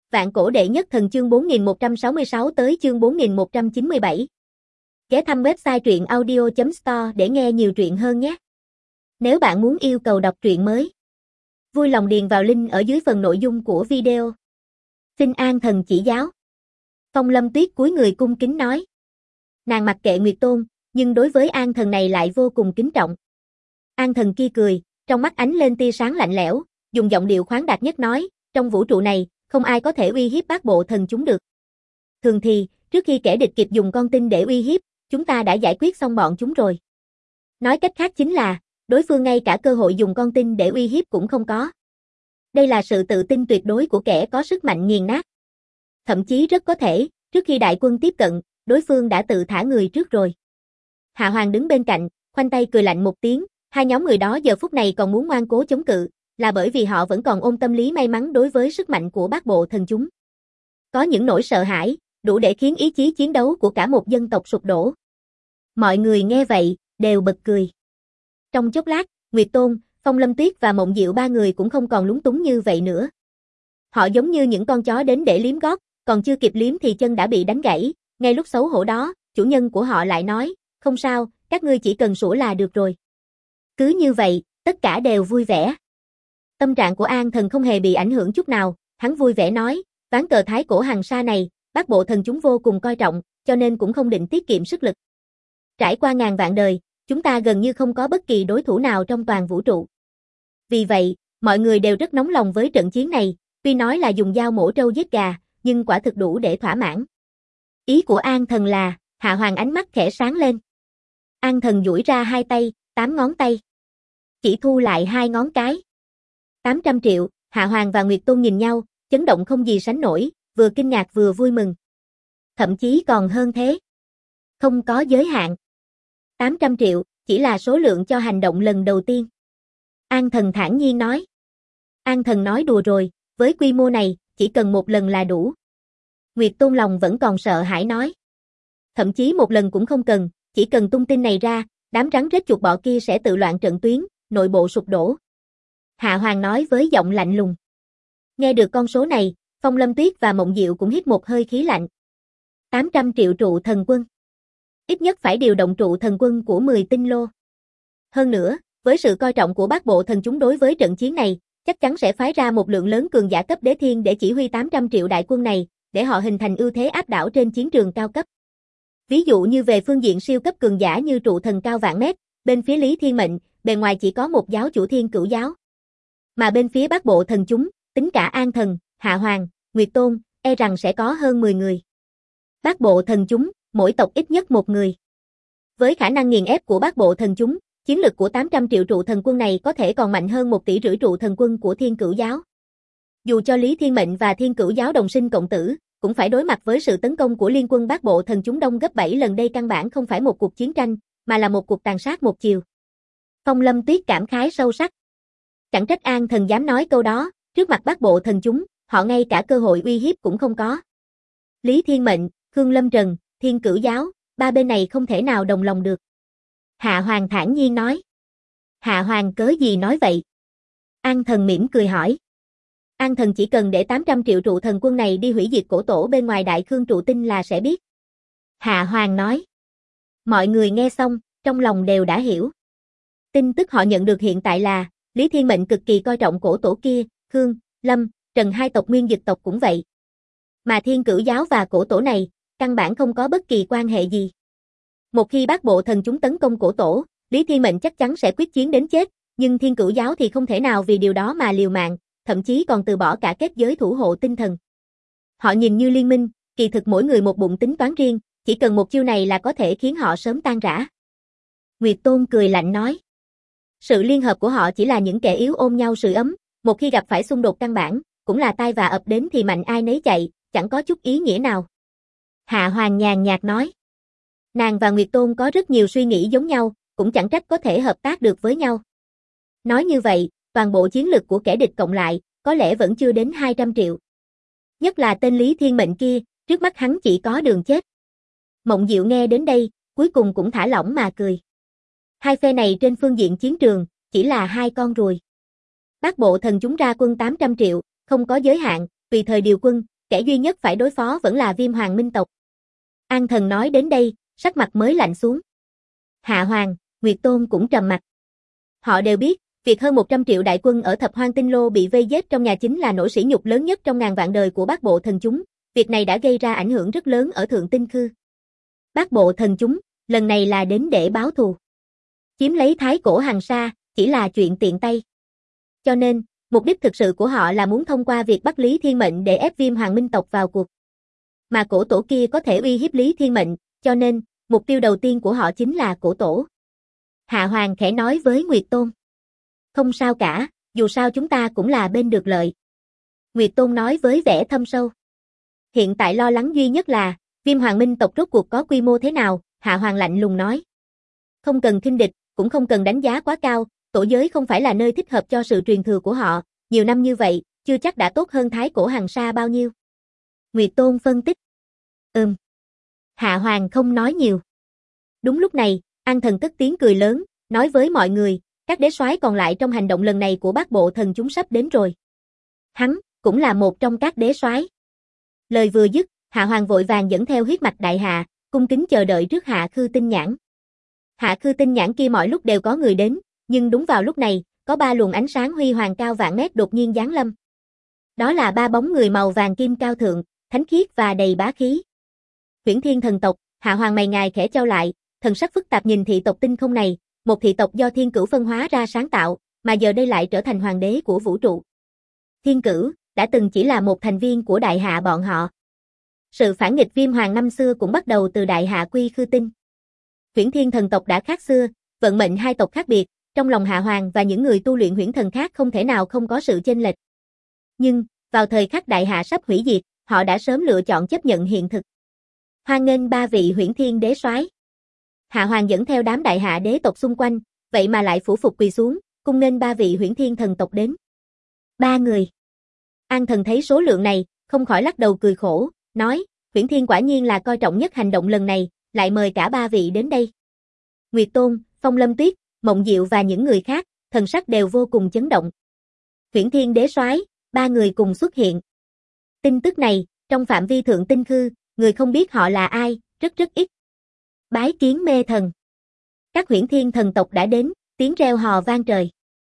Vạn cổ đệ nhất thần chương 4166 tới chương 4197. Ghé thăm website truyện audio.store để nghe nhiều truyện hơn nhé. Nếu bạn muốn yêu cầu đọc truyện mới, vui lòng điền vào link ở dưới phần nội dung của video. Xin An Thần chỉ giáo. Phong Lâm Tuyết cúi người cung kính nói. Nàng mặc kệ Nguyệt Tôn, nhưng đối với An Thần này lại vô cùng kính trọng. An Thần kia cười, trong mắt ánh lên tia sáng lạnh lẽo, dùng giọng điệu khoáng đạt nhất nói, trong vũ trụ này, không ai có thể uy hiếp Bát Bộ Thần chúng được. Thường thì, trước khi kẻ địch kịp dùng con tin để uy hiếp, chúng ta đã giải quyết xong bọn chúng rồi. Nói cách khác chính là, đối phương ngay cả cơ hội dùng con tin để uy hiếp cũng không có. Đây là sự tự tin tuyệt đối của kẻ có sức mạnh nghiền nát. Thậm chí rất có thể, trước khi đại quân tiếp cận, đối phương đã tự thả người trước rồi. Hạ Hoàng đứng bên cạnh, khoanh tay cười lạnh một tiếng, hai nhóm người đó giờ phút này còn muốn ngoan cố chống cự, là bởi vì họ vẫn còn ôm tâm lý may mắn đối với sức mạnh của Bát Bộ Thần chúng. Có những nỗi sợ hãi, đủ để khiến ý chí chiến đấu của cả một dân tộc sụp đổ. Mọi người nghe vậy, đều bật cười. Trong chốc lát, Nguyệt Tôn, Phong Lâm Tuyết và Mộng Diệu ba người cũng không còn lúng túng như vậy nữa. Họ giống như những con chó đến để liếm gót, còn chưa kịp liếm thì chân đã bị đánh gãy, ngay lúc xấu hổ đó, chủ nhân của họ lại nói, không sao, các ngươi chỉ cần sủa là được rồi. Cứ như vậy, tất cả đều vui vẻ. Tâm trạng của An Thần không hề bị ảnh hưởng chút nào, hắn vui vẻ nói, ván cờ thái cổ hàng sa này, Bát Bộ Thần chúng vô cùng coi trọng, cho nên cũng không định tiết kiệm sức lực. Trải qua ngàn vạn đời, chúng ta gần như không có bất kỳ đối thủ nào trong toàn vũ trụ. Vì vậy, mọi người đều rất nóng lòng với trận chiến này, tuy nói là dùng dao mổ trâu giết gà, nhưng quả thực đủ để thỏa mãn. Ý của An Thần là, Hạ Hoàng ánh mắt khẽ sáng lên. An Thần duỗi ra hai tay, 8 ngón tay. Chỉ thu lại 2 ngón cái. 800 triệu, Hạ Hoàng và Nguyệt Tôn nhìn nhau, chấn động không gì sánh nổi, vừa kinh ngạc vừa vui mừng. Thậm chí còn hơn thế. Không có giới hạn. 800 triệu, chỉ là số lượng cho hành động lần đầu tiên. An Thần thản nhiên nói. An Thần nói đùa rồi, với quy mô này, chỉ cần một lần là đủ. Nguyệt Tôn lòng vẫn còn sợ hãi nói. Thậm chí một lần cũng không cần, chỉ cần tung tin này ra, đám rắn rết chuột bọ kia sẽ tự loạn trận tuyến, nội bộ sụp đổ. Hạ Hoàng nói với giọng lạnh lùng. Nghe được con số này, Phong Lâm Tuyết và Mộng Diệu cũng hít một hơi khí lạnh. 800 triệu trụ thần quân. Ít nhất phải điều động trụ thần quân của 10 tinh lô. Hơn nữa, với sự coi trọng của Bát Bộ Thần chúng đối với trận chiến này, chắc chắn sẽ phái ra một lượng lớn cường giả cấp đế thiên để chỉ huy 800 triệu đại quân này, để họ hình thành ưu thế áp đảo trên chiến trường cao cấp. Ví dụ như về phương diện siêu cấp cường giả như trụ thần cao vạn mét, bên phía Lý Thiên Mệnh, bề ngoài chỉ có một giáo chủ Thiên Cửu giáo. Mà bên phía Bát Bộ Thần chúng, tính cả An Thần, Hạ Hoàng, Nguyệt Tôn, e rằng sẽ có hơn 10 người. Bát Bộ Thần chúng, mỗi tộc ít nhất một người. Với khả năng nghiền ép của Bát Bộ Thần chúng, chiến lực của 800 triệu trụ thần quân này có thể còn mạnh hơn 1,5 tỷ trụ thần quân của Thiên Cửu giáo. Dù cho Lý Thiên Mệnh và Thiên Cửu giáo đồng sinh cộng tử, cũng phải đối mặt với sự tấn công của liên quân Bát Bộ Thần chúng đông gấp 7 lần. Đây căn bản không phải một cuộc chiến tranh, mà là một cuộc tàn sát một chiều. Phong Lâm Tuyết cảm khái sâu sắc. Chẳng trách An Thần dám nói câu đó, trước mặt Bát Bộ Thần chúng, họ ngay cả cơ hội uy hiếp cũng không có. Lý Thiên Mệnh, Khương Lâm Trần, Thiên Cửu giáo, ba bên này không thể nào đồng lòng được. Hạ Hoàng thản nhiên nói. Hạ Hoàng cớ gì nói vậy? An Thần mỉm cười hỏi. An Thần chỉ cần để 800 triệu trụ thần quân này đi hủy diệt cổ tổ bên ngoài Đại Khương trụ tinh là sẽ biết. Hạ Hoàng nói. Mọi người nghe xong, trong lòng đều đã hiểu. Tin tức họ nhận được hiện tại là, Lý Thiên Mệnh cực kỳ coi trọng cổ tổ kia, Khương, Lâm, Trần hai tộc nguyên dực tộc cũng vậy. Mà Thiên Cửu giáo và cổ tổ này, căn bản không có bất kỳ quan hệ gì. Một khi Bát Bộ Thần chúng tấn công cổ tổ, Lý Thiên Mệnh chắc chắn sẽ quyết chiến đến chết, nhưng Thiên Cửu giáo thì không thể nào vì điều đó mà liều mạng, thậm chí còn từ bỏ cả kết giới thủ hộ tinh thần. Họ nhìn như liên minh, kỳ thực mỗi người một bụng tính toán riêng, chỉ cần một chiêu này là có thể khiến họ sớm tan rã. Nguyệt Tôn cười lạnh nói. Sự liên hợp của họ chỉ là những kẻ yếu ôm nhau sưởi ấm, một khi gặp phải xung đột căn bản, cũng là tai vạ ập đến thì mạnh ai nấy chạy, chẳng có chút ý nghĩa nào. Hạ Hoàng nhàn nhạt nói. Nàng và Nguyệt Tôn có rất nhiều suy nghĩ giống nhau, cũng chẳng trách có thể hợp tác được với nhau. Nói như vậy, toàn bộ chiến lực của kẻ địch cộng lại, có lẽ vẫn chưa đến 200 triệu. Nhất là tên Lý Thiên Mệnh kia, trước mắt hắn chỉ có đường chết. Mộng Diệu nghe đến đây, cuối cùng cũng thả lỏng mà cười. Hai phe này trên phương diện chiến trường, chỉ là hai con ruồi. Bát Bộ Thần chúng ra quân 800 triệu, không có giới hạn, tùy thời điều quân, kẻ duy nhất phải đối phó vẫn là Viêm Hoàng Minh tộc. An Thần nói đến đây, sắc mặt mới lạnh xuống. Hạ Hoàng, Nguyệt Tôn cũng trầm mặt. Họ đều biết, việc hơn 100 triệu đại quân ở Thập Hoang Tinh Lô bị vây giết trong nhà chính là nỗi sỉ nhục lớn nhất trong ngàn vạn đời của Bát Bộ thần chúng, việc này đã gây ra ảnh hưởng rất lớn ở Thượng Tinh Khư. Bát Bộ thần chúng, lần này là đến để báo thù. Chiếm lấy Thái Cổ Hằng Sa, chỉ là chuyện tiện tay. Cho nên, mục đích thực sự của họ là muốn thông qua việc bắt Lý Thiên Mệnh để ép Viêm Hoàng Minh tộc vào cuộc. Mà cổ tổ kia có thể uy hiếp Lý Thiên Mệnh, cho nên, mục tiêu đầu tiên của họ chính là cổ tổ. Hạ Hoàng khẽ nói với Nguyệt Tôn. Không sao cả, dù sao chúng ta cũng là bên được lợi. Nguyệt Tôn nói với vẻ thâm sâu. Hiện tại lo lắng duy nhất là, Viêm Hoàng Minh tộc rốt cuộc có quy mô thế nào, Hạ Hoàng lạnh lùng nói. Không cần khinh địch, cũng không cần đánh giá quá cao, tổ giới không phải là nơi thích hợp cho sự truyền thừa của họ, nhiều năm như vậy, chưa chắc đã tốt hơn Thái Cổ Hằng Sa bao nhiêu. Nguyệt Tôn phân tích. Hạ Hoàng không nói nhiều. Đúng lúc này, An Thần cất tiếng cười lớn, nói với mọi người, các đế soái còn lại trong hành động lần này của Bát Bộ thần chúng sắp đến rồi. Hắn, cũng là một trong các đế soái. Lời vừa dứt, Hạ Hoàng vội vàng dẫn theo huyết mạch đại hạ, cung kính chờ đợi trước Hạ Khư Tinh Nhãn. Hạ Khư Tinh Nhãn kia mọi lúc đều có người đến, nhưng đúng vào lúc này, có 3 luồng ánh sáng huy hoàng cao vạn mét đột nhiên giáng lâm. Đó là 3 bóng người màu vàng kim cao thượng, thánh khiết và đầy bá khí. Huyễn Thiên thần tộc, Hạ Hoàng mày ngài khẽ chau lại, thần sắc phức tạp nhìn thị tộc tinh không này, một thị tộc do Thiên Cửu phân hóa ra sáng tạo, mà giờ đây lại trở thành hoàng đế của vũ trụ. Thiên Cửu đã từng chỉ là một thành viên của đại hạ bọn họ. Sự phản nghịch Viêm Hoàng năm xưa cũng bắt đầu từ đại hạ Quy Khư Tinh. Huyễn Thiên thần tộc đã khác xưa, vận mệnh hai tộc khác biệt, trong lòng Hạ Hoàng và những người tu luyện huyễn thần khác không thể nào không có sự chênh lệch. Nhưng, vào thời khắc đại hạ sắp hủy diệt, họ đã sớm lựa chọn chấp nhận hiện thực. Hoan nghênh 3 vị Huyễn Thiên đế soái. Hạ Hoàng dẫn theo đám đại hạ đế tộc xung quanh, vậy mà lại phủ phục quỳ xuống, cung nghênh 3 vị Huyễn Thiên thần tộc đến. 3 người. An Thần thấy số lượng này, không khỏi lắc đầu cười khổ, nói, Huyễn Thiên quả nhiên là coi trọng nhất hành động lần này, lại mời cả 3 vị đến đây. Nguyệt Tôn, Phong Lâm Tuyết, Mộng Diệu và những người khác, thần sắc đều vô cùng chấn động. Huyễn Thiên đế soái, 3 người cùng xuất hiện. Tin tức này, trong phạm vi Thượng Tinh Khư, người không biết họ là ai, rất ít. Bái kiến Mê Thần. Các Huyễn Thiên thần tộc đã đến, tiếng reo hò vang trời.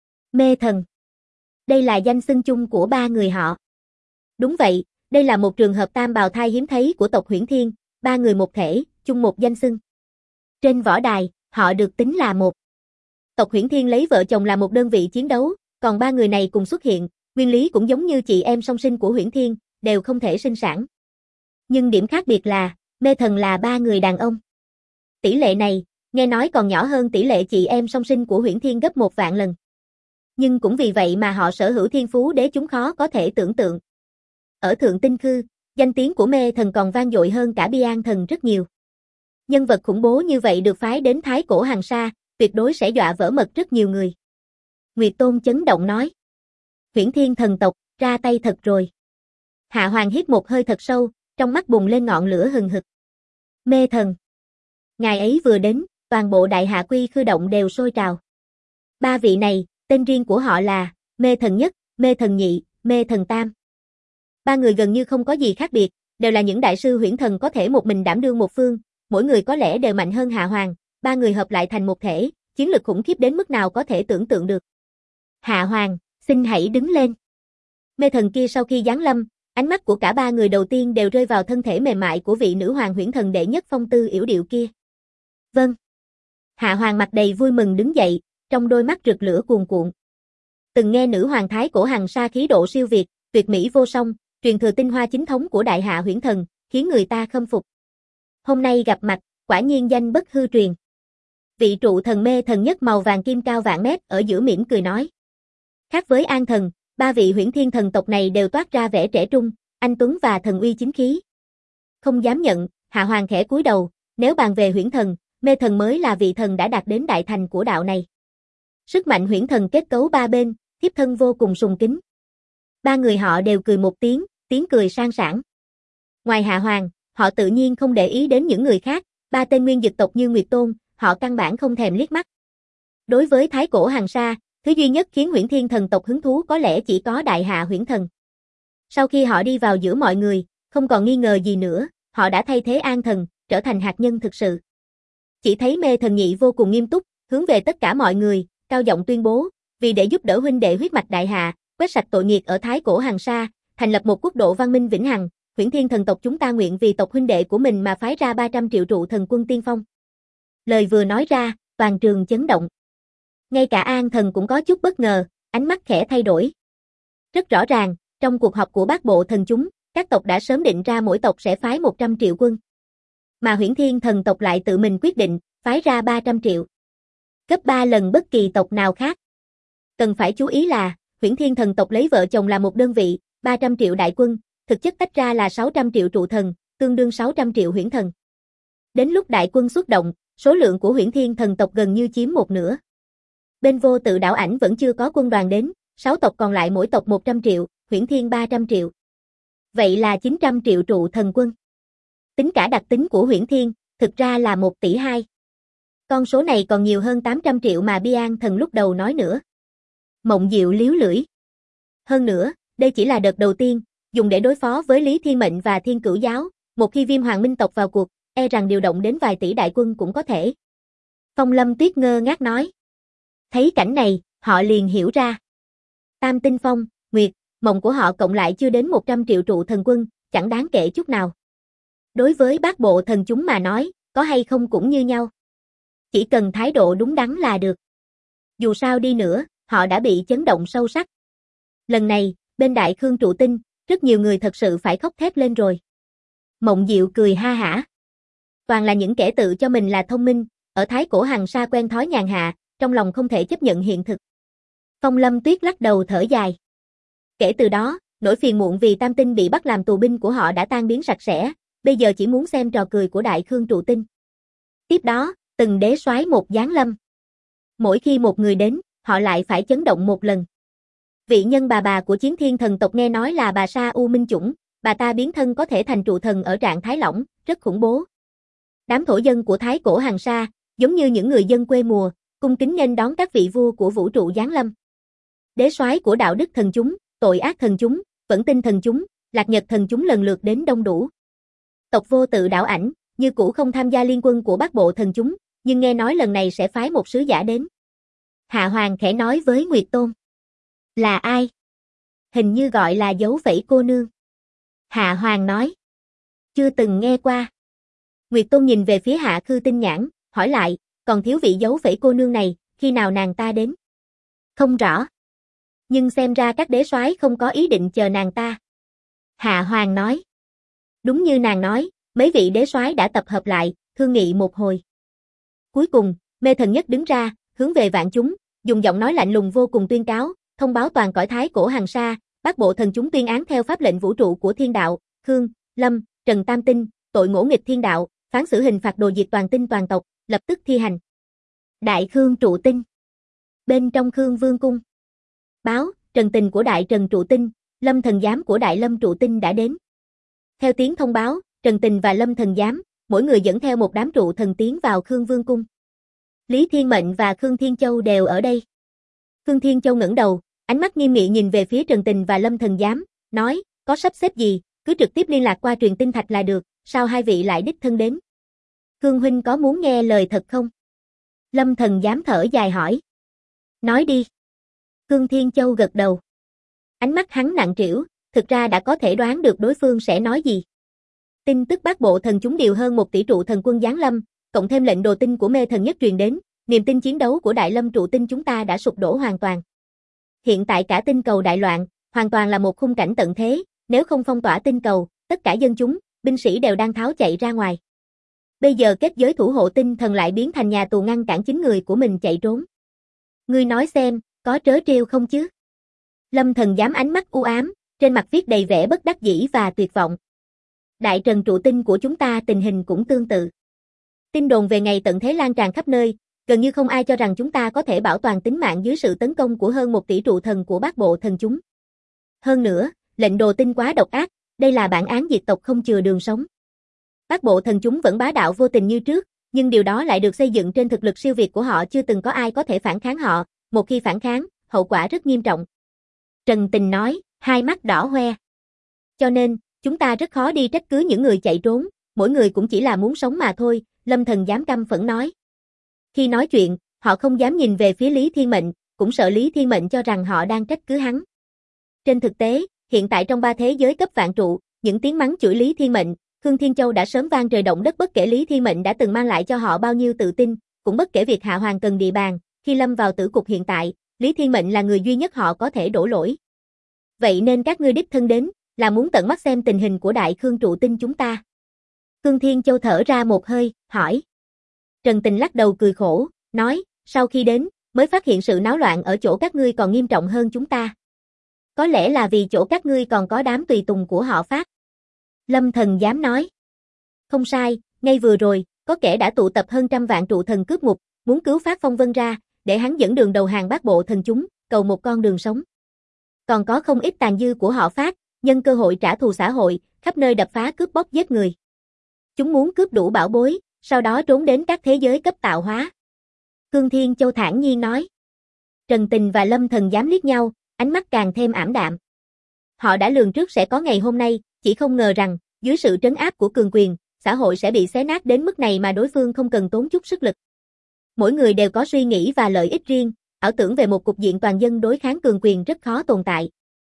Mê Thần. Đây là danh xưng chung của 3 người họ. Đúng vậy, đây là một trường hợp tam bào thai hiếm thấy của tộc Huyễn Thiên, 3 người một thể, chung một danh xưng. Trên võ đài, họ được tính là một. Tộc Huyễn Thiên lấy vợ chồng là một đơn vị chiến đấu, còn 3 người này cùng xuất hiện, nguyên lý cũng giống như chị em song sinh của Huyễn Thiên, đều không thể sinh sản. Nhưng điểm khác biệt là, Mê Thần là 3 người đàn ông. Tỷ lệ này, nghe nói còn nhỏ hơn tỷ lệ chị em song sinh của Huyễn Thiên gấp 1 vạn lần. Nhưng cũng vì vậy mà họ sở hữu thiên phú đế chúng khó có thể tưởng tượng. Ở Thượng Tinh Khư, danh tiếng của Mê Thần còn vang dội hơn cả Bi An Thần rất nhiều. Nhân vật khủng bố như vậy được phái đến Thái Cổ Hằng Sa, tuyệt đối sẽ dọa vỡ mật rất nhiều người. Nguyệt Tôn chấn động nói. Huyễn Thiên thần tộc, ra tay thật rồi. Hạ Hoàng hít một hơi thật sâu, trong mắt bùng lên ngọn lửa hừng hực. Mê Thần. Ngày ấy vừa đến, toàn bộ đại hạ Quy Khư động đều sôi trào. 3 vị này, tên riêng của họ là Mê Thần Nhất, Mê Thần Nhị, Mê Thần Tam. 3 người gần như không có gì khác biệt, đều là những đại sư huyễn thần có thể một mình đảm đương một phương, mỗi người có lẽ đều mạnh hơn Hạ Hoàng, 3 người hợp lại thành một thể, chiến lực khủng khiếp đến mức nào có thể tưởng tượng được. Hạ Hoàng, xin hãy đứng lên. Mê Thần kia sau khi giáng lâm, ánh mắt của cả 3 người đầu tiên đều rơi vào thân thể mềm mại của vị nữ hoàng huyễn thần đệ nhất phong tư yểu điệu kia. Vâng. Hạ Hoàng mặt đầy vui mừng đứng dậy, trong đôi mắt rực lửa cuồn cuộn. Từng nghe nữ hoàng Thái Cổ Hằng Sa khí độ siêu việt, tuyệt mỹ vô song, truyền thừa tinh hoa chính thống của đại hạ huyễn thần, khiến người ta khâm phục. Hôm nay gặp mặt, quả nhiên danh bất hư truyền. Vị trụ thần Mê Thần Nhất màu vàng kim cao vạn mét ở giữa mỉm cười nói. Khác với An Thần, 3 vị Huyễn Thiên thần tộc này đều toát ra vẻ trẻ trung, anh tuấn và thần uy chính khí. Không dám nhận, Hạ Hoàng khẽ cúi đầu, nếu bàn về huyễn thần, Mê Thần mới là vị thần đã đạt đến đại thành của đạo này. Sức mạnh huyễn thần kết cấu 3 bên, thiếp thân vô cùng sùng kính. 3 người họ đều cười một tiếng, tiếng cười sang sảng. Ngoài Hạ Hoàng, họ tự nhiên không để ý đến những người khác, 3 tên nguyên dực tộc như Nguyệt Tôn, họ căn bản không thèm liếc mắt. Đối với Thái Cổ Hằng Sa, thứ duy nhất khiến Huyễn Thiên thần tộc hứng thú có lẽ chỉ có đại hạ huyễn thần. Sau khi họ đi vào giữa mọi người, không còn nghi ngờ gì nữa, họ đã thay thế An Thần, trở thành hạt nhân thực sự. Chỉ thấy Mê Thần Nhị vô cùng nghiêm túc, hướng về tất cả mọi người, cao giọng tuyên bố, vì để giúp đỡ huynh đệ huyết mạch đại hạ, quét sạch tội nghiệt ở Thái Cổ Hằng Sa, thành lập một quốc độ văn minh vĩnh hằng, Huyễn Thiên thần tộc chúng ta nguyện vì tộc huynh đệ của mình mà phái ra 300 triệu trụ thần quân tiên phong. Lời vừa nói ra, toàn trường chấn động. Ngay cả An Thần cũng có chút bất ngờ, ánh mắt khẽ thay đổi. Rất rõ ràng, trong cuộc họp của bát bộ thần chúng, các tộc đã sớm định ra mỗi tộc sẽ phái 100 triệu quân. Mà Huyễn Thiên thần tộc lại tự mình quyết định, phái ra 300 triệu. Gấp 3 lần bất kỳ tộc nào khác. Cần phải chú ý là, Huyễn Thiên thần tộc lấy vợ chồng là một đơn vị, 300 triệu đại quân, thực chất tách ra là 600 triệu trụ thần, tương đương 600 triệu huyễn thần. Đến lúc đại quân xuất động, số lượng của Huyễn Thiên thần tộc gần như chiếm một nửa. Bên Vô Tự Đảo Ảnh vẫn chưa có quân đoàn đến, 6 tộc còn lại mỗi tộc 100 triệu, Huyễn Thiên 300 triệu. Vậy là 900 triệu trụ thần quân. Tính cả đặc tính của Huyễn Thiên, thực ra là 1 tỷ 2. Con số này còn nhiều hơn 800 triệu mà Bi An Thần lúc đầu nói nữa. Mộng Diệu liếu lưỡi. Hơn nữa, đây chỉ là đợt đầu tiên, dùng để đối phó với Lý Thiên Mệnh và Thiên Cửu Giáo, một khi Viêm Hoàng Minh tộc vào cuộc, e rằng điều động đến vài tỷ đại quân cũng có thể. Phong Lâm Tuyết ngơ ngác nói. Thấy cảnh này, họ liền hiểu ra. Tam Tinh Phong, Nguyệt, Mộng của họ cộng lại chưa đến 100 triệu trụ thần quân, chẳng đáng kể chút nào. Đối với bát bộ thần chúng mà nói, có hay không cũng như nhau. Chỉ cần thái độ đúng đắn là được. Dù sao đi nữa, họ đã bị chấn động sâu sắc. Lần này, bên Đại Khương Trụ Tinh, rất nhiều người thật sự phải khóc thét lên rồi. Mộng Diệu cười ha hả. Toàn là những kẻ tự cho mình là thông minh, ở Thái Cổ Hằng Sa quen thói nhàn hạ, trong lòng không thể chấp nhận hiện thực. Phong Lâm Tuyết lắc đầu thở dài. Kể từ đó, nỗi phiền muộn vì Tam Tinh bị bắt làm tù binh của họ đã tan biến sạch sẽ, bây giờ chỉ muốn xem trò cười của Đại Khương Trụ Tinh. Tiếp đó, từng đế soái một giáng lâm. Mỗi khi một người đến, họ lại phải chấn động một lần. Vị nhân bà của Chiến Thiên thần tộc nghe nói là bà Sa U Minh Chủng, bà ta biến thân có thể thành trụ thần ở trạng thái lỏng, rất khủng bố. Đám thổ dân của Thái Cổ Hằng Sa, giống như những người dân quê mùa, cung kính nghênh đón các vị vua của vũ trụ giáng lâm. Đế soái của đạo đức thần chúng, tội ác thần chúng, vẫn tinh thần chúng, lạc nhật thần chúng lần lượt đến đông đủ. Tộc Vô Tự Đảo Ảnh, như cũ không tham gia liên quân của bát bộ thần chúng, nhưng nghe nói lần này sẽ phái một sứ giả đến. Hạ Hoàng khẽ nói với Nguyệt Tôn. Là ai? Hình như gọi là Dấu Phẩy cô nương. Hạ Hoàng nói. Chưa từng nghe qua. Nguyệt Tôn nhìn về phía Hạ Khư Tinh Nhãn, hỏi lại, còn thiếu vị Dấu Phẩy cô nương này, khi nào nàng ta đến? Không rõ. Nhưng xem ra các đế soái không có ý định chờ nàng ta. Hạ Hoàng nói. Đúng như nàng nói, mấy vị đế soái đã tập hợp lại, thương nghị một hồi. Cuối cùng, Mê Thần Nhất đứng ra, hướng về vạn chúng, dùng giọng nói lạnh lùng vô cùng tuyên cáo, thông báo toàn cõi Thái Cổ Hằng Sa, bát bộ thần chúng tuyên án theo pháp lệnh vũ trụ của Thiên Đạo, Khương, Lâm, Trần Tam Tinh, tội ngỗ nghịch Thiên Đạo, phán xử hình phạt đồ diệt toàn tinh toàn tộc, lập tức thi hành. Đại Khương Trụ Tinh. Bên trong Khương Vương cung. Báo, trần tình của Đại Trần Trụ Tinh, Lâm Thần Giám của Đại Lâm Trụ Tinh đã đến. Theo tiếng thông báo, Trần Tình và Lâm Thần Giám, mỗi người dẫn theo một đám trụ thần tiến vào Khương Vương cung. Lý Thiên Mệnh và Khương Thiên Châu đều ở đây. Khương Thiên Châu ngẩng đầu, ánh mắt nghiêm nghị nhìn về phía Trần Tình và Lâm Thần Giám, nói, có sắp xếp gì, cứ trực tiếp liên lạc qua truyền tinh thạch là được, sao hai vị lại đích thân đến? Khương huynh có muốn nghe lời thật không? Lâm Thần Giám thở dài hỏi. Nói đi. Khương Thiên Châu gật đầu. Ánh mắt hắn nặng trĩu, thực ra đã có thể đoán được đối phương sẽ nói gì. Tin tức bát bộ thần chúng điều hơn 1 tỷ trụ thần quân giáng lâm, cộng thêm lệnh đồ tinh của Mê Thần Nhất truyền đến, niềm tin chiến đấu của Đại Lâm Trụ Tinh chúng ta đã sụp đổ hoàn toàn. Hiện tại cả tinh cầu đại loạn, hoàn toàn là một khung cảnh tận thế, nếu không phong tỏa tinh cầu, tất cả dân chúng, binh sĩ đều đang tháo chạy ra ngoài. Bây giờ kết giới thủ hộ tinh thần lại biến thành nhà tù ngăn cản chính người của mình chạy trốn. Ngươi nói xem, có trớ trêu không chứ? Lâm Thần Giám ánh mắt u ám, trên mặt viết đầy vẻ bất đắc dĩ và tuyệt vọng. Đại Trần Trụ Tinh của chúng ta tình hình cũng tương tự. Tin đồn về ngày tận thế lan tràn khắp nơi, gần như không ai cho rằng chúng ta có thể bảo toàn tính mạng dưới sự tấn công của hơn 1 tỷ trụ thần của bát bộ thần chúng. Hơn nữa, lệnh đồ tinh quá độc ác, đây là bản án diệt tộc không chừa đường sống. Bát bộ thần chúng vẫn bá đạo vô tình như trước, nhưng điều đó lại được xây dựng trên thực lực siêu việt của họ, chưa từng có ai có thể phản kháng họ, một khi phản kháng, hậu quả rất nghiêm trọng. Trần Tình nói, hai mắt đỏ hoe. Cho nên, chúng ta rất khó đi trách cứ những người chạy trốn, mỗi người cũng chỉ là muốn sống mà thôi, Lâm Thần Giám căm phẫn nói. Khi nói chuyện, họ không dám nhìn về phía Lý Thiên Mệnh, cũng sợ Lý Thiên Mệnh cho rằng họ đang trách cứ hắn. Trên thực tế, hiện tại trong 3 thế giới cấp vạn trụ, những tiếng mắng chửi Lý Thiên Mệnh, Khương Thiên Châu đã sớm vang trời động đất bất kể Lý Thiên Mệnh đã từng mang lại cho họ bao nhiêu tự tin, cũng bất kể việc Hạ Hoàng cần địa bàn, khi lâm vào tử cục hiện tại, Lý Thiên Mệnh là người duy nhất họ có thể đổ lỗi. Vậy nên các ngươi đích thân đến, là muốn tận mắt xem tình hình của Đại Khương trụ tinh chúng ta. Khương Thiên Châu thở ra một hơi, hỏi. Trần Tình lắc đầu cười khổ, nói, sau khi đến, mới phát hiện sự náo loạn ở chỗ các ngươi còn nghiêm trọng hơn chúng ta. Có lẽ là vì chỗ các ngươi còn có đám tùy tùng của họ Phát. Lâm Thần dám nói. Không sai, ngay vừa rồi, có kẻ đã tụ tập hơn 100 vạn trụ thần cướp ngục, muốn cứu Phát Phong Vân ra, để hắn dẫn đường đầu hàng Bát Bộ thần chúng, cầu một con đường sống. Còn có không ít tàn dư của họ Phát, nhân cơ hội trả thù xã hội, khắp nơi đập phá cướp bóc giết người. Chúng muốn cướp đủ bảo bối, sau đó trốn đến các thế giới cấp tạo hóa. Khương Thiên Châu thản nhiên nói. Trần Tình và Lâm Thần dám liếc nhau, ánh mắt càng thêm ảm đạm. Họ đã lường trước sẽ có ngày hôm nay, chỉ không ngờ rằng, dưới sự trấn áp của cường quyền, xã hội sẽ bị xé nát đến mức này mà đối phương không cần tốn chút sức lực. Mỗi người đều có suy nghĩ và lợi ích riêng, ảo tưởng về một cục diện toàn dân đối kháng cường quyền rất khó tồn tại.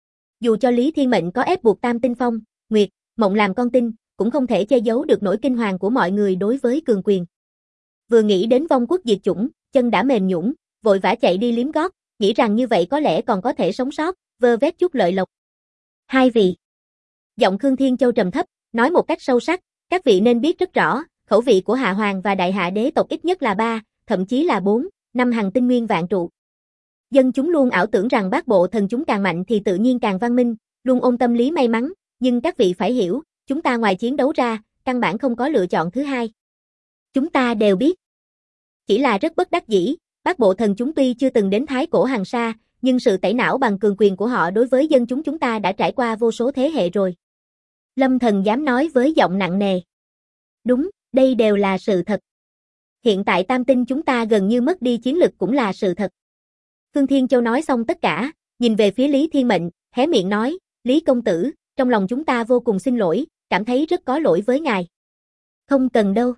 Dù cho Lý Thiên Mệnh có ép buộc Tam Tinh Phong, Nguyệt, Mộng làm con tin, cũng không thể che giấu được nỗi kinh hoàng của mọi người đối với cường quyền. Vừa nghĩ đến vong quốc diệt chủng, chân đã mềm nhũn, vội vã chạy đi liếm gót, nghĩ rằng như vậy có lẽ còn có thể sống sót, vơ vét chút lợi lộc. Hai vị. Giọng Khương Thiên Châu trầm thấp, nói một cách sâu sắc, các vị nên biết rất rõ, khẩu vị của Hạ Hoàng và Đại Hạ đế tộc ít nhất là 3, thậm chí là 4, 5 hàng tinh nguyên vạn trụ. Dân chúng luôn ảo tưởng rằng Bát Bộ thần chúng càng mạnh thì tự nhiên càng văn minh, luôn ôm tâm lý may mắn, nhưng các vị phải hiểu, chúng ta ngoài chiến đấu ra, căn bản không có lựa chọn thứ hai. Chúng ta đều biết. Chỉ là rất bất đắc dĩ, Bát Bộ thần chúng tuy chưa từng đến Thái Cổ Hằng Sa, nhưng sự tẩy não bằng cường quyền của họ đối với dân chúng ta đã trải qua vô số thế hệ rồi. Lâm Thần dám nói với giọng nặng nề. Đúng, đây đều là sự thật. Hiện tại Tam Tinh chúng ta gần như mất đi chiến lực cũng là sự thật. Khương Thiên Châu nói xong tất cả, nhìn về phía Lý Thiên Mệnh, hé miệng nói, Lý công tử, trong lòng chúng ta vô cùng xin lỗi, cảm thấy rất có lỗi với ngài. Không cần đâu.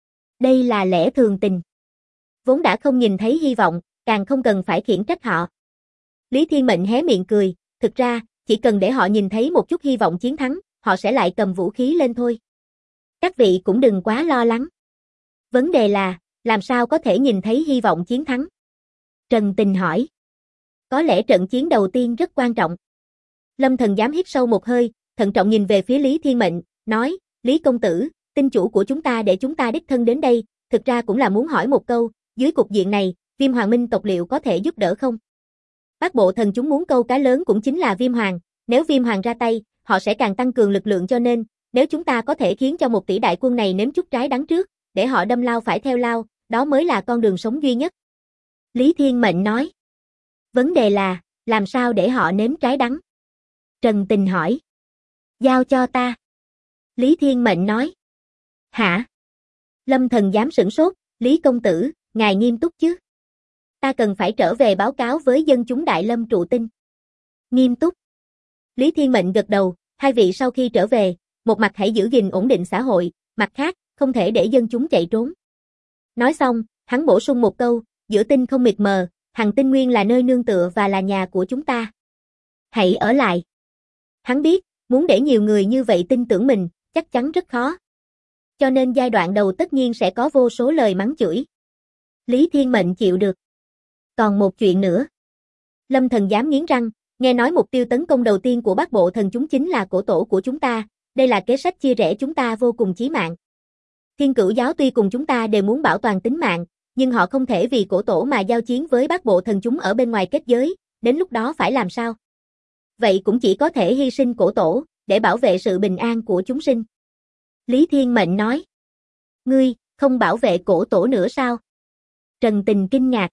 Đây là lẽ thường tình. Vốn đã không nhìn thấy hy vọng, càng không cần phải khiển trách họ. Lý Thiên Mệnh hé miệng cười, thực ra, chỉ cần để họ nhìn thấy một chút hy vọng chiến thắng, họ sẽ lại cầm vũ khí lên thôi. Các vị cũng đừng quá lo lắng. Vấn đề là, làm sao có thể nhìn thấy hy vọng chiến thắng? Trần Tình hỏi. Có lẽ trận chiến đầu tiên rất quan trọng. Lâm Thần dám hít sâu một hơi, thận trọng nhìn về phía Lý Thiên Mệnh, nói, Lý công tử, tinh chủ của chúng ta để chúng ta đích thân đến đây, thực ra cũng là muốn hỏi một câu, dưới cục diện này, Viêm Hoàng Minh tộc liệu có thể giúp đỡ không? Bát Bộ thần chúng muốn câu cá lớn cũng chính là Viêm Hoàng, nếu Viêm Hoàng ra tay, họ sẽ càng tăng cường lực lượng cho nên, nếu chúng ta có thể khiến cho 1 tỷ đại quân này nếm chút trái đắng trước, để họ đâm lao phải theo lao, đó mới là con đường sống duy nhất. Lý Thiên Mệnh nói. Vấn đề là, làm sao để họ nếm trái đắng? Trần Tình hỏi. Giao cho ta. Lý Thiên Mệnh nói. Hả? Lâm Thần dám sửng sốt, Lý công tử, ngài nghiêm túc chứ? Ta cần phải trở về báo cáo với dân chúng Đại Lâm trụ tinh. Nghiêm túc. Lý Thiên Mệnh gật đầu, hai vị sau khi trở về, một mặt hãy giữ gìn ổn định xã hội, mặt khác, không thể để dân chúng chạy trốn. Nói xong, hắn bổ sung một câu, giữa tinh không mịt mờ, Hằng Tinh Nguyên là nơi nương tựa và là nhà của chúng ta. Hãy ở lại. Hắn biết, muốn để nhiều người như vậy tin tưởng mình, chắc chắn rất khó. Cho nên giai đoạn đầu tất nhiên sẽ có vô số lời mắng chửi. Lý Thiên Mệnh chịu được. Còn một chuyện nữa. Lâm Thần dám nghiến răng, nghe nói mục tiêu tấn công đầu tiên của Bát Bộ thần chúng chính là cổ tổ của chúng ta, đây là kế sách chia rẽ chúng ta vô cùng chí mạng. Thiên Cửu giáo tuy cùng chúng ta đều muốn bảo toàn tính mạng, nhưng họ không thể vì cổ tổ mà giao chiến với Bát Bộ thần chúng ở bên ngoài kết giới, đến lúc đó phải làm sao? Vậy cũng chỉ có thể hy sinh cổ tổ, để bảo vệ sự bình an của chúng sinh. Lý Thiên Mệnh nói. Ngươi, không bảo vệ cổ tổ nữa sao? Trần Tình kinh ngạc.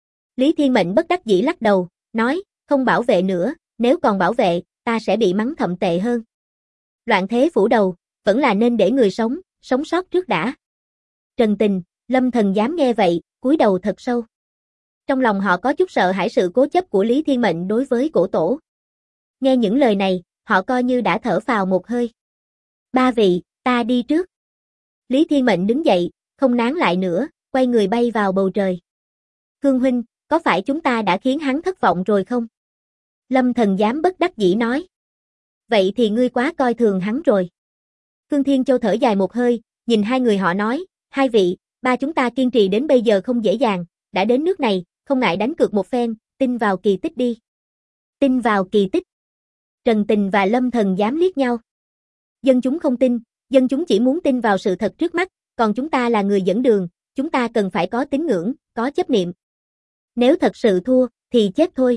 Lý Thiên Mệnh bất đắc dĩ lắc đầu, nói, không bảo vệ nữa, nếu còn bảo vệ, ta sẽ bị mắng thậm tệ hơn. Loạn thế phủ đầu, vẫn là nên để người sống sót trước đã. Trần Tình, Lâm Thần dám nghe vậy, cúi đầu thật sâu. Trong lòng họ có chút sợ hãi sự cố chấp của Lý Thiên Mệnh đối với cổ tổ. Nghe những lời này, họ coi như đã thở phào một hơi. Ba vị, ta đi trước. Lý Thiên Mệnh đứng dậy, không nán lại nữa, quay người bay vào bầu trời. Khương huynh, có phải chúng ta đã khiến hắn thất vọng rồi không? Lâm Thần Giám bất đắc dĩ nói. Vậy thì ngươi quá coi thường hắn rồi. Khương Thiên Châu thở dài một hơi, nhìn hai người họ nói, hai vị, ba chúng ta kiên trì đến bây giờ không dễ dàng, đã đến nước này, không ngại đánh cược một phen, tin vào kỳ tích đi. Tin vào kỳ tích. Trần Tình và Lâm Thần Giám liếc nhau. Dân chúng không tin, dân chúng chỉ muốn tin vào sự thật trước mắt, còn chúng ta là người dẫn đường, chúng ta cần phải có tín ngưỡng, có chấp niệm. Nếu thật sự thua, thì chết thôi.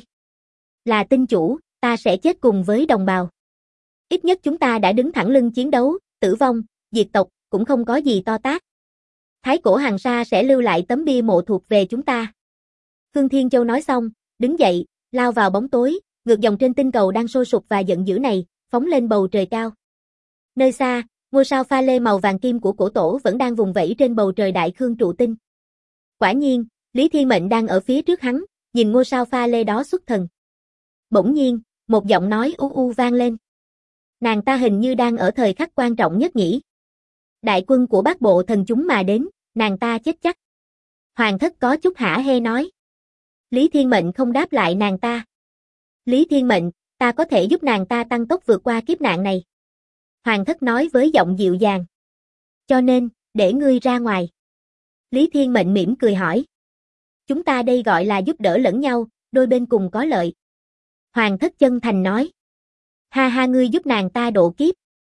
Là tinh chủ, ta sẽ chết cùng với đồng bào. Ít nhất chúng ta đã đứng thẳng lưng chiến đấu, tử vong, diệt tộc, cũng không có gì to tát. Thái cổ Hàn Sa sẽ lưu lại tấm bia mộ thuộc về chúng ta. Khương Thiên Châu nói xong, đứng dậy, lao vào bóng tối, ngược dòng trên tinh cầu đang sôi sục và giận dữ này, phóng lên bầu trời cao. Nơi xa, ngôi sao pha lê màu vàng kim của cổ tổ vẫn đang vùng vẫy trên bầu trời đại khương trụ tinh. Quả nhiên, Lý Thiên Mệnh đang ở phía trước hắn, nhìn ngôi sao pha lê đó xuất thần. Bỗng nhiên, một giọng nói u u vang lên. Nàng ta hình như đang ở thời khắc quan trọng nhất nhỉ. Đại quân của Bát Bộ thần chúng mà đến, nàng ta chết chắc. Hoàng thất có chút hả hê nói. Lý Thiên Mệnh không đáp lại nàng ta. Lý Thiên Mệnh, ta có thể giúp nàng ta tăng tốc vượt qua kiếp nạn này. Hoàng thất nói với giọng dịu dàng. Cho nên, để ngươi ra ngoài. Lý Thiên Mệnh mỉm cười hỏi. Chúng ta đây gọi là giúp đỡ lẫn nhau, đôi bên cùng có lợi. Hoàng thất chân thành nói. Ha ha, ngươi giúp nàng ta độ kiếp.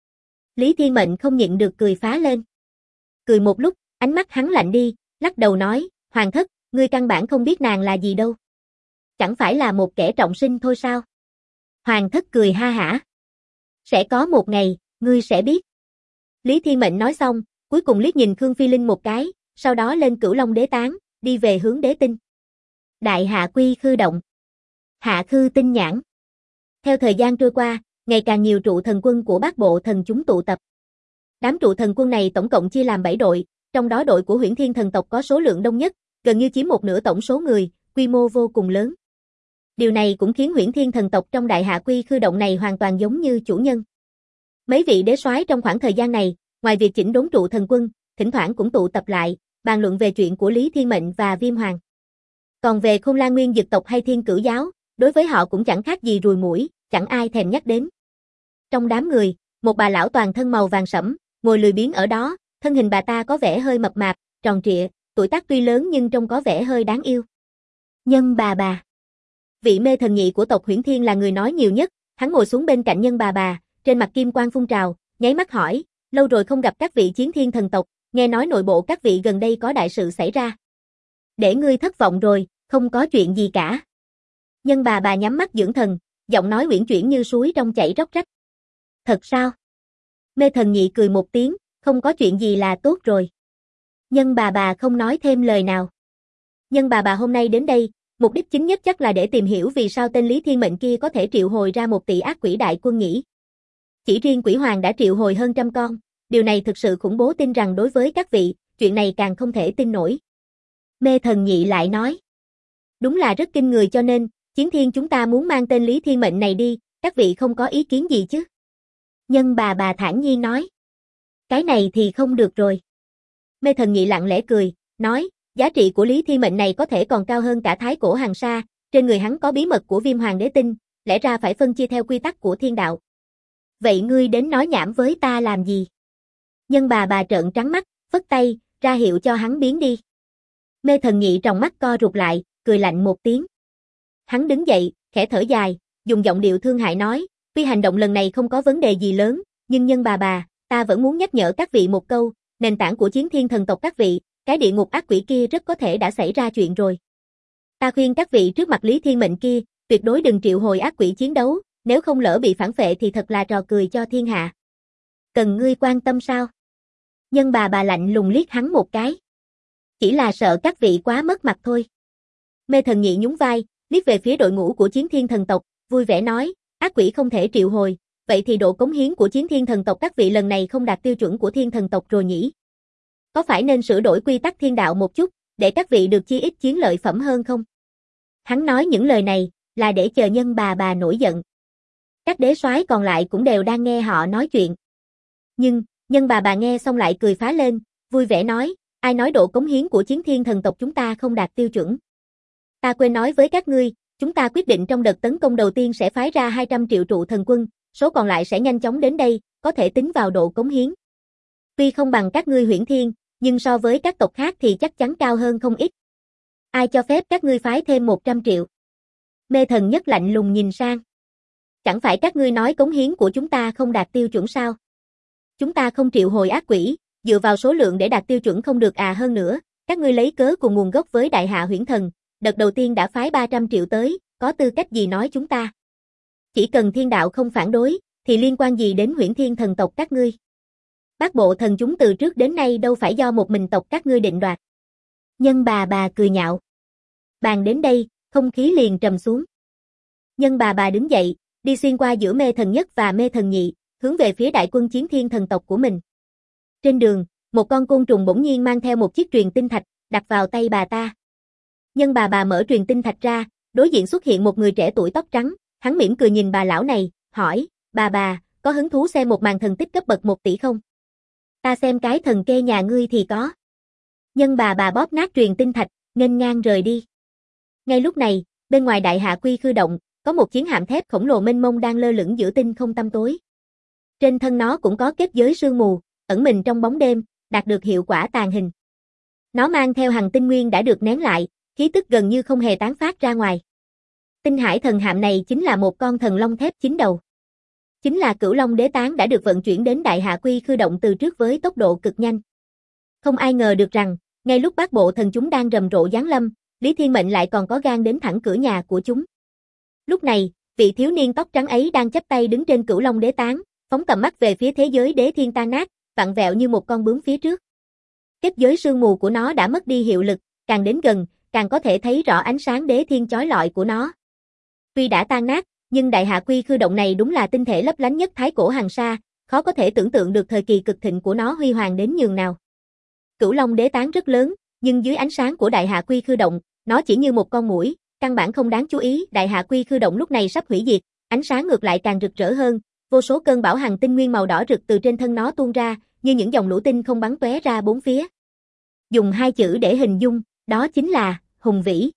Lý Thiên Mệnh không nhịn được cười phá lên. Cười một lúc, ánh mắt hắn lạnh đi, lắc đầu nói, Hoàng thất, ngươi căn bản không biết nàng là gì đâu. Chẳng phải là một kẻ trọng sinh thôi sao? Hoàng thất cười ha hả. Sẽ có một ngày, ngươi sẽ biết. Lý Thiên Mệnh nói xong, cuối cùng liếc nhìn Khương Phi Linh một cái, sau đó lên Cửu Long Đế Tán, đi về hướng đế tinh. Đại Hạ Quy Khư Động. Hạ Khư Tinh Nhãn. Theo thời gian trôi qua, ngày càng nhiều trụ thần quân của Bát Bộ thần chúng tụ tập. Đám trụ thần quân này tổng cộng chia làm 7 đội, trong đó đội của Huyễn Thiên thần tộc có số lượng đông nhất, gần như chiếm một nửa tổng số người, quy mô vô cùng lớn. Điều này cũng khiến Huyễn Thiên thần tộc trong Đại Hạ Quy Khư Động này hoàn toàn giống như chủ nhân. Mấy vị đế soái trong khoảng thời gian này, ngoài việc chỉnh đốn trụ thần quân, thỉnh thoảng cũng tụ tập lại, bàn luận về chuyện của Lý Thiên Mệnh và Viêm Hoàng. Còn về Khôn Lan Nguyên Dực tộc hay Thiên Cửu giáo, đối với họ cũng chẳng khác gì ruồi muỗi, chẳng ai thèm nhắc đến. Trong đám người, một bà lão toàn thân màu vàng sẫm, ngồi lười biếng ở đó, thân hình bà ta có vẻ hơi mập mạp, tròn trịa, tuổi tác tuy lớn nhưng trông có vẻ hơi đáng yêu. Nhân bà. Vị mê thần nhị của tộc Huyễn Thiên là người nói nhiều nhất, hắn ngồi xuống bên cạnh Nhân bà, trên mặt kim quang phun trào, nháy mắt hỏi, lâu rồi không gặp các vị chiến thiên thần tộc, nghe nói nội bộ các vị gần đây có đại sự xảy ra. Để ngươi thất vọng rồi, không có chuyện gì cả. Nhân bà nhắm mắt dưỡng thần, giọng nói uyển chuyển như suối trong chảy róc rách. Thật sao? Mê thần nhị cười một tiếng, không có chuyện gì là tốt rồi. Nhân bà không nói thêm lời nào. Nhân bà hôm nay đến đây, mục đích chính nhất chắc là để tìm hiểu vì sao tên Lý Thiên Mệnh kia có thể triệu hồi ra 1 tỷ ác quỷ đại quân nhỉ. Chỉ riêng quỷ hoàng đã triệu hồi hơn 100 con, điều này thực sự khủng bố, tin rằng đối với các vị, chuyện này càng không thể tin nổi. Mê thần nhị lại nói. Đúng là rất kinh người, cho nên, chiến thiên chúng ta muốn mang tên Lý Thiên Mệnh này đi, các vị không có ý kiến gì chứ? Nhân bà thản nhiên nói. Cái này thì không được rồi. Mê thần nhị lặng lẽ cười, nói, giá trị của Lý Thiên Mệnh này có thể còn cao hơn cả thái cổ Hàn Sa, trên người hắn có bí mật của Viêm Hoàng đế tinh, lẽ ra phải phân chia theo quy tắc của thiên đạo. Vậy ngươi đến nói nhảm với ta làm gì? Nhân bà trợn trắng mắt, phất tay, ra hiệu cho hắn biến đi. Mê thần nhị tròng mắt co rụt lại, cười lạnh một tiếng. Hắn đứng dậy, khẽ thở dài, dùng giọng điệu thương hại nói, tuy hành động lần này không có vấn đề gì lớn, nhưng Nhân bà, ta vẫn muốn nhắc nhở các vị một câu, nền tảng của chiến thiên thần tộc các vị, cái địa ngục ác quỷ kia rất có thể đã xảy ra chuyện rồi. Ta khuyên các vị trước mặt Lý Thiên Mệnh kia, tuyệt đối đừng triệu hồi ác quỷ chiến đấu, nếu không lỡ bị phản phệ thì thật là trò cười cho thiên hạ. Cần ngươi quan tâm sao? Nhân bà lạnh lùng liếc hắn một cái. Chỉ là sợ các vị quá mất mặt thôi. Mê thần nhị nhún vai, liếc về phía đội ngũ của chiến thiên thần tộc, vui vẻ nói, ác quỷ không thể triệu hồi, vậy thì độ cống hiến của chiến thiên thần tộc các vị lần này không đạt tiêu chuẩn của thiên thần tộc rồi nhỉ? Có phải nên sửa đổi quy tắc thiên đạo một chút, để các vị được chia ít chiến lợi phẩm hơn không? Hắn nói những lời này, là để chờ Nhân bà nổi giận. Các đế soái còn lại cũng đều đang nghe họ nói chuyện. Nhưng, Nhân bà nghe xong lại cười phá lên, vui vẻ nói, ai nói độ cống hiến của Chiến Thiên thần tộc chúng ta không đạt tiêu chuẩn. Ta quên nói với các ngươi, chúng ta quyết định trong đợt tấn công đầu tiên sẽ phái ra 200 triệu trụ thần quân, số còn lại sẽ nhanh chóng đến đây, có thể tính vào độ cống hiến. Tuy không bằng các ngươi Huyễn Thiên, nhưng so với các tộc khác thì chắc chắn cao hơn không ít. Ai cho phép các ngươi phái thêm 100 triệu? Mê Thần Nhất lạnh lùng nhìn sang. Chẳng phải các ngươi nói cống hiến của chúng ta không đạt tiêu chuẩn sao? Chúng ta không triệu hồi ác quỷ, dựa vào số lượng để đạt tiêu chuẩn không được à, hơn nữa, các ngươi lấy cớ cùng nguồn gốc với Đại Hạ Huyễn Thần, đợt đầu tiên đã phái 300 triệu tới, có tư cách gì nói chúng ta? Chỉ cần thiên đạo không phản đối, thì liên quan gì đến Huyễn Thiên thần tộc các ngươi? Bát bộ thần chúng từ trước đến nay đâu phải do một mình tộc các ngươi định đoạt. Nhân bà cười nhạo. Bàn đến đây, không khí liền trầm xuống. Nhân bà đứng dậy, đi xuyên qua giữa Mê Thần Nhất và Mê Thần Nhị, hướng về phía đại quân Chiến Thiên thần tộc của mình. Trên đường, một con côn trùng bỗng nhiên mang theo một chiếc truyền tinh thạch, đặt vào tay bà ta. Nhân bà mở truyền tinh thạch ra, đối diện xuất hiện một người trẻ tuổi tóc trắng, hắn mỉm cười nhìn bà lão này, hỏi, bà, có hứng thú xem một màn thần tích cấp bậc 1 tỷ không? Ta xem cái thần kê nhà ngươi thì có. Nhân bà bóp nát truyền tinh thạch, nghênh ngang rời đi. Ngay lúc này, bên ngoài Đại Hạ Quy Khư động, có một chiến hạm thép khổng lồ mênh mông đang lơ lửng giữa tinh không tăm tối. Trên thân nó cũng có kết giới sương mù, ẩn mình trong bóng đêm, đạt được hiệu quả tàng hình. Nó mang theo hằng tinh nguyên đã được nén lại, khí tức gần như không hề tán phát ra ngoài. Tinh hải thần hạm này chính là một con thần long thép 9 đầu. Chính là Cửu Long Đế Tán đã được vận chuyển đến Đại Hạ Quy Khư động từ trước với tốc độ cực nhanh. Không ai ngờ được rằng, ngay lúc bát bộ thần chúng đang rầm rộ giáng lâm, Lý Thiên Mệnh lại còn có gan đến thẳng cửa nhà của chúng. Lúc này, vị thiếu niên tóc trắng ấy đang chắp tay đứng trên Cửu Long Đế Tán, phóng tầm mắt về phía thế giới đế thiên tan nát, vặn vẹo như một con bướm phía trước. Kết giới sương mù của nó đã mất đi hiệu lực, càng đến gần, càng có thể thấy rõ ánh sáng đế thiên chói lọi của nó. Tuy đã tan nát, nhưng Đại Hạ Quy Khư động này đúng là tinh thể lấp lánh nhất thái cổ hàng sa, khó có thể tưởng tượng được thời kỳ cực thịnh của nó huy hoàng đến nhường nào. Cửu Long Đế Tán rất lớn, nhưng dưới ánh sáng của Đại Hạ Quy Khư động, nó chỉ như một con muỗi, căn bản không đáng chú ý. Đại Hạ Quy Khư động lúc này sắp hủy diệt, ánh sáng ngược lại càng rực rỡ hơn, vô số cơn bão hằng tinh nguyên màu đỏ rực từ trên thân nó tuôn ra, như những dòng lũ tinh không bắn tóe ra bốn phía. Dùng 2 chữ để hình dung, đó chính là hùng vĩ.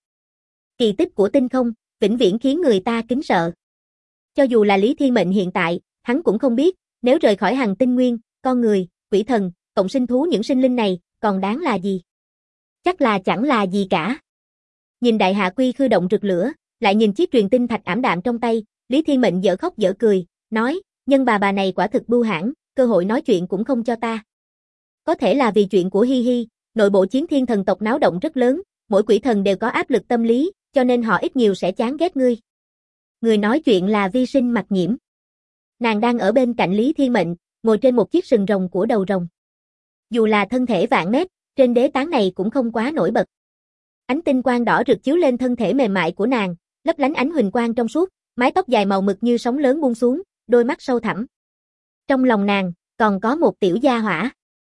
Kỳ tích của tinh không, vĩnh viễn khiến người ta kính sợ. Cho dù là Lý Thiên Mệnh hiện tại, hắn cũng không biết, nếu rời khỏi hằng tinh nguyên, con người, quỷ thần, cộng sinh thú, những sinh linh này, còn đáng là gì? Chắc là chẳng là gì cả. Nhìn Đại Hạ Quy Khư động rực lửa, lại nhìn chiếc truyền tinh thạch ảm đạm trong tay, Lý Thiên Mệnh dở khóc dở cười, nói, nhân bà này quả thực bưu hãn, cơ hội nói chuyện cũng không cho ta. Có thể là vì chuyện của Hi Hi, nội bộ Chiến Thiên thần tộc náo động rất lớn, mỗi quỷ thần đều có áp lực tâm lý, cho nên họ ít nhiều sẽ chán ghét ngươi. Người nói chuyện là Vi Sinh Mặc Nhiễm. Nàng đang ở bên cạnh Lý Thiên Mệnh, ngồi trên một chiếc sừng rồng của đầu rồng. Dù là thân thể vạn mét, trên đế tán này cũng không quá nổi bật. Ánh tinh quang đỏ rực chiếu lên thân thể mềm mại của nàng, lấp lánh ánh huỳnh quang trong suốt, mái tóc dài màu mực như sóng lớn buông xuống, đôi mắt sâu thẳm. Trong lòng nàng, còn có một tiểu gia hỏa.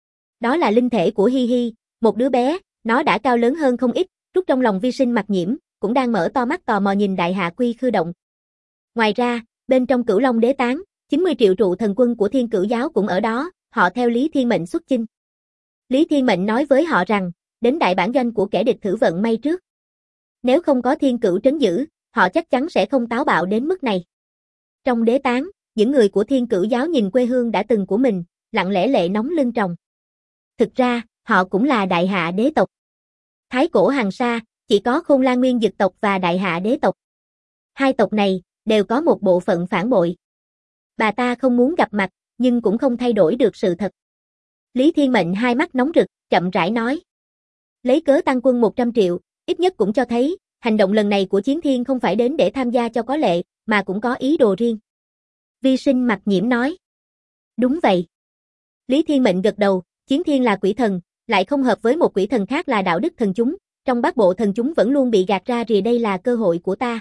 Đó là linh thể của Hi Hi, một đứa bé, nó đã cao lớn hơn không ít, trút trong lòng Vi Sinh Mặc Nhiễm, cũng đang mở to mắt tò mò nhìn Đại Hạ Quy Khư động. Ngoài ra, bên trong Cửu Long Đế Tán, 90 triệu trụ thần quân của Thiên Cửu giáo cũng ở đó, họ theo Lý Thiên Mệnh xuất chinh. Lý Thiên Mệnh nói với họ rằng, đến đại bản doanh của kẻ địch thử vận may trước. Nếu không có Thiên Cửu trấn giữ, họ chắc chắn sẽ không táo bạo đến mức này. Trong đế tán, những người của Thiên Cửu giáo nhìn quê hương đã từng của mình, lặng lẽ lệ nóng lưng tròng. Thực ra, họ cũng là Đại Hạ đế tộc. Thái cổ hàng sa, chỉ có Khôn Lan Nguyên Dực tộc và Đại Hạ đế tộc. Hai tộc này, đều có một bộ phận phản bội. Bà ta không muốn gặp mặt, nhưng cũng không thay đổi được sự thật. Lý Thiên Mệnh hai mắt nóng rực, chậm rãi nói. Lấy cớ tăng quân 100 triệu, ít nhất cũng cho thấy, hành động lần này của Chiến Thiên không phải đến để tham gia cho có lệ, mà cũng có ý đồ riêng. Vi Sinh Mặc Nhiễm nói. Đúng vậy. Lý Thiên Mệnh gật đầu, Chiến Thiên là quỷ thần, lại không hợp với một quỷ thần khác là đạo đức thần chúng, trong bát bộ thần chúng vẫn luôn bị gạt ra rìa, đây là cơ hội của ta.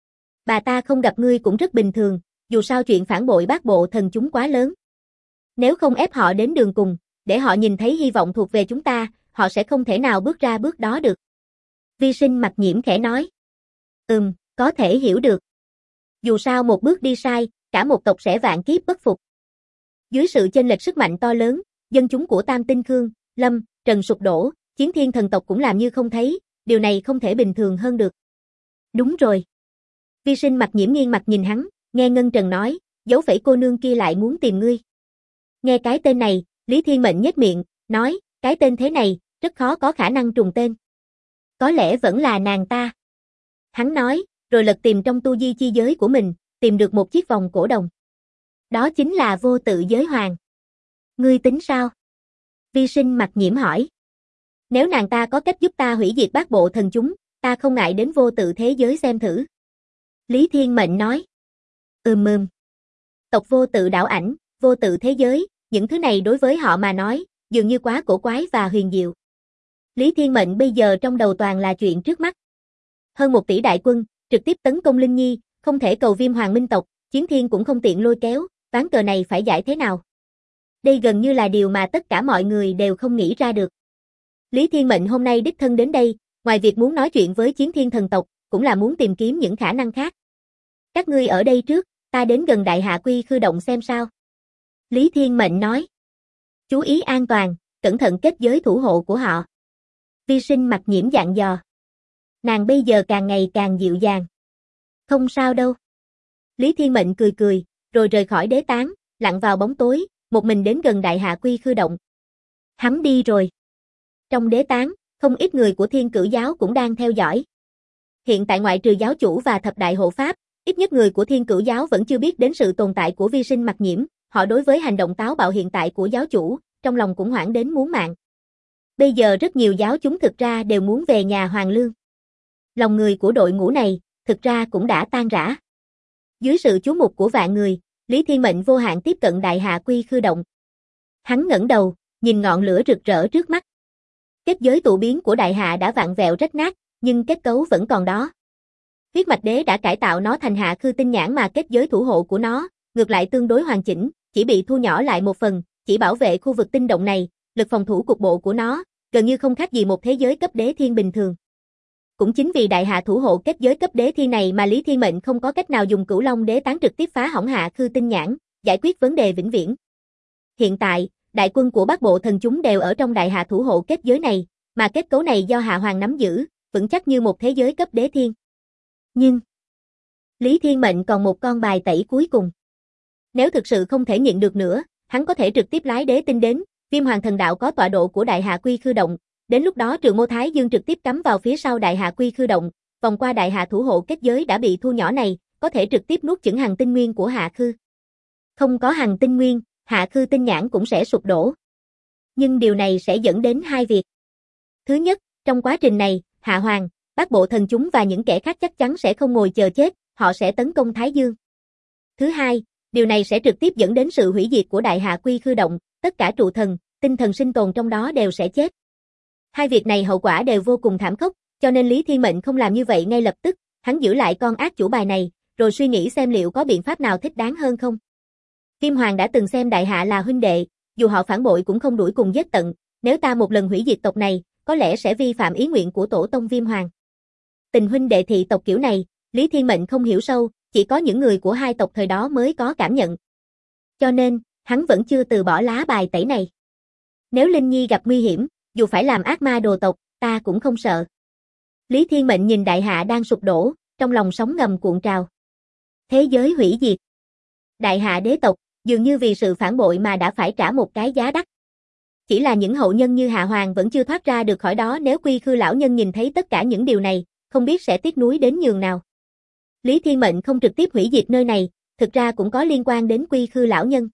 Bà ta không gặp ngươi cũng rất bình thường, dù sao chuyện phản bội bát bộ thần chúng quá lớn. Nếu không ép họ đến đường cùng, để họ nhìn thấy hy vọng thuộc về chúng ta, họ sẽ không thể nào bước ra bước đó được. Vi Sinh Mặc Nhiễm khẽ nói. Có thể hiểu được. Dù sao một bước đi sai, cả một tộc sẽ vạn kiếp bất phục. Dưới sự chênh lệch sức mạnh to lớn, dân chúng của Tam Tinh Khương, Lâm, Trần sụp đổ, Chiến Thiên thần tộc cũng làm như không thấy, điều này không thể bình thường hơn được. Đúng rồi. Vi Sinh Mặc Nhiễm nghiêng mặt nhìn hắn, nghe Ngân Trần nói, dấu phẩy cô nương kia lại muốn tìm ngươi. Nghe cái tên này, Lý Thiên Mệnh nhếch miệng, nói, cái tên thế này, rất khó có khả năng trùng tên. Có lẽ vẫn là nàng ta. Hắn nói, rồi lật tìm trong tu di chi giới của mình, tìm được một chiếc vòng cổ đồng. Đó chính là Vô Tự Giới Hoàng. Ngươi tính sao? Vi Sinh Mặc Nhiễm hỏi. Nếu nàng ta có cách giúp ta hủy diệt bát bộ thần chúng, ta không ngại đến vô tự thế giới xem thử. Lý Thiên Mệnh nói. Tộc vô tự đảo ảnh, vô tự thế giới, những thứ này đối với họ mà nói, dường như quá cổ quái và huyền diệu. Lý Thiên Mệnh bây giờ trong đầu toàn là chuyện trước mắt. Hơn 1 tỷ đại quân, trực tiếp tấn công Linh Nhi, không thể cầu Viêm Hoàng Minh tộc, Chiến Thiên cũng không tiện lôi kéo, ván cờ này phải giải thế nào? Đây gần như là điều mà tất cả mọi người đều không nghĩ ra được. Lý Thiên Mệnh hôm nay đích thân đến đây, ngoài việc muốn nói chuyện với Chiến Thiên thần tộc, cũng là muốn tìm kiếm những khả năng khác. Các ngươi ở đây trước, ta đến gần Đại Hạ Quy Khư động xem sao. Lý Thiên Mệnh nói. Chú ý an toàn, cẩn thận kết giới thủ hộ của họ. Vi Sinh Mặc Nhiễm dặn dò. Nàng bây giờ càng ngày càng dịu dàng. Không sao đâu. Lý Thiên Mệnh cười cười, rồi rời khỏi đế tán, lặn vào bóng tối, một mình đến gần Đại Hạ Quy Khư động. Hắn đi rồi. Trong đế tán, không ít người của Thiên Cửu giáo cũng đang theo dõi. Hiện tại ngoại trừ giáo chủ và thập đại hộ pháp, ít nhất người của Thiên Cửu giáo vẫn chưa biết đến sự tồn tại của Vi Sinh Mặc Nhiễm, họ đối với hành động táo bạo hiện tại của giáo chủ, trong lòng cũng hoảng đến muốn mạng. Bây giờ rất nhiều giáo chúng thực ra đều muốn về nhà hoàn lương. Lòng người của đội ngũ này, thực ra cũng đã tan rã. Dưới sự chú mục của vạn người, Lý Thiên Mệnh vô hạn tiếp cận Đại Hạ Quy Khư động. Hắn ngẩng đầu, nhìn ngọn lửa rực rỡ trước mắt. Kết giới tụ biến của Đại Hạ đã vặn vẹo rách nát, nhưng kết cấu vẫn còn đó. Huyết Mạch Đế đã cải tạo nó thành Hạ Khư tinh nhãn mà kết giới thủ hộ của nó, ngược lại tương đối hoàn chỉnh, chỉ bị thu nhỏ lại một phần, chỉ bảo vệ khu vực tinh động này, lực phòng thủ cục bộ của nó, gần như không khác gì một thế giới cấp đế thiên bình thường. Cũng chính vì Đại Hạ thủ hộ kết giới cấp đế thiên này mà Lý Thiên Mệnh không có cách nào dùng Cửu Long Đế tán trực tiếp phá hỏng Hạ Khư tinh nhãn, giải quyết vấn đề vĩnh viễn. Hiện tại, đại quân của Bát Bộ thần chúng đều ở trong Đại Hạ thủ hộ kết giới này, mà kết cấu này do Hạ Hoàng nắm giữ, vững chắc như một thế giới cấp đế thiên. Nhưng Lý Thiên Mệnh còn một con bài tẩy cuối cùng. Nếu thực sự không thể nhịn được nữa, hắn có thể trực tiếp lái đế tinh đến, Viêm Hoàng thần đạo có tọa độ của Đại Hạ Quy Khư động, đến lúc đó Trường Mâu Thái Dương trực tiếp cắm vào phía sau Đại Hạ Quy Khư động, vòng qua Đại Hạ thủ hộ kết giới đã bị thu nhỏ này, có thể trực tiếp nuốt chửng hằng tinh nguyên của Hạ Khư. Không có hằng tinh nguyên, Hạ Khư tinh nhãn cũng sẽ sụp đổ. Nhưng điều này sẽ dẫn đến hai việc. Thứ nhất, trong quá trình này, Hạ Hoàng, Bát Bộ thần chúng và những kẻ khác chắc chắn sẽ không ngồi chờ chết, họ sẽ tấn công Thái Dương. Thứ hai, điều này sẽ trực tiếp dẫn đến sự hủy diệt của Đại Hạ Quy Khư động, tất cả trụ thần, tinh thần sinh tồn trong đó đều sẽ chết. Hai việc này hậu quả đều vô cùng thảm khốc, cho nên Lý Thiên Mệnh không làm như vậy ngay lập tức, hắn giữ lại con ác chủ bài này, rồi suy nghĩ xem liệu có biện pháp nào thích đáng hơn không. Viêm Hoàng đã từng xem Đại Hạ là huynh đệ, dù họ phản bội cũng không đuổi cùng giết tận, nếu ta một lần hủy diệt tộc này, có lẽ sẽ vi phạm ý nguyện của tổ tông Viêm Hoàng. Tình huynh đệ thị tộc kiểu này, Lý Thiên Mệnh không hiểu sâu, chỉ có những người của hai tộc thời đó mới có cảm nhận. Cho nên, hắn vẫn chưa từ bỏ lá bài tẩy này. Nếu Linh Nhi gặp nguy hiểm, dù phải làm ác ma đồ tộc, ta cũng không sợ. Lý Thiên Mệnh nhìn Đại Hạ đang sụp đổ, trong lòng sóng ngầm cuộn trào. Thế giới hủy diệt. Đại Hạ đế tộc, dường như vì sự phản bội mà đã phải trả một cái giá đắt. Chỉ là những hậu nhân như Hạ Hoàng vẫn chưa thoát ra được khỏi đó, nếu Quy Khư lão nhân nhìn thấy tất cả những điều này, không biết sẽ tiếc nuối đến nhường nào. Lý Thiên Mệnh không trực tiếp hủy diệt nơi này, thực ra cũng có liên quan đến Quy Khư lão nhân.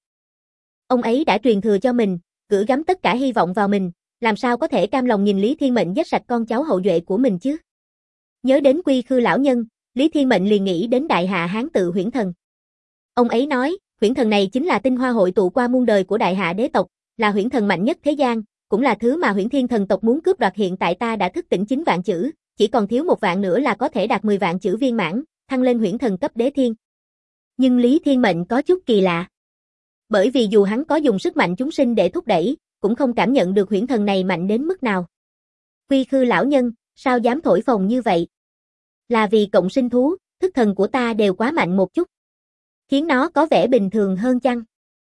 Ông ấy đã truyền thừa cho mình, gửi gắm tất cả hy vọng vào mình, làm sao có thể cam lòng nhìn Lý Thiên Mệnh giết sạch con cháu hậu duệ của mình chứ? Nhớ đến Quy Khư lão nhân, Lý Thiên Mệnh liền nghĩ đến Đại Hạ Hán tự Huyễn Thần. Ông ấy nói, Huyễn Thần này chính là tinh hoa hội tụ qua muôn đời của Đại Hạ đế tộc, là huyễn thần mạnh nhất thế gian, cũng là thứ mà Huyễn Thiên thần tộc muốn cướp đoạt. Hiện tại ta đã thức tỉnh 9 vạn chữ, chỉ còn thiếu 1 vạn nữa là có thể đạt 10 vạn chữ viên mãn, thăng lên huyễn thần cấp đế thiên. Nhưng Lý Thiên Mệnh có chút kỳ lạ. Bởi vì dù hắn có dùng sức mạnh chúng sinh để thúc đẩy, cũng không cảm nhận được huyễn thần này mạnh đến mức nào. Quy Khư lão nhân, sao dám thổi phồng như vậy? Là vì cộng sinh thú, thức thần của ta đều quá mạnh một chút. khiến nó có vẻ bình thường hơn chăng?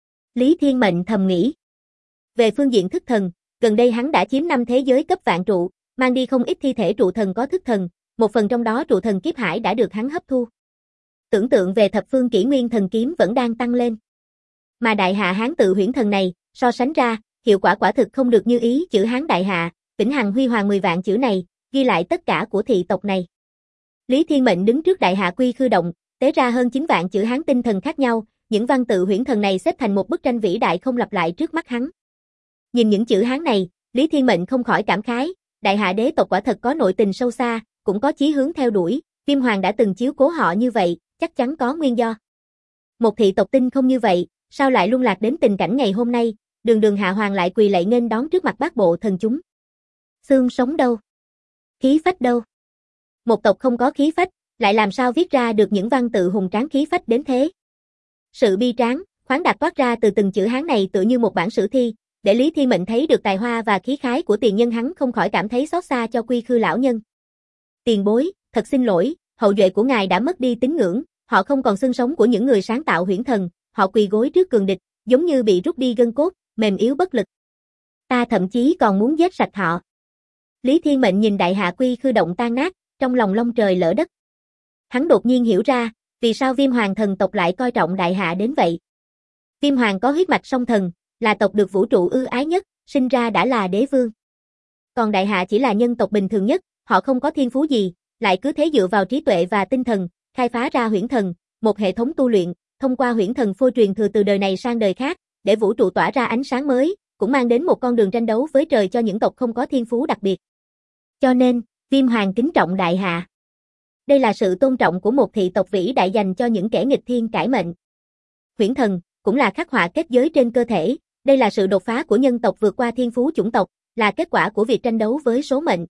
Lý Thiên Mệnh thầm nghĩ. Về phương diện thức thần, gần đây hắn đã chiếm 5 thế giới cấp vạn trụ, mang đi không ít thi thể trụ thần có thức thần, một phần trong đó trụ thần kiếp hải đã được hắn hấp thu. Tưởng tượng về thập phương kỷ nguyên thần kiếm vẫn đang tăng lên. Mà đại hạ Hán tự huyễn thần này, so sánh ra, hiệu quả quả thực không được như ý. Chữ Hán đại hạ, vĩnh hằng huy hoàng 10 vạn chữ này, ghi lại tất cả của thị tộc này. Lý Thiên Mệnh đứng trước đại hạ quy khư động, tế ra hơn 9 vạn chữ Hán tinh thần khác nhau, những văn tự huyễn thần này xếp thành một bức tranh vĩ đại không lặp lại trước mắt hắn. Nhìn những chữ Hán này, Lý Thiên Mệnh không khỏi cảm khái, đại hạ đế tộc quả thật có nội tình sâu xa, cũng có chí hướng theo đuổi, Viêm Hoàng đã từng chiếu cố họ như vậy, chắc chắn có nguyên do. Một thị tộc tinh không như vậy, sao lại luân lạc đến tình cảnh ngày hôm nay, đường hạ hoàng lại quỳ lạy nghênh đón trước mặt bát bộ thần chúng. Xương sống đâu? Khí phách đâu? Một tộc không có khí phách, lại làm sao viết ra được những văn tự hùng tráng khí phách đến thế? Sự bi tráng, khoáng đạt toát ra từ từng chữ Hán này tựa như một bản sử thi, để Lý Thiên Mệnh thấy được tài hoa và khí khái của tiền nhân, hắn không khỏi cảm thấy xót xa cho quy khư lão nhân. Tiền bối, thật xin lỗi, hậu duệ của ngài đã mất đi tín ngưỡng, họ không còn xương sống của những người sáng tạo huyễn thần, họ quỳ gối trước cường địch, giống như bị rút đi gân cốt, mềm yếu bất lực. Ta thậm chí còn muốn giết sạch họ. Lý Thiên Mệnh nhìn đại hạ quy khư động tan nát, trong lòng long trời lỡ đất. Hắn đột nhiên hiểu ra, vì sao Viêm Hoàng thần tộc lại coi trọng đại hạ đến vậy. Viêm Hoàng có huyết mạch song thần, là tộc được vũ trụ ưu ái nhất, sinh ra đã là đế vương. Còn đại hạ chỉ là nhân tộc bình thường nhất, họ không có thiên phú gì, lại cứ thế dựa vào trí tuệ và tinh thần, khai phá ra huyễn thần, một hệ thống tu luyện, thông qua huyễn thần phôi truyền thừa từ đời này sang đời khác, để vũ trụ tỏa ra ánh sáng mới, cũng mang đến một con đường tranh đấu với trời cho những tộc không có thiên phú đặc biệt. Cho nên, Viêm Hoàng kính trọng đại hạ. Đây là sự tôn trọng của một thị tộc vĩ đại dành cho những kẻ nghịch thiên cải mệnh. Huyễn thần, cũng là khắc họa kết giới trên cơ thể, đây là sự đột phá của nhân tộc vượt qua thiên phú chủng tộc, là kết quả của việc tranh đấu với số mệnh.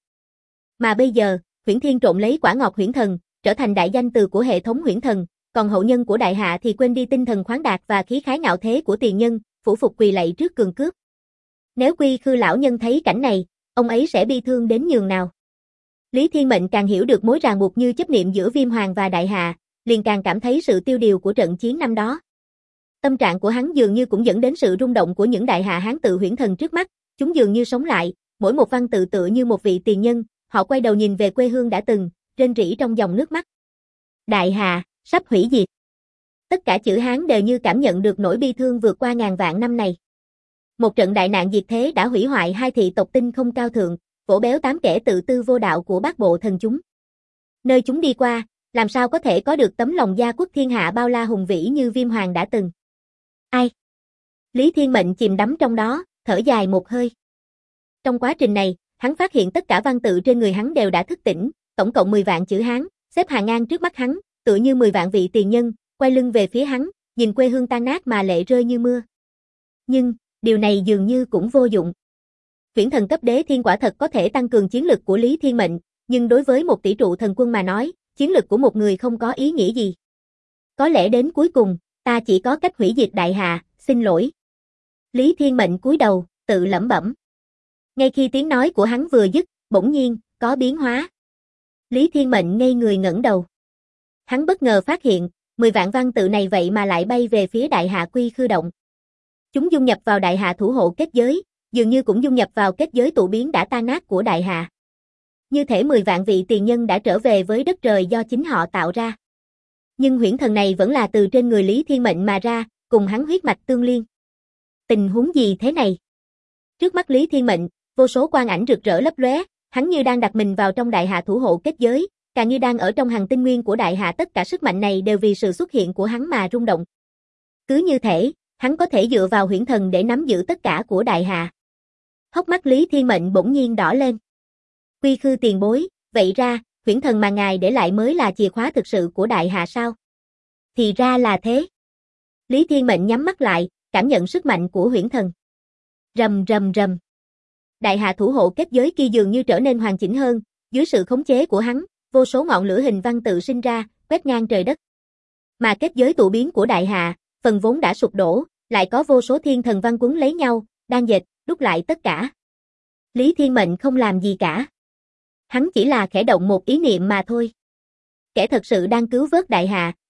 Mà bây giờ, Huyễn Thiên trộn lấy quả ngọt huyễn thần, trở thành đại danh từ của hệ thống huyễn thần, còn hậu nhân của đại hạ thì quên đi tinh thần khoáng đạt và khí khái ngạo thế của tiền nhân, phủ phục quỳ lạy trước cường cướp. Nếu quy khư lão nhân thấy cảnh này, ông ấy sẽ bi thương đến nhường nào. Lý Thiên Mệnh càng hiểu được mối ràng buộc như chấp niệm giữa Viêm Hoàng và đại hạ, liền càng cảm thấy sự tiêu điều của trận chiến năm đó. Tâm trạng của hắn dường như cũng dẫn đến sự rung động của những đại hạ Hán tự huyễn thần trước mắt, chúng dường như sống lại, mỗi một văn tự tựa như một vị tiền nhân, họ quay đầu nhìn về quê hương đã từng, rên rỉ trong dòng nước mắt. Đại hạ, sắp hủy diệt. Tất cả chữ Hán đều như cảm nhận được nỗi bi thương vượt qua ngàn vạn năm này. Một trận đại nạn diệt thế đã hủy hoại hai thị tộc tinh không cao thượng, vỗ béo 8 kẻ tự tư vô đạo của bát bộ thần chúng. Nơi chúng đi qua, làm sao có thể có được tấm lòng gia quốc thiên hạ bao la hùng vĩ như Viêm Hoàng đã từng. Ai? Lý Thiên Mệnh chìm đắm trong đó, thở dài một hơi. Trong quá trình này, hắn phát hiện tất cả văn tự trên người hắn đều đã thức tỉnh, tổng cộng 10 vạn chữ Hán, xếp hàng ngang trước mắt hắn, tựa như 10 vạn vị tiền nhân, quay lưng về phía hắn, nhìn quê hương tan nát mà lệ rơi như mưa. Nhưng, điều này dường như cũng vô dụng. Huyễn thần cấp đế thiên quả thật có thể tăng cường chiến lực của Lý Thiên Mệnh, nhưng đối với một tỷ trụ thần quân mà nói, chiến lực của một người không có ý nghĩa gì. Có lẽ đến cuối cùng, ta chỉ có cách hủy diệt đại hạ, xin lỗi. Lý Thiên Mệnh cúi đầu, tự lẩm bẩm. Ngay khi tiếng nói của hắn vừa dứt, bỗng nhiên, có biến hóa. Lý Thiên Mệnh ngây người ngẩng đầu. Hắn bất ngờ phát hiện, 10 vạn văn tự này vậy mà lại bay về phía đại hạ quy khư động. Chúng dung nhập vào đại hạ thủ hộ kết giới, dường như cũng dung nhập vào kết giới tụ biến đã tan nát của đại hạ. Như thể 10 vạn vị tiền nhân đã trở về với đất trời do chính họ tạo ra. Nhưng huyễn thần này vẫn là từ trên người Lý Thiên Mệnh mà ra, cùng hắn huyết mạch tương liên. Tình huống gì thế này? Trước mắt Lý Thiên Mệnh, vô số quang ảnh rực rỡ lấp lóe, hắn như đang đặt mình vào trong đại hạ thủ hộ kết giới, càng như đang ở trong hành tinh nguyên của đại hạ, tất cả sức mạnh này đều vì sự xuất hiện của hắn mà rung động. Cứ như thể, hắn có thể dựa vào huyễn thần để nắm giữ tất cả của đại hạ. Hốc mắt Lý Thiên Mệnh bỗng nhiên đỏ lên. Quy khư tiền bối, vậy ra, huyễn thần mà ngài để lại mới là chìa khóa thực sự của đại hạ sao? Thì ra là thế. Lý Thiên Mệnh nhắm mắt lại, cảm nhận sức mạnh của huyễn thần. Rầm rầm rầm. Đại hạ thủ hộ kết giới kia dường như trở nên hoàn chỉnh hơn, dưới sự khống chế của hắn, vô số ngọn lửa hình văn tự sinh ra, quét ngang trời đất. Mà kết giới tụ biến của đại hạ, phần vốn đã sụp đổ, lại có vô số thiên thần văn quấn lấy nhau, đang dệt, đúc lại tất cả. Lý Thiên Mệnh không làm gì cả. Hắn chỉ là khẽ động một ý niệm mà thôi. Kẻ thật sự đang cứu vớt đại hạ,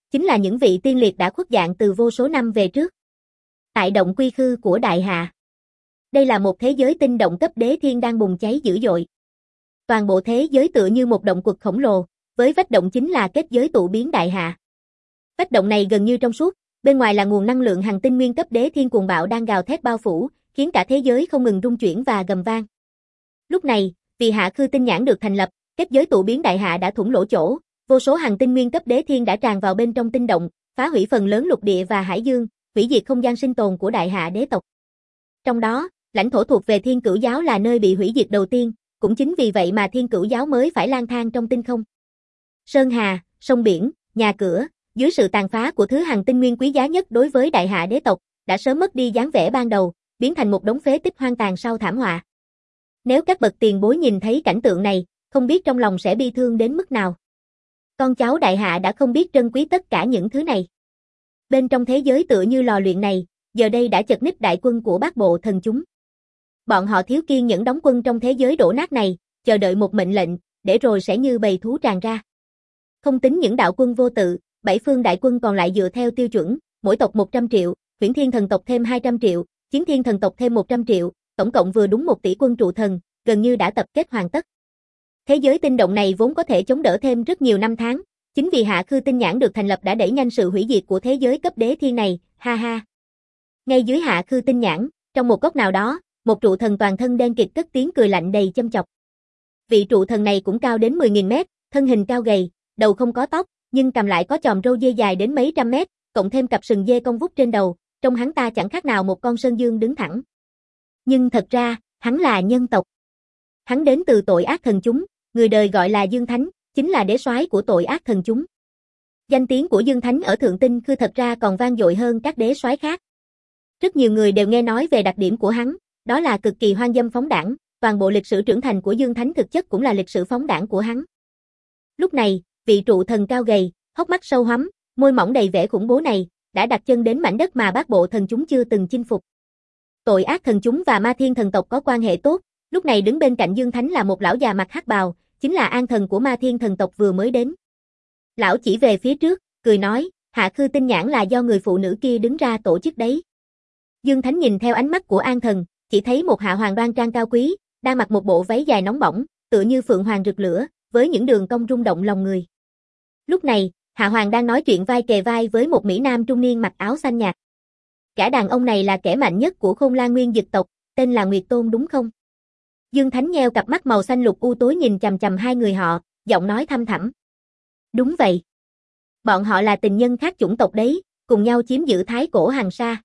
chính là những vị tiên liệt đã khuất dạng từ vô số năm về trước. Tại động quy khư của Đại Hà. Đây là một thế giới tinh động cấp đế thiên đang bùng cháy dữ dội. Toàn bộ thế giới tựa như một động quật khổng lồ, với vách động chính là kết giới tụ biến Đại Hà. Vách động này gần như trong suốt, bên ngoài là nguồn năng lượng hành tinh nguyên cấp đế thiên cuồng bạo đang gào thét bao phủ, khiến cả thế giới không ngừng rung chuyển và gầm vang. Lúc này, vì Hạ Khư Tinh Nhãn được thành lập, kết giới tụ biến Đại Hà đã thủng lỗ chỗ, vô số hành tinh nguyên cấp đế thiên đã tràn vào bên trong tinh động, phá hủy phần lớn lục địa và hải dương, hủy diệt không gian sinh tồn của Đại Hà đế tộc. Trong đó, lãnh thổ thuộc về Thiên Cửu giáo là nơi bị hủy diệt đầu tiên, cũng chính vì vậy mà Thiên Cửu giáo mới phải lang thang trong tinh không. Sơn hà, sông biển, nhà cửa, dưới sự tàn phá của thứ hành tinh nguyên quý giá nhất đối với Đại Hạ đế tộc, đã sớm mất đi dáng vẻ ban đầu, biến thành một đống phế tích hoang tàn sau thảm họa. Nếu các bậc tiền bối nhìn thấy cảnh tượng này, không biết trong lòng sẽ bi thương đến mức nào. Con cháu Đại Hạ đã không biết trân quý tất cả những thứ này. Bên trong thế giới tựa như lò luyện này, giờ đây đã chật ních đại quân của bát bộ thần chúng. Bọn họ thiếu kiên nhẫn đóng quân trong thế giới đổ nát này, chờ đợi một mệnh lệnh, để rồi sẽ như bầy thú tràn ra. Không tính những đạo quân vô tự, 7 phương đại quân còn lại dựa theo tiêu chuẩn, mỗi tộc 100 triệu, Huyễn Thiên thần tộc thêm 200 triệu, Chiến Thiên thần tộc thêm 100 triệu, tổng cộng vừa đúng 1 tỷ quân trụ thần, gần như đã tập kết hoàn tất. Thế giới tinh động này vốn có thể chống đỡ thêm rất nhiều năm tháng, chính vì Hạ Khư Tinh Nhãn được thành lập đã đẩy nhanh sự hủy diệt của thế giới cấp đế thiên này, ha ha. Ngay dưới Hạ Khư Tinh Nhãn, trong một góc nào đó, một trụ thần toàn thân đen kịt cất tiếng cười lạnh đầy châm chọc. Vị trụ thần này cũng cao đến 10.000 mét, thân hình cao gầy, đầu không có tóc, nhưng cầm lại có chòm râu dê dài đến mấy trăm mét, cộng thêm cặp sừng dê cong vút trên đầu, trông hắn ta chẳng khác nào một con sơn dương đứng thẳng. Nhưng thật ra, hắn là nhân tộc. Hắn đến từ tội ác thần chúng, người đời gọi là Dương Thánh, chính là đế soái của tội ác thần chúng. Danh tiếng của Dương Thánh ở Thượng Tinh Khư thật ra còn vang dội hơn các đế soái khác. Rất nhiều người đều nghe nói về đặc điểm của hắn, đó là cực kỳ hoang dâm phóng đãng, toàn bộ lịch sử trưởng thành của Dương Thánh thực chất cũng là lịch sử phóng đãng của hắn. Lúc này, vị trụ thần cao gầy, hốc mắt sâu hoắm, môi mỏng đầy vẻ khủng bố này, đã đặt chân đến mảnh đất mà bát bộ thần chúng chưa từng chinh phục. Tội ác thần chúng và Ma Thiên thần tộc có quan hệ tốt, lúc này đứng bên cạnh Dương Thánh là một lão già mặc hắc bào, chính là An Thần của Ma Thiên thần tộc vừa mới đến. Lão chỉ về phía trước, cười nói, Hạ Khư Tinh Nhãn là do người phụ nữ kia đứng ra tổ chức đấy. Dương Thánh nhìn theo ánh mắt của An Thần, chỉ thấy một hạ hoàng đoan trang cao quý, đang mặc một bộ váy dài nóng bỏng, tựa như phượng hoàng rực lửa, với những đường cong rung động lòng người. Lúc này, hạ hoàng đang nói chuyện vai kề vai với một mỹ nam trung niên mặc áo xanh nhạt. Gã đàn ông này là kẻ mạnh nhất của Khôn Lan Nguyên Dực tộc, tên là Nguyệt Tôn đúng không? Dương Thánh nheo cặp mắt màu xanh lục u tối nhìn chằm chằm hai người họ, giọng nói thăm thẳm. Đúng vậy. Bọn họ là tình nhân khác chủng tộc đấy, cùng nhau chiếm giữ Thái Cổ Hằng Sa.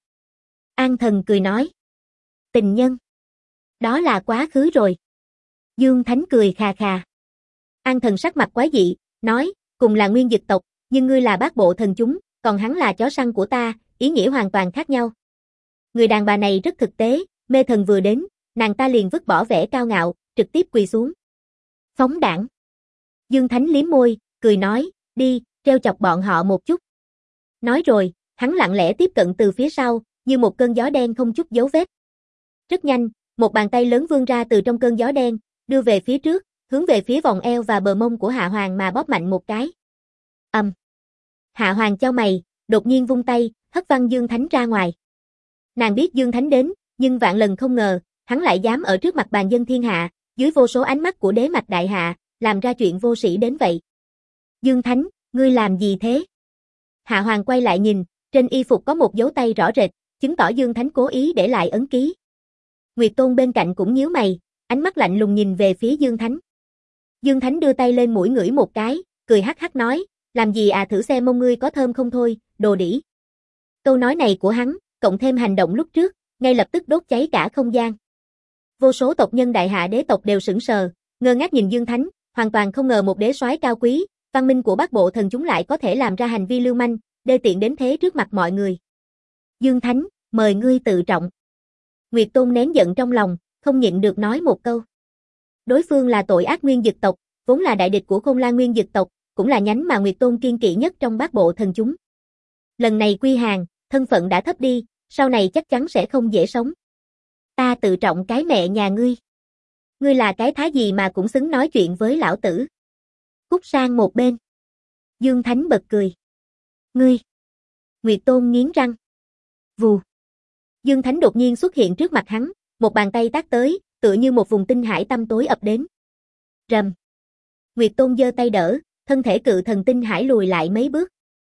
An Thần cười nói. Tình nhân. Đó là quá khứ rồi. Dương Thánh cười khà khà. An Thần sắc mặt quái dị, nói, cùng là Nguyên Dực tộc, nhưng ngươi là bát bộ thần chúng, còn hắn là chó săn của ta, ý nghĩa hoàn toàn khác nhau. Người đàn bà này rất thực tế, mê thần vừa đến, nàng ta liền vứt bỏ vẻ cao ngạo, trực tiếp quỳ xuống. Phóng đảng. Dương Thánh liếm môi, cười nói, đi, treo chọc bọn họ một chút. Nói rồi, hắn lặng lẽ tiếp cận từ phía sau, như một cơn gió đen không chút dấu vết. Rất nhanh, một bàn tay lớn vươn ra từ trong cơn gió đen, đưa về phía trước, hướng về phía vòng eo và bờ mông của Hạ Hoàng mà bóp mạnh một cái. Hạ Hoàng chau mày, đột nhiên vung tay, hất văng Dương Thánh ra ngoài. Nàng biết Dương Thánh đến, nhưng vạn lần không ngờ, hắn lại dám ở trước mặt bàn dân thiên hạ, dưới vô số ánh mắt của đế mạch đại hạ, làm ra chuyện vô sĩ đến vậy. Dương Thánh, ngươi làm gì thế? Hạ Hoàng quay lại nhìn, trên y phục có một dấu tay rõ rệt, chứng tỏ Dương Thánh cố ý để lại ấn ký. Nguyệt Tôn bên cạnh cũng nhíu mày, ánh mắt lạnh lùng nhìn về phía Dương Thánh. Dương Thánh đưa tay lên mũi ngửi một cái, cười hắc hắc nói, làm gì à, thử xem mông ngươi có thơm không thôi, đồ đỉ. Câu nói này của hắn, cộng thêm hành động lúc trước, ngay lập tức đốt cháy cả không gian. Vô số tộc nhân đại hạ đế tộc đều sững sờ, ngơ ngác nhìn Dương Thánh, hoàn toàn không ngờ một đế soái cao quý, văn minh của bát bộ thần chúng lại có thể làm ra hành vi lưu manh, đê tiện đến thế trước mặt mọi người. Dương Thánh, mời ngươi tự trọng. Nguyệt Tôn nén giận trong lòng, không nhịn được nói một câu. Đối phương là tội ác Nguyên Dực tộc, vốn là đại địch của Khôn Lan Nguyên Dực tộc, cũng là nhánh mà Nguyệt Tôn kiên kỵ nhất trong bát bộ thần chúng. Lần này quy hàng, thân phận đã thấp đi, sau này chắc chắn sẽ không dễ sống. Ta tự trọng cái mẹ nhà ngươi. Ngươi là cái thái gì mà cũng xứng nói chuyện với lão tử. Cút sang một bên. Dương Thánh bật cười. Ngươi! Nguyệt Tôn nghiến răng. Vù! Dương Thánh đột nhiên xuất hiện trước mặt hắn, một bàn tay tát tới, tựa như một vùng tinh hải tăm tối ập đến. Rầm! Nguyệt Tôn giơ tay đỡ, thân thể cự thần tinh hải lùi lại mấy bước.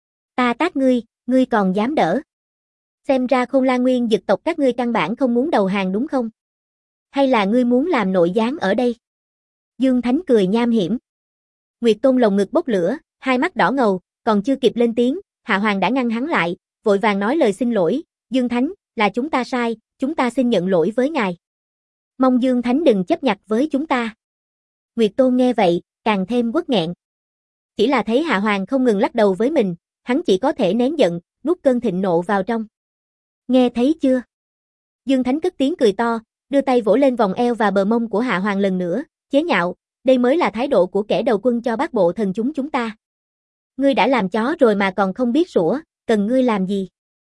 Ta tát ngươi, ngươi còn dám đỡ? Xem ra Khôn La Nguyên Dực tộc các ngươi căn bản không muốn đầu hàng đúng không? Hay là ngươi muốn làm nội gián ở đây? Dương Thánh cười nham hiểm. Nguyệt Tôn lồng ngực bốc lửa, hai mắt đỏ ngầu, còn chưa kịp lên tiếng, Hạ Hoàng đã ngăn hắn lại, vội vàng nói lời xin lỗi, Dương Thánh, là chúng ta sai, chúng ta xin nhận lỗi với ngài. Mong Dương Thánh đừng chấp nhặt với chúng ta. Nguyệt Tôn nghe vậy, càng thêm uất nghẹn. Chỉ là thấy Hạ Hoàng không ngừng lắc đầu với mình, hắn chỉ có thể nén giận, nuốt cơn thịnh nộ vào trong. Nghe thấy chưa? Dương Thánh cất tiếng cười to, đưa tay vỗ lên vòng eo và bờ mông của Hạ Hoàng lần nữa, chế nhạo, đây mới là thái độ của kẻ đầu quân cho bát bộ thần chúng ta. Ngươi đã làm chó rồi mà còn không biết sủa, cần ngươi làm gì?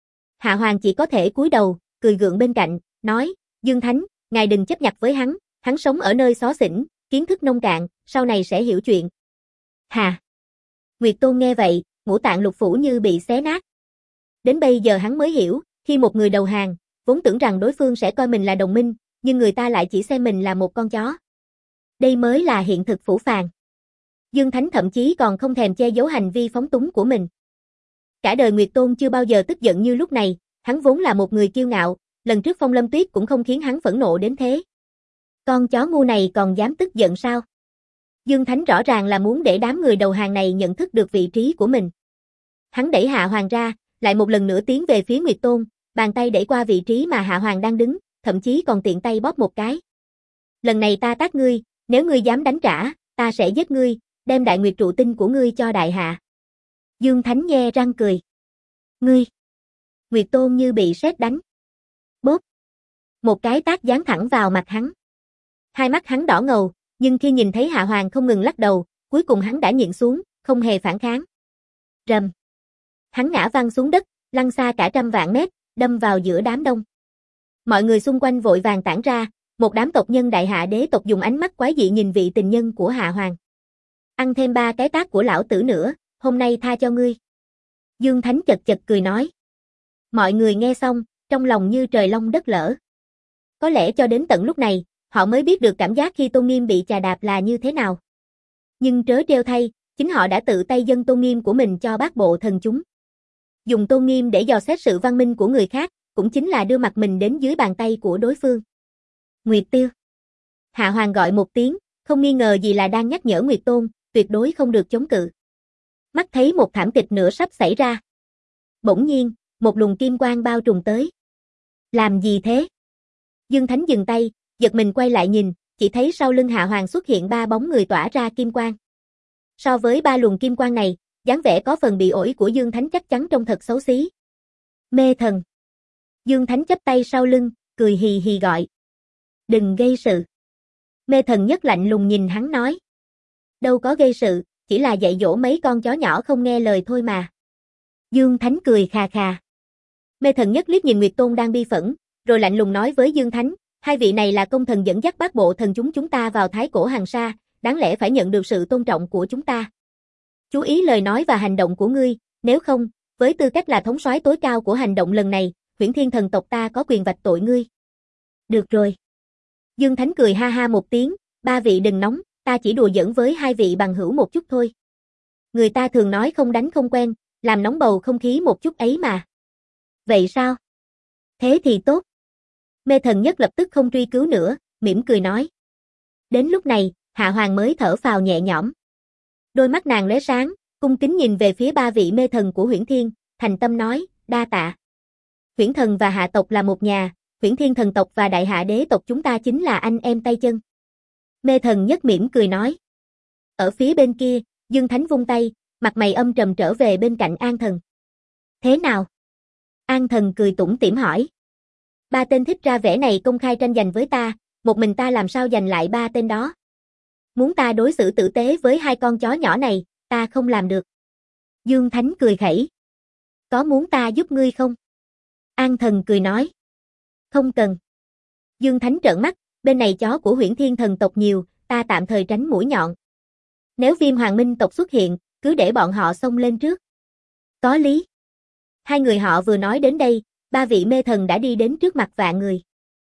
Hạ Hoàng chỉ có thể cúi đầu, cười gượng bên cạnh, nói, Dương Thánh, ngài đừng chấp nhặt với hắn sống ở nơi xó xỉnh, kiến thức nông cạn, sau này sẽ hiểu chuyện. Hà! Nguyệt Tôn nghe vậy, ngũ tạng lục phủ như bị xé nát. Đến bây giờ hắn mới hiểu, khi một người đầu hàng, vốn tưởng rằng đối phương sẽ coi mình là đồng minh, nhưng người ta lại chỉ xem mình là một con chó. Đây mới là hiện thực phũ phàng. Dương Thánh thậm chí còn không thèm che giấu hành vi phóng túng của mình. Cả đời Nguyệt Tôn chưa bao giờ tức giận như lúc này, hắn vốn là một người kiêu ngạo, lần trước Phong Lâm Tuyết cũng không khiến hắn phẫn nộ đến thế. Con chó ngu này còn dám tức giận sao? Dương Thánh rõ ràng là muốn để đám người đầu hàng này nhận thức được vị trí của mình. Hắn đẩy Hạ Hoàng ra, lại một lần nữa tiến về phía Nguyệt Tôn, bàn tay đẩy qua vị trí mà Hạ Hoàng đang đứng, thậm chí còn tiện tay bóp một cái. Lần này ta tát ngươi, nếu ngươi dám đánh trả, ta sẽ giết ngươi, đem đại nguyệt trụ tinh của ngươi cho đại hạ. Dương Thánh nhe răng cười. Ngươi! Nguyệt Tôn như bị sét đánh. Bóp! Một cái tát giáng thẳng vào mặt hắn. Hai mắt hắn đỏ ngầu, nhưng khi nhìn thấy Hạ Hoàng không ngừng lắc đầu, cuối cùng hắn đã nhịn xuống, không hề phản kháng. Rầm! Hắn ngã văng xuống đất, lăn xa cả trăm vạn mét, đâm vào giữa đám đông. Mọi người xung quanh vội vàng tản ra, một đám tộc nhân đại hạ đế tộc dùng ánh mắt quái dị nhìn vị tình nhân của Hạ Hoàng. Ăn thêm 3 cái tát của lão tử nữa, hôm nay tha cho ngươi. Dương Thánh chật chật cười nói. Mọi người nghe xong, trong lòng như trời long đất lở. Có lẽ cho đến tận lúc này, họ mới biết được cảm giác khi tôn nghiêm bị chà đạp là như thế nào. Nhưng trớ trêu thay, chính họ đã tự tay dâng tôn nghiêm của mình cho bát bộ thần chúng. Dùng tôn nghiêm để dò xét sự văn minh của người khác, cũng chính là đưa mặt mình đến dưới bàn tay của đối phương. Nguyệt Tiêu. Hạ Hoàng gọi một tiếng, không nghi ngờ gì là đang nhắc nhở Nguyệt Tôn, tuyệt đối không được chống cự. Mắt thấy một thảm kịch nữa sắp xảy ra. Bỗng nhiên, một luồng kim quang bao trùm tới. Làm gì thế? Dương Thánh dừng tay, giật mình quay lại nhìn, chỉ thấy sau lưng Hạ Hoàng xuất hiện 3 bóng người tỏa ra kim quang. So với 3 luồng kim quang này, dáng vẻ có phần bị ổi của Dương Thánh chắc chắn trông thật xấu xí. Mê thần. Dương Thánh chắp tay sau lưng, cười hì hì gọi. Đừng gây sự. Mê thần nhất lạnh lùng nhìn hắn nói. Đâu có gây sự, chỉ là dạy dỗ mấy con chó nhỏ không nghe lời thôi mà. Dương Thánh cười khà khà. Mê thần nhất liếc nhìn Nguyệt Tôn đang bi phẫn, rồi lạnh lùng nói với Dương Thánh, hai vị này là công thần dẫn dắt bát bộ thần chúng ta vào thái cổ hàng sa, đáng lẽ phải nhận được sự tôn trọng của chúng ta. Chú ý lời nói và hành động của ngươi, nếu không, với tư cách là thống soái tối cao của hành động lần này, Huyễn Thiên thần tộc ta có quyền vạch tội ngươi. Được rồi. Dương Thánh cười ha ha một tiếng, 3 vị đừng nóng, ta chỉ đùa giỡn với 2 vị bằng hữu một chút thôi. Người ta thường nói không đánh không quen, làm nóng bầu không khí một chút ấy mà. Vậy sao? Thế thì tốt. Mê thần nhất lập tức không truy cứu nữa, mỉm cười nói. Đến lúc này, Hạ Hoàng mới thở phào nhẹ nhõm. Đôi mắt nàng lóe sáng, cung kính nhìn về phía 3 vị mê thần của Huyễn Thiên, thành tâm nói, đa tạ. Huyễn thần và Hạ tộc là một nhà, Huyễn Thiên thần tộc và Đại Hạ đế tộc chúng ta chính là anh em tay chân. Mê thần nhất mỉm cười nói. Ở phía bên kia, Dương Thánh vung tay, mặt mày âm trầm trở về bên cạnh An Thần. Thế nào? An Thần cười tủm tỉm hỏi. 3 tên thích ra vẻ này công khai tranh giành với ta, một mình ta làm sao giành lại 3 tên đó? Muốn ta đối xử tử tế với 2 con chó nhỏ này, ta không làm được. Dương Thánh cười khẩy. Có muốn ta giúp ngươi không? An Thần cười nói. Không cần. Dương Thánh trợn mắt, bên này chó của Huyễn Thiên thần tộc nhiều, ta tạm thời tránh mũi nhọn. Nếu Viêm Hoàng Minh tộc xuất hiện, cứ để bọn họ xông lên trước. Có lý. Hai người họ vừa nói đến đây, ba vị mê thần đã đi đến trước mặt vạn người.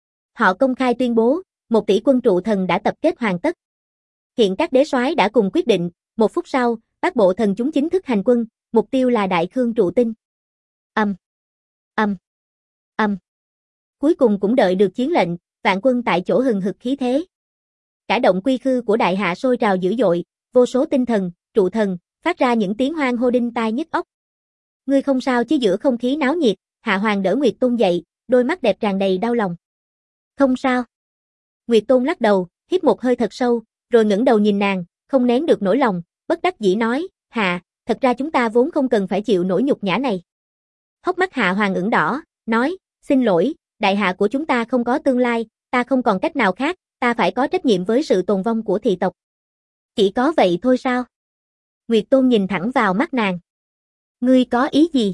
Họ công khai tuyên bố, 1 tỷ quân trụ thần đã tập kết hoàn tất. Hiện các đế soái đã cùng quyết định, 1 phút sau, Bát Bộ Thần chúng chính thức hành quân, mục tiêu là Đại Khương trụ tinh. Âm, âm, âm. Cuối cùng cũng đợi được chiến lệnh, vạn quân tại chỗ hừng hực khí thế. Cả động quy khư của đại hạ sôi trào dữ dội, vô số tinh thần, trụ thần, phát ra những tiếng hoan hô đinh tai nhức óc. Ngươi không sao chứ? Giữa không khí náo nhiệt, Hạ Hoàng đỡ Nguyệt Tôn dậy, đôi mắt đẹp tràn đầy đau lòng. Không sao. Nguyệt Tôn lắc đầu, hít một hơi thật sâu, rồi ngẩng đầu nhìn nàng, không nén được nỗi lòng, bất đắc dĩ nói, Hạ, thật ra chúng ta vốn không cần phải chịu nỗi nhục nhã này. Hốc mắt Hạ Hoàng ửng đỏ, nói, xin lỗi, đại hạ của chúng ta không có tương lai, ta không còn cách nào khác, ta phải có trách nhiệm với sự tồn vong của thị tộc. Chỉ có vậy thôi sao? Nguyệt Tôn nhìn thẳng vào mắt nàng. Ngươi có ý gì?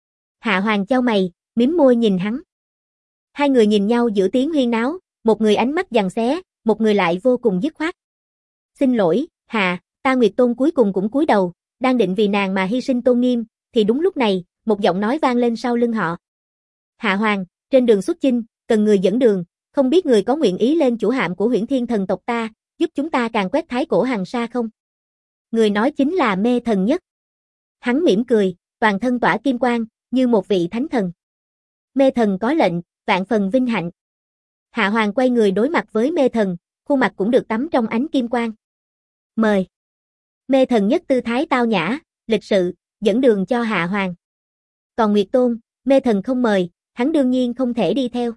Hạ Hoàng chau mày, mím môi nhìn hắn. Hai người nhìn nhau giữa tiếng huyên náo, một người ánh mắt giằng xé, một người lại vô cùng dứt khoát. Xin lỗi, Hạ, ta Nguyệt Tôn cuối cùng cũng cúi đầu, đang định vì nàng mà hy sinh tôn nghiêm, thì đúng lúc này, một giọng nói vang lên sau lưng họ. Hạ Hoàng, trên đường xuất chinh, cần người dẫn đường, không biết người có nguyện ý lên chủ hạm của Huyễn Thiên thần tộc ta, giúp chúng ta càn quét thái cổ hàng sa không? Người nói chính là Mê Thần Nhất. Hắn mỉm cười, toàn thân tỏa kim quang, như một vị thánh thần. Mê Thần có lệnh, vạn phần vinh hạnh. Hạ Hoàng quay người đối mặt với Mê Thần, khuôn mặt cũng được tắm trong ánh kim quang. Mời. Mê Thần Nhất tư thái tao nhã, lịch sự, dẫn đường cho Hạ Hoàng. Còn Nguyệt Tôn, Mê Thần không mời, hắn đương nhiên không thể đi theo.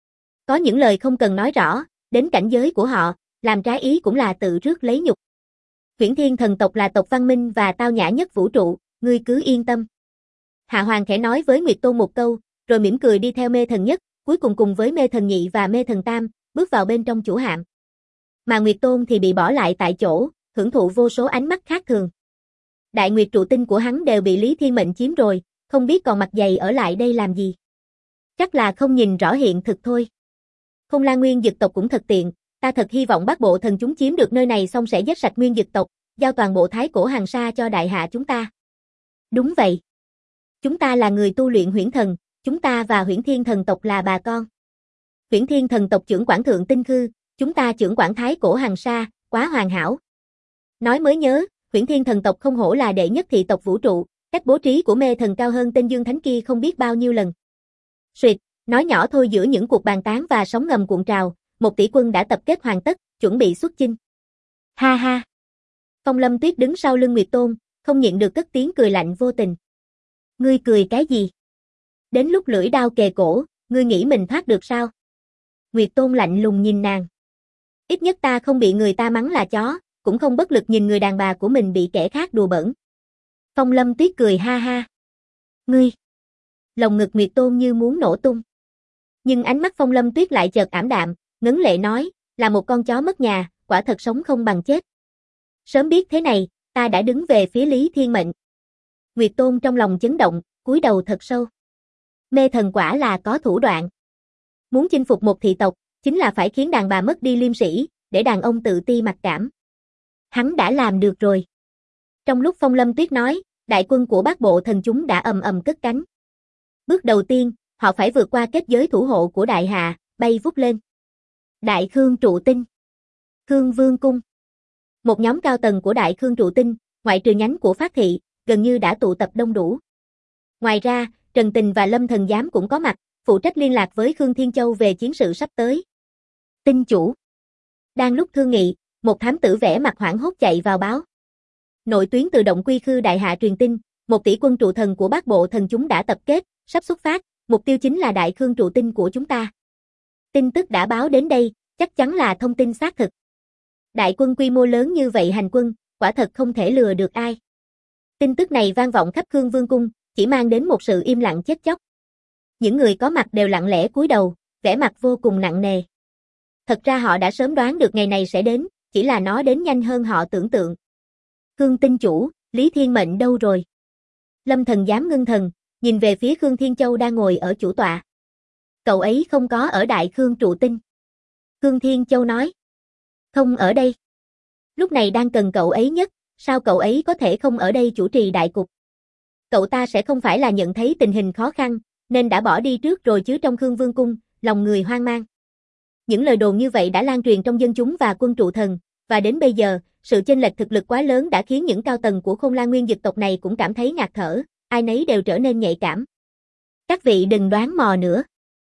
Có những lời không cần nói rõ, đến cảnh giới của họ, làm trái ý cũng là tự rước lấy nhục. Huyễn Thiên thần tộc là tộc văn minh và tao nhã nhất vũ trụ, ngươi cứ yên tâm. Hạ Hoàng khẽ nói với Nguyệt Tôn một câu, rồi mỉm cười đi theo Mê Thần Nhất, cuối cùng cùng với Mê Thần Nhị và Mê Thần Tam, bước vào bên trong chủ hạm. Mà Nguyệt Tôn thì bị bỏ lại tại chỗ, hưởng thụ vô số ánh mắt khác thường. Đại nguyệt trụ tinh của hắn đều bị Lý Thiên Mệnh chiếm rồi, không biết còn mặt dày ở lại đây làm gì. Chắc là không nhìn rõ hiện thực thôi. Không Lan Nguyên Dực tộc cũng thật tiện, ta thật hy vọng Bát Bộ Thần chúng chiếm được nơi này xong sẽ giết sạch Nguyên Dực tộc, giao toàn bộ thái cổ hàng sa cho đại hạ chúng ta. Đúng vậy. Chúng ta là người tu luyện huyễn thần, chúng ta và Huyễn Thiên thần tộc là bà con. Huyễn Thiên thần tộc trưởng quản thượng tinh khư, chúng ta trưởng quản thái cổ hàng sa, quá hoàn hảo. Nói mới nhớ, Huyễn Thiên thần tộc không hổ là đệ nhất thị tộc vũ trụ, cách bố trí của Mê Thần cao hơn tên Dương Thánh kia không biết bao nhiêu lần. Suyệt, nói nhỏ thôi giữa những cuộc bàn tán và sóng ngầm cuộn trào, 1 tỷ quân đã tập kết hoàn tất, chuẩn bị xuất chinh. Ha ha. Phong Lâm Tuyết đứng sau lưng Nguyệt Tôn, không nhịn được cất tiếng cười lạnh vô tình. Ngươi cười cái gì? Đến lúc lưỡi đao kề cổ, ngươi nghĩ mình thoát được sao? Nguyệt Tôn lạnh lùng nhìn nàng. Ít nhất ta không bị người ta mắng là chó, cũng không bất lực nhìn người đàn bà của mình bị kẻ khác đùa bỡn. Phong Lâm Tuyết cười ha ha. Ngươi. Lồng ngực Nguyệt Tôn như muốn nổ tung. Nhưng ánh mắt Phong Lâm Tuyết lại chợt ảm đạm, ngấn lệ nói, là một con chó mất nhà, quả thật sống không bằng chết. Sớm biết thế này, ta đã đứng về phía Lý Thiên Mệnh. Nguyệt Tôn trong lòng chấn động, cúi đầu thật sâu. Mê Thần quả là có thủ đoạn. Muốn chinh phục một thị tộc, chính là phải khiến đàn bà mất đi liêm sĩ, để đàn ông tự ti mặc cảm. Hắn đã làm được rồi. Trong lúc Phong Lâm Tuyết nói, đại quân của Bát Bộ Thần chúng đã ầm ầm cất cánh. Bước đầu tiên, họ phải vượt qua kết giới thủ hộ của đại hạ, bay vút lên. Đại Khương trụ tinh. Khương Vương cung. Một nhóm cao tầng của Đại Khương trụ tinh, ngoại trừ nhánh của Phát thị, gần như đã tụ tập đông đủ. Ngoài ra, Trần Tình và Lâm Thần Giám cũng có mặt, phụ trách liên lạc với Khương Thiên Châu về chiến sự sắp tới. Tinh chủ. Đang lúc thương nghị, một thám tử vẻ mặt hoảng hốt chạy vào báo. Nội tuyến tự động quy khư đại hạ truyền tin, 1 tỷ quân trụ thần của Bát Bộ Thần chúng đã tập kết, sắp xuất phát, mục tiêu chính là Đại Khương trụ tinh của chúng ta. Tin tức đã báo đến đây, chắc chắn là thông tin xác thực. Đại quân quy mô lớn như vậy hành quân, quả thật không thể lừa được ai. Tin tức này vang vọng khắp Khương Vương cung, chỉ mang đến một sự im lặng chết chóc. Những người có mặt đều lặng lẽ cúi đầu, vẻ mặt vô cùng nặng nề. Thật ra họ đã sớm đoán được ngày này sẽ đến, chỉ là nó đến nhanh hơn họ tưởng tượng. Khương tinh chủ, Lý Thiên Mệnh đâu rồi? Lâm Thần Giám ngưng thần, nhìn về phía Khương Thiên Châu đang ngồi ở chủ tọa. Cậu ấy không có ở Đại Khương trụ tinh. Khương Thiên Châu nói. Không ở đây. Lúc này đang cần cậu ấy nhất, sao cậu ấy có thể không ở đây chủ trì đại cục? Cậu ta sẽ không phải là nhận thấy tình hình khó khăn, nên đã bỏ đi trước rồi chứ trong Khương Vương cung, lòng người hoang mang. Những lời đồn như vậy đã lan truyền trong dân chúng và quân trụ thần, và đến bây giờ, sự chênh lệch thực lực quá lớn đã khiến những cao tầng của Khôn Lan Nguyên Dực tộc này cũng cảm thấy ngạt thở, ai nấy đều trở nên nhạy cảm. Các vị đừng đoán mò nữa.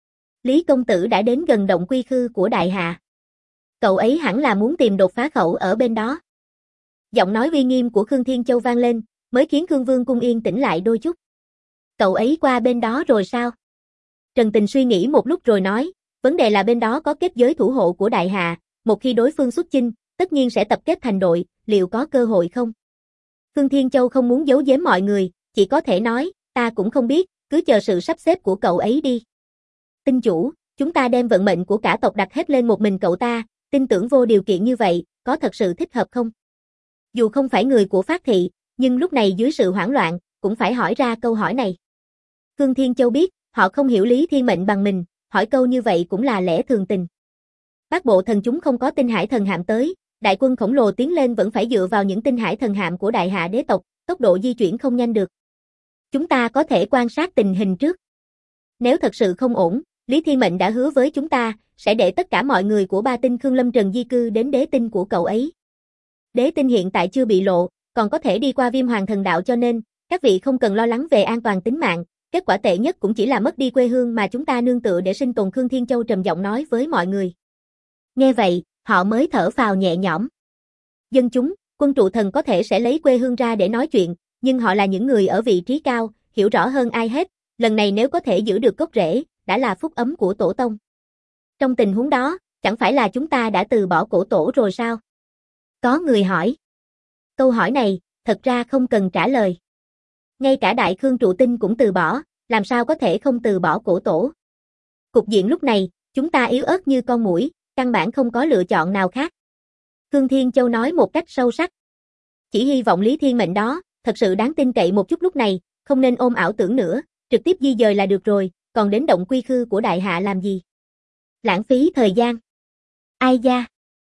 Lý công tử đã đến gần động quy khư của Đại Hà. Cậu ấy hẳn là muốn tìm đột phá khẩu ở bên đó. Giọng nói uy nghiêm của Khương Thiên Châu vang lên, mới khiến Khương Vương cung yên tĩnh lại đôi chút. Cậu ấy qua bên đó rồi sao? Trần Tình suy nghĩ một lúc rồi nói, vấn đề là bên đó có kết giới thủ hộ của Đại Hà, một khi đối phương xuất chinh, tất nhiên sẽ tập kết thành đội, liệu có cơ hội không? Khương Thiên Châu không muốn giấu giếm mọi người, chỉ có thể nói, ta cũng không biết, cứ chờ sự sắp xếp của cậu ấy đi. Tinh chủ, chúng ta đem vận mệnh của cả tộc đặt hết lên một mình cậu ta, tin tưởng vô điều kiện như vậy, có thật sự thích hợp không? Dù không phải người của Phát Thị, nhưng lúc này dưới sự hoảng loạn, cũng phải hỏi ra câu hỏi này. Khương Thiên Châu biết, họ không hiểu Lý Thiên Mệnh bằng mình, hỏi câu như vậy cũng là lẽ thường tình. Bát bộ thần chúng không có tinh hải thần hạm tới, đại quân khổng lồ tiến lên vẫn phải dựa vào những tinh hải thần hạm của Đại Hạ đế tộc, tốc độ di chuyển không nhanh được. Chúng ta có thể quan sát tình hình trước. Nếu thật sự không ổn, Lý Thiên Mệnh đã hứa với chúng ta, sẽ để tất cả mọi người của ba tinh Khương Lâm Trần di cư đến đế tinh của cậu ấy. Đế tinh hiện tại chưa bị lộ, còn có thể đi qua Viêm Hoàng Thần Đạo cho nên, các vị không cần lo lắng về an toàn tính mạng, kết quả tệ nhất cũng chỉ là mất đi quê hương mà chúng ta nương tựa để sinh tồn. Khương Thiên Châu trầm giọng nói với mọi người. Nghe vậy, họ mới thở phào nhẹ nhõm. Dân chúng, quân trụ thần có thể sẽ lấy quê hương ra để nói chuyện, nhưng họ là những người ở vị trí cao, hiểu rõ hơn ai hết, lần này nếu có thể giữ được gốc rễ, đã là phúc ấm của tổ tông. Trong tình huống đó, chẳng phải là chúng ta đã từ bỏ cổ tổ rồi sao? Có người hỏi. Câu hỏi này, thật ra không cần trả lời. Ngay cả Đại Khương Trụ Tinh cũng từ bỏ, làm sao có thể không từ bỏ cổ tổ? Cục diện lúc này, chúng ta yếu ớt như con muỗi, căn bản không có lựa chọn nào khác. Khương Thiên Châu nói một cách sâu sắc. Chỉ hy vọng Lý Thiên Mệnh đó, thật sự đáng tin cậy một chút lúc này, không nên ôm ảo tưởng nữa, trực tiếp di dời là được rồi, còn đến động quy khư của Đại Hạ làm gì? Lãng phí thời gian. Ai da?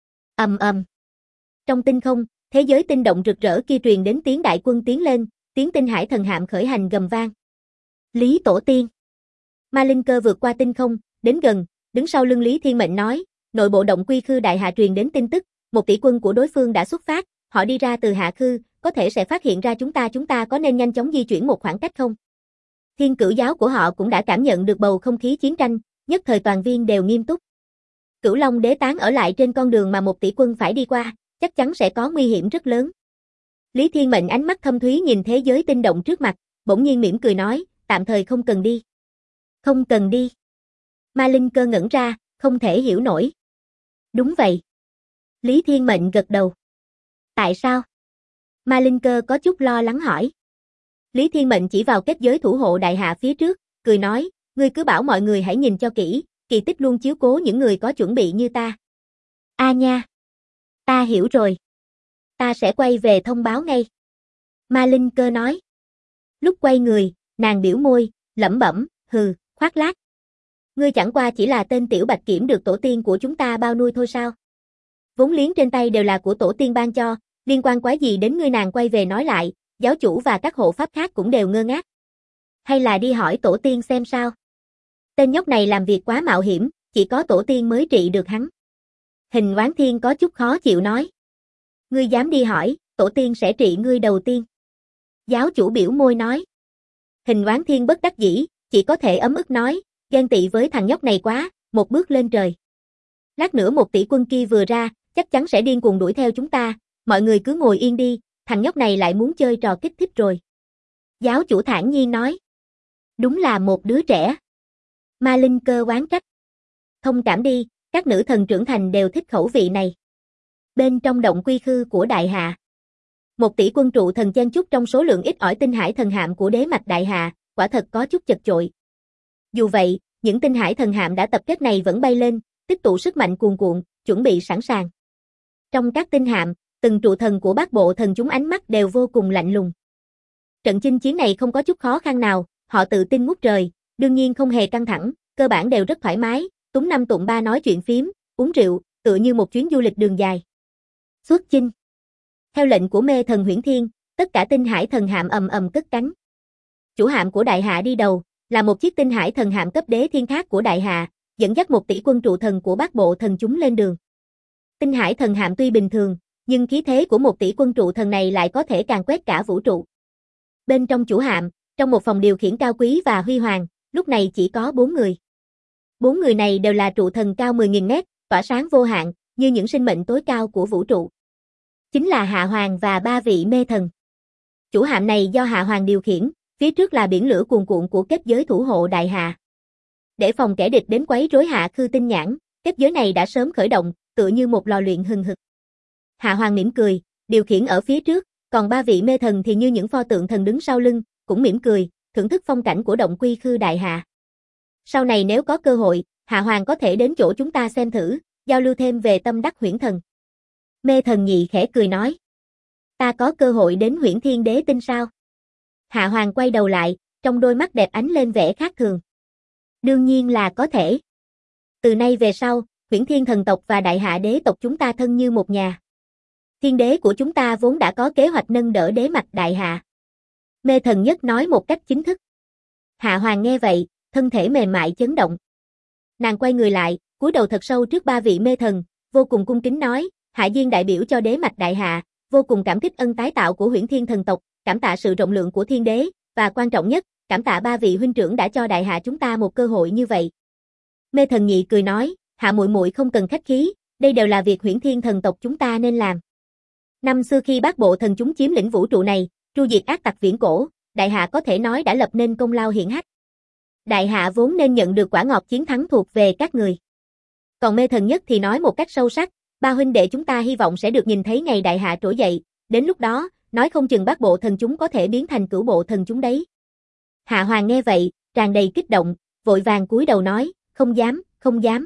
Ầm ầm. Trong tinh không, thế giới tinh động rực rỡ kia truyền đến tiếng đại quân tiến lên, tiếng tinh hải thần hạm khởi hành gầm vang. Lý Tổ Tiên. Ma Linh Cơ vượt qua tinh không, đến gần, đứng sau lưng Lý Thiên Mệnh nói, nội bộ động quy khư Đại Hạ truyền đến tin tức, một tỷ quân của đối phương đã xuất phát, họ đi ra từ Hạ Khư, có thể sẽ phát hiện ra chúng ta có nên nhanh chóng di chuyển một khoảng cách không? Thiên Cửu giáo của họ cũng đã cảm nhận được bầu không khí chiến tranh, nhất thời toàn viên đều nghiêm túc. Cửu Long đế tán ở lại trên con đường mà một tỷ quân phải đi qua, chắc chắn sẽ có nguy hiểm rất lớn. Lý Thiên Mệnh ánh mắt thâm thúy nhìn thế giới tinh động trước mặt, bỗng nhiên mỉm cười nói, tạm thời không cần đi. Không cần đi. Ma Linh Cơ ngẩn ra, không thể hiểu nổi. Đúng vậy. Lý Thiên Mệnh gật đầu. Tại sao? Ma Linh Cơ có chút lo lắng hỏi. Lý Thiên Mệnh chỉ vào kết giới thủ hộ Đại Hạ phía trước, cười nói, ngươi cứ bảo mọi người hãy nhìn cho kỹ, kỳ tích luôn chiếu cố những người có chuẩn bị như ta. A nha. Ta hiểu rồi. Ta sẽ quay về thông báo ngay. Ma Linh Cơ nói. Lúc quay người, nàng biểu môi, lẩm bẩm, hừ, khoác lác. Ngươi chẳng qua chỉ là tên tiểu bạch kiểm được tổ tiên của chúng ta bao nuôi thôi sao? Vốn liếng trên tay đều là của tổ tiên ban cho, liên quan quái gì đến ngươi? Nàng quay về nói lại, giáo chủ và các hộ pháp khác cũng đều ngơ ngác. Hay là đi hỏi tổ tiên xem sao? Tên nhóc này làm việc quá mạo hiểm, chỉ có tổ tiên mới trị được hắn. Hình Oán Thiên có chút khó chịu nói. Ngươi dám đi hỏi, tổ tiên sẽ trị ngươi đầu tiên. Giáo chủ biểu môi nói. Hình Oán Thiên bất đắc dĩ, chỉ có thể ấm ức nói, ghen tị với thằng nhóc này quá, một bước lên trời. Lát nữa một tỷ quân kia vừa ra, chắc chắn sẽ điên cuồng đuổi theo chúng ta, mọi người cứ ngồi yên đi, thằng nhóc này lại muốn chơi trò kích thích rồi. Giáo chủ thản nhiên nói. Đúng là một đứa trẻ. Ma Linh Cơ oán trách. Thông cảm đi, các nữ thần trưởng thành đều thích khẩu vị này. Bên trong động quy khư của Đại Hạ, một tỷ quân trụ thần chen chúc trong số lượng ít ỏi tinh hải thần hạm của đế mạch Đại Hạ, quả thật có chút chật chội. Dù vậy, những tinh hải thần hạm đã tập kết này vẫn bay lên, tích tụ sức mạnh cuồn cuộn, chuẩn bị sẵn sàng. Trong các tinh hạm, từng trụ thần của bát bộ thần chúng ánh mắt đều vô cùng lạnh lùng. Trận chinh chiến này không có chút khó khăn nào, họ tự tin ngút trời, đương nhiên không hề căng thẳng, cơ bản đều rất thoải mái, túm năm tụm ba nói chuyện phím, uống rượu, tựa như một chuyến du lịch đường dài. Xuất chinh. Theo lệnh của mê thần Huyễn Thiên, tất cả tinh hải thần hạm ầm ầm cất cánh. Chủ hạm của Đại Hạ đi đầu, là một chiếc tinh hải thần hạm cấp đế thiên thác của Đại Hạ, dẫn dắt 1 tỷ quân trụ thần của Bát Bộ thần chúng lên đường. Tinh hải thần hạm tuy bình thường, nhưng khí thế của 1 tỷ quân trụ thần này lại có thể càn quét cả vũ trụ. Bên trong chủ hạm, trong một phòng điều khiển cao quý và huy hoàng, lúc này chỉ có 4 người. 4 người này đều là trụ thần cao 10.000 mét, tỏa sáng vô hạn, như những sinh mệnh tối cao của vũ trụ. Chính là Hạ Hoàng và 3 vị mê thần. Chủ hạm này do Hạ Hoàng điều khiển, phía trước là biển lửa cuồn cuộn của kết giới thủ hộ Đại Hạ. Để phòng kẻ địch đến quấy rối Hạ Khư Tinh Nhãn, kết giới này đã sớm khởi động, tựa như một lò luyện hừng hực. Hạ Hoàng mỉm cười, điều khiển ở phía trước, còn 3 vị mê thần thì như những pho tượng thần đứng sau lưng, cũng mỉm cười, thưởng thức phong cảnh của động Quy Khư Đại Hạ. Sau này nếu có cơ hội, Hạ Hoàng có thể đến chỗ chúng ta xem thử, giao lưu thêm về tâm đắc huyễn thần. Mê thần nhị khẽ cười nói. Ta có cơ hội đến Huyễn Thiên Đế Tinh sao? Hạ Hoàng quay đầu lại, trong đôi mắt đẹp ánh lên vẻ khác thường. Đương nhiên là có thể. Từ nay về sau, Huyễn Thiên thần tộc và Đại Hạ đế tộc chúng ta thân như một nhà. Thiên đế của chúng ta vốn đã có kế hoạch nâng đỡ đế mạch Đại Hạ. Mê thần nhất nói một cách chính thức. Hạ Hoàng nghe vậy, thân thể mềm mại chấn động. Nàng quay người lại, cúi đầu thật sâu trước 3 vị mê thần, vô cùng cung kính nói, Hạ Diên đại biểu cho đế mạch Đại Hạ, vô cùng cảm kích ân tái tạo của Huyễn Thiên thần tộc, cảm tạ sự rộng lượng của thiên đế, và quan trọng nhất, cảm tạ 3 vị huynh trưởng đã cho Đại Hạ chúng ta một cơ hội như vậy. Mê thần nhị cười nói, Hạ muội muội không cần khách khí, đây đều là việc Huyễn Thiên thần tộc chúng ta nên làm. Năm xưa khi Bát Bộ thần chúng chiếm lĩnh vũ trụ này, tru diệt ác tặc viễn cổ, Đại Hạ có thể nói đã lập nên công lao hiển hách. Đại Hạ vốn nên nhận được quả ngọt chiến thắng thuộc về các người. Còn mê thần nhất thì nói một cách sâu sắc, 3 huynh đệ chúng ta hy vọng sẽ được nhìn thấy ngày Đại Hạ trỗi dậy, đến lúc đó, nói không chừng Bát Bộ thần chúng có thể biến thành Cửu Bộ thần chúng đấy. Hạ Hoàng nghe vậy, tràn đầy kích động, vội vàng cúi đầu nói, không dám, không dám.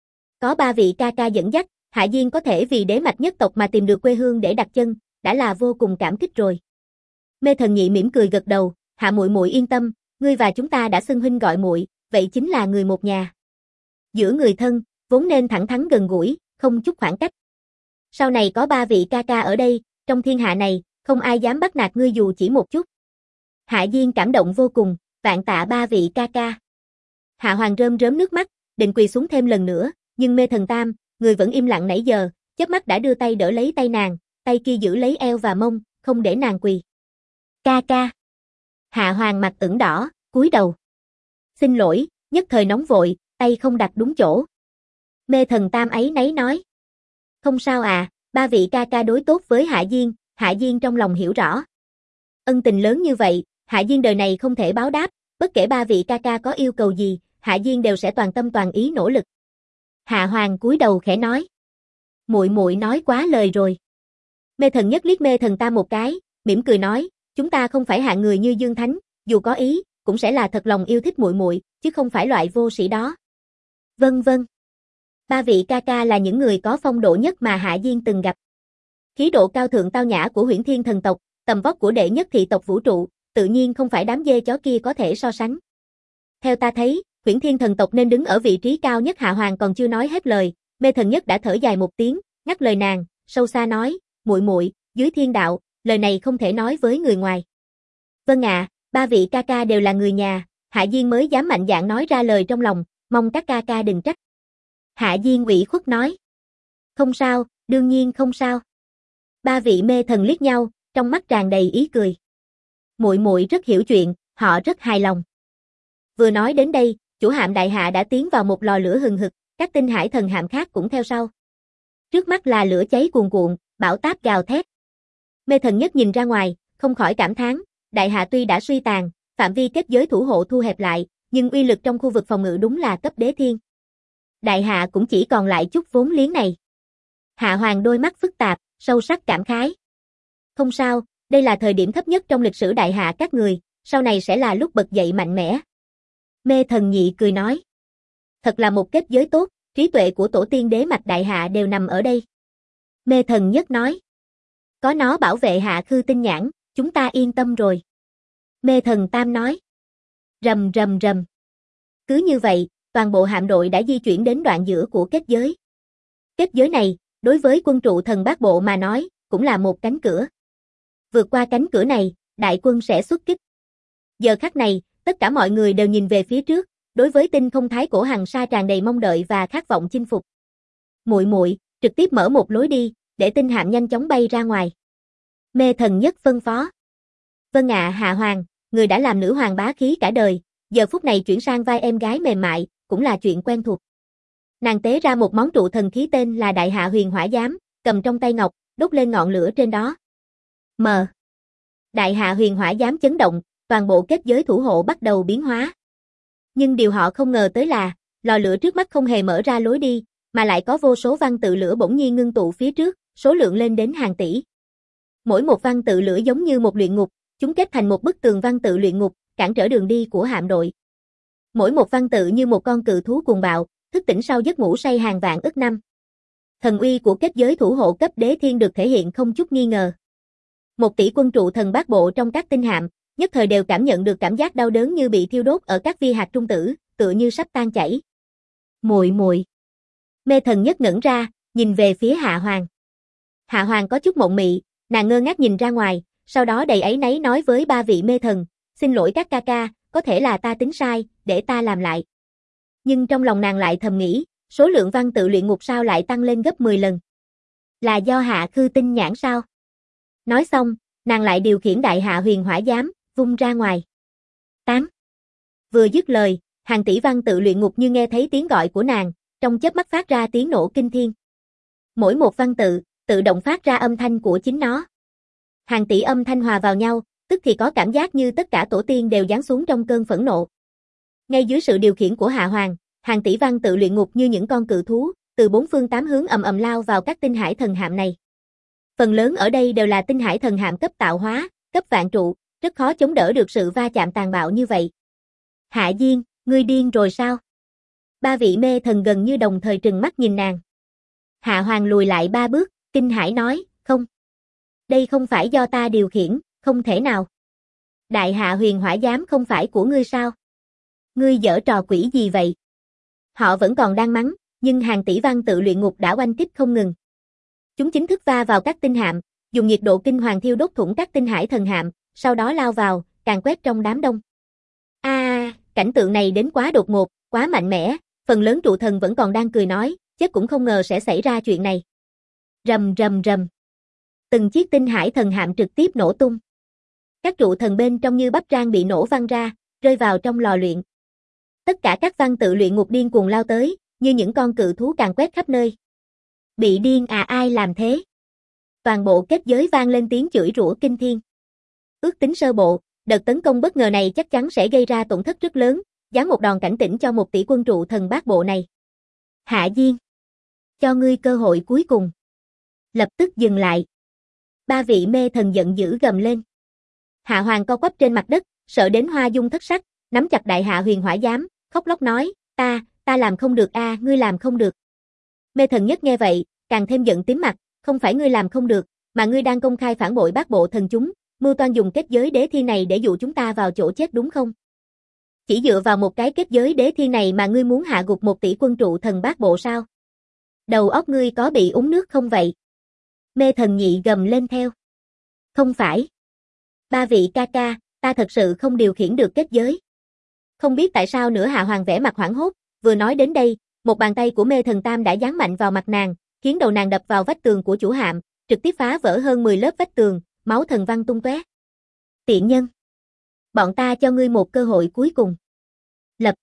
Có 3 vị ca ca dẫn dắt, Hạ Diên có thể vì đế mạch nhất tộc mà tìm được quê hương để đặt chân, đã là vô cùng cảm kích rồi. Mê thần nhị mỉm cười gật đầu, Hạ muội muội yên tâm, ngươi và chúng ta đã xưng huynh gọi muội, vậy chính là người một nhà. Giữa người thân, vốn nên thẳng thắn gần gũi, không chút khoảng cách. Sau này có 3 vị ca ca ở đây, trong thiên hạ này, không ai dám bắt nạt ngươi dù chỉ một chút. Hạ Diên cảm động vô cùng, vạn tạ 3 vị ca ca. Hạ Hoàng rơm rớm nước mắt, định quỳ xuống thêm lần nữa, nhưng mê thần tam, người vẫn im lặng nãy giờ, chớp mắt đã đưa tay đỡ lấy tay nàng, tay kia giữ lấy eo và mông, không để nàng quỳ. Ca ca. Hạ Hoàng mặt ửng đỏ, cúi đầu. Xin lỗi, nhất thời nóng vội, tay không đặt đúng chỗ. Mê thần tam ấy nấy nói. Không sao à, 3 vị ca ca đối tốt với Hạ Diên trong lòng hiểu rõ. Ân tình lớn như vậy, Hạ Diên đời này không thể báo đáp, bất kể 3 vị ca ca có yêu cầu gì, Hạ Diên đều sẽ toàn tâm toàn ý nỗ lực. Hạ Hoàng cúi đầu khẽ nói. Muội muội nói quá lời rồi. Mê thần nhất liếc mê thần tam một cái, mỉm cười nói, chúng ta không phải hạng người như Dương Thánh, dù có ý, cũng sẽ là thật lòng yêu thích muội muội, chứ không phải loại vô sĩ đó. Vâng vâng. 3 vị ca ca là những người có phong độ nhất mà Hạ Diên từng gặp. Khí độ cao thượng tao nhã của Huyễn Thiên thần tộc, tầm vóc của đệ nhất thị tộc vũ trụ, tự nhiên không phải đám dê chó kia có thể so sánh. Theo ta thấy, Huyễn Thiên thần tộc nên đứng ở vị trí cao nhất. Hạ Hoàng còn chưa nói hết lời, mê thần nhất đã thở dài một tiếng, ngắt lời nàng, sâu xa nói, muội muội, dưới thiên đạo, lời này không thể nói với người ngoài. Vâng ạ, 3 vị ca ca đều là người nhà, Hạ Diên mới dám mạnh dạn nói ra lời trong lòng, mong các ca ca đừng trách. Hạ Diên ủy khuất nói. Không sao, đương nhiên không sao. 3 vị mê thần liếc nhau, trong mắt tràn đầy ý cười. Muội muội rất hiểu chuyện, họ rất hài lòng. Vừa nói đến đây, chủ hạm Đại Hạ đã tiến vào một lò lửa hừng hực, các tinh hải thần hạm khác cũng theo sau. Trước mắt là lửa cháy cuồn cuộn, bão táp gào thét. Mê thần nhất nhìn ra ngoài, không khỏi cảm thán, Đại Hạ tuy đã suy tàn, phạm vi kết giới thủ hộ thu hẹp lại, nhưng uy lực trong khu vực phòng ngự đúng là cấp đế thiên. Đại Hạ cũng chỉ còn lại chút vốn liếng này. Hạ Hoàng đôi mắt phức tạp, sâu sắc cảm khái. Không sao, đây là thời điểm thấp nhất trong lịch sử Đại Hạ các người, sau này sẽ là lúc bật dậy mạnh mẽ. Mê thần nhị cười nói. Thật là một kết giới tốt, trí tuệ của tổ tiên đế mạch Đại Hạ đều nằm ở đây. Mê thần nhất nói. Có nó bảo vệ Hạ Khư Tinh Nhãn, chúng ta yên tâm rồi. Mê thần tam nói. Rầm rầm rầm. Cứ như vậy, toàn bộ hạm đội đã di chuyển đến đoạn giữa của kết giới. Kết giới này, đối với quân trụ thần Bát Bộ mà nói, cũng là một cánh cửa. Vượt qua cánh cửa này, đại quân sẽ xuất kích. Giờ khắc này, tất cả mọi người đều nhìn về phía trước, đối với Tinh Không Thái Cổ Hằng Sa tràn đầy mong đợi và khát vọng chinh phục. Muội muội, trực tiếp mở một lối đi, để tinh hạm nhanh chóng bay ra ngoài. Mê Thần Nhất phân phó. Vâng ạ Hạ Hoàng, người đã làm nữ hoàng bá khí cả đời, giờ phút này chuyển sang vai em gái mềm mại, cũng là chuyện quen thuộc. Nàng tế ra một món trụ thần khí tên là Đại Hạ Huyền Hỏa Giám, cầm trong tay ngọc, đốt lên ngọn lửa trên đó. Đại Hạ Huyền Hỏa Giám chấn động, toàn bộ kết giới thủ hộ bắt đầu biến hóa. Nhưng điều họ không ngờ tới là, lò lửa trước mắt không hề mở ra lối đi, mà lại có vô số văn tự lửa bỗng nhiên ngưng tụ phía trước, số lượng lên đến hàng tỷ. Mỗi một văn tự lửa giống như một luyện ngục, chúng kết thành một bức tường văn tự luyện ngục, cản trở đường đi của hạm đội. Mỗi một văn tự như một con cự thú cuồng bạo, thức tỉnh sau giấc ngủ say hàng vạn ức năm. Thần uy của kết giới thủ hộ cấp đế thiên được thể hiện không chút nghi ngờ. 1 tỷ quân trụ thần bát bộ trong các tinh hạm, nhất thời đều cảm nhận được cảm giác đau đớn như bị thiêu đốt ở các vi hạt trung tử, tựa như sắp tan chảy. Muội muội. Mê Thần Nhất ngẩn ra, nhìn về phía Hạ Hoàng. Hạ Hoàng có chút mộng mị, nàng ngơ ngác nhìn ra ngoài, sau đó đầy áy náy nói với 3 vị mê thần, xin lỗi các ca ca, có thể là ta tính sai, để ta làm lại. Nhưng trong lòng nàng lại thầm nghĩ, số lượng văn tự luyện ngục sao lại tăng lên gấp 10 lần. Là do Hạ Khư Tinh nhãn sao? Nói xong, nàng lại điều khiển Đại Hạ Huyền Hỏa Giám, vung ra ngoài. 8. Vừa dứt lời, hàng tỷ văn tự luyện ngục như nghe thấy tiếng gọi của nàng, trong chớp mắt phát ra tiếng nổ kinh thiên. Mỗi một văn tự, tự động phát ra âm thanh của chính nó. Hàng tỷ âm thanh hòa vào nhau, tức thì có cảm giác như tất cả tổ tiên đều giáng xuống trong cơn phẫn nộ. Ngay dưới sự điều khiển của Hạ Hoàng, hàng tỷ văn tự luyện ngục như những con cự thú, từ 4 phương 8 hướng ầm ầm lao vào các tinh hải thần hạm này. Phần lớn ở đây đều là tinh hải thần hạm cấp tạo hóa, cấp vạn trụ, rất khó chống đỡ được sự va chạm tàn bạo như vậy. Hạ Diên, ngươi điên rồi sao? 3 vị mê thần gần như đồng thời trừng mắt nhìn nàng. Hạ Hoàng lùi lại 3 bước, kinh hãi nói, không. Đây không phải do ta điều khiển, không thể nào. Đại Hạ Huyền Hỏa Giám không phải của ngươi sao? Ngươi giở trò quỷ gì vậy? Họ vẫn còn đang mắng, nhưng hàng tỷ văn tự luyện ngục đã oanh kích không ngừng. Chúng chính thức va vào các tinh hạm, dùng nhiệt độ kinh hoàng thiêu đốt thủng các tinh hải thần hạm, sau đó lao vào, càn quét trong đám đông. Cảnh tượng này đến quá đột ngột, quá mạnh mẽ, phần lớn trụ thần vẫn còn đang cười nói, chết cũng không ngờ sẽ xảy ra chuyện này. Rầm rầm rầm. Từng chiếc tinh hải thần hạm trực tiếp nổ tung. Các trụ thần bên trong như bắp rang bị nổ văng ra, rơi vào trong lò luyện. Tất cả các văn tự luyện ngục điên cuồng lao tới, như những con cự thú càn quét khắp nơi. Bị điên à, ai làm thế? Toàn bộ kết giới vang lên tiếng chửi rủa kinh thiên. Ước tính sơ bộ, đợt tấn công bất ngờ này chắc chắn sẽ gây ra tổn thất rất lớn, giáng một đòn cảnh tỉnh cho 1 tỷ quân trụ thần bát bộ này. Hạ Diên, cho ngươi cơ hội cuối cùng. Lập tức dừng lại. 3 vị mê thần giận dữ gầm lên. Hạ Hoàng co quắp trên mặt đất, sợ đến hoa dung thất sắc, nắm chặt Đại Hạ Huyền Hỏa Giám, khóc lóc nói, ta làm không được a, ngươi làm không được. Mê Thần Nhất nghe vậy, càng thêm giận tím mặt, không phải ngươi làm không được, mà ngươi đang công khai phản bội bát bộ thần chúng, mưu toan dùng kết giới đế thiên này để dụ chúng ta vào chỗ chết đúng không? Chỉ dựa vào một cái kết giới đế thiên này mà ngươi muốn hạ gục 1 tỷ quân trụ thần bát bộ sao? Đầu óc ngươi có bị uống nước không vậy? Mê Thần Nhị gầm lên theo. Không phải. 3 vị ca ca, ta thật sự không điều khiển được kết giới. Không biết tại sao nữa. Hạ Hoàng vẻ mặt hoảng hốt, vừa nói đến đây, một bàn tay của Mê Thần Tam đã giáng mạnh vào mặt nàng, khiến đầu nàng đập vào vách tường của chủ hạm, trực tiếp phá vỡ hơn 10 lớp vách tường, máu thần văng tung tóe. Tiện nhân, bọn ta cho ngươi một cơ hội cuối cùng. Lập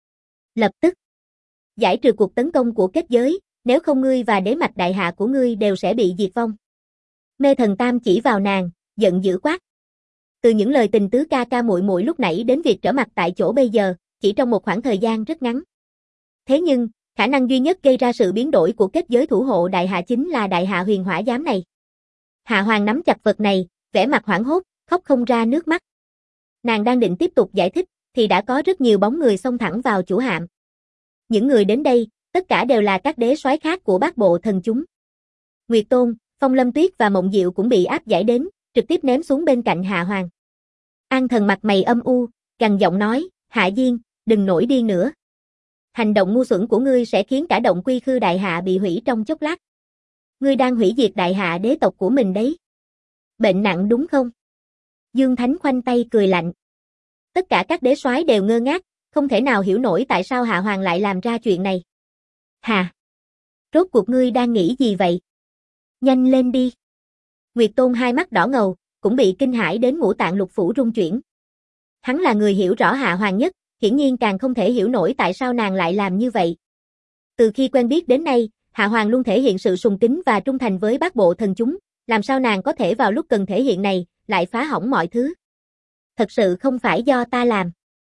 tức, giải trừ cuộc tấn công của kết giới, nếu không ngươi và đế mạch đại hạ của ngươi đều sẽ bị diệt vong. Mê Thần Tam chỉ vào nàng, giận dữ quát. Từ những lời tình tứ ca ca muội muội lúc nãy đến việc trở mặt tại chỗ bây giờ, chỉ trong một khoảng thời gian rất ngắn. Thế nhưng, khả năng duy nhất gây ra sự biến đổi của kết giới thủ hộ đại hạ chính là Đại Hạ Huyền Hỏa Giám này. Hạ Hoàng nắm chặt vật này, vẻ mặt hoảng hốt, khóc không ra nước mắt. Nàng đang định tiếp tục giải thích, thì đã có rất nhiều bóng người xông thẳng vào chủ hạm. Những người đến đây, tất cả đều là các đế soái khác của bát bộ thần chúng. Nguyệt Tôn, Phong Lâm Tuyết và Mộng Diệu cũng bị áp giải đến, trực tiếp ném xuống bên cạnh Hạ Hoàng. An Thần mặt mày âm u, gằn giọng nói, Hạ Diên, đừng nổi điên nữa. Hành động ngu xuẩn của ngươi sẽ khiến cả động Quy Khư đại hạ bị hủy trong chốc lát. Ngươi đang hủy diệt đại hạ đế tộc của mình đấy. Bệnh nặng đúng không? Dương Thánh khoanh tay cười lạnh. Tất cả các đế soái đều ngơ ngác, không thể nào hiểu nổi tại sao Hạ Hoàng lại làm ra chuyện này. Hà! Rốt cuộc ngươi đang nghĩ gì vậy? Nhanh lên đi! Nguyệt Tôn hai mắt đỏ ngầu, cũng bị kinh hãi đến ngũ tạng lục phủ rung chuyển. Hắn là người hiểu rõ Hạ Hoàng nhất, hiển nhiên càng không thể hiểu nổi tại sao nàng lại làm như vậy. Từ khi quen biết đến nay, Hạ Hoàng luôn thể hiện sự sùng kính và trung thành với bát bộ thần chúng, làm sao nàng có thể vào lúc cần thể hiện này, lại phá hỏng mọi thứ. Thật sự không phải do ta làm.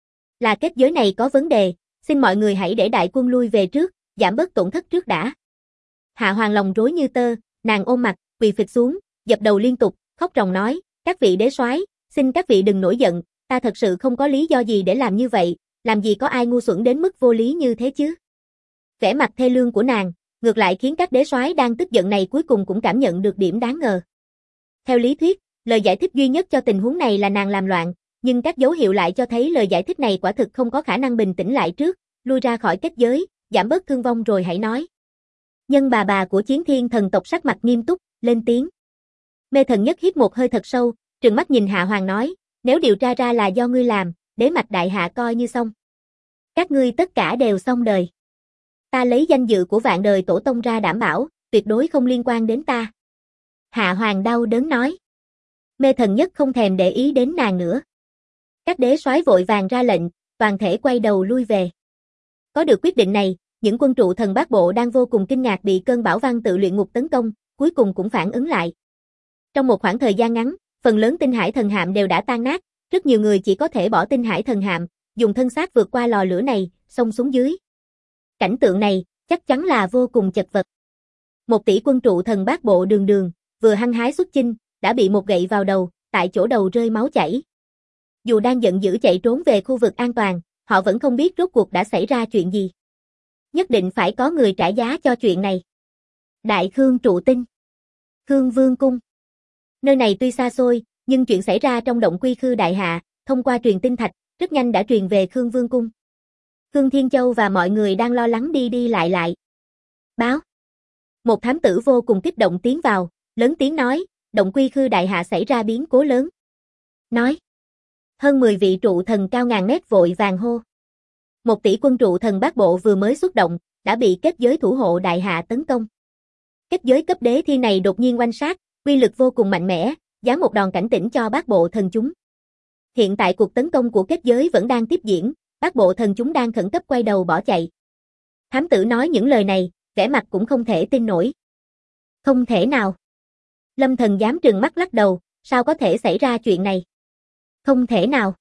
Là kết giới này có vấn đề, xin mọi người hãy để đại quân lui về trước, giảm bớt tổn thất trước đã. Hạ Hoàng lòng rối như tơ, nàng ôm mặt, quỳ phịch xuống, dập đầu liên tục, khóc ròng nói, các vị đế soái, xin các vị đừng nổi giận, ta thật sự không có lý do gì để làm như vậy, làm gì có ai ngu xuẩn đến mức vô lý như thế chứ. Vẻ mặt thê lương của nàng, ngược lại khiến các đế soái đang tức giận này cuối cùng cũng cảm nhận được điểm đáng ngờ. Theo lý thuyết, lời giải thích duy nhất cho tình huống này là nàng làm loạn, nhưng các dấu hiệu lại cho thấy lời giải thích này quả thực không có khả năng bình tĩnh lại trước, lui ra khỏi kết giới, giảm bớt thương vong rồi hãy nói. Nhân bà của Chiến Thiên thần tộc sắc mặt nghiêm túc, lên tiếng. Mê Thần Nhất hít một hơi thật sâu, trừng mắt nhìn Hạ Hoàng nói, nếu điều tra ra là do ngươi làm, Đế Mạch Đại Hạ coi như xong. Các ngươi tất cả đều xong đời. Ta lấy danh dự của vạn đời tổ tông ra đảm bảo, tuyệt đối không liên quan đến ta. Hạ Hoàng đau đớn nói. Mê Thần Nhất không thèm để ý đến nàng nữa. Các đế soái vội vàng ra lệnh, toàn thể quay đầu lui về. Có được quyết định này, những quân trụ thần bát bộ đang vô cùng kinh ngạc bị cơn bão văn tự luyện ngục tấn công, cuối cùng cũng phản ứng lại. Trong một khoảng thời gian ngắn, phần lớn tinh hải thần hạm đều đã tan nát, rất nhiều người chỉ có thể bỏ tinh hải thần hạm, dùng thân xác vượt qua lò lửa này, xông xuống dưới. Cảnh tượng này, chắc chắn là vô cùng chật vật. 1 tỷ quân trụ thần bát bộ đường đường, vừa hăng hái xuất chinh, đã bị một gậy vào đầu, tại chỗ đầu rơi máu chảy. Dù đang giận dữ chạy trốn về khu vực an toàn, họ vẫn không biết rốt cuộc đã xảy ra chuyện gì. Nhất định phải có người trả giá cho chuyện này. Đại Khương trụ tinh. Khương Vương cung. Nơi này tuy xa xôi, nhưng chuyện xảy ra trong động Quy Khư Đại Hạ, thông qua truyền tin thạch, rất nhanh đã truyền về Khương Vương cung. Khương Thiên Châu và mọi người đang lo lắng đi đi lại. Báo. Một thám tử vô cùng kích động tiến vào, lớn tiếng nói, động Quy Khư Đại Hạ xảy ra biến cố lớn. Nói. Hơn 10 vị trụ thần cao ngàn mét vội vàng hô. 1 tỷ quân trụ thần bát bộ vừa mới xuất động, đã bị kết giới thủ hộ Đại Hạ tấn công. Kết giới cấp đế thi này đột nhiên oanh sát, uy lực vô cùng mạnh mẽ, giáng một đòn cảnh tỉnh cho bát bộ thần chúng. Hiện tại cuộc tấn công của kết giới vẫn đang tiếp diễn, bát bộ thần chúng đang khẩn cấp quay đầu bỏ chạy. Thám tử nói những lời này, vẻ mặt cũng không thể tin nổi. Không thể nào. Lâm Thần dám trừng mắt lắc đầu, sao có thể xảy ra chuyện này? Không thể nào.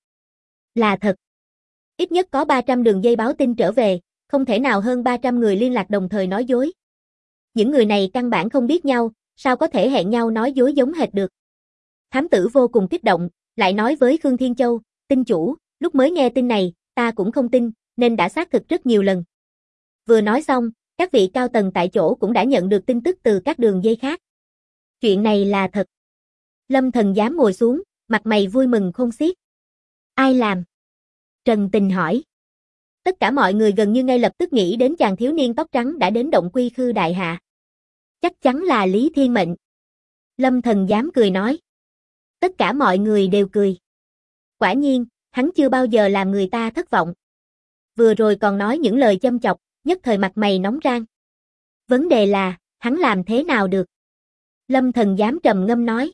Là thật. Ít nhất có 300 đường dây báo tin trở về, không thể nào hơn 300 người liên lạc đồng thời nói dối. Những người này căn bản không biết nhau, sao có thể hẹn nhau nói dối giống hệt được. Thám tử vô cùng kích động, lại nói với Khương Thiên Châu, tinh chủ, lúc mới nghe tin này, ta cũng không tin, nên đã xác thực rất nhiều lần. Vừa nói xong, các vị cao tầng tại chỗ cũng đã nhận được tin tức từ các đường dây khác. Chuyện này là thật. Lâm Thần dám ngồi xuống, mặt mày vui mừng khôn xiết. Ai làm? Trần Tình hỏi. Tất cả mọi người gần như ngay lập tức nghĩ đến chàng thiếu niên tóc trắng đã đến động Quy Khư Đại Hạ. Chắc chắn là Lý Thiên Mệnh. Lâm Thần dám cười nói. Tất cả mọi người đều cười. Quả nhiên, hắn chưa bao giờ làm người ta thất vọng. Vừa rồi còn nói những lời châm chọc, nhất thời mặt mày nóng rang. Vấn đề là, hắn làm thế nào được? Lâm Thần dám trầm ngâm nói.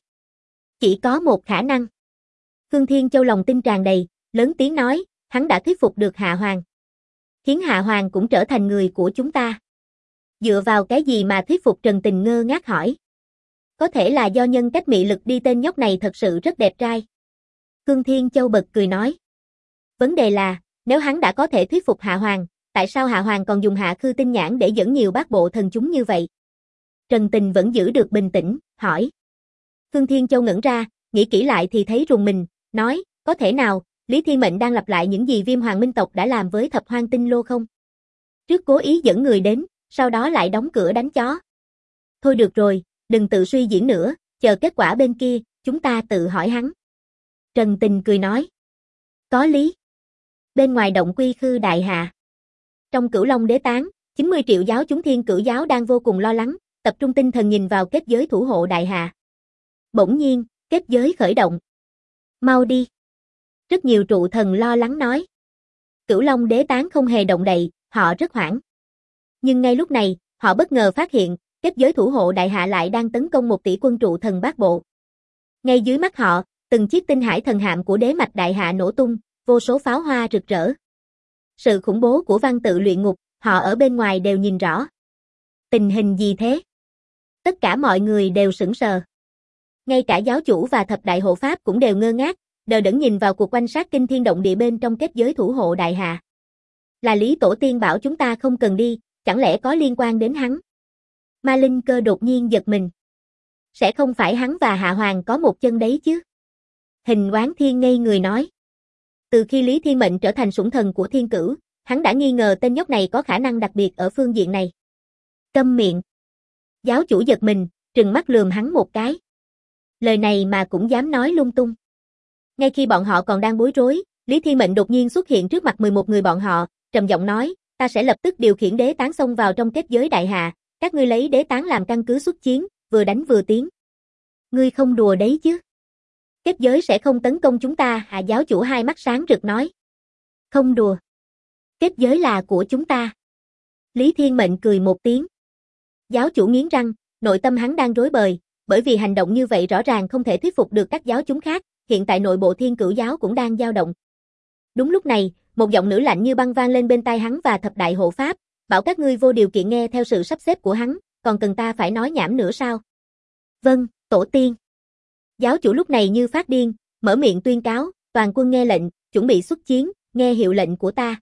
Chỉ có một khả năng. Khương Thiên Châu lòng tin tràn đầy, lớn tiếng nói, hắn đã thuyết phục được Hạ Hoàng. Khiến Hạ Hoàng cũng trở thành người của chúng ta. Dựa vào cái gì mà thuyết phục? Trần Tình ngơ ngác hỏi. Có thể là do nhân cách mị lực đi, tên nhóc này thật sự rất đẹp trai. Khương Thiên Châu bật cười nói. Vấn đề là, nếu hắn đã có thể thuyết phục Hạ Hoàng, tại sao Hạ Hoàng còn dùng Hạ Khư tinh nhãn để dẫn nhiều bát bộ thần chúng như vậy? Trần Tình vẫn giữ được bình tĩnh, hỏi. Khương Thiên Châu ngẩn ra, nghĩ kỹ lại thì thấy rùng mình, nói, có thể nào, Lý Thiên Mệnh đang lặp lại những gì Viêm Hoàng Minh tộc đã làm với Thập Hoang Tinh Lô không? Trước cố ý dẫn người đến, sau đó lại đóng cửa đánh chó. Thôi được rồi, đừng tự suy diễn nữa, chờ kết quả bên kia, chúng ta tự hỏi hắn. Trần Tình cười nói. Có lý. Bên ngoài động Quy Khư Đại Hạ. Trong Cửu Long Đế Tán, 90 triệu giáo chúng Thiên Cửu giáo đang vô cùng lo lắng, tập trung tinh thần nhìn vào kết giới thủ hộ Đại Hạ. Bỗng nhiên, kết giới khởi động. Mau đi. Rất nhiều trụ thần lo lắng nói. Cửu Long đế tán không hề động đậy, họ rất hoảng. Nhưng ngay lúc này, họ bất ngờ phát hiện, kết giới thủ hộ đại hạ lại đang tấn công 1 tỷ quân trụ thần bát bộ. Ngay dưới mắt họ, từng chiếc tinh hải thần hạm của đế mạch đại hạ nổ tung, vô số pháo hoa rực rỡ. Sự khủng bố của văn tự luyện ngục, họ ở bên ngoài đều nhìn rõ. Tình hình gì thế? Tất cả mọi người đều sững sờ. Ngay cả giáo chủ và thập đại hộ pháp cũng đều ngơ ngác, đờ đẫn nhìn vào cuộc oanh sát kinh thiên động địa bên trong kết giới thủ hộ đại hạ. Là Lý Tổ Tiên bảo chúng ta không cần đi, chẳng lẽ có liên quan đến hắn? Ma Linh Cơ đột nhiên giật mình. Sẽ không phải hắn và Hạ Hoàng có một chân đấy chứ? Hình Oán Thiên ngây người nói. Từ khi Lý Thiên Mệnh trở thành sủng thần của Thiên Cửu, hắn đã nghi ngờ tên nhóc này có khả năng đặc biệt ở phương diện này. Câm miệng. Giáo chủ giật mình, trừng mắt lườm hắn một cái. Lời này mà cũng dám nói lung tung. Ngay khi bọn họ còn đang bối rối, Lý Thiên Mệnh đột nhiên xuất hiện trước mặt 11 người bọn họ, trầm giọng nói, ta sẽ lập tức điều khiển đế tán xông vào trong kết giới đại hạ, các ngươi lấy đế tán làm căn cứ xuất chiến, vừa đánh vừa tiến. Ngươi không đùa đấy chứ? Kết giới sẽ không tấn công chúng ta, Hạ giáo chủ hai mắt sáng rực nói. Không đùa. Kết giới là của chúng ta. Lý Thiên Mệnh cười một tiếng. Giáo chủ nghiến răng, nội tâm hắn đang rối bời, bởi vì hành động như vậy rõ ràng không thể thuyết phục được các giáo chúng khác, hiện tại nội bộ Thiên Cửu giáo cũng đang dao động. Đúng lúc này, một giọng nữ lạnh như băng vang lên bên tai hắn và thập đại hộ pháp, bảo các ngươi vô điều kiện nghe theo sự sắp xếp của hắn, còn cần ta phải nói nhảm nữa sao? Vâng, tổ tiên. Giáo chủ lúc này như phát điên, mở miệng tuyên cáo, toàn quân nghe lệnh, chuẩn bị xuất chiến, nghe hiệu lệnh của ta.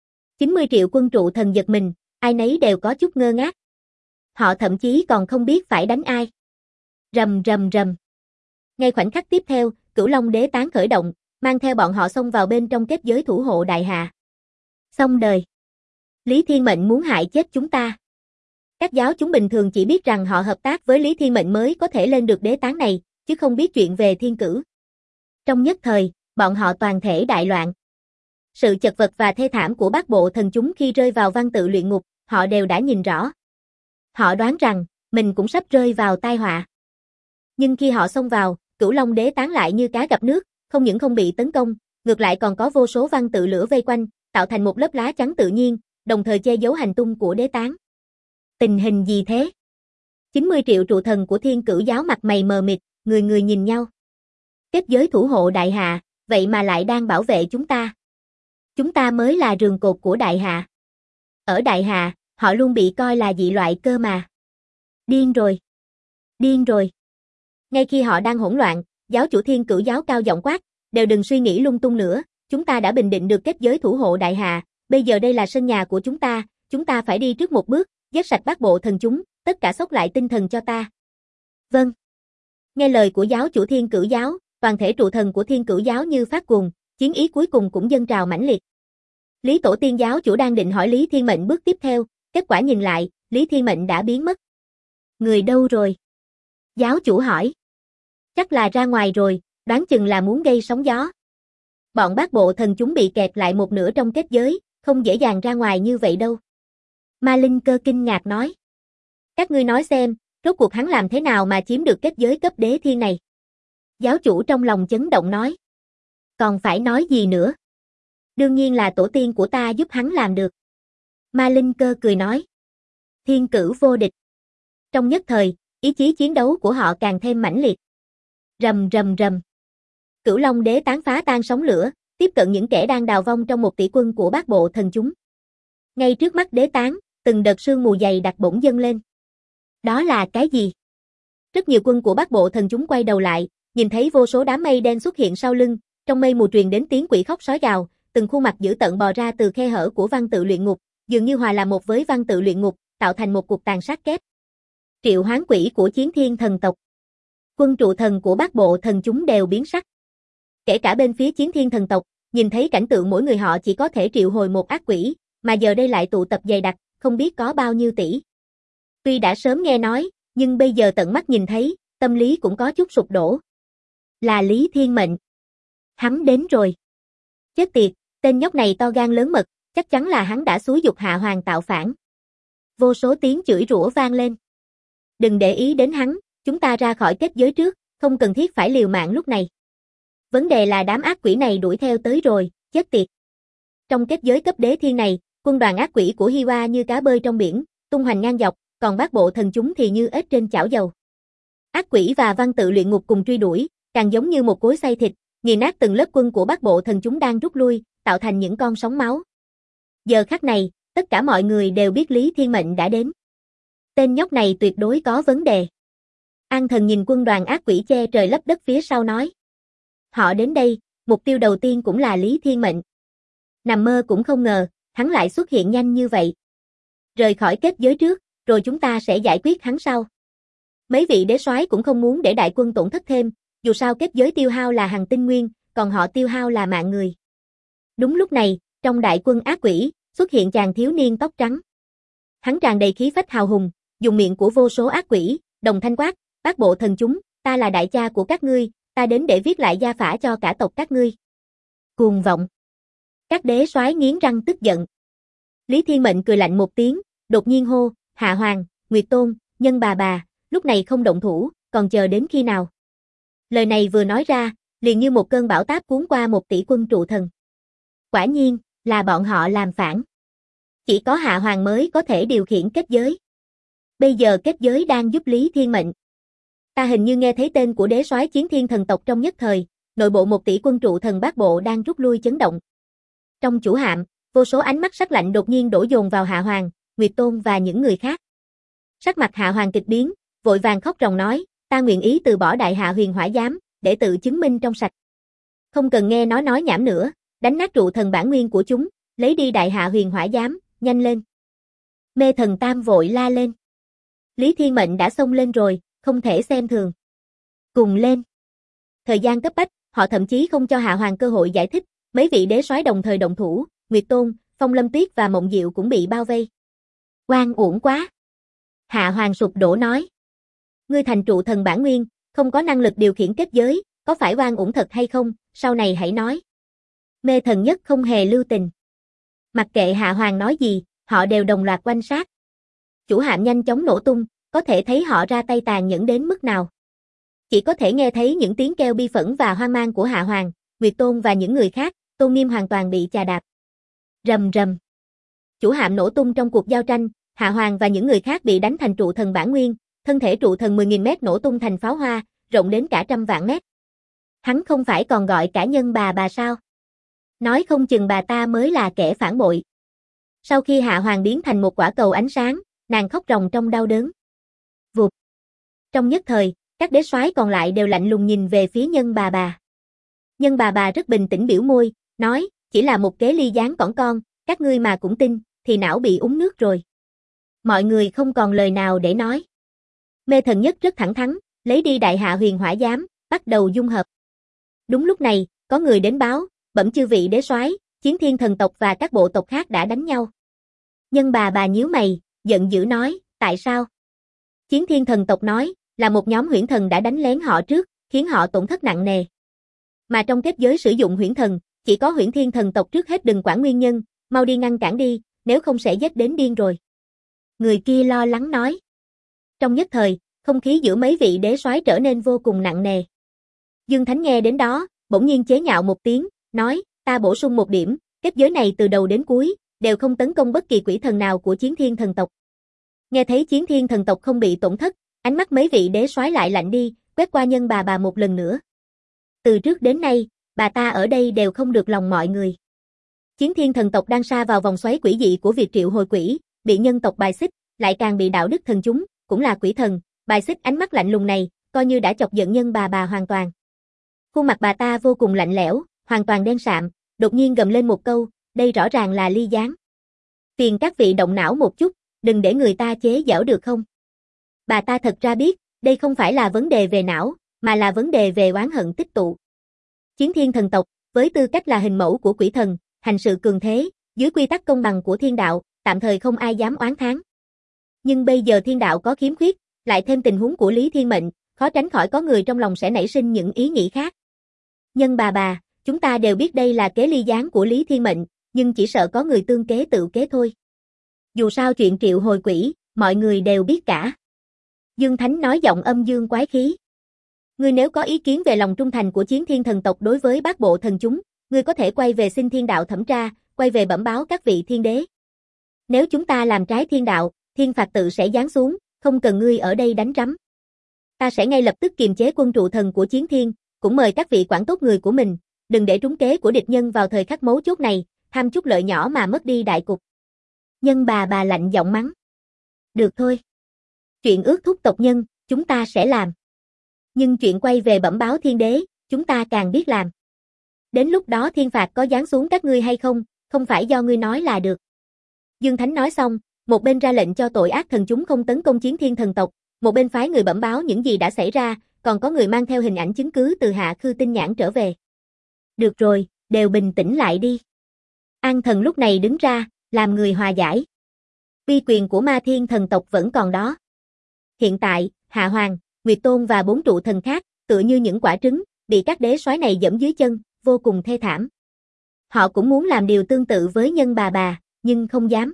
90 triệu quân trụ thần giật mình, ai nấy đều có chút ngơ ngác. Họ thậm chí còn không biết phải đánh ai. Rầm rầm rầm. Ngay khoảnh khắc tiếp theo, Cửu Long đế tán khởi động, mang theo bọn họ xông vào bên trong kết giới thủ hộ đại hạ. Xong đời. Lý Thiên Mệnh muốn hại chết chúng ta. Các giáo chúng bình thường chỉ biết rằng họ hợp tác với Lý Thiên Mệnh mới có thể lên được đế tán này, chứ không biết chuyện về Thiên Cửu. Trong nhất thời, bọn họ toàn thể đại loạn. Sự chật vật và thê thảm của bát bộ thần chúng khi rơi vào văn tự luyện ngục, họ đều đã nhìn rõ. Họ đoán rằng, mình cũng sắp rơi vào tai họa. Nhưng khi họ xông vào, Cửu Long đế tán lại như cá gặp nước, không những không bị tấn công, ngược lại còn có vô số văn tự lửa vây quanh, tạo thành một lớp lá chắn tự nhiên, đồng thời che giấu hành tung của đế tán. Tình hình gì thế? 90 triệu trụ thần của Thiên Cửu giáo mặt mày mờ mịt, người người nhìn nhau. Kết giới thủ hộ đại hạ, vậy mà lại đang bảo vệ chúng ta. Chúng ta mới là rường cột của đại hạ. Ở đại hạ, họ luôn bị coi là dị loại cơ mà. Điên rồi. Điên rồi. Ngay khi họ đang hỗn loạn, giáo chủ Thiên Cửu giáo cao giọng quát, đều đừng suy nghĩ lung tung nữa, chúng ta đã bình định được kết giới thủ hộ đại hạ, bây giờ đây là sân nhà của chúng ta phải đi trước một bước, giết sạch bát bộ thần chúng, tất cả xốc lại tinh thần cho ta. Vâng. Nghe lời của giáo chủ Thiên Cửu giáo, toàn thể trụ thần của Thiên Cửu giáo như phát cuồng, chiến ý cuối cùng cũng dâng trào mãnh liệt. Lý Tổ Tiên giáo chủ đang định hỏi Lý Thiên Mệnh bước tiếp theo, kết quả nhìn lại, Lý Thiên Mệnh đã biến mất. Người đâu rồi? Giáo chủ hỏi. Chắc là ra ngoài rồi, đoán chừng là muốn gây sóng gió. Bọn bát bộ thần chúng bị kẹt lại một nửa trong kết giới, không dễ dàng ra ngoài như vậy đâu. Ma Linh Cơ kinh ngạc nói. Các ngươi nói xem, rốt cuộc hắn làm thế nào mà chiếm được kết giới cấp đế thiên này? Giáo chủ trong lòng chấn động nói. Còn phải nói gì nữa? Đương nhiên là tổ tiên của ta giúp hắn làm được. Ma Linh Cơ cười nói. Thiên Cửu vô địch. Trong nhất thời, ý chí chiến đấu của họ càng thêm mãnh liệt. Rầm rầm rầm. Cửu Long đế tán phá tan sóng lửa, tiếp cận những kẻ đang đào vong trong 1 tỷ quân của bát bộ thần chúng. Ngay trước mắt đế tán, từng đợt sương mù dày đặc bỗng dâng lên. Đó là cái gì? Rất nhiều quân của bát bộ thần chúng quay đầu lại, nhìn thấy vô số đám mây đen xuất hiện sau lưng, trong mây mù truyền đến tiếng quỷ khóc sói gào, từng khuôn mặt dữ tợn bò ra từ khe hở của văn tự luyện ngục, dường như hòa làm một với văn tự luyện ngục, tạo thành một cuộc tàn sát kép. Triệu hoán quỷ của Chiến Thiên thần tộc. Quân trụ thần của bát bộ thần chúng đều biến sắc. Kể cả bên phía Chiến Thiên thần tộc, nhìn thấy cảnh tượng mỗi người họ chỉ có thể triệu hồi một ác quỷ, mà giờ đây lại tụ tập dày đặc, không biết có bao nhiêu tỷ. Tuy đã sớm nghe nói, nhưng bây giờ tận mắt nhìn thấy, tâm lý cũng có chút sụp đổ. Là Lý Thiên Mệnh. Hắn đến rồi. Chết tiệt, tên nhóc này to gan lớn mật, chắc chắn là hắn đã xúi giục Hạ Hoàng tạo phản. Vô số tiếng chửi rủa vang lên. Đừng để ý đến hắn, chúng ta ra khỏi kết giới trước, không cần thiết phải liều mạng lúc này. Vấn đề là đám ác quỷ này đuổi theo tới rồi, chết tiệt. Trong kết giới cấp đế thiên này, quân đoàn ác quỷ của Hiwa như cá bơi trong biển, tung hoành ngang dọc, còn bát bộ thần chúng thì như ếch trên chảo dầu. Ác quỷ và văn tự luyện ngục cùng truy đuổi, càng giống như một cối xay thịt, nghiền nát từng lớp quân của bát bộ thần chúng đang rút lui, tạo thành những con sóng máu. Giờ khắc này, tất cả mọi người đều biết Lý Thiên Mệnh đã đến. Tên nhóc này tuyệt đối có vấn đề. An Thần nhìn quân đoàn ác quỷ che trời lấp đất phía sau nói. Họ đến đây, mục tiêu đầu tiên cũng là Lý Thiên Mệnh. Nằm mơ cũng không ngờ, hắn lại xuất hiện nhanh như vậy. Rời khỏi kết giới trước, rồi chúng ta sẽ giải quyết hắn sau. Mấy vị đế soái cũng không muốn để đại quân tổn thất thêm, dù sao kết giới tiêu hao là hàng tinh nguyên, còn họ tiêu hao là mạng người. Đúng lúc này, trong đại quân ác quỷ, xuất hiện chàng thiếu niên tóc trắng. Hắn tràn đầy khí phách hào hùng, dùng miệng của vô số ác quỷ, đồng thanh quát, bát bộ thần chúng, ta là đại cha của các ngươi, ta đến để viết lại gia phả cho cả tộc các ngươi. Cuồng vọng. Các đế soái nghiến răng tức giận. Lý Thiên Mệnh cười lạnh một tiếng, đột nhiên hô, Hạ Hoàng, Nguyệt Tôn, Nhân bà, lúc này không động thủ, còn chờ đến khi nào? Lời này vừa nói ra, liền như một cơn bão táp cuốn qua 1 tỷ quân trụ thần. Quả nhiên, là bọn họ làm phản. Chỉ có Hạ Hoàng mới có thể điều khiển kết giới. Bây giờ kết giới đang giúp Lý Thiên Mệnh. Ta hình như nghe thấy tên của đế soái chiến thiên thần tộc trong nhất thời, nội bộ 1 tỷ quân trụ thần bát bộ đang rút lui chấn động. Trong chủ hạm, vô số ánh mắt sắc lạnh đột nhiên đổ dồn vào Hạ Hoàng, Nguyệt Tôn và những người khác. Sắc mặt Hạ Hoàng kịch biến, vội vàng khóc ròng nói, ta nguyện ý từ bỏ đại hạ huyền hỏa giám, để tự chứng minh trong sạch. Không cần nghe nó nói nhảm nữa, đánh nát trụ thần bản nguyên của chúng, lấy đi đại hạ huyền hỏa giám, nhanh lên. Mê Thần Tam vội la lên. Lý Thiên Mệnh đã xông lên rồi, không thể xem thường. Cùng lên. Thời gian cấp bách, họ thậm chí không cho Hạ Hoàng cơ hội giải thích, mấy vị đế soái đồng thời động thủ, Nguyệt Tôn, Phong Lâm Tuyết và Mộng Diệu cũng bị bao vây. Oan uổng quá. Hạ Hoàng sụp đổ nói. Ngươi thành trụ thần bản nguyên, không có năng lực điều khiển kết giới, có phải oan uổng thật hay không, sau này hãy nói. Mê Thần Nhất không hề lưu tình. Mặc kệ Hạ Hoàng nói gì, họ đều đồng loạt quanh sát. Chủ hạm nhanh chóng nổ tung, có thể thấy họ ra tay tàn nhẫn đến mức nào. Chỉ có thể nghe thấy những tiếng kêu bi phẫn và hoang mang của Hạ Hoàng, Nguyệt Tôn và những người khác, tôn nghiêm hoàn toàn bị chà đạp. Rầm rầm. Chủ hạm nổ tung trong cuộc giao tranh, Hạ Hoàng và những người khác bị đánh thành trụ thần bản nguyên, thân thể trụ thần 10.000 mét nổ tung thành pháo hoa, rộng đến cả 100.000 mét. Hắn không phải còn gọi cả Nhân bà sao? Nói không chừng bà ta mới là kẻ phản bội. Sau khi Hạ Hoàng biến thành một quả cầu ánh sáng, nàng khóc ròng trong đau đớn. Vụt. Trong nhất thời, các đế soái còn lại đều lạnh lùng nhìn về phía Nhân bà. Nhân bà rất bình tĩnh biểu môi, nói, chỉ là một kế ly gián cỏn con, các ngươi mà cũng tin, thì não bị uống nước rồi. Mọi người không còn lời nào để nói. Mê Thần Nhất rất thẳng thắn, lấy đi đại hạ huyền hỏa giám, bắt đầu dung hợp. Đúng lúc này, có người đến báo, bẩm chư vị đế soái, chiến thiên thần tộc và các bộ tộc khác đã đánh nhau. Nhân bà nhíu mày, giận dữ nói, tại sao? Chiến thiên thần tộc nói, là một nhóm huyễn thần đã đánh lén họ trước, khiến họ tổn thất nặng nề. Mà trong kết giới sử dụng huyễn thần, chỉ có huyễn thiên thần tộc trước hết đừng quản nguyên nhân, mau đi ngăn cản đi, nếu không sẽ giết đến điên rồi. Người kia lo lắng nói. Trong nhất thời, không khí giữa mấy vị đế soái trở nên vô cùng nặng nề. Dương Thánh nghe đến đó, bỗng nhiên chế nhạo một tiếng, nói, ta bổ sung một điểm, kết giới này từ đầu đến cuối, đều không tấn công bất kỳ quỷ thần nào của chiến thiên thần tộc. Nghe thấy chiến thiên thần tộc không bị tổn thất, ánh mắt mấy vị đế soái lại lạnh đi, quét qua Nhân bà một lần nữa. Từ trước đến nay, bà ta ở đây đều không được lòng mọi người. Chiến thiên thần tộc đang sa vào vòng xoáy quỷ dị của việc triệu hồi quỷ, bị nhân tộc bài xích, lại càng bị đạo đức thần chúng, cũng là quỷ thần, bài xích ánh mắt lạnh lùng này, coi như đã chọc giận Nhân bà hoàn toàn. Khuôn mặt bà ta vô cùng lạnh lẽo, hoàn toàn đen sạm, đột nhiên gầm lên một câu, đây rõ ràng là ly gián. Phiền các vị động não một chút, đừng để người ta chế giễu được không? Bà ta thật ra biết, đây không phải là vấn đề về não, mà là vấn đề về oán hận tích tụ. Chiến thiên thần tộc, với tư cách là hình mẫu của quỷ thần, hành sự cường thế, dưới quy tắc công bằng của thiên đạo, tạm thời không ai dám oán thán. Nhưng bây giờ thiên đạo có khiếm khuyết, lại thêm tình huống của Lý Thiên Mệnh, khó tránh khỏi có người trong lòng sẽ nảy sinh những ý nghĩ khác. Nhân bà, chúng ta đều biết đây là kế ly gián của Lý Thiên Mệnh, nhưng chỉ sợ có người tương kế tự kế thôi. Dù sao chuyện triệu hồi quỷ, mọi người đều biết cả. Dương Thánh nói giọng âm dương quái khí. Ngươi nếu có ý kiến về lòng trung thành của Chiến Thiên thần tộc đối với bát bộ thần chúng, ngươi có thể quay về xin thiên đạo thẩm tra, quay về bẩm báo các vị thiên đế. Nếu chúng ta làm trái thiên đạo, thiên phạt tự sẽ giáng xuống, không cần ngươi ở đây đánh rắm. Ta sẽ ngay lập tức kiềm chế quân trụ thần của Chiến Thiên, cũng mời các vị quản tốt người của mình, đừng để trúng kế của địch nhân vào thời khắc mấu chốt này, tham chút lợi nhỏ mà mất đi đại cục. Nhân bà lạnh giọng mắng. Được thôi. Chuyện ước thúc tộc nhân, chúng ta sẽ làm. Nhưng chuyện quay về bẩm báo thiên đế, chúng ta càng biết làm. Đến lúc đó thiên phạt có giáng xuống các ngươi hay không, không phải do ngươi nói là được. Dương Thánh nói xong, một bên ra lệnh cho tội ác thần chúng không tấn công Chiến Thiên thần tộc, một bên phái người bẩm báo những gì đã xảy ra, còn có người mang theo hình ảnh chứng cứ từ Hạ Khư Tinh Nhãn trở về. Được rồi, đều bình tĩnh lại đi. An Thần lúc này đứng ra, làm người hòa giải. Uy quyền của Ma Thiên thần tộc vẫn còn đó. Hiện tại, Hạ Hoàng, Nguyệt Tôn và 4 trụ thần khác, tựa như những quả trứng, bị các đế soái này giẫm dưới chân, vô cùng thê thảm. Họ cũng muốn làm điều tương tự với Nhân bà, nhưng không dám.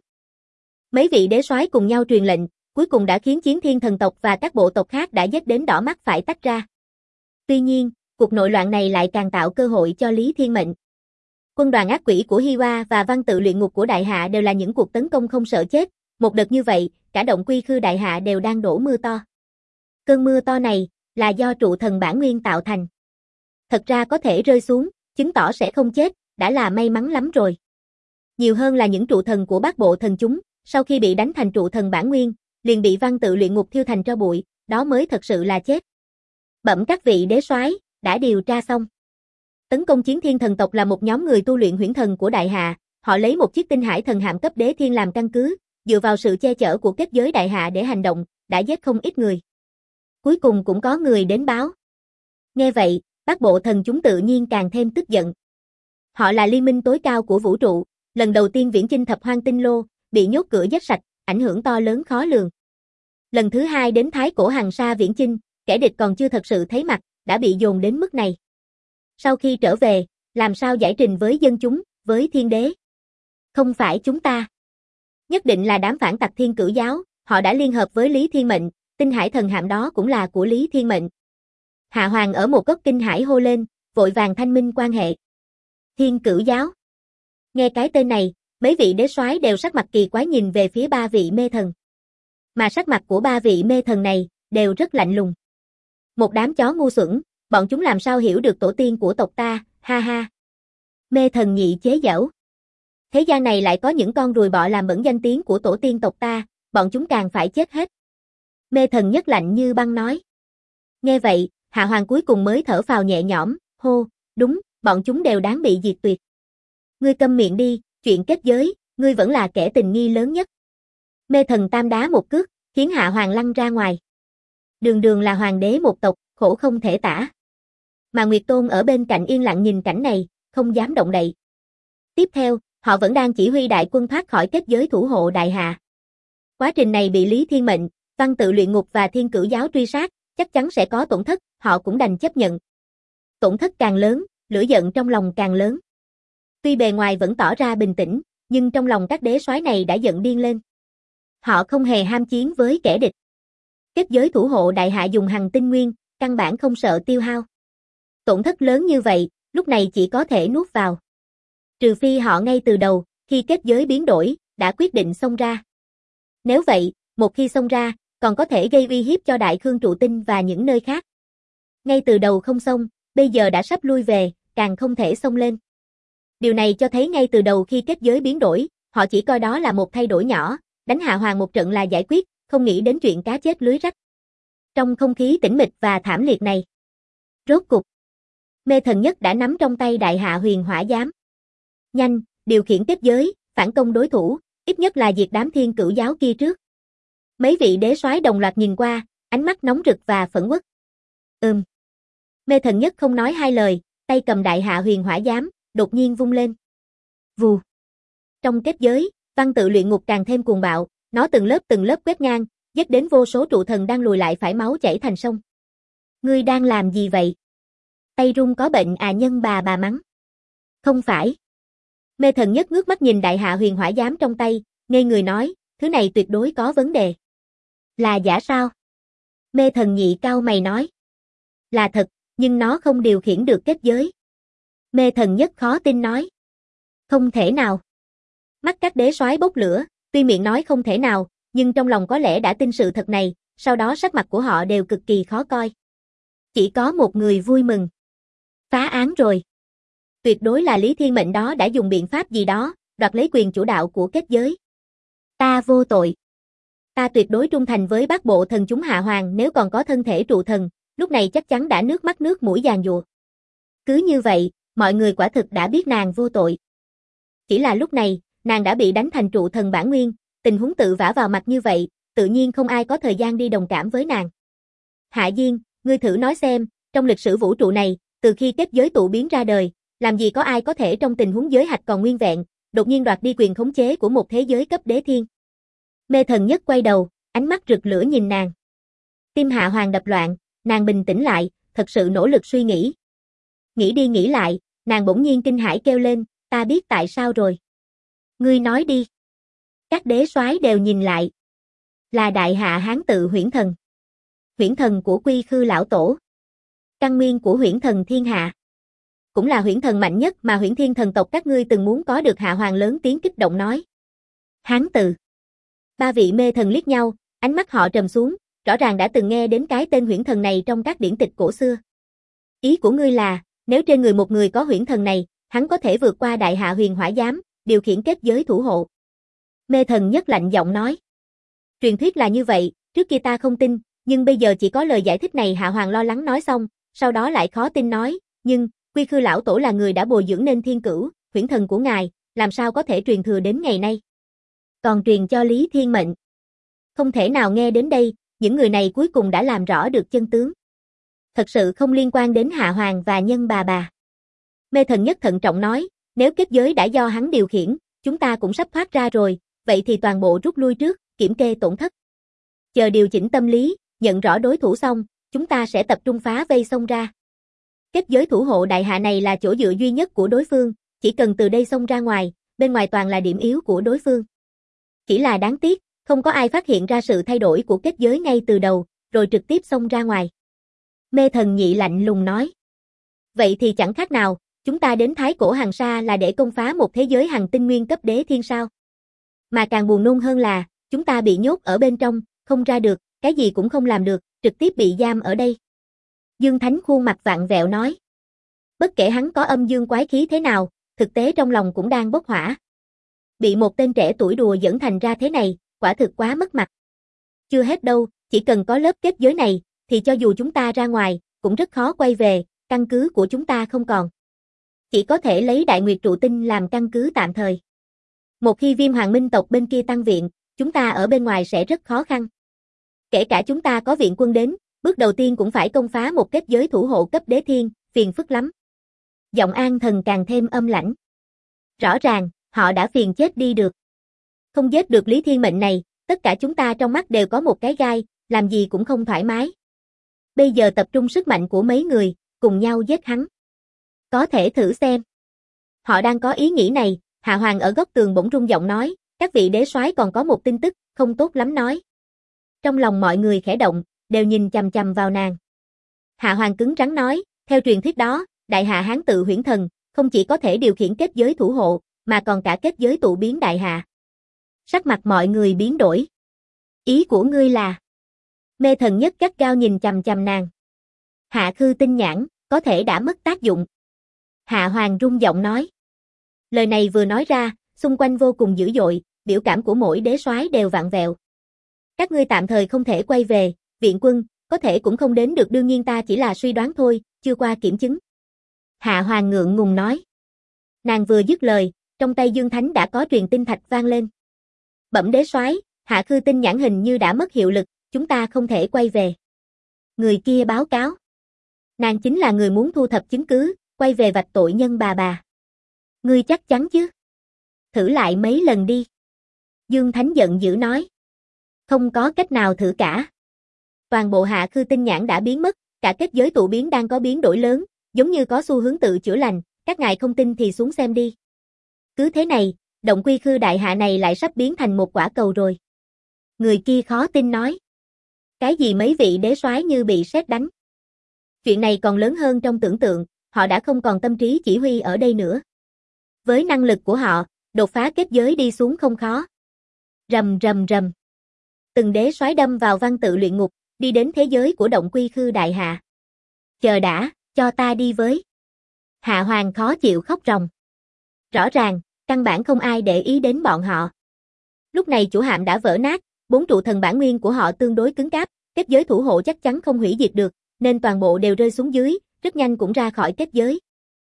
Mấy vị đế soái cùng nhau truyền lệnh, cuối cùng đã khiến Chiến Thiên thần tộc và các bộ tộc khác đã giết đến đỏ mắt phải tách ra. Tuy nhiên, cuộc nội loạn này lại càng tạo cơ hội cho Lý Thiên Mệnh. Quân đoàn ác quỷ của Hiwa và văn tự luyện ngục của Đại Hạ đều là những cuộc tấn công không sợ chết, một đợt như vậy, cả động Quy Khư Đại Hạ đều đang đổ mưa to. Cơn mưa to này là do trụ thần bản nguyên tạo thành. Thật ra có thể rơi xuống, chứng tỏ sẽ không chết, đã là may mắn lắm rồi. Nhiều hơn là những trụ thần của bát bộ thần chúng, sau khi bị đánh thành trụ thần bản nguyên, liền bị văn tự luyện ngục thiêu thành tro bụi, đó mới thật sự là chết. Bẩm các vị đế soái, đã điều tra xong. Tấn công Chiến Thiên thần tộc là một nhóm người tu luyện huyễn thần của Đại Hạ, họ lấy một chiếc tinh hải thần hạm cấp đế thiên làm căn cứ, dựa vào sự che chở của kết giới Đại Hạ để hành động, đã giết không ít người. Cuối cùng cũng có người đến báo. Nghe vậy, bát bộ thần chúng tự nhiên càng thêm tức giận. Họ là liên minh tối cao của vũ trụ, lần đầu tiên viễn chinh thập hoang tinh lô, bị nhốt cửa giết sạch, ảnh hưởng to lớn khó lường. Lần thứ hai đến Thái Cổ Hằng Sa viễn chinh, kẻ địch còn chưa thật sự thấy mặt, đã bị dồn đến mức này. Sau khi trở về, làm sao giải trình với dân chúng, với thiên đế? Không phải chúng ta. Nhất định là đám phản tặc Thiên Cửu giáo, họ đã liên hợp với Lý Thiên Mệnh, tinh hải thần hạm đó cũng là của Lý Thiên Mệnh. Hạ Hoàng ở một góc kinh hải hô lên, vội vàng thanh minh quan hệ. Thiên Cửu giáo. Nghe cái tên này, mấy vị đế soái đều sắc mặt kỳ quái nhìn về phía 3 vị mê thần. Mà sắc mặt của 3 vị mê thần này, đều rất lạnh lùng. Một đám chó ngu xuẩn, bọn chúng làm sao hiểu được tổ tiên của tộc ta, ha ha. Mê thần nhị chế giễu. Thế gian này lại có những con ruồi bọ làm bẩn danh tiếng của tổ tiên tộc ta, bọn chúng càng phải chết hết. Mê thần nhất lạnh như băng nói. Nghe vậy, Hạ Hoàng cuối cùng mới thở phào nhẹ nhõm, hô, đúng, bọn chúng đều đáng bị diệt tuyệt. Ngươi câm miệng đi, chuyện kết giới, ngươi vẫn là kẻ tình nghi lớn nhất. Mê thần tam đá một cước, khiến Hạ Hoàng lăn ra ngoài. Đường đường là hoàng đế một tộc, khổ không thể tả. Mà Nguyệt Tôn ở bên cạnh yên lặng nhìn cảnh này, không dám động đậy. Tiếp theo, họ vẫn đang chỉ huy đại quân thoát khỏi kết giới thủ hộ Đại Hạ. Quá trình này bị Lý Thiên Mệnh, văn tự luyện ngục và Thiên Cửu giáo truy sát, chắc chắn sẽ có tổn thất, họ cũng đành chấp nhận. Tổn thất càng lớn, lửa giận trong lòng càng lớn. Tuy bề ngoài vẫn tỏ ra bình tĩnh, nhưng trong lòng các đế soái này đã giận điên lên. Họ không hề ham chiến với kẻ địch. Kết giới thủ hộ Đại Hạ dùng hằng tinh nguyên, căn bản không sợ tiêu hao. Tổn thất lớn như vậy, lúc này chỉ có thể nuốt vào. Trừ phi họ ngay từ đầu, khi kết giới biến đổi, đã quyết định xông ra. Nếu vậy, một khi xông ra, còn có thể gây uy hiếp cho Đại Khương Trụ Tinh và những nơi khác. Ngay từ đầu không xông, bây giờ đã sắp lui về, càng không thể xông lên. Điều này cho thấy ngay từ đầu khi kết giới biến đổi, họ chỉ coi đó là một thay đổi nhỏ, đánh Hạ Hoàng một trận là giải quyết, không nghĩ đến chuyện cá chết lưới rách. Trong không khí tĩnh mịch và thảm liệt này, rốt cục, Mê thần nhất đã nắm trong tay Đại Hạ Huyền Hỏa Giám. Nhanh, điều khiển kết giới, phản công đối thủ, ít nhất là diệt đám Thiên Cửu giáo kia trước. Mấy vị đế soái đồng loạt nhìn qua, ánh mắt nóng rực và phẫn uất. Mê thần nhất không nói hai lời, tay cầm Đại Hạ Huyền Hỏa Giám, đột nhiên vung lên. Vù. Trong kết giới, văn tự luyện ngục càng thêm cuồng bạo, nó từng lớp quét ngang, giết đến vô số trụ thần đang lùi lại phải máu chảy thành sông. Ngươi đang làm gì vậy? Tay run có bệnh à, Nhân bà mắng. Không phải. Mê thần nhất ngước mắt nhìn Đại Hạ Huyền Hỏa Giám trong tay, ngây người nói, thứ này tuyệt đối có vấn đề. Là giả sao? Mê thần nhị cau mày nói. Là thật, nhưng nó không điều khiển được kết giới. Mê Thần Nhất khó tin nói. Không thể nào. Mắt các đế soái bốc lửa, tuy miệng nói không thể nào, nhưng trong lòng có lẽ đã tin sự thật này, sau đó sắc mặt của họ đều cực kỳ khó coi. Chỉ có một người vui mừng. Phá án rồi. Tuyệt đối là Lý Thiên Mệnh đó đã dùng biện pháp gì đó, đoạt lấy quyền chủ đạo của kết giới. Ta vô tội. Ta tuyệt đối trung thành với bát bộ thần chúng Hạ Hoàng, nếu còn có thân thể trụ thần, lúc này chắc chắn đã nước mắt nước mũi giàn giụa. Cứ như vậy, mọi người quả thực đã biết nàng vô tội. Chỉ là lúc này, nàng đã bị đánh thành trụ thần bản nguyên, tình huống tự vả vào mặt như vậy, tự nhiên không ai có thời gian đi đồng cảm với nàng. Hạ Diên, ngươi thử nói xem, trong lịch sử vũ trụ này, từ khi kết giới tụ biến ra đời, làm gì có ai có thể trong tình huống giới hạch còn nguyên vẹn, đột nhiên đoạt đi quyền khống chế của một thế giới cấp đế thiên. Mê Thần Nhất quay đầu, ánh mắt rực lửa nhìn nàng. Tim Hạ Hoàng đập loạn, nàng bình tĩnh lại, thật sự nỗ lực suy nghĩ. Nghĩ đi nghĩ lại, nàng bỗng nhiên kinh hãi kêu lên, ta biết tại sao rồi. Ngươi nói đi. Các đế soái đều nhìn lại. Là đại hạ Hán tự Huyễn Thần. Huyễn Thần của Quy Khư lão tổ. Căn nguyên của Huyễn Thần thiên hạ. Cũng là Huyễn Thần mạnh nhất mà Huyễn Thiên thần tộc các ngươi từng muốn có được. Hạ Hoàng lớn tiếng kích động nói. Hán tự. Ba vị mê thần liếc nhau, ánh mắt họ trầm xuống, rõ ràng đã từng nghe đến cái tên Huyễn Thần này trong các điển tịch cổ xưa. Ý của ngươi là, nếu trên người một người có Huyễn Thần này, hắn có thể vượt qua đại hạ huyền hỏa giám, điều khiển kết giới thủ hộ. Mê Thần Nhất lạnh giọng nói. Truyền thuyết là như vậy, trước kia ta không tin, nhưng bây giờ chỉ có lời giải thích này. Hạ Hoàng lo lắng nói xong, sau đó lại khó tin nói, nhưng, Quy Khư lão tổ là người đã bồi dưỡng nên thiên cửu, Huyễn Thần của ngài, làm sao có thể truyền thừa đến ngày nay. Còn truyền cho Lý Thiên Mệnh. Không thể nào. Nghe đến đây, những người này cuối cùng đã làm rõ được chân tướng. Thật sự không liên quan đến Hạ Hoàng và Nhân bà. Mê Thần Nhất thận trọng nói, nếu kết giới đã do hắn điều khiển, chúng ta cũng sắp thoát ra rồi, vậy thì toàn bộ rút lui trước, kiểm kê tổn thất. Chờ điều chỉnh tâm lý, nhận rõ đối thủ xong, chúng ta sẽ tập trung phá vây xông ra. Kết giới thủ hộ đại hạ này là chỗ dựa duy nhất của đối phương, chỉ cần từ đây xông ra ngoài, bên ngoài toàn là điểm yếu của đối phương. Chỉ là đáng tiếc, không có ai phát hiện ra sự thay đổi của kết giới ngay từ đầu, rồi trực tiếp xông ra ngoài. Mê Thần Nhị lạnh lùng nói. Vậy thì chẳng khác nào, chúng ta đến Thái Cổ Hằng Sa là để công phá một thế giới hằng tinh nguyên cấp đế thiên sao. Mà càng buồn nôn hơn là, chúng ta bị nhốt ở bên trong, không ra được, cái gì cũng không làm được, trực tiếp bị giam ở đây. Dương Thánh khuôn mặt vặn vẹo nói. Bất kể hắn có âm dương quái khí thế nào, thực tế trong lòng cũng đang bốc hỏa. Bị một tên trẻ tuổi đùa dẫn thành ra thế này, quả thực quá mất mặt. Chưa hết đâu, chỉ cần có lớp kết giới này, thì cho dù chúng ta ra ngoài, cũng rất khó quay về, căn cứ của chúng ta không còn. Chỉ có thể lấy Đại Nguyệt trụ tinh làm căn cứ tạm thời. Một khi Viêm Hoàng Minh tộc bên kia tăng viện, chúng ta ở bên ngoài sẽ rất khó khăn. Kể cả chúng ta có viện quân đến, bước đầu tiên cũng phải công phá một kết giới thủ hộ cấp đế thiên, phiền phức lắm. Giọng An Thần càng thêm âm lãnh. Rõ ràng, họ đã phiền chết đi được. Không giết được Lý Thiên Mệnh này, tất cả chúng ta trong mắt đều có một cái gai, làm gì cũng không thoải mái. Bây giờ tập trung sức mạnh của mấy người, cùng nhau giết hắn. Có thể thử xem. Họ đang có ý nghĩ này, Hạ Hoàng ở góc tường bỗng rung giọng nói, các vị đế soái còn có một tin tức, không tốt lắm nói. Trong lòng mọi người khẽ động, đều nhìn chằm chằm vào nàng. Hạ Hoàng cứng rắn nói, theo truyền thuyết đó, đại hạ Hán tự Huyễn Thần, không chỉ có thể điều khiển kết giới thủ hộ, mà còn cả kết giới tụ biến đại hạ. Sắc mặt mọi người biến đổi. Ý của ngươi là? Mê Thần Nhất gắt gao nhìn chằm chằm nàng. Hạ Khư Tinh Nhãn, có thể đã mất tác dụng. Hạ Hoàng rung giọng nói. Lời này vừa nói ra, xung quanh vô cùng dữ dội, biểu cảm của mỗi đế soái đều vặn vẹo. Các ngươi tạm thời không thể quay về, viện quân, có thể cũng không đến được, đương nhiên ta chỉ là suy đoán thôi, chưa qua kiểm chứng. Hạ Hoàng ngượng ngùng nói. Nàng vừa dứt lời, trong tay Dương Thánh đã có truyền tin thạch vang lên. Bẩm đế soái, Hạ Khư Tinh Nhãn hình như đã mất hiệu lực, chúng ta không thể quay về. Người kia báo cáo. Nàng chính là người muốn thu thập chứng cứ, quay về vạch tội Nhân bà. Ngươi chắc chắn chứ? Thử lại mấy lần đi. Dương Thánh giận dữ nói. Không có cách nào thử cả. Toàn bộ Hạ Khư Tinh Nhãn đã biến mất, cả kết giới tụ biến đang có biến đổi lớn, giống như có xu hướng tự chữa lành, các ngài không tin thì xuống xem đi. Cứ thế này, động Quy Khư đại hạ này lại sắp biến thành một quả cầu rồi. Người kia khó tin nói. Cái gì mấy vị đế soái như bị sét đánh. Chuyện này còn lớn hơn trong tưởng tượng, họ đã không còn tâm trí chỉ huy ở đây nữa. Với năng lực của họ, đột phá kết giới đi xuống không khó. Rầm rầm rầm. Từng đế soái đâm vào văn tự luyện ngục, đi đến thế giới của động quy khư đại hạ. Chờ đã, cho ta đi với. Hạ Hoàng khó chịu khóc ròng. Rõ ràng, căn bản không ai để ý đến bọn họ. Lúc này chủ hạm đã vỡ nát, 4 trụ thần bản nguyên của họ tương đối cứng cáp, kết giới thủ hộ chắc chắn không hủy diệt được, nên toàn bộ đều rơi xuống dưới, rất nhanh cũng ra khỏi kết giới.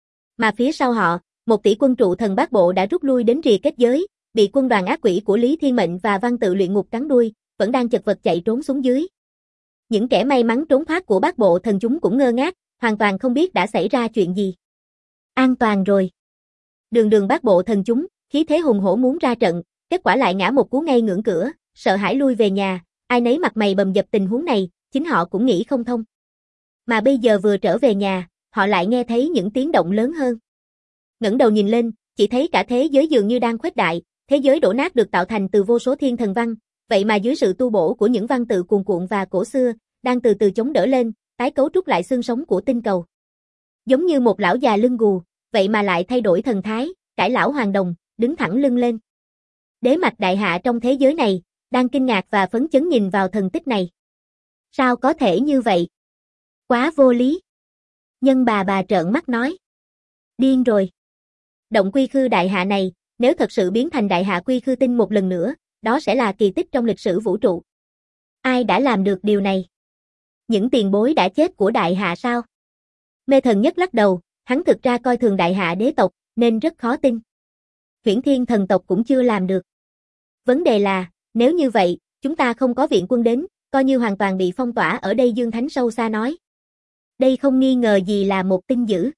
Mà phía sau họ, 1 tỷ quân trụ thần bát bộ đã rút lui đến rìa kết giới, bị quân đoàn ác quỷ của Lý Thiên Mệnh và văn tự luyện ngục cắn đuôi, vẫn đang chật vật chạy trốn xuống dưới. Những kẻ may mắn trốn thoát của bát bộ thần chúng cũng ngơ ngác, hoàn toàn không biết đã xảy ra chuyện gì. An toàn rồi. Đường bát bộ thần chúng, khí thế hùng hổ muốn ra trận, kết quả lại ngã một cú ngay ngưỡng cửa, sợ hãi lui về nhà, ai nấy mặt mày bầm dập tình huống này, chính họ cũng nghĩ không thông. Mà bây giờ vừa trở về nhà, họ lại nghe thấy những tiếng động lớn hơn. Ngẩng đầu nhìn lên, chỉ thấy cả thế giới dường như đang khuếch đại, thế giới đổ nát được tạo thành từ vô số thiên thần văn, vậy mà dưới sự tu bổ của những văn tự cuồn cuộn và cổ xưa, đang từ từ chống đỡ lên, tái cấu trúc lại xương sống của tinh cầu. Giống như một lão già lưng gù, vậy mà lại thay đổi thần thái, cải lão hoàng đồng, đứng thẳng lưng lên. Đế mạch đại hạ trong thế giới này, đang kinh ngạc và phấn chấn nhìn vào thần tích này. Sao có thể như vậy? Quá vô lý. Nhân bà trợn mắt nói. Điên rồi. Động quy khư đại hạ này, nếu thật sự biến thành đại hạ quy khư tinh một lần nữa, đó sẽ là kỳ tích trong lịch sử vũ trụ. Ai đã làm được điều này? Những tiền bối đã chết của đại hạ sao? Mê Thần Nhất lắc đầu, hắn thực ra coi thường đại hạ đế tộc, nên rất khó tin. Huyễn Thiên thần tộc cũng chưa làm được. Vấn đề là, nếu như vậy, chúng ta không có viện quân đến, coi như hoàn toàn bị phong tỏa ở đây. Dương Thánh sâu xa nói. Đây không nghi ngờ gì là một tin dữ.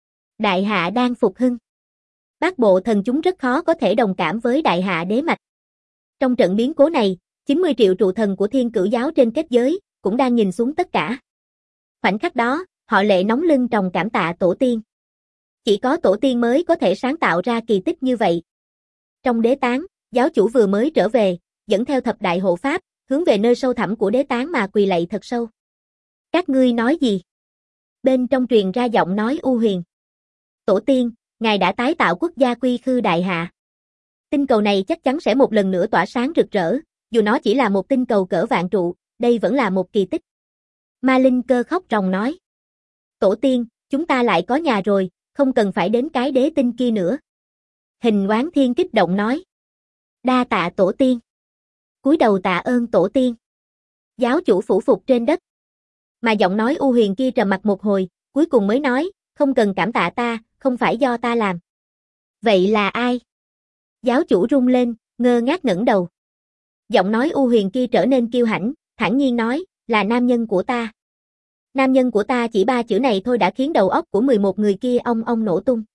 Đại hạ đang phục hưng. Bát bộ thần chúng rất khó có thể đồng cảm với đại hạ đế mạch. Trong trận biến cố này, 90 triệu trụ thần của Thiên Cửu giáo trên kết giới, cũng đang nhìn xuống tất cả. Khoảnh khắc đó, họ lệ nóng lưng tròng cảm tạ tổ tiên. Chỉ có tổ tiên mới có thể sáng tạo ra kỳ tích như vậy. Trong đế tán, giáo chủ vừa mới trở về, dẫn theo thập đại hộ pháp, hướng về nơi sâu thẳm của đế tán mà quỳ lạy thật sâu. Các ngươi nói gì? Bên trong truyền ra giọng nói u huyền. Tổ tiên, ngài đã tái tạo quốc gia quy khư đại hạ. Tinh cầu này chắc chắn sẽ một lần nữa tỏa sáng rực rỡ, dù nó chỉ là một tinh cầu cỡ vạn trụ, đây vẫn là một kỳ tích. Ma Linh Cơ khóc ròng nói. Tổ tiên, chúng ta lại có nhà rồi, không cần phải đến cái đế tinh kia nữa. Hình Oán Thiên kích động nói. Đa tạ tổ tiên. Cúi đầu tạ ơn tổ tiên. Giáo chủ phủ phục trên đất. Mà giọng nói u huyền kia trầm mặc một hồi, cuối cùng mới nói, không cần cảm tạ ta, không phải do ta làm. Vậy là ai? Giáo chủ rung lên, ngơ ngác ngẩng đầu. Giọng nói u huyền kia trở nên kiêu hãnh, thản nhiên nói, là nam nhân của ta. Nam nhân của ta, chỉ 3 chữ này thôi đã khiến đầu óc của 11 người kia ong nổ tung.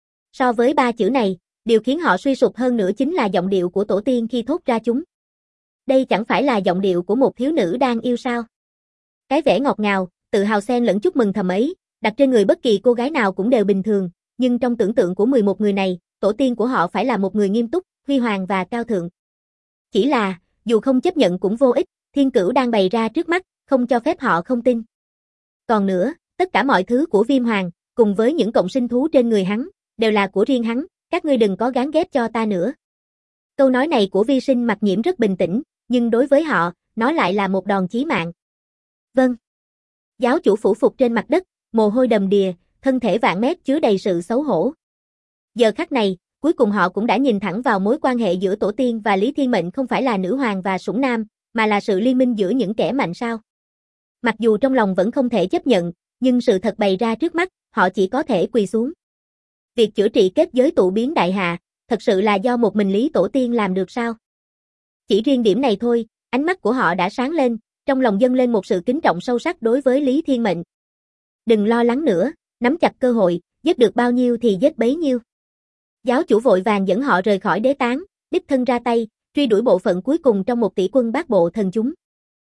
So với 3 chữ này, điều khiến họ suy sụp hơn nữa chính là giọng điệu của tổ tiên khi thốt ra chúng. Đây chẳng phải là giọng điệu của một thiếu nữ đang yêu sao? Cái vẻ ngọt ngào, tự hào xen lẫn chúc mừng thầm ấy, đặt trên người bất kỳ cô gái nào cũng đều bình thường, nhưng trong tưởng tượng của 11 người này, tổ tiên của họ phải là một người nghiêm túc, huy hoàng và cao thượng. Chỉ là, dù không chấp nhận cũng vô ích, thiên cửu đang bày ra trước mắt, không cho phép họ không tin. Còn nữa, tất cả mọi thứ của Viêm Hoàng, cùng với những cộng sinh thú trên người hắn, đều là của riêng hắn, các ngươi đừng có gán ghép cho ta nữa. Câu nói này của Vi Sinh Mặc Nhiễm rất bình tĩnh, nhưng đối với họ, nó lại là một đòn chí mạng. Vâng. Giáo chủ phủ phục trên mặt đất, mồ hôi đầm đìa, thân thể vạn mét chứa đầy sự xấu hổ. Giờ khắc này, cuối cùng họ cũng đã nhìn thẳng vào mối quan hệ giữa tổ tiên và Lý Thiên Mệnh, không phải là nữ hoàng và sủng nam, mà là sự liên minh giữa những kẻ mạnh sao. Mặc dù trong lòng vẫn không thể chấp nhận, nhưng sự thật bày ra trước mắt, họ chỉ có thể quỳ xuống. Việc chữa trị kết giới tụ biến đại hạ, thật sự là do một mình Lý Tổ tiên làm được sao? Chỉ riêng điểm này thôi, ánh mắt của họ đã sáng lên, trong lòng dâng lên một sự kính trọng sâu sắc đối với Lý Thiên Mệnh. Đừng lo lắng nữa, nắm chặt cơ hội, giết được bao nhiêu thì giết bấy nhiêu. Giáo chủ vội vàng dẫn họ rời khỏi đế tán, đích thân ra tay, truy đuổi bộ phận cuối cùng trong 1 tỷ quân bát bộ thần chúng.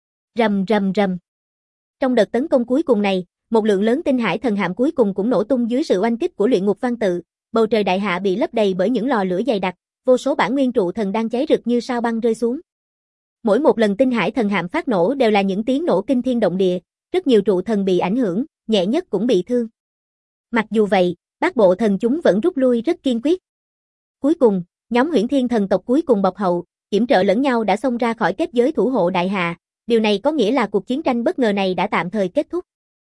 Rầm rầm rầm. Trong đợt tấn công cuối cùng này, một lượng lớn tinh hải thần hạm cuối cùng cũng nổ tung dưới sự oanh kích của luyện ngục văn tự, bầu trời đại hạ bị lấp đầy bởi những lò lửa dày đặc, vô số bản nguyên trụ thần đang cháy rực như sao băng rơi xuống. Mỗi một lần tinh hải thần hạm phát nổ đều là những tiếng nổ kinh thiên động địa, rất nhiều trụ thần bị ảnh hưởng, nhẹ nhất cũng bị thương. Mặc dù vậy, bát bộ thần chúng vẫn rút lui rất kiên quyết. Cuối cùng, nhóm Huyễn Thiên thần tộc cuối cùng bọc hậu, yểm trợ lẫn nhau đã xông ra khỏi kết giới thủ hộ đại hạ, điều này có nghĩa là cuộc chiến tranh bất ngờ này đã tạm thời kết thúc.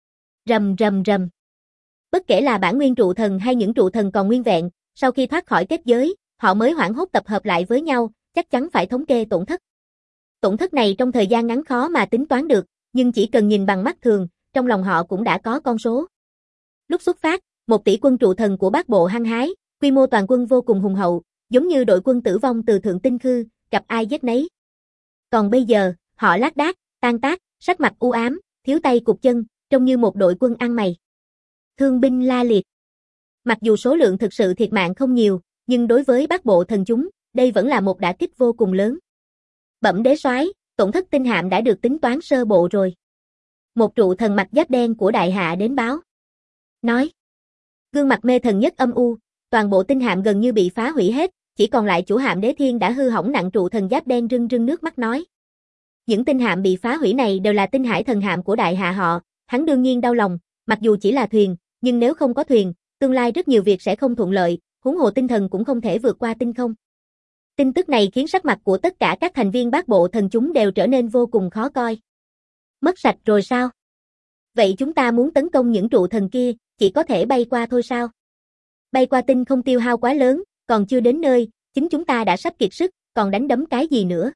Rầm rầm rầm. Bất kể là bản nguyên trụ thần hay những trụ thần còn nguyên vẹn, sau khi thoát khỏi kết giới, họ mới hoảng hốt tập hợp lại với nhau, chắc chắn phải thống kê tổn thất. Tổn thất này trong thời gian ngắn khó mà tính toán được, nhưng chỉ cần nhìn bằng mắt thường, trong lòng họ cũng đã có con số. Lúc xuất phát, 1 tỷ quân trụ thần của bát bộ hăng hái, quy mô toàn quân vô cùng hùng hậu, giống như đội quân tử vong từ thượng tinh khư, gặp ai giết nấy. Còn bây giờ, họ lác đác, tan tác, sắc mặt u ám, thiếu tay cụt chân, trông như một đội quân ăn mày. Thương binh la liệt. Mặc dù số lượng thực sự thiệt mạng không nhiều, nhưng đối với bát bộ thần chúng, đây vẫn là một đả kích vô cùng lớn. Bẩm đế soái, tổn thất tinh hạm đã được tính toán sơ bộ rồi. Một trụ thần mặt giáp đen của đại hạ đến báo. Nói. Gương mặt Mê Thần Nhất âm u, toàn bộ tinh hạm gần như bị phá hủy hết, chỉ còn lại chủ hạm Đế Thiên đã hư hỏng nặng. Trụ thần giáp đen rưng rưng nước mắt nói. Những tinh hạm bị phá hủy này đều là tinh hải thần hạm của đại hạ họ, hắn đương nhiên đau lòng, mặc dù chỉ là thuyền, nhưng nếu không có thuyền, tương lai rất nhiều việc sẽ không thuận lợi, huống hồ tinh thần cũng không thể vượt qua tinh không. Tin tức này khiến sắc mặt của tất cả các thành viên bát bộ thần chúng đều trở nên vô cùng khó coi. Mất sạch rồi sao? Vậy chúng ta muốn tấn công những trụ thần kia, chỉ có thể bay qua thôi sao? Bay qua tinh không tiêu hao quá lớn, còn chưa đến nơi, chính chúng ta đã sắp kiệt sức, còn đánh đấm cái gì nữa?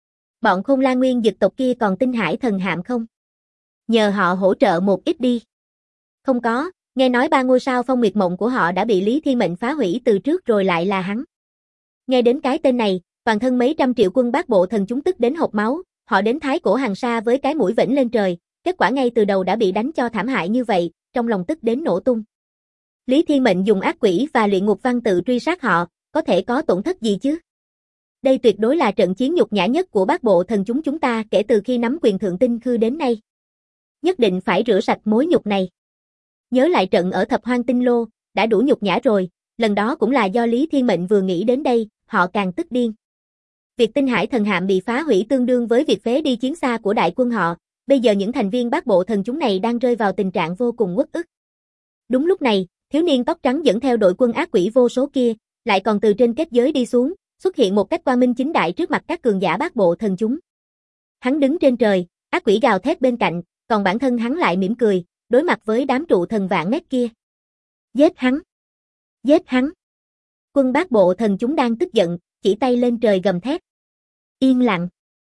Bọn Khôn La Nguyên Dực tộc kia còn tinh hải thần hạm không? Nhờ họ hỗ trợ một ít đi. Không có, nghe nói 3 ngôi sao phong nguyệt mộng của họ đã bị Lý Thiên Mệnh phá hủy từ trước rồi lại là hắn. Nghe đến cái tên này, toàn thân mấy trăm triệu quân bát bộ thần chúng tức đến hộc máu, họ đến thái cổ hàng sa với cái mũi vểnh lên trời, kết quả ngay từ đầu đã bị đánh cho thảm hại như vậy, trong lòng tức đến nổ tung. Lý Thiên Mệnh dùng ác quỷ và luyện ngục văn tự truy sát họ, có thể có tổn thất gì chứ? Đây tuyệt đối là trận chiến nhục nhã nhất của bát bộ thần chúng ta kể từ khi nắm quyền thượng tinh khư đến nay. Nhất định phải rửa sạch mối nhục này. Nhớ lại trận ở Thập Hoang Tinh Lô, đã đủ nhục nhã rồi, lần đó cũng là do Lý Thiên Mệnh vừa nghĩ đến đây, họ càng tức điên. Việc tinh hải thần hạm bị phá hủy tương đương với việc phế đi chiến xa của đại quân họ, bây giờ những thành viên bát bộ thần chúng này đang rơi vào tình trạng vô cùng uất ức. Đúng lúc này, thiếu niên tóc trắng dẫn theo đội quân ác quỷ vô số kia, lại còn từ trên kết giới đi xuống, xuất hiện một cách quang minh chính đại trước mặt các cường giả bát bộ thần chúng. Hắn đứng trên trời, ác quỷ gào thét bên cạnh, còn bản thân hắn lại mỉm cười, đối mặt với đám trụ thần vạn mét kia. Giết hắn! Giết hắn! Quân bát bộ thần chúng đang tức giận, chỉ tay lên trời gầm thét. Yên lặng!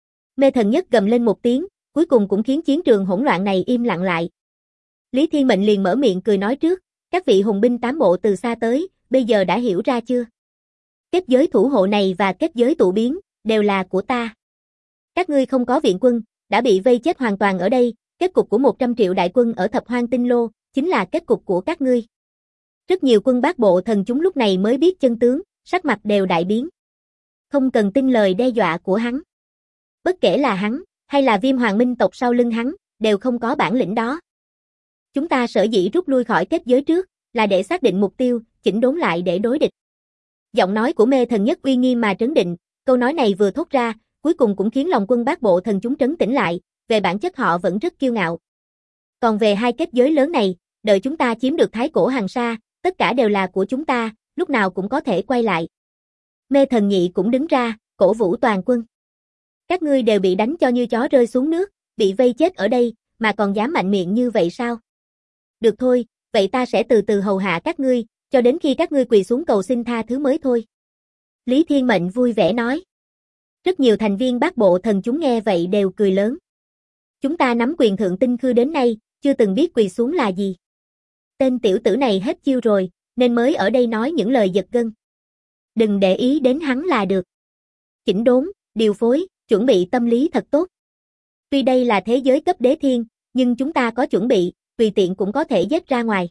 Mê Thần Nhất gầm lên một tiếng, cuối cùng cũng khiến chiến trường hỗn loạn này im lặng lại. Lý Thiên Mệnh liền mở miệng cười nói trước, các vị hùng binh 8 bộ từ xa tới, bây giờ đã hiểu ra chưa? Kết giới thủ hộ này và kết giới tụ biến, đều là của ta. Các ngươi không có viện quân, đã bị vây chết hoàn toàn ở đây, kết cục của 100 triệu đại quân ở Thập Hoang Tinh Lô, chính là kết cục của các ngươi. Rất nhiều quân bát bộ thần chúng lúc này mới biết chân tướng, sắc mặt đều đại biến. Không cần tin lời đe dọa của hắn. Bất kể là hắn, hay là Viêm Hoàng Minh tộc sau lưng hắn, đều không có bản lĩnh đó. Chúng ta sở dĩ rút lui khỏi kết giới trước, là để xác định mục tiêu, chỉnh đốn lại để đối địch. Giọng nói của Mê Thần Nhất uy nghiêm mà trấn định, câu nói này vừa thốt ra, cuối cùng cũng khiến lòng quân bát bộ thần chúng trấn tĩnh lại, về bản chất họ vẫn rất kiêu ngạo. Còn về 2 kết giới lớn này, đợi chúng ta chiếm được thái cổ hàng sa, tất cả đều là của chúng ta, lúc nào cũng có thể quay lại. Mê Thần Nhị cũng đứng ra, cổ vũ toàn quân. Các ngươi đều bị đánh cho như chó rơi xuống nước, bị vây chết ở đây, mà còn dám mạnh miệng như vậy sao? Được thôi, vậy ta sẽ từ từ hầu hạ các ngươi, cho đến khi các ngươi quỳ xuống cầu xin tha thứ mới thôi. Lý Thiên Mệnh vui vẻ nói. Rất nhiều thành viên bát bộ thần chúng nghe vậy đều cười lớn. Chúng ta nắm quyền thượng tinh khư đến nay, chưa từng biết quỳ xuống là gì. Tên tiểu tử này hết chiêu rồi, nên mới ở đây nói những lời giật gân. Đừng để ý đến hắn là được. Chỉnh đốn, điều phối, chuẩn bị tâm lý thật tốt. Tuy đây là thế giới cấp đế thiên, nhưng chúng ta có chuẩn bị, tùy tiện cũng có thể giết ra ngoài.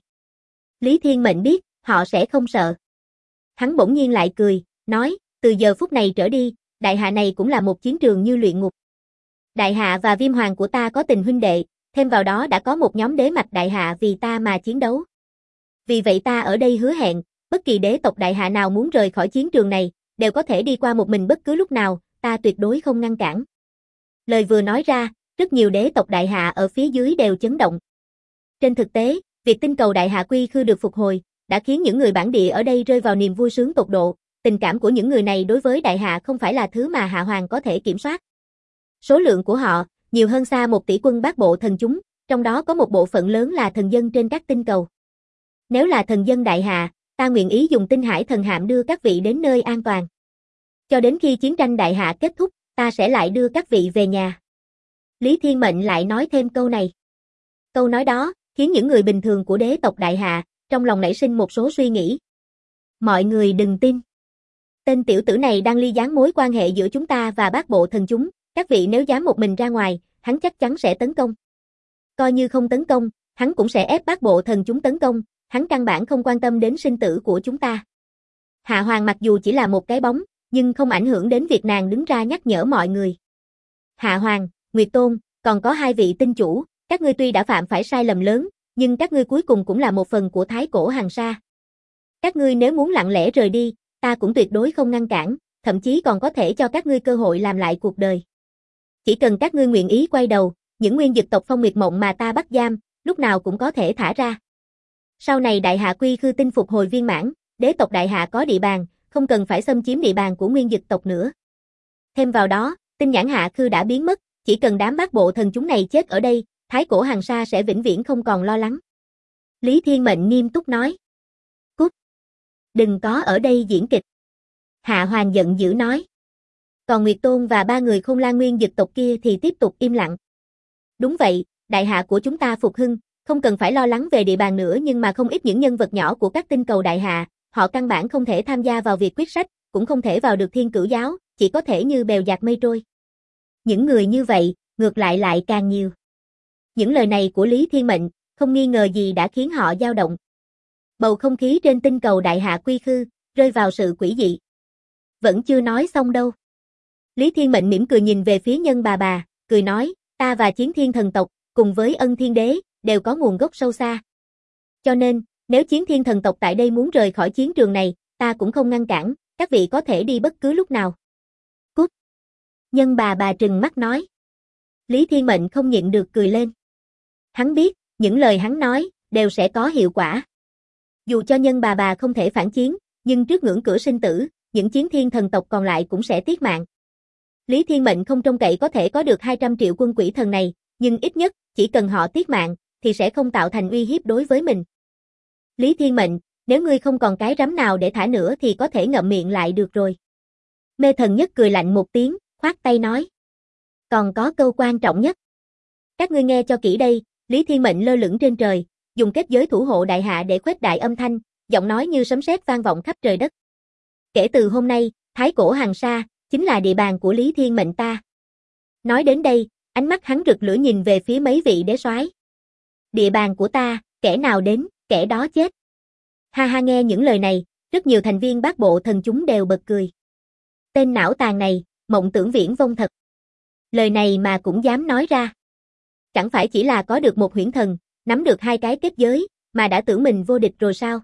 Lý Thiên Mệnh biết, họ sẽ không sợ. Hắn bỗng nhiên lại cười, nói, từ giờ phút này trở đi, đại hạ này cũng là một chiến trường như luyện ngục. Đại hạ và Viêm Hoàng của ta có tình huynh đệ, thêm vào đó đã có một nhóm đế mạch đại hạ vì ta mà chiến đấu. Vì vậy ta ở đây hứa hẹn, bất kỳ đế tộc đại hạ nào muốn rời khỏi chiến trường này, đều có thể đi qua một mình bất cứ lúc nào, ta tuyệt đối không ngăn cản. Lời vừa nói ra, rất nhiều đế tộc đại hạ ở phía dưới đều chấn động. Trên thực tế, việc tinh cầu Đại Hạ Quy Khư được phục hồi, đã khiến những người bản địa ở đây rơi vào niềm vui sướng tột độ. Tình cảm của những người này đối với Đại Hạ không phải là thứ mà Hạ Hoàng có thể kiểm soát. Số lượng của họ, nhiều hơn xa 1 tỷ quân bát bộ thần chúng, trong đó có một bộ phận lớn là thần dân trên các tinh cầu. Nếu là thần dân Đại Hạ, ta nguyện ý dùng tinh hải thần hạm đưa các vị đến nơi an toàn. Cho đến khi chiến tranh Đại Hạ kết thúc, ta sẽ lại đưa các vị về nhà. Lý Thiên Mệnh lại nói thêm câu này. Câu nói đó, khiến những người bình thường của đế tộc Đại Hạ, trong lòng nảy sinh một số suy nghĩ. Mọi người đừng tin. Tên tiểu tử này đang ly gián mối quan hệ giữa chúng ta và bát bộ thần chúng, các vị nếu dám một mình ra ngoài, hắn chắc chắn sẽ tấn công. Coi như không tấn công, hắn cũng sẽ ép bát bộ thần chúng tấn công, hắn căn bản không quan tâm đến sinh tử của chúng ta. Hạ Hoàng mặc dù chỉ là một cái bóng, nhưng không ảnh hưởng đến việc nàng đứng ra nhắc nhở mọi người. Hạ Hoàng, Nguyệt Tôn, còn có 2 vị tinh chủ, các ngươi tuy đã phạm phải sai lầm lớn, nhưng các ngươi cuối cùng cũng là một phần của Thái Cổ Hằng Sa. Các ngươi nếu muốn lặng lẽ rời đi, ta cũng tuyệt đối không ngăn cản, thậm chí còn có thể cho các ngươi cơ hội làm lại cuộc đời. Chỉ cần các ngươi nguyện ý quay đầu, những nguyên dực tộc Phong Nguyệt Mộng mà ta bắt giam, lúc nào cũng có thể thả ra. Sau này Đại Hạ Quy Khư tinh phục hồi viên mãn, đế tộc Đại Hạ có địa bàn, không cần phải xâm chiếm địa bàn của nguyên dực tộc nữa. Thêm vào đó, tinh nhãn Hạ Khư đã biến mất, chỉ cần đám bát bộ thần chúng này chết ở đây, Thái Cổ Hằng Sa sẽ vĩnh viễn không còn lo lắng. Lý Thiên Mệnh nghiêm túc nói. Cút! Đừng có ở đây diễn kịch. Hạ Hoàng giận dữ nói. Còn Nguyệt Tôn và 3 người Khôn Lan nguyên dực tộc kia thì tiếp tục im lặng. Đúng vậy, Đại Hạ của chúng ta phục hưng, không cần phải lo lắng về địa bàn nữa, nhưng mà không ít những nhân vật nhỏ của các tinh cầu Đại Hạ, họ căn bản không thể tham gia vào việc quyết sách, cũng không thể vào được Thiên Cửu giáo, chỉ có thể như bèo dạt mây trôi. Những người như vậy, ngược lại càng nhiều. Những lời này của Lý Thiên Mệnh, không nghi ngờ gì đã khiến họ dao động. Bầu không khí trên tinh cầu Đại Hạ Quy Khư, rơi vào sự quỷ dị. Vẫn chưa nói xong đâu. Lý Thiên Mệnh mỉm cười nhìn về phía Nhân bà, cười nói, ta và Chiến Thiên thần tộc, cùng với Ân Thiên đế, đều có nguồn gốc sâu xa. Cho nên, nếu Chiến Thiên thần tộc tại đây muốn rời khỏi chiến trường này, ta cũng không ngăn cản, các vị có thể đi bất cứ lúc nào. Cút! Nhân bà trừng mắt nói. Lý Thiên Mệnh không nhịn được cười lên. Hắn biết, những lời hắn nói, đều sẽ có hiệu quả. Dù cho Nhân bà không thể phản chiến, nhưng trước ngưỡng cửa sinh tử, những Chiến Thiên thần tộc còn lại cũng sẽ tiếc mạng. Lý Thiên Mệnh không trông cậy có thể có được 200 triệu quân quỷ thần này, nhưng ít nhất, chỉ cần họ tiếc mạng, thì sẽ không tạo thành uy hiếp đối với mình. Lý Thiên Mệnh, nếu ngươi không còn cái rắm nào để thả nữa thì có thể ngậm miệng lại được rồi. Mê Thần Nhất cười lạnh một tiếng, khoát tay nói. Còn có câu quan trọng nhất. Các ngươi nghe cho kỹ đây, Lý Thiên Mệnh lơ lửng trên trời, dùng kết giới thủ hộ Đại Hạ để khuếch đại âm thanh, giọng nói như sấm sét vang vọng khắp trời đất. Kể từ hôm nay, Thái Cổ Hằng Sa, chính là địa bàn của Lý Thiên Mệnh ta. Nói đến đây, ánh mắt hắn rực lửa nhìn về phía mấy vị đế soái. Địa bàn của ta, kẻ nào đến, kẻ đó chết. Ha ha, nghe những lời này, rất nhiều thành viên bát bộ thần chúng đều bật cười. Tên não tàn này, mộng tưởng viễn vông thật. Lời này mà cũng dám nói ra. Chẳng phải chỉ là có được một huyễn thần, nắm được 2 cái kết giới, mà đã tưởng mình vô địch rồi sao?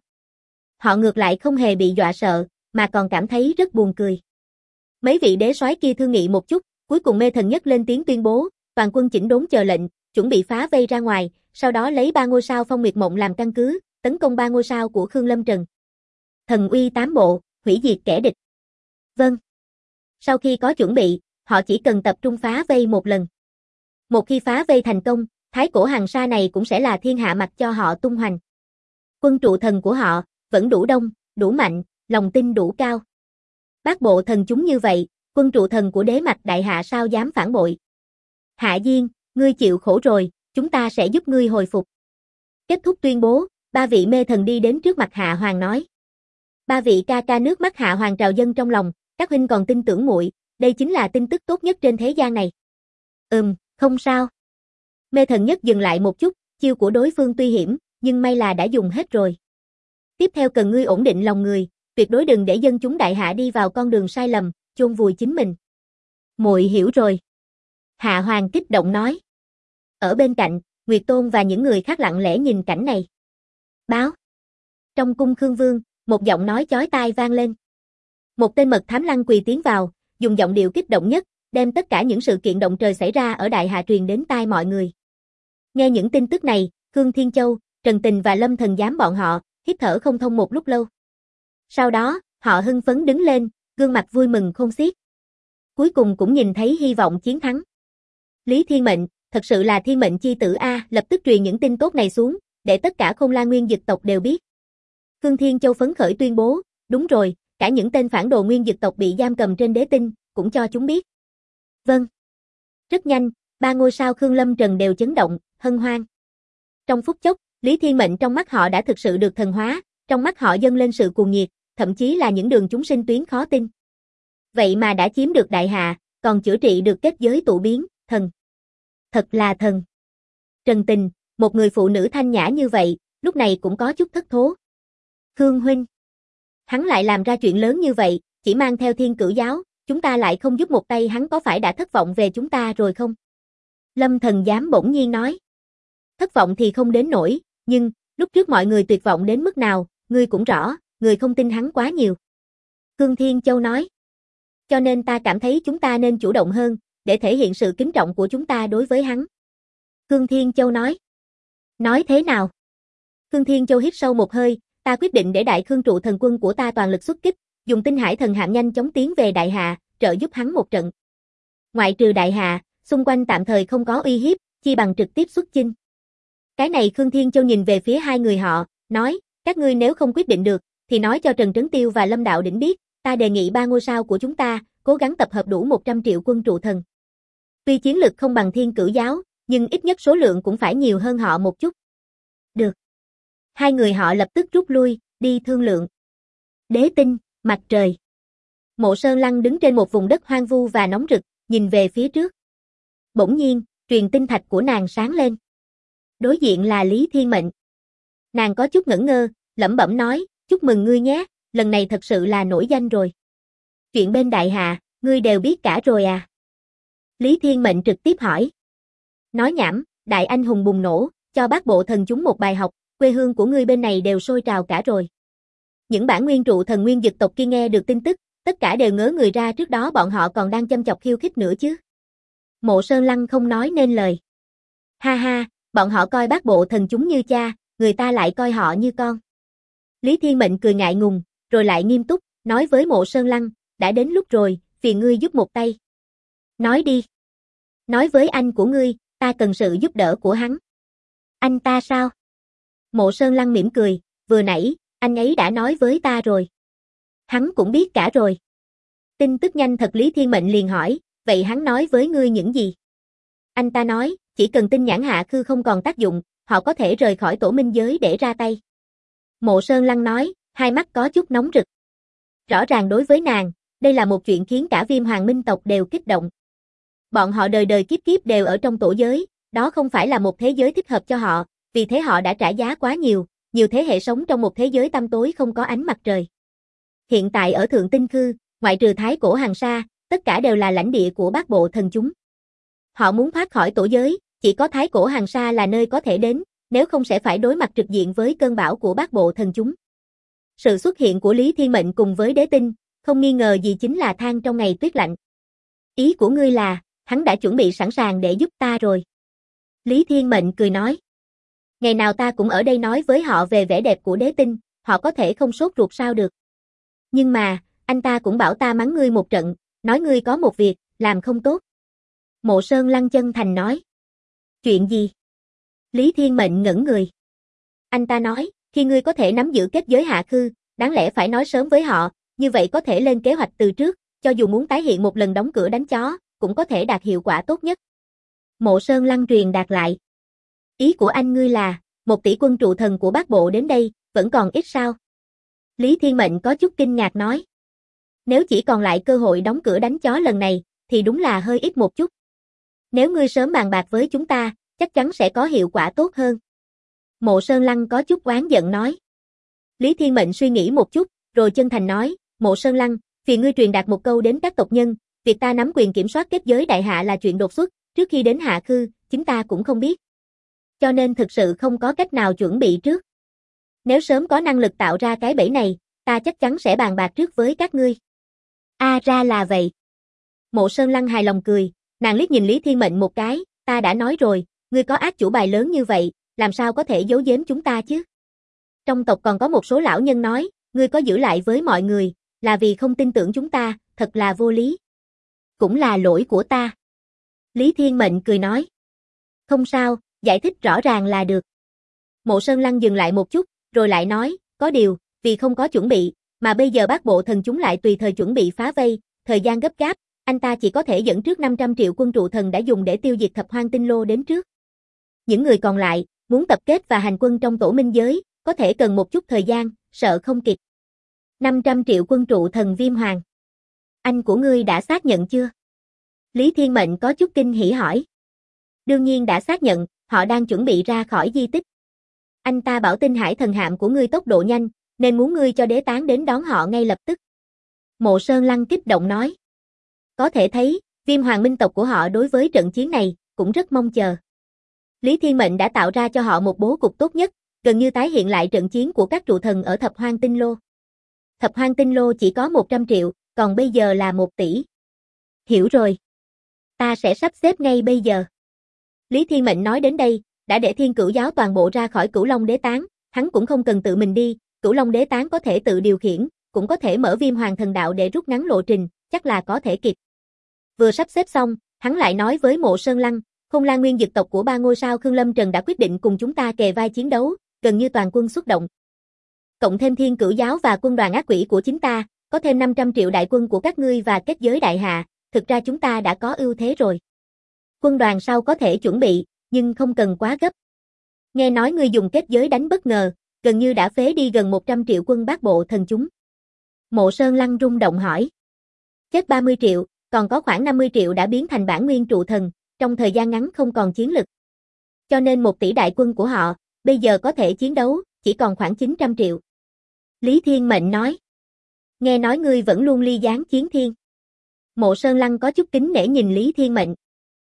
Họ ngược lại không hề bị dọa sợ, mà còn cảm thấy rất buồn cười. Mấy vị đế soái kia thương nghị một chút, cuối cùng Mê Thần Nhất lên tiếng tuyên bố, toàn quân chỉnh đốn chờ lệnh, chuẩn bị phá vây ra ngoài, sau đó lấy 3 ngôi sao Phong Nguyệt Mộng làm căn cứ, tấn công 3 ngôi sao của Khương Lâm Trần. Thần uy 8 bộ, hủy diệt kẻ địch. Vâng. Sau khi có chuẩn bị, họ chỉ cần tập trung phá vây một lần. Một khi phá vây thành công, Thái Cổ Hằng Sa này cũng sẽ là thiên hạ mặt cho họ tung hoành. Quân trụ thần của họ, vẫn đủ đông, đủ mạnh, lòng tin đủ cao. Bát bộ thần chúng như vậy, quân trụ thần của đế mạch Đại Hạ sao dám phản bội. Hạ Diên, ngươi chịu khổ rồi, chúng ta sẽ giúp ngươi hồi phục. Kết thúc tuyên bố, 3 vị mê thần đi đến trước mặt Hạ Hoàng nói. 3 vị ca ca, nước mắt Hạ Hoàng trào dâng trong lòng, các huynh còn tin tưởng muội, đây chính là tin tức tốt nhất trên thế gian này. Không sao. Mê Thần Nhất dừng lại một chút, chiêu của đối phương tuy hiểm, nhưng may là đã dùng hết rồi. Tiếp theo cần ngươi ổn định lòng người, tuyệt đối đừng để dân chúng Đại Hạ đi vào con đường sai lầm, chôn vùi chính mình. Muội hiểu rồi. Hạ Hoàng kích động nói. Ở bên cạnh, Nguyệt Tôn và những người khác lặng lẽ nhìn cảnh này. Báo. Trong cung Khương Vương, một giọng nói chói tai vang lên. Một tên mật thám lăng quỳ tiến vào, dùng giọng điệu kích động nhất, đem tất cả những sự kiện động trời xảy ra ở Đại Hạ truyền đến tai mọi người. Nghe những tin tức này, Khương Thiên Châu, Trần Tình và Lâm Thần Giám bọn họ, hít thở không thông một lúc lâu. Sau đó, họ hưng phấn đứng lên, gương mặt vui mừng khôn xiết. Cuối cùng cũng nhìn thấy hy vọng chiến thắng. Lý Thiên Mệnh, thật sự là thiên mệnh chi tử a, lập tức truyền những tin tốt này xuống, để tất cả Khôn La Nguyên Dực tộc đều biết. Khương Thiên Châu phấn khởi tuyên bố, đúng rồi, cả những tên phản đồ Nguyên Dực tộc bị giam cầm trên đế tinh, cũng cho chúng biết. Vâng. Rất nhanh, 3 ngôi sao Khương Lâm Trần đều chấn động, hân hoan. Trong phút chốc, Lý Thiên Mệnh trong mắt họ đã thực sự được thần hóa, trong mắt họ dâng lên sự cuồng nhiệt, thậm chí là những đường chúng sinh tuyến khó tin. Vậy mà đã chiếm được đại hạ, còn chữa trị được kết giới tụ biến, thần. Thật là thần. Trần Tình, một người phụ nữ thanh nhã như vậy, lúc này cũng có chút thất thố. Khương huynh, hắn lại làm ra chuyện lớn như vậy, chỉ mang theo Thiên Cửu giáo, chúng ta lại không giúp một tay, hắn có phải đã thất vọng về chúng ta rồi không? Lâm Thần Giám bỗng nhiên nói. Thất vọng thì không đến nỗi, nhưng, lúc trước mọi người tuyệt vọng đến mức nào, ngươi cũng rõ, người không tin hắn quá nhiều. Khương Thiên Châu nói. Cho nên ta cảm thấy chúng ta nên chủ động hơn, để thể hiện sự kính trọng của chúng ta đối với hắn. Khương Thiên Châu nói. Nói thế nào? Khương Thiên Châu hít sâu một hơi, ta quyết định để Đại Khương trụ thần quân của ta toàn lực xuất kích, dùng tinh hải thần hạm nhanh chóng tiến về Đại Hạ, trợ giúp hắn một trận. Ngoại trừ Đại Hạ, xung quanh tạm thời không có uy hiếp, chi bằng trực tiếp xuất chinh. Cái này Khương Thiên Châu nhìn về phía hai người họ, nói, các ngươi nếu không quyết định được, thì nói cho Trần Trấn Tiêu và Lâm Đạo Đỉnh biết, ta đề nghị 3 ngôi sao của chúng ta, cố gắng tập hợp đủ 100 triệu quân trụ thần. Tuy chiến lực không bằng Thiên Cửu giáo, nhưng ít nhất số lượng cũng phải nhiều hơn họ một chút. Được. Hai người họ lập tức rút lui, đi thương lượng. Đế tinh, mặt trời. Mộ Sơn Lăng đứng trên một vùng đất hoang vu và nóng rực, nhìn về phía trước. Bỗng nhiên, truyền tinh thạch của nàng sáng lên. Đối diện là Lý Thiên Mệnh. Nàng có chút ngẩn ngơ, lẩm bẩm nói, chúc mừng ngươi nhé, lần này thật sự là nổi danh rồi. Chuyện bên Đại Hạ, ngươi đều biết cả rồi à? Lý Thiên Mệnh trực tiếp hỏi. Nói nhảm, đại anh hùng bùng nổ, cho bác bộ thần chúng một bài học, quê hương của ngươi bên này đều sôi trào cả rồi. Những bản nguyên trụ thần Nguyên Dực tộc kia nghe được tin tức, tất cả đều ngớ người ra, trước đó bọn họ còn đang châm chọc khiêu khích nữa chứ. Mộ Sơn Lăng không nói nên lời. Ha ha, bọn họ coi bác bộ thần chúng như cha, người ta lại coi họ như con. Lý Thiên Mệnh cười ngại ngùng, rồi lại nghiêm túc, nói với Mộ Sơn Lăng, đã đến lúc rồi, phiền ngươi giúp một tay. Nói đi. Nói với anh của ngươi, ta cần sự giúp đỡ của hắn. Anh ta sao? Mộ Sơn Lăng mỉm cười, vừa nãy, anh ấy đã nói với ta rồi. Hắn cũng biết cả rồi. Tin tức nhanh thật. Lý Thiên Mệnh liền hỏi, vậy hắn nói với ngươi những gì? Anh ta nói, chỉ cần tinh nhãn hạ khư không còn tác dụng, họ có thể rời khỏi tổ minh giới để ra tay. Mộ Sơn Lăng nói, hai mắt có chút nóng rực. Rõ ràng đối với nàng, đây là một chuyện khiến cả Viêm Hoàng Minh tộc đều kích động. Bọn họ đời đời kiếp kiếp đều ở trong tổ giới, đó không phải là một thế giới thích hợp cho họ, vì thế họ đã trả giá quá nhiều thế hệ sống trong một thế giới tăm tối không có ánh mặt trời. Hiện tại ở Thượng Tinh Khư, ngoại trừ Thái Cổ Hàng Sa, tất cả đều là lãnh địa của bát bộ thần chúng. Họ muốn thoát khỏi tổ giới, chỉ có Thái Cổ Hàng Sa là nơi có thể đến, nếu không sẽ phải đối mặt trực diện với cơn bão của bát bộ thần chúng. Sự xuất hiện của Lý Thiên Mệnh cùng với đế tinh, không nghi ngờ gì chính là than trong ngày tuyết lạnh. Ý của ngươi là, hắn đã chuẩn bị sẵn sàng để giúp ta rồi. Lý Thiên Mệnh cười nói. Ngày nào ta cũng ở đây nói với họ về vẻ đẹp của đế tinh, họ có thể không sốt ruột sao được. Nhưng mà, anh ta cũng bảo ta mắng ngươi một trận, nói ngươi có một việc, làm không tốt. Mộ Sơn Lăng chân thành nói. Chuyện gì? Lý Thiên Mệnh ngẩn người. Anh ta nói, khi ngươi có thể nắm giữ kết giới hạ khư, đáng lẽ phải nói sớm với họ, như vậy có thể lên kế hoạch từ trước, cho dù muốn tái hiện một lần đóng cửa đánh chó, cũng có thể đạt hiệu quả tốt nhất. Mộ Sơn Lăng truyền đạt lại. Ý của anh ngươi là, 1 tỷ quân trụ thần của bát bộ đến đây, vẫn còn ít sao? Lý Thiên Mệnh có chút kinh ngạc nói. Nếu chỉ còn lại cơ hội đóng cửa đánh chó lần này, thì đúng là hơi ít một chút. Nếu ngươi sớm bàn bạc với chúng ta, chắc chắn sẽ có hiệu quả tốt hơn. Mộ Sơn Lăng có chút oán giận nói. Lý Thiên Mệnh suy nghĩ một chút, rồi chân thành nói, Mộ Sơn Lăng, phiền ngươi truyền đạt một câu đến các tộc nhân, việc ta nắm quyền kiểm soát kết giới Đại Hạ là chuyện đột xuất, trước khi đến Hạ Khư, chúng ta cũng không biết. Cho nên thực sự không có cách nào chuẩn bị trước. Nếu sớm có năng lực tạo ra cái bẫy này, ta chắc chắn sẽ bàn bạc trước với các ngươi. Ra là vậy. Mộ Sơn Lăng hài lòng cười, nàng liếc nhìn Lý Thiên Mệnh một cái, ta đã nói rồi, ngươi có át chủ bài lớn như vậy, làm sao có thể giấu giếm chúng ta chứ? Trong tộc còn có một số lão nhân nói, ngươi có giữ lại với mọi người, là vì không tin tưởng chúng ta, thật là vô lý. Cũng là lỗi của ta. Lý Thiên Mệnh cười nói. Không sao, giải thích rõ ràng là được. Mộ Sơn Lăng dừng lại một chút, rồi lại nói, có điều, vì không có chuẩn bị, mà bây giờ Bát Bộ Thần chúng lại tùy thời chuẩn bị phá vây, thời gian gấp gáp, anh ta chỉ có thể dẫn trước 500 triệu quân trụ thần đã dùng để tiêu diệt Thập Hoang Tinh Lô đến trước. Những người còn lại, muốn tập kết và hành quân trong tổ minh giới, có thể cần một chút thời gian, sợ không kịp. 500 triệu quân trụ thần Viêm Hoàng. Anh của ngươi đã xác nhận chưa? Lý Thiên Mệnh có chút kinh hỉ hỏi. Đương nhiên đã xác nhận, họ đang chuẩn bị ra khỏi di tích. Anh ta bảo Tinh Hải thần hạm của ngươi tốc độ nhanh, nên muốn ngươi cho đế tán đến đón họ ngay lập tức. Mộ Sơn Lăng kích động nói. Có thể thấy, Viêm Hoàng minh tộc của họ đối với trận chiến này, cũng rất mong chờ. Lý Thiên Mệnh đã tạo ra cho họ một bố cục tốt nhất, gần như tái hiện lại trận chiến của các trụ thần ở Thập Hoang Tinh Lô. Thập Hoang Tinh Lô chỉ có 100 triệu, còn bây giờ là 1 tỷ. Hiểu rồi. Ta sẽ sắp xếp ngay bây giờ. Lý Thiên Mệnh nói đến đây, đã để Thiên Cửu Giáo toàn bộ ra khỏi Cửu Long Đế Tán, hắn cũng không cần tự mình đi, Cửu Long Đế Tán có thể tự điều khiển, cũng có thể mở Viêm Hoàng thần đạo để rút ngắn lộ trình, chắc là có thể kịp. Vừa sắp xếp xong, hắn lại nói với Mộ Sơn Lăng, Khôn Lan Nguyên Dực tộc của 3 ngôi sao Khương Lâm Trần đã quyết định cùng chúng ta kề vai chiến đấu, gần như toàn quân xuất động. Cộng thêm Thiên Cửu Giáo và quân đoàn ác quỷ của chúng ta, có thêm 500 triệu đại quân của các ngươi và kết giới đại hạ, thực ra chúng ta đã có ưu thế rồi. Quân đoàn sau có thể chuẩn bị, nhưng không cần quá gấp. Nghe nói ngươi dùng kết giới đánh bất ngờ, gần như đã phế đi gần 100 triệu quân Bát Bộ Thần chúng. Mộ Sơn Lăng rung động hỏi. Chết 30 triệu, còn có khoảng 50 triệu đã biến thành bản nguyên trụ thần, trong thời gian ngắn không còn chiến lực. Cho nên 1 tỷ đại quân của họ, bây giờ có thể chiến đấu, chỉ còn khoảng 900 triệu. Lý Thiên Mệnh nói. Nghe nói ngươi vẫn luôn ly gián chiến thiên. Mộ Sơn Lăng có chút kính nể nhìn Lý Thiên Mệnh.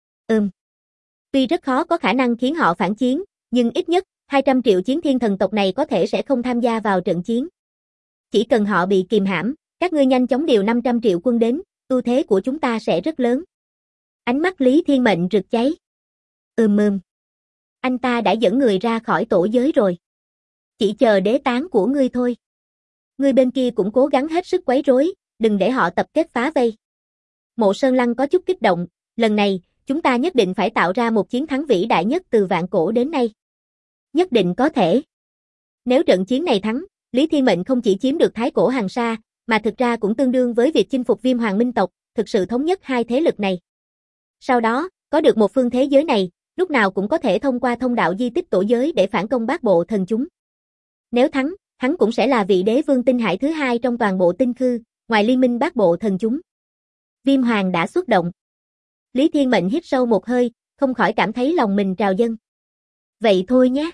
Tuy rất khó có khả năng khiến họ phản chiến, nhưng ít nhất, 200 triệu chiến thiên thần tộc này có thể sẽ không tham gia vào trận chiến. Chỉ cần họ bị kìm hãm, các ngươi nhanh chóng điều 500 triệu quân đến, ưu thế của chúng ta sẽ rất lớn. Ánh mắt Lý Thiên Mệnh rực cháy. Anh ta đã dẫn người ra khỏi tổ giới rồi. Chỉ chờ đế tán của ngươi thôi. Ngươi bên kia cũng cố gắng hết sức quấy rối, đừng để họ tập kết phá vây. Mộ Sơn Lăng có chút kích động, lần này, chúng ta nhất định phải tạo ra một chiến thắng vĩ đại nhất từ vạn cổ đến nay. Nhất định có thể. Nếu trận chiến này thắng, Lý Thiên Mệnh không chỉ chiếm được Thái Cổ Hàn Sa, mà thực ra cũng tương đương với việc chinh phục Viêm Hoàng minh tộc, thực sự thống nhất hai thế lực này. Sau đó, có được một phương thế giới này, lúc nào cũng có thể thông qua thông đạo di tích tổ giới để phản công Bát Bộ Thần chúng. Nếu thắng, hắn cũng sẽ là vị đế vương tinh hải thứ hai trong toàn bộ tinh khư, ngoài liên minh Bát Bộ Thần chúng. Viêm Hoàng đã xuất động. Lý Thiên Mệnh hít sâu một hơi, không khỏi cảm thấy lòng mình trào dâng. Vậy thôi nhé.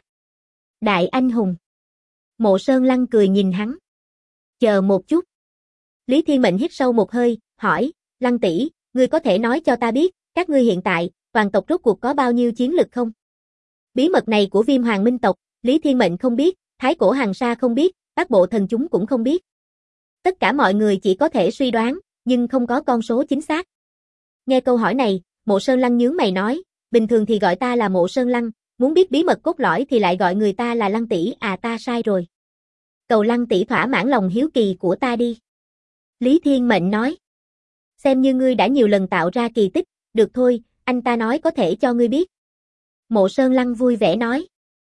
Đại anh hùng. Mộ Sơn Lăng cười nhìn hắn. Chờ một chút. Lý Thiên Mệnh hít sâu một hơi, hỏi, Lăng tỷ, ngươi có thể nói cho ta biết, các ngươi hiện tại, toàn tộc rốt cuộc có bao nhiêu chiến lực không? Bí mật này của Viêm Hoàng minh tộc, Lý Thiên Mệnh không biết, Thái Cổ Hàn Sa không biết, Bát Bộ Thần chúng cũng không biết. Tất cả mọi người chỉ có thể suy đoán, nhưng không có con số chính xác. Nghe câu hỏi này, Mộ Sơn Lăng nhướng mày nói, bình thường thì gọi ta là Mộ Sơn Lăng, muốn biết bí mật cốt lõi thì lại gọi người ta là Lăng tỷ, à ta sai rồi. Cầu Lăng tỷ thỏa mãn lòng hiếu kỳ của ta đi. Lý Thiên Mệnh nói. Xem như ngươi đã nhiều lần tạo ra kỳ tích, được thôi, anh ta nói có thể cho ngươi biết. Mộ Sơn Lăng vui vẻ nói.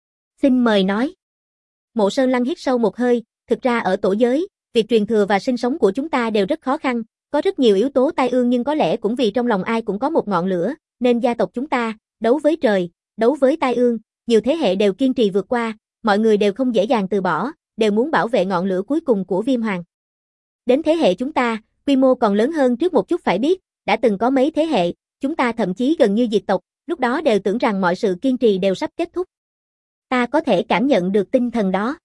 Xin mời nói. Mộ Sơn Lăng hít sâu một hơi, thực ra ở tổ giới, việc truyền thừa và sinh sống của chúng ta đều rất khó khăn, có rất nhiều yếu tố tai ương nhưng có lẽ cũng vì trong lòng ai cũng có một ngọn lửa, nên gia tộc chúng ta, đấu với trời, đấu với tai ương, nhiều thế hệ đều kiên trì vượt qua, mọi người đều không dễ dàng từ bỏ, đều muốn bảo vệ ngọn lửa cuối cùng của Viêm Hoàng. Đến thế hệ chúng ta, quy mô còn lớn hơn trước một chút phải biết, đã từng có mấy thế hệ, chúng ta thậm chí gần như diệt tộc, lúc đó đều tưởng rằng mọi sự kiên trì đều sắp kết thúc. Ta có thể cảm nhận được tinh thần đó.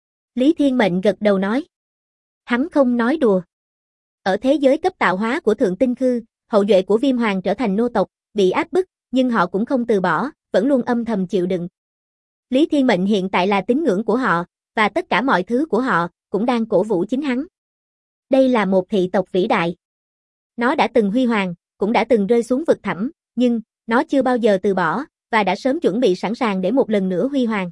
Lý Thiên Mệnh gật đầu nói. Hắn không nói đùa. Ở thế giới cấp tạo hóa của Thượng Tinh Khư, hậu duệ của Viêm Hoàng trở thành nô tộc, bị áp bức, nhưng họ cũng không từ bỏ, vẫn luôn âm thầm chịu đựng. Lý Thiên Mệnh hiện tại là tín ngưỡng của họ, và tất cả mọi thứ của họ, cũng đang cổ vũ chính hắn. Đây là một thị tộc vĩ đại. Nó đã từng huy hoàng, cũng đã từng rơi xuống vực thẳm, nhưng, nó chưa bao giờ từ bỏ, và đã sớm chuẩn bị sẵn sàng để một lần nữa huy hoàng.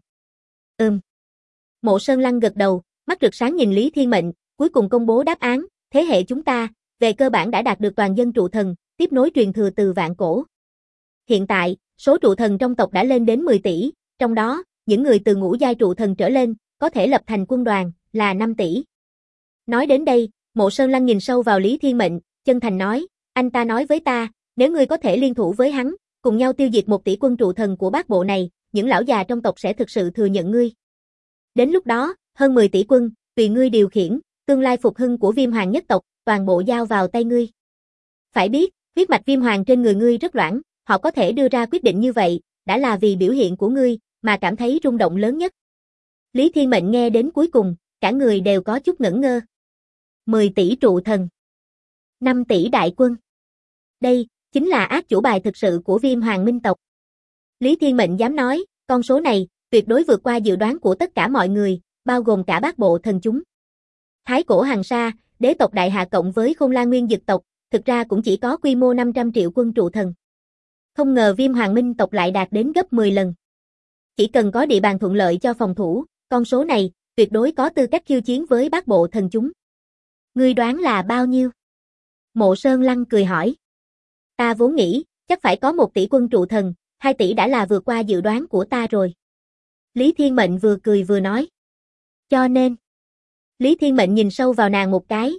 Mộ Sơn Lăng gật đầu, mắt rực sáng nhìn Lý Thiên Mệnh, cuối cùng công bố đáp án, thế hệ chúng ta, về cơ bản đã đạt được toàn dân trụ thần, tiếp nối truyền thừa từ vạn cổ. Hiện tại, số trụ thần trong tộc đã lên đến 10 tỷ, trong đó, những người từ ngũ giai trụ thần trở lên, có thể lập thành quân đoàn, là 5 tỷ. Nói đến đây, Mộ Sơn Lăng nhìn sâu vào Lý Thiên Mệnh, chân thành nói, anh ta nói với ta, nếu ngươi có thể liên thủ với hắn, cùng nhau tiêu diệt 1 tỷ quân trụ thần của bát bộ này, những lão già trong tộc sẽ thực sự thừa nhận ngươi. Đến lúc đó, hơn 10 tỷ quân, tùy ngươi điều khiển, tương lai phục hưng của Viêm Hoàng nhất tộc, toàn bộ giao vào tay ngươi. Phải biết, huyết mạch Viêm Hoàng trên người ngươi rất loãng, họ có thể đưa ra quyết định như vậy, đã là vì biểu hiện của ngươi, mà cảm thấy rung động lớn nhất. Lý Thiên Mệnh nghe đến cuối cùng, cả người đều có chút ngẩn ngơ. 10 tỷ trụ thần, 5 tỷ đại quân. Đây, chính là ác chủ bài thực sự của Viêm Hoàng minh tộc. Lý Thiên Mệnh dám nói, con số này, tuyệt đối vượt qua dự đoán của tất cả mọi người, bao gồm cả bát bộ thần chúng. Thái cổ Hằng Sa, đế tộc Đại Hạ cộng với Khôn La Nguyên Dực tộc, thực ra cũng chỉ có quy mô 500 triệu quân trụ thần. Không ngờ Viêm Hoàng minh tộc lại đạt đến gấp 10 lần. Chỉ cần có địa bàn thuận lợi cho phòng thủ, con số này, tuyệt đối có tư cách khiêu chiến với bát bộ thần chúng. Ngươi đoán là bao nhiêu? Mộ Sơn Lăng cười hỏi. Ta vốn nghĩ, chắc phải có 1 tỷ quân trụ thần, 2 tỷ đã là vượt qua dự đoán của ta rồi. Lý Thiên Mệnh vừa cười vừa nói. Cho nên, Lý Thiên Mệnh nhìn sâu vào nàng một cái,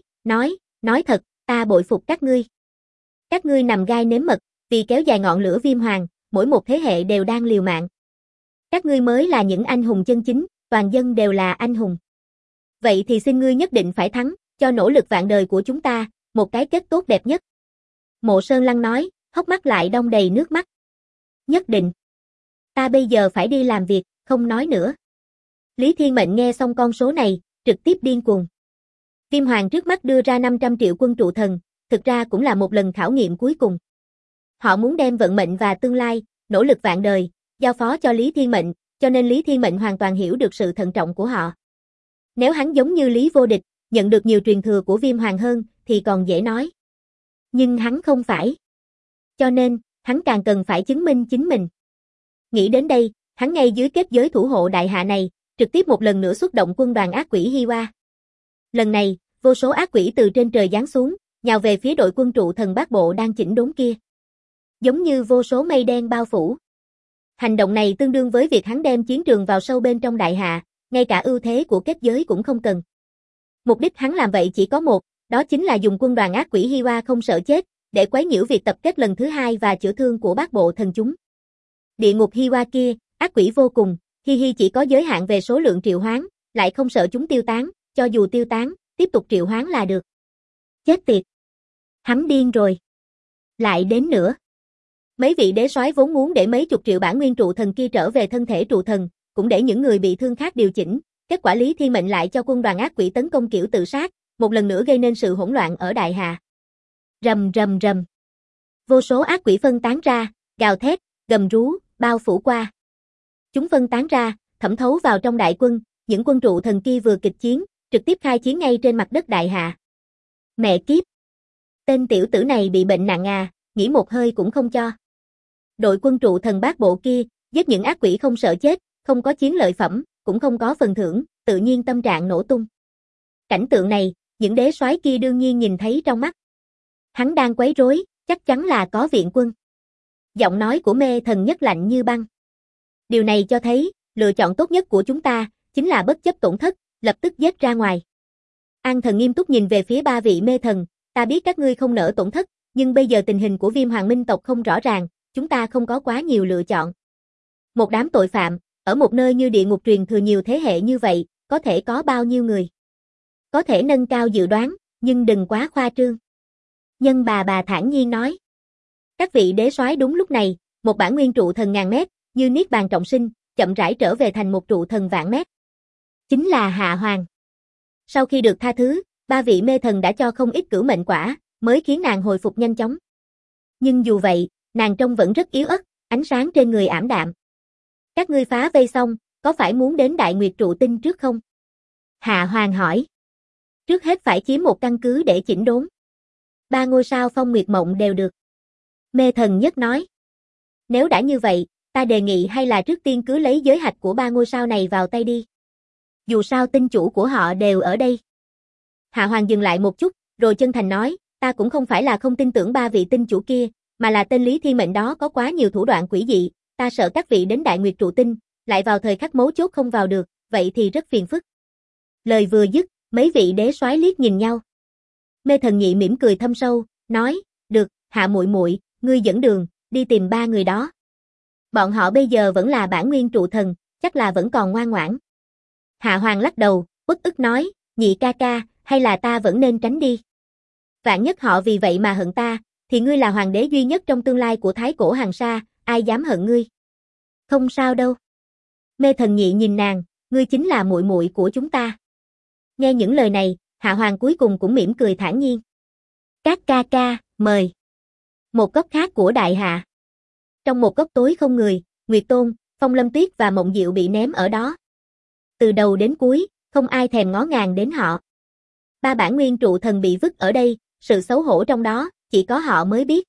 nói thật, ta bội phục các ngươi. Các ngươi nằm gai nếm mật, vì kéo dài ngọn lửa Viêm Hoàng, mỗi một thế hệ đều đang liều mạng. Các ngươi mới là những anh hùng chân chính, toàn dân đều là anh hùng. Vậy thì xin ngươi nhất định phải thắng, cho nỗ lực vạn đời của chúng ta, một cái kết tốt đẹp nhất. Mộ Sơn Lăng nói, hốc mắt lại đong đầy nước mắt. Nhất định. Ta bây giờ phải đi làm việc, không nói nữa. Lý Thiên Mệnh nghe xong con số này, trực tiếp điên cuồng. Viêm Hoàng trước mắt đưa ra 500 triệu quân trụ thần, thực ra cũng là một lần khảo nghiệm cuối cùng. Họ muốn đem vận mệnh và tương lai, nỗ lực vạn đời, giao phó cho Lý Thiên Mệnh, cho nên Lý Thiên Mệnh hoàn toàn hiểu được sự thận trọng của họ. Nếu hắn giống như Lý Vô Địch, nhận được nhiều truyền thừa của Viêm Hoàng hơn, thì còn dễ nói. Nhưng hắn không phải. Cho nên, hắn càng cần phải chứng minh chính mình. Nghĩ đến đây, hắn ngay dưới kết giới thủ hộ đại hạ này, trực tiếp một lần nữa xuất động quân đoàn ác quỷ Hi Hoa. Lần này, vô số ác quỷ từ trên trời giáng xuống, nhào về phía đội quân trụ thần bát bộ đang chỉnh đốn kia. Giống như vô số mây đen bao phủ. Hành động này tương đương với việc hắn đem chiến trường vào sâu bên trong đại hạ, ngay cả ưu thế của kết giới cũng không cần. Mục đích hắn làm vậy chỉ có một, đó chính là dùng quân đoàn ác quỷ Hi Hoa không sợ chết, để quấy nhiễu việc tập kết lần thứ 2 và chữa thương của bát bộ thần chúng. Địa ngục Hi Hoa kia, ác quỷ vô cùng, Hi chỉ có giới hạn về số lượng triệu hoán, lại không sợ chúng tiêu tán, cho dù tiêu tán, tiếp tục triệu hoán là được. Chết tiệt. Hắn điên rồi. Lại đến nữa. Mấy vị đế soái vốn muốn để mấy chục triệu bản nguyên trụ thần kia trở về thân thể trụ thần, cũng để những người bị thương khác điều chỉnh, kết quả Lý Thiên Mệnh lại cho quân đoàn ác quỷ tấn công kiểu tự sát, một lần nữa gây nên sự hỗn loạn ở đại hà. Rầm rầm rầm. Vô số ác quỷ phân tán ra, gào thét, gầm rú, bao phủ qua. Chúng phân tán ra, thẩm thấu vào trong đại quân, những quân trụ thần kia vừa kịch chiến, trực tiếp khai chiến ngay trên mặt đất đại hạ. Mẹ kiếp! Tên tiểu tử này bị bệnh nặng à, nghỉ một hơi cũng không cho. Đội quân trụ thần bát bộ kia, giết những ác quỷ không sợ chết, không có chiến lợi phẩm, cũng không có phần thưởng, tự nhiên tâm trạng nổ tung. Cảnh tượng này, những đế soái kia đương nhiên nhìn thấy trong mắt. Hắn đang quấy rối, chắc chắn là có viện quân. Giọng nói của Mê Thần Nhất lạnh như băng. Điều này cho thấy, lựa chọn tốt nhất của chúng ta, chính là bất chấp tổn thất, lập tức giết ra ngoài. An Thần nghiêm túc nhìn về phía 3 vị mê thần, ta biết các ngươi không nỡ tổn thất, nhưng bây giờ tình hình của Viêm Hoàng minh tộc không rõ ràng, chúng ta không có quá nhiều lựa chọn. Một đám tội phạm, ở một nơi như địa ngục truyền thừa nhiều thế hệ như vậy, có thể có bao nhiêu người? Có thể nâng cao dự đoán, nhưng đừng quá khoa trương. Nhân bà thản nhiên nói. Các vị đế soái đúng lúc này, một bản nguyên trụ thần ngàn mét, như niết bàn trọng sinh, chậm rãi trở về thành một trụ thần vạn mét. Chính là Hạ Hoàng. Sau khi được tha thứ, 3 vị mê thần đã cho không ít cửu mệnh quả, mới khiến nàng hồi phục nhanh chóng. Nhưng dù vậy, nàng trông vẫn rất yếu ớt, ánh sáng trên người ảm đạm. Các ngươi phá vây xong, có phải muốn đến Đại Nguyệt trụ tinh trước không? Hạ Hoàng hỏi. Trước hết phải chiếm một căn cứ để chỉnh đốn. 3 ngôi sao Phong Nguyệt Mộng đều được. Mê thần nhất nói. Nếu đã như vậy, Ta đề nghị hay là trước tiên cứ lấy giới hạch của 3 ngôi sao này vào tay đi. Dù sao tinh chủ của họ đều ở đây. Hạ Hoàng dừng lại một chút, rồi chân thành nói, ta cũng không phải là không tin tưởng 3 vị tinh chủ kia, mà là tên Lý Thiên Mệnh đó có quá nhiều thủ đoạn quỷ dị, ta sợ các vị đến Đại Nguyệt trụ tinh, lại vào thời khắc mấu chốt không vào được, vậy thì rất phiền phức. Lời vừa dứt, mấy vị đế soái liếc nhìn nhau. Mê Thần Nhị mỉm cười thâm sâu, nói, được, Hạ muội muội, ngươi dẫn đường, đi tìm 3 người đó. Bọn họ bây giờ vẫn là bản nguyên trụ thần, chắc là vẫn còn ngoan ngoãn. Hạ Hoàng lắc đầu, uất ức nói, Nhị ca ca, hay là ta vẫn nên tránh đi. Vạn nhất họ vì vậy mà hận ta, thì ngươi là hoàng đế duy nhất trong tương lai của Thái Cổ Hằng Sa, ai dám hận ngươi. Không sao đâu. Mê Thần Nhị nhìn nàng, ngươi chính là muội muội của chúng ta. Nghe những lời này, Hạ Hoàng cuối cùng cũng mỉm cười thản nhiên. Các ca ca, mời. Một cốc khác của đại hạ. Trong một cốc tối không người, Nguyệt Tôn, Phong Lâm Tuyết và Mộng Diệu bị ném ở đó. Từ đầu đến cuối, không ai thèm ngó ngàng đến họ. 3 bản nguyên trụ thần bị vứt ở đây, sự xấu hổ trong đó, chỉ có họ mới biết.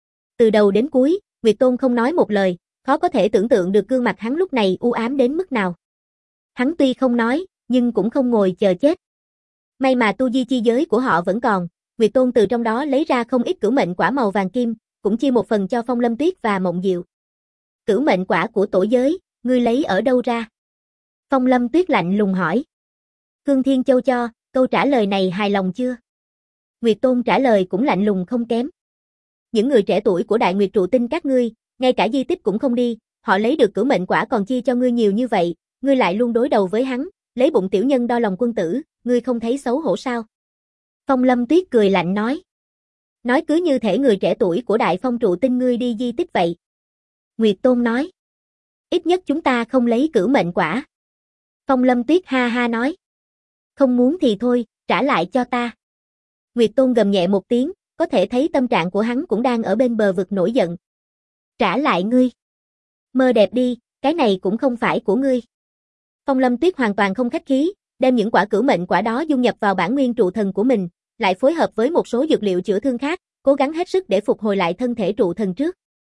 Từ đầu đến cuối, Nguyệt Tôn không nói một lời, khó có thể tưởng tượng được gương mặt hắn lúc này u ám đến mức nào. Hắn tuy không nói, nhưng cũng không ngồi chờ chết. May mà tu vi chi giới của họ vẫn còn, Nguyệt Tôn từ trong đó lấy ra không ít cửu mệnh quả màu vàng kim, cũng chia một phần cho Phong Lâm Tuyết và Mộng Diệu. Cửu mệnh quả của tổ giới, ngươi lấy ở đâu ra? Phong Lâm Tuyết lạnh lùng hỏi. Cương Thiên Châu cho, câu trả lời này hài lòng chưa? Nguyệt Tôn trả lời cũng lạnh lùng không kém. Những người trẻ tuổi của Đại Nguyệt trụ tinh các ngươi, ngay cả di tích cũng không đi, họ lấy được cửu mệnh quả còn chia cho ngươi nhiều như vậy, ngươi lại luôn đối đầu với hắn, lấy bụng tiểu nhân đo lòng quân tử, ngươi không thấy xấu hổ sao? Phong Lâm Tuyết cười lạnh nói. Nói cứ như thể người trẻ tuổi của Đại Phong trụ tinh ngươi đi di tích vậy. Nguyệt Tôn nói. Ít nhất chúng ta không lấy cửu mệnh quả. Phong Lâm Tuyết ha ha nói. Không muốn thì thôi, trả lại cho ta. Nguyệt Tôn gầm nhẹ một tiếng, có thể thấy tâm trạng của hắn cũng đang ở bên bờ vực nổi giận. Trả lại ngươi. Mơ đẹp đi, cái này cũng không phải của ngươi. Phong Lâm Tuyết hoàn toàn không khách khí, đem những quả cửu mệnh quả đó dung nhập vào bản nguyên trụ thần của mình, lại phối hợp với một số dược liệu chữa thương khác, cố gắng hết sức để phục hồi lại thân thể trụ thần trước.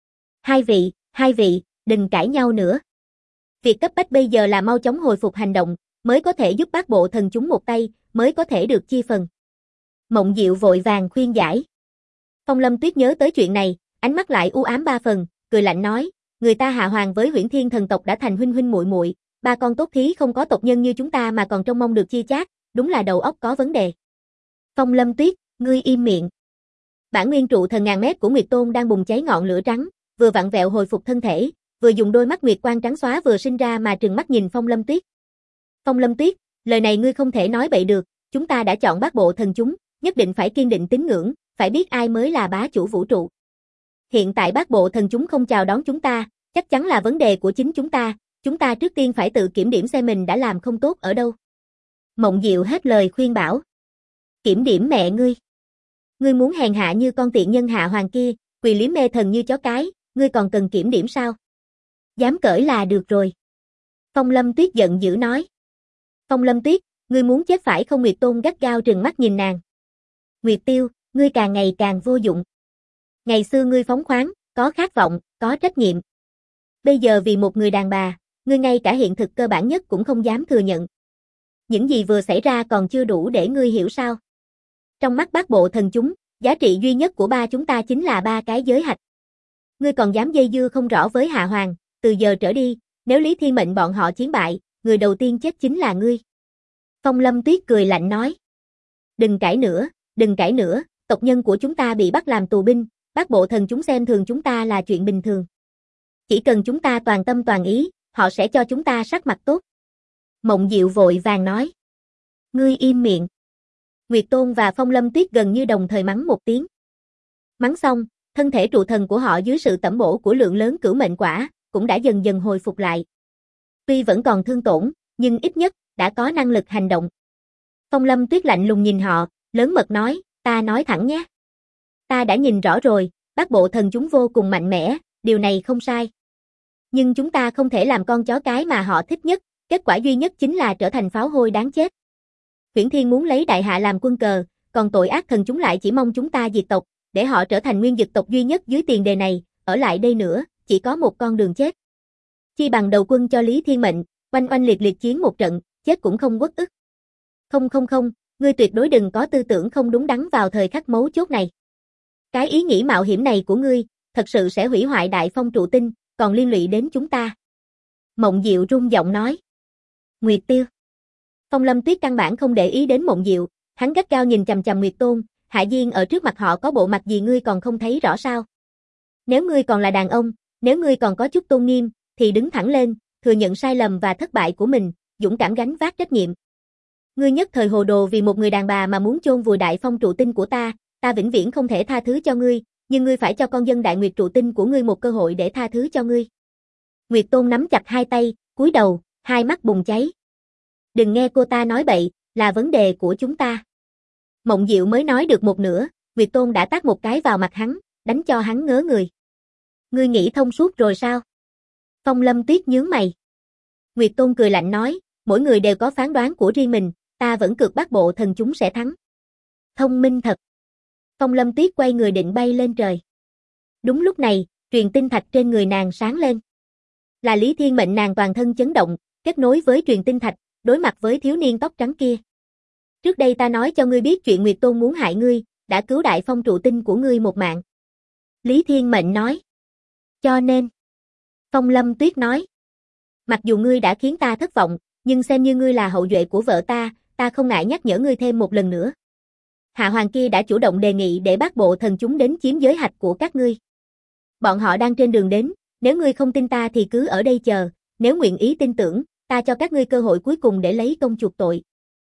Hai vị, đừng cãi nhau nữa. Việc cấp bách bây giờ là mau chóng hồi phục hành động, mới có thể giúp Bát Bộ Thần chúng một tay, mới có thể được chia phần. Mộng Diệu vội vàng khuyên giải. Phong Lâm Tuyết nhớ tới chuyện này, ánh mắt lại u ám 3 phần, cười lạnh nói, người ta Hạ Hoàng với Huyễn Thiên thần tộc đã thành huynh huynh muội muội, 3 con tốt thí không có tộc nhân như chúng ta mà còn trông mong được chia chác, đúng là đầu óc có vấn đề. Phong Lâm Tuyết, ngươi im miệng. Bản nguyên trụ thần ngàn mét của Nguyệt Tôn đang bùng cháy ngọn lửa trắng, vừa vặn vẹo hồi phục thân thể, vừa dùng đôi mắt nguyệt quang trắng xóa vừa sinh ra mà trừng mắt nhìn Phong Lâm Tuyết. Phong Lâm Tuyết, lời này ngươi không thể nói bậy được, chúng ta đã chọn Bát Bộ Thần chúng, nhất định phải kiên định tín ngưỡng, phải biết ai mới là bá chủ vũ trụ. Hiện tại Bát Bộ Thần chúng không chào đón chúng ta, chắc chắn là vấn đề của chính chúng ta trước tiên phải tự kiểm điểm xem mình đã làm không tốt ở đâu. Mộng Diệu hết lời khuyên bảo. Kiểm điểm mẹ ngươi. Ngươi muốn hèn hạ như con tiện nhân Hạ Hoàng kia, quỳ liếm mê thần như chó cái, ngươi còn cần kiểm điểm sao? Dám cởi là được rồi. Phong Lâm Tuyết giận dữ nói. Phong Lâm Tuyết, ngươi muốn chết phải không? Nguyệt Tôn gắt gao trừng mắt nhìn nàng. Nguyệt Tiêu, ngươi càng ngày càng vô dụng. Ngày xưa ngươi phóng khoáng, có khát vọng, có trách nhiệm. Bây giờ vì một người đàn bà, ngươi ngay cả hiện thực cơ bản nhất cũng không dám thừa nhận. Những gì vừa xảy ra còn chưa đủ để ngươi hiểu sao? Trong mắt Bát Bộ Thần chúng, giá trị duy nhất của ba chúng ta chính là 3 cái giới hạch. Ngươi còn dám dây dưa không rõ với Hạ Hoàng, từ giờ trở đi, nếu Lý Thiên Mệnh bọn họ chiến bại, người đầu tiên chết chính là ngươi. Phong Lâm Tuyết cười lạnh nói. Đừng cãi nữa, tộc nhân của chúng ta bị bắt làm tù binh, Bát Bộ Thần chúng xem thường chúng ta là chuyện bình thường. Chỉ cần chúng ta toàn tâm toàn ý, họ sẽ cho chúng ta sắc mặt tốt. Mộng Diệu vội vàng nói. Ngươi im miệng. Nguyệt Tôn và Phong Lâm Tuyết gần như đồng thời mắng một tiếng. Mắng xong, thân thể trụ thần của họ dưới sự tẩm bổ của lượng lớn cửu mệnh quả, cũng đã dần dần hồi phục lại. Tuy vẫn còn thương tổn, nhưng ít nhất, đã có năng lực hành động. Phong Lâm Tuyết lạnh lùng nhìn họ, lớn mật nói, ta nói thẳng nhé. Ta đã nhìn rõ rồi, Bát Bộ Thần chúng vô cùng mạnh mẽ, điều này không sai. Nhưng chúng ta không thể làm con chó cái mà họ thích nhất, kết quả duy nhất chính là trở thành pháo hôi đáng chết. Huyễn Thiên muốn lấy Đại Hạ làm quân cờ, còn tội ác thần chúng lại chỉ mong chúng ta diệt tộc, để họ trở thành nguyên dực tộc duy nhất dưới tiền đề này, ở lại đây nữa, chỉ có một con đường chết. Chi bằng đầu quân cho Lý Thiên Mệnh, oanh oanh liệt liệt chiến một trận, chết cũng không uất ức. Không, ngươi tuyệt đối đừng có tư tưởng không đúng đắn vào thời khắc mấu chốt này. Cái ý nghĩ mạo hiểm này của ngươi, thật sự sẽ hủy hoại Đại Phong trụ tinh, còn liên lụy đến chúng ta. Mộng Diệu rung giọng nói. Nguyệt Tiêu. Phong Lâm Tuyết căn bản không để ý đến Mộng Diệu, hắn gắt gao nhìn chằm chằm Nguyệt Tôn, Hạ Diên ở trước mặt họ có bộ mặt gì ngươi còn không thấy rõ sao? Nếu ngươi còn là đàn ông, nếu ngươi còn có chút tôn nghiêm, thì đứng thẳng lên, thừa nhận sai lầm và thất bại của mình, dũng cảm gánh vác trách nhiệm. Ngươi nhất thời hồ đồ vì một người đàn bà mà muốn chôn vùi Đại Phong trụ tinh của ta vĩnh viễn không thể tha thứ cho ngươi, nhưng ngươi phải cho con dân Đại Nguyệt trụ tinh của ngươi một cơ hội để tha thứ cho ngươi. Nguyệt Tôn nắm chặt hai tay, cúi đầu, hai mắt bùng cháy. Đừng nghe cô ta nói bậy, là vấn đề của chúng ta. Mộng Diệu mới nói được một nửa, Nguyệt Tôn đã tát một cái vào mặt hắn, đánh cho hắn ngớ người. Ngươi nghĩ thông suốt rồi sao? Phong Lâm Tuyết nhướng mày. Nguyệt Tôn cười lạnh nói, mỗi người đều có phán đoán của riêng mình, ta vẫn cược Bát Bộ Thần chúng sẽ thắng. Thông minh thật. Phong Lâm Tuyết quay người định bay lên trời. Đúng lúc này, truyền tinh thạch trên người nàng sáng lên. Là Lý Thiên Mệnh, nàng toàn thân chấn động, kết nối với truyền tinh thạch, đối mặt với thiếu niên tóc trắng kia. Trước đây ta nói cho ngươi biết chuyện Nguyệt Tôn muốn hại ngươi, đã cứu Đại Phong trụ tinh của ngươi một mạng. Lý Thiên Mệnh nói. Cho nên. Phong Lâm Tuyết nói. Mặc dù ngươi đã khiến ta thất vọng, nhưng xem như ngươi là hậu duệ của vợ ta không ngại nhắc nhở ngươi thêm một lần nữa. Hạ Hoàng kia đã chủ động đề nghị để Bát Bộ Thần chúng đến chiếm giới hạch của các ngươi. Bọn họ đang trên đường đến, nếu ngươi không tin ta thì cứ ở đây chờ, nếu nguyện ý tin tưởng, ta cho các ngươi cơ hội cuối cùng để lấy công chuộc tội.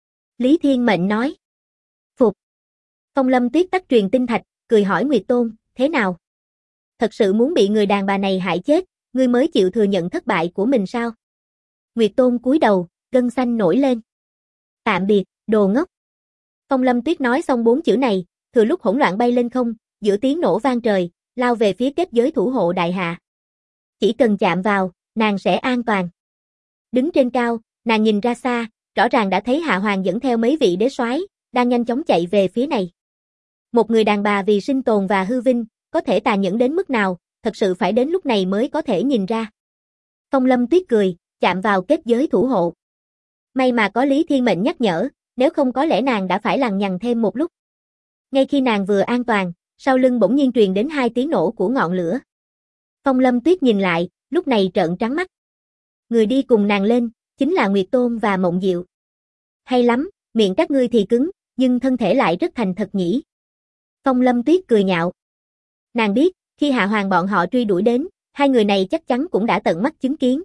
Lý Thiên Mệnh nói. Phục. Phong Lâm Tuyết tắt truyền tinh thạch, cười hỏi Nguyệt Tôn, thế nào? Thật sự muốn bị người đàn bà này hại chết, ngươi mới chịu thừa nhận thất bại của mình sao? Nguyệt Tôn cúi đầu, gân xanh nổi lên. Tạm biệt, đồ ngốc. Phong Lâm Tuyết nói xong 4 chữ này, thừa lúc hỗn loạn bay lên không, giữa tiếng nổ vang trời, lao về phía kết giới thủ hộ đại hạ. Chỉ cần chạm vào, nàng sẽ an toàn. Đứng trên cao, nàng nhìn ra xa, rõ ràng đã thấy Hạ Hoàng dẫn theo mấy vị đế soái, đang nhanh chóng chạy về phía này. Một người đàn bà vì sinh tồn và hư vinh, có thể tàn nhẫn đến mức nào, thật sự phải đến lúc này mới có thể nhìn ra. Phong Lâm Tuyết cười, chạm vào kết giới thủ hộ. May mà có Lý Thiên Mệnh nhắc nhở, nếu không có lẽ nàng đã phải lằng nhằng thêm một lúc. Ngay khi nàng vừa an toàn, sau lưng bỗng nhiên truyền đến 2 tiếng nổ của ngọn lửa. Phong Lâm Tuyết nhìn lại, lúc này trợn trắng mắt. Người đi cùng nàng lên, chính là Nguyệt Tôn và Mộng Diệu. Hay lắm, miệng các ngươi thì cứng, nhưng thân thể lại rất thành thật nhỉ. Phong Lâm Tuyết cười nhạo. Nàng biết, khi Hạ Hoàng bọn họ truy đuổi đến, hai người này chắc chắn cũng đã tận mắt chứng kiến.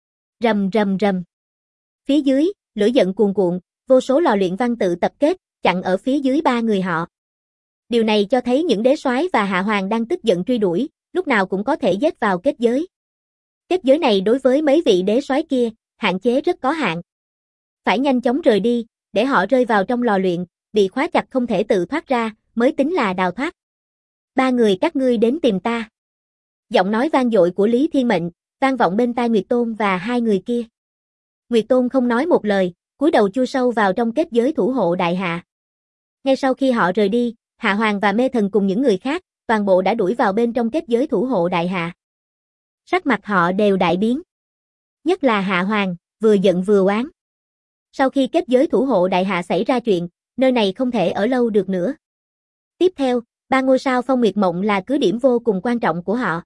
Rầm rầm rầm. Phía dưới, lửa giận cuồn cuộn, vô số lò luyện văn tự tập kết, chặn ở phía dưới ba người họ. Điều này cho thấy những đế soái và Hạ Hoàng đang tức giận truy đuổi, lúc nào cũng có thể giết vào kết giới. Kết giới này đối với mấy vị đế soái kia, hạn chế rất có hạn. Phải nhanh chóng rời đi, để họ rơi vào trong lò luyện, bị khóa chặt không thể tự thoát ra, mới tính là đào thoát. Ba người các ngươi đến tìm ta. Giọng nói vang dội của Lý Thiên Mệnh, vang vọng bên tai Nguyệt Tôn và hai người kia. Nguyệt Tôn không nói một lời, cúi đầu chui sâu vào trong kết giới thủ hộ đại hạ. Ngay sau khi họ rời đi, Hạ Hoàng và Mê Thần cùng những người khác, toàn bộ đã đuổi vào bên trong kết giới thủ hộ đại hạ. Sắc mặt họ đều đại biến. Nhất là Hạ Hoàng, vừa giận vừa oán. Sau khi kết giới thủ hộ đại hạ xảy ra chuyện, nơi này không thể ở lâu được nữa. Tiếp theo, 3 ngôi sao Phong Nguyệt Mộng là cứ điểm vô cùng quan trọng của họ.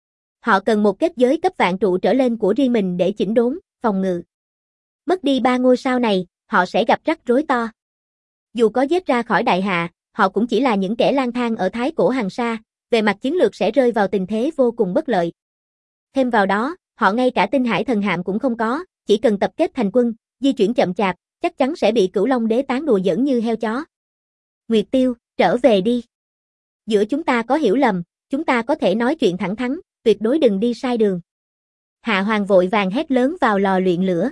Họ cần một kết giới cấp vạn trụ trở lên của riêng mình để chỉnh đốn, phòng ngự. Mất đi 3 ngôi sao này, họ sẽ gặp rắc rối to. Dù có giết ra khỏi đại hạ, họ cũng chỉ là những kẻ lang thang ở thái cổ hàng sa, về mặt chiến lược sẽ rơi vào tình thế vô cùng bất lợi. Thêm vào đó, họ ngay cả tinh hải thần hạm cũng không có, chỉ cần tập kết thành quân, di chuyển chậm chạp, chắc chắn sẽ bị Cửu Long Đế tán đùa giỡn như heo chó. Nguyệt Tiêu, trở về đi. Giữa chúng ta có hiểu lầm, chúng ta có thể nói chuyện thẳng thắn, tuyệt đối đừng đi sai đường. Hạ Hoàng vội vàng hét lớn vào lò luyện lửa.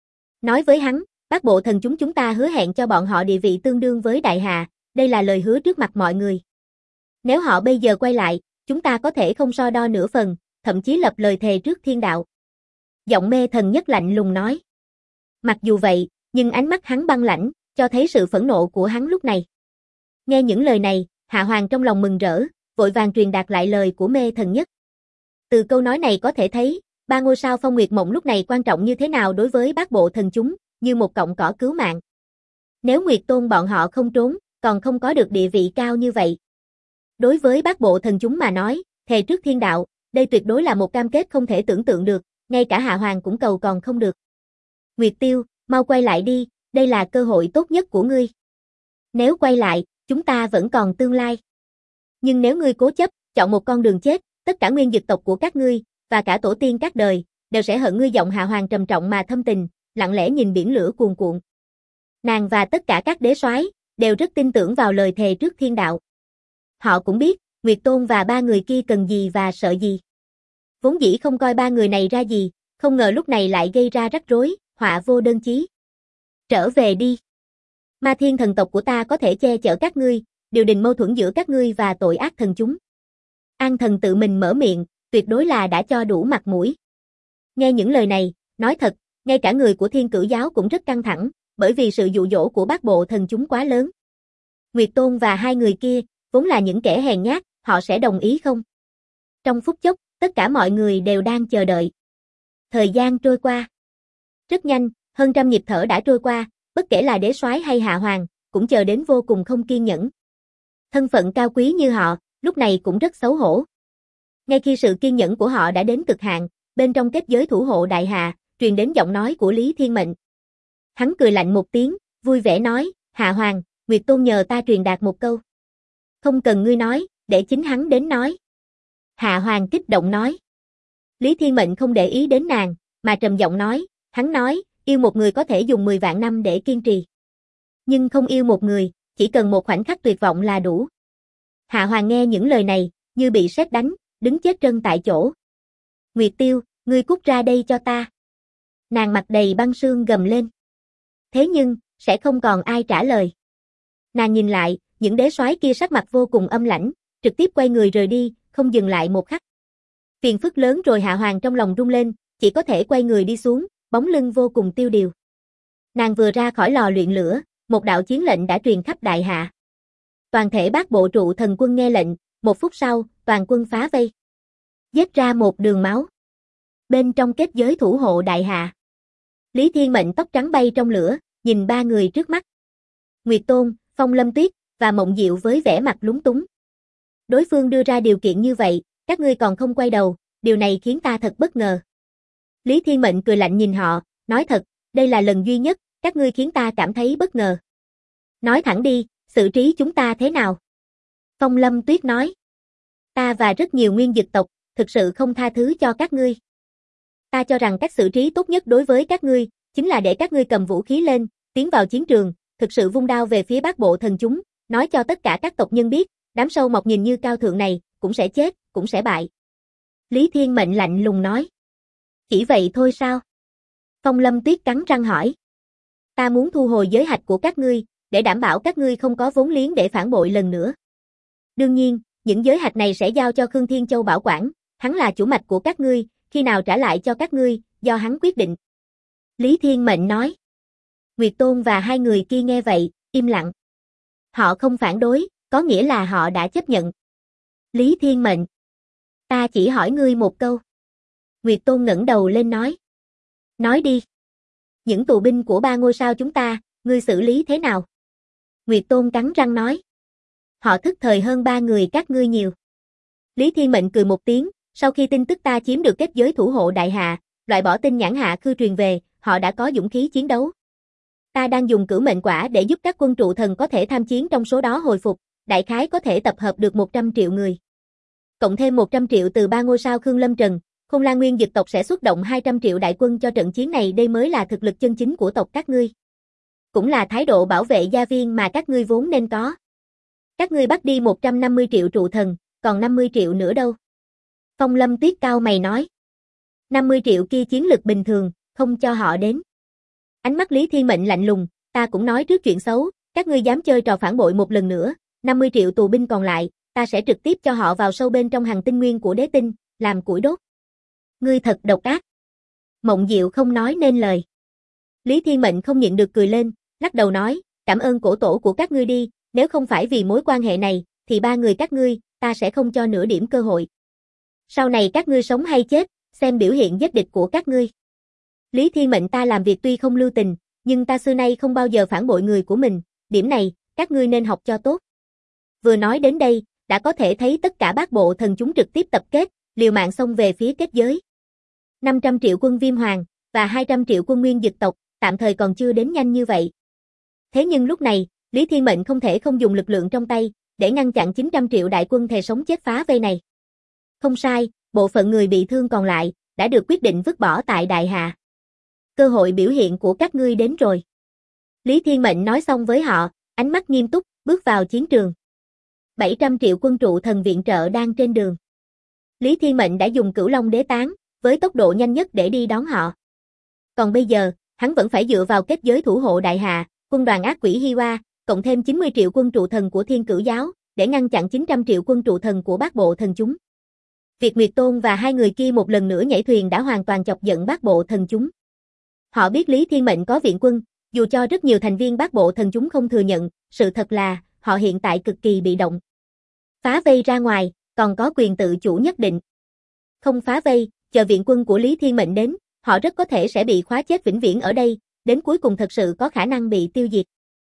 Nói với hắn, Bát Bộ Thần chúng ta hứa hẹn cho bọn họ địa vị tương đương với đại hạ, đây là lời hứa trước mặt mọi người. Nếu họ bây giờ quay lại, chúng ta có thể không so đo nửa phần, thậm chí lập lời thề trước thiên đạo. Giọng Mê Thần nhất lạnh lùng nói. Mặc dù vậy, nhưng ánh mắt hắn băng lãnh, cho thấy sự phẫn nộ của hắn lúc này. Nghe những lời này, Hạ Hoàng trong lòng mừng rỡ, vội vàng truyền đạt lại lời của Mê Thần nhất. Từ câu nói này có thể thấy, Ba ngôi sao Phong Nguyệt Mộng lúc này quan trọng như thế nào đối với bát bộ thần chúng, như một cọng cỏ cứu mạng. Nếu Nguyệt Tôn bọn họ không trốn, còn không có được địa vị cao như vậy. Đối với bát bộ thần chúng mà nói, thề trước thiên đạo, đây tuyệt đối là một cam kết không thể tưởng tượng được, ngay cả Hạ Hoàng cũng cầu còn không được. Nguyệt Tiêu, mau quay lại đi, đây là cơ hội tốt nhất của ngươi. Nếu quay lại, chúng ta vẫn còn tương lai. Nhưng nếu ngươi cố chấp, chọn một con đường chết, tất cả nguyên dực tộc của các ngươi, và cả tổ tiên các đời, đều sẽ hận ngươi. Giọng Hạ Hoàng trầm trọng mà thâm tình, lặng lẽ nhìn biển lửa cuồn cuộn. Nàng và tất cả các đế soái đều rất tin tưởng vào lời thề trước thiên đạo. Họ cũng biết, Nguyệt Tôn và ba người kia cần gì và sợ gì. Vốn dĩ không coi ba người này ra gì, không ngờ lúc này lại gây ra rắc rối, họa vô đơn chí. Trở về đi. Ma Thiên thần tộc của ta có thể che chở các ngươi, điều đình mâu thuẫn giữa các ngươi và tội ác thần chúng. An Thần tự mình mở miệng, tuyệt đối là đã cho đủ mặt mũi. Nghe những lời này, nói thật, ngay cả người của Thiên Cửu giáo cũng rất căng thẳng, bởi vì sự dụ dỗ của bát bộ thần chúng quá lớn. Nguyệt Tôn và hai người kia, vốn là những kẻ hèn nhát, họ sẽ đồng ý không? Trong phút chốc, tất cả mọi người đều đang chờ đợi. Thời gian trôi qua. Rất nhanh, hơn trăm nhịp thở đã trôi qua, bất kể là đế soái hay Hạ Hoàng, cũng chờ đến vô cùng không kiên nhẫn. Thân phận cao quý như họ, lúc này cũng rất xấu hổ. Ngay khi sự kiên nhẫn của họ đã đến cực hạn, bên trong kết giới thủ hộ đại hạ, truyền đến giọng nói của Lý Thiên Mệnh. Hắn cười lạnh một tiếng, vui vẻ nói, Hạ Hoàng, Nguyệt Tôn nhờ ta truyền đạt một câu. Không cần ngươi nói, để chính hắn đến nói. Hạ Hoàng kích động nói. Lý Thiên Mệnh không để ý đến nàng, mà trầm giọng nói, hắn nói, yêu một người có thể dùng 10 vạn năm để kiên trì. Nhưng không yêu một người, chỉ cần một khoảnh khắc tuyệt vọng là đủ. Hạ Hoàng nghe những lời này, như bị sét đánh, đứng chết trân tại chỗ. Nguyệt Tiêu, ngươi cút ra đây cho ta. Nàng mặt đầy băng sương gầm lên. Thế nhưng, sẽ không còn ai trả lời. Nàng nhìn lại, những đế soái kia sắc mặt vô cùng âm lãnh, trực tiếp quay người rời đi, không dừng lại một khắc. Phiền phức lớn rồi. Hạ Hoàng trong lòng rung lên, chỉ có thể quay người đi xuống, bóng lưng vô cùng tiêu điều. Nàng vừa ra khỏi lò luyện lửa, một đạo chiến lệnh đã truyền khắp đại hạ. Toàn thể bát bộ trụ thần quân nghe lệnh, một phút sau, toàn quân phá vây. Giết ra một đường máu. Bên trong kết giới thủ hộ đại hạ. Lý Thiên Mệnh tóc trắng bay trong lửa, nhìn ba người trước mắt. Nguyệt Tôn, Phong Lâm Tuyết, và Mộng Diệu với vẻ mặt lúng túng. Đối phương đưa ra điều kiện như vậy, các ngươi còn không quay đầu, điều này khiến ta thật bất ngờ. Lý Thiên Mệnh cười lạnh nhìn họ, nói thật, đây là lần duy nhất, các ngươi khiến ta cảm thấy bất ngờ. Nói thẳng đi, xử trí chúng ta thế nào? Phong Lâm Tuyết nói. Ta và rất nhiều nguyên dực tộc, thực sự không tha thứ cho các ngươi. Ta cho rằng cách xử trí tốt nhất đối với các ngươi, chính là để các ngươi cầm vũ khí lên, tiến vào chiến trường, thực sự vung đao về phía bát bộ thần chúng, nói cho tất cả các tộc nhân biết, đám sâu mọc nhìn như cao thượng này, cũng sẽ chết, cũng sẽ bại. Lý Thiên Mệnh lạnh lùng nói. Chỉ vậy thôi sao? Phong Lâm Tuyết cắn răng hỏi. Ta muốn thu hồi giới hạch của các ngươi, để đảm bảo các ngươi không có vốn liếng để phản bội lần nữa. Đương nhiên, những giới hạch này sẽ giao cho Khương Thiên Châu bảo quản, hắn là chủ mạch của các ngươi, khi nào trả lại cho các ngươi, do hắn quyết định. Lý Thiên Mệnh nói. Nguyệt Tôn và hai người kia nghe vậy, im lặng. Họ không phản đối, có nghĩa là họ đã chấp nhận. Lý Thiên Mệnh. Ta chỉ hỏi ngươi một câu. Nguyệt Tôn ngẩng đầu lên nói. Nói đi. Những tù binh của ba ngôi sao chúng ta, ngươi xử lý thế nào? Nguyệt Tôn cắn răng nói. Họ thức thời hơn ba người các ngươi nhiều. Lý Thiên Mệnh cười một tiếng, sau khi tin tức ta chiếm được kết giới thủ hộ đại hạ, loại bỏ tin nhãn hạ khư truyền về, họ đã có dũng khí chiến đấu. Ta đang dùng cửu mệnh quả để giúp các quân trụ thần có thể tham chiến, trong số đó hồi phục, đại khái có thể tập hợp được 100 triệu người. Cộng thêm 100 triệu từ ba ngôi sao Khương Lâm Trần, Khôn Lan Nguyên Dực tộc sẽ xuất động 200 triệu đại quân cho trận chiến này, đây mới là thực lực chân chính của tộc các ngươi. Cũng là thái độ bảo vệ gia viên mà các ngươi vốn nên có. Các ngươi bắt đi 150 triệu trụ thần, còn 50 triệu nữa đâu? Phong Lâm Tuyết cao mày nói. 50 triệu kia chiến lực bình thường, không cho họ đến. Ánh mắt Lý Thiên Mệnh lạnh lùng, ta cũng nói trước chuyện xấu, các ngươi dám chơi trò phản bội một lần nữa, 50 triệu tù binh còn lại, ta sẽ trực tiếp cho họ vào sâu bên trong hành tinh nguyên của đế tinh, làm củi đốt. Ngươi thật độc ác. Mộng Diệu không nói nên lời. Lý Thiên Mệnh không nhịn được cười lên, lắc đầu nói, cảm ơn cổ tổ của các ngươi đi, nếu không phải vì mối quan hệ này, thì ba người các ngươi, ta sẽ không cho nửa điểm cơ hội. Sau này các ngươi sống hay chết, xem biểu hiện giết địch của các ngươi. Lý Thiên Mệnh ta làm việc tuy không lưu tình, nhưng ta xưa nay không bao giờ phản bội người của mình, điểm này, các ngươi nên học cho tốt. Vừa nói đến đây, đã có thể thấy tất cả bát bộ thần chúng trực tiếp tập kết, liều mạng xông về phía kết giới. 500 triệu quân Viêm Hoàng, và 200 triệu quân Nguyên Dực tộc, tạm thời còn chưa đến nhanh như vậy. Thế nhưng lúc này, Lý Thiên Mệnh không thể không dùng lực lượng trong tay, để ngăn chặn 900 triệu đại quân thề sống chết phá vây này. Không sai, bộ phận người bị thương còn lại, đã được quyết định vứt bỏ tại Đại Hà. Cơ hội biểu hiện của các ngươi đến rồi. Lý Thiên Mệnh nói xong với họ, ánh mắt nghiêm túc, bước vào chiến trường. 700 triệu quân trụ thần viện trợ đang trên đường. Lý Thiên Mệnh đã dùng Cửu Long Đế Tán, với tốc độ nhanh nhất để đi đón họ. Còn bây giờ, hắn vẫn phải dựa vào kết giới thủ hộ Đại Hà, quân đoàn ác quỷ Hiwa, cộng thêm 90 triệu quân trụ thần của Thiên Cửu Giáo, để ngăn chặn 900 triệu quân trụ thần của bát bộ thần chúng. Việt Nguyệt Tôn và hai người kia một lần nữa nhảy thuyền đã hoàn toàn chọc giận bát bộ thần chúng. Họ biết Lý Thiên Mệnh có viện quân, dù cho rất nhiều thành viên bát bộ thần chúng không thừa nhận, sự thật là, họ hiện tại cực kỳ bị động. Phá vây ra ngoài, còn có quyền tự chủ nhất định. Không phá vây, chờ viện quân của Lý Thiên Mệnh đến, họ rất có thể sẽ bị khóa chết vĩnh viễn ở đây, đến cuối cùng thật sự có khả năng bị tiêu diệt.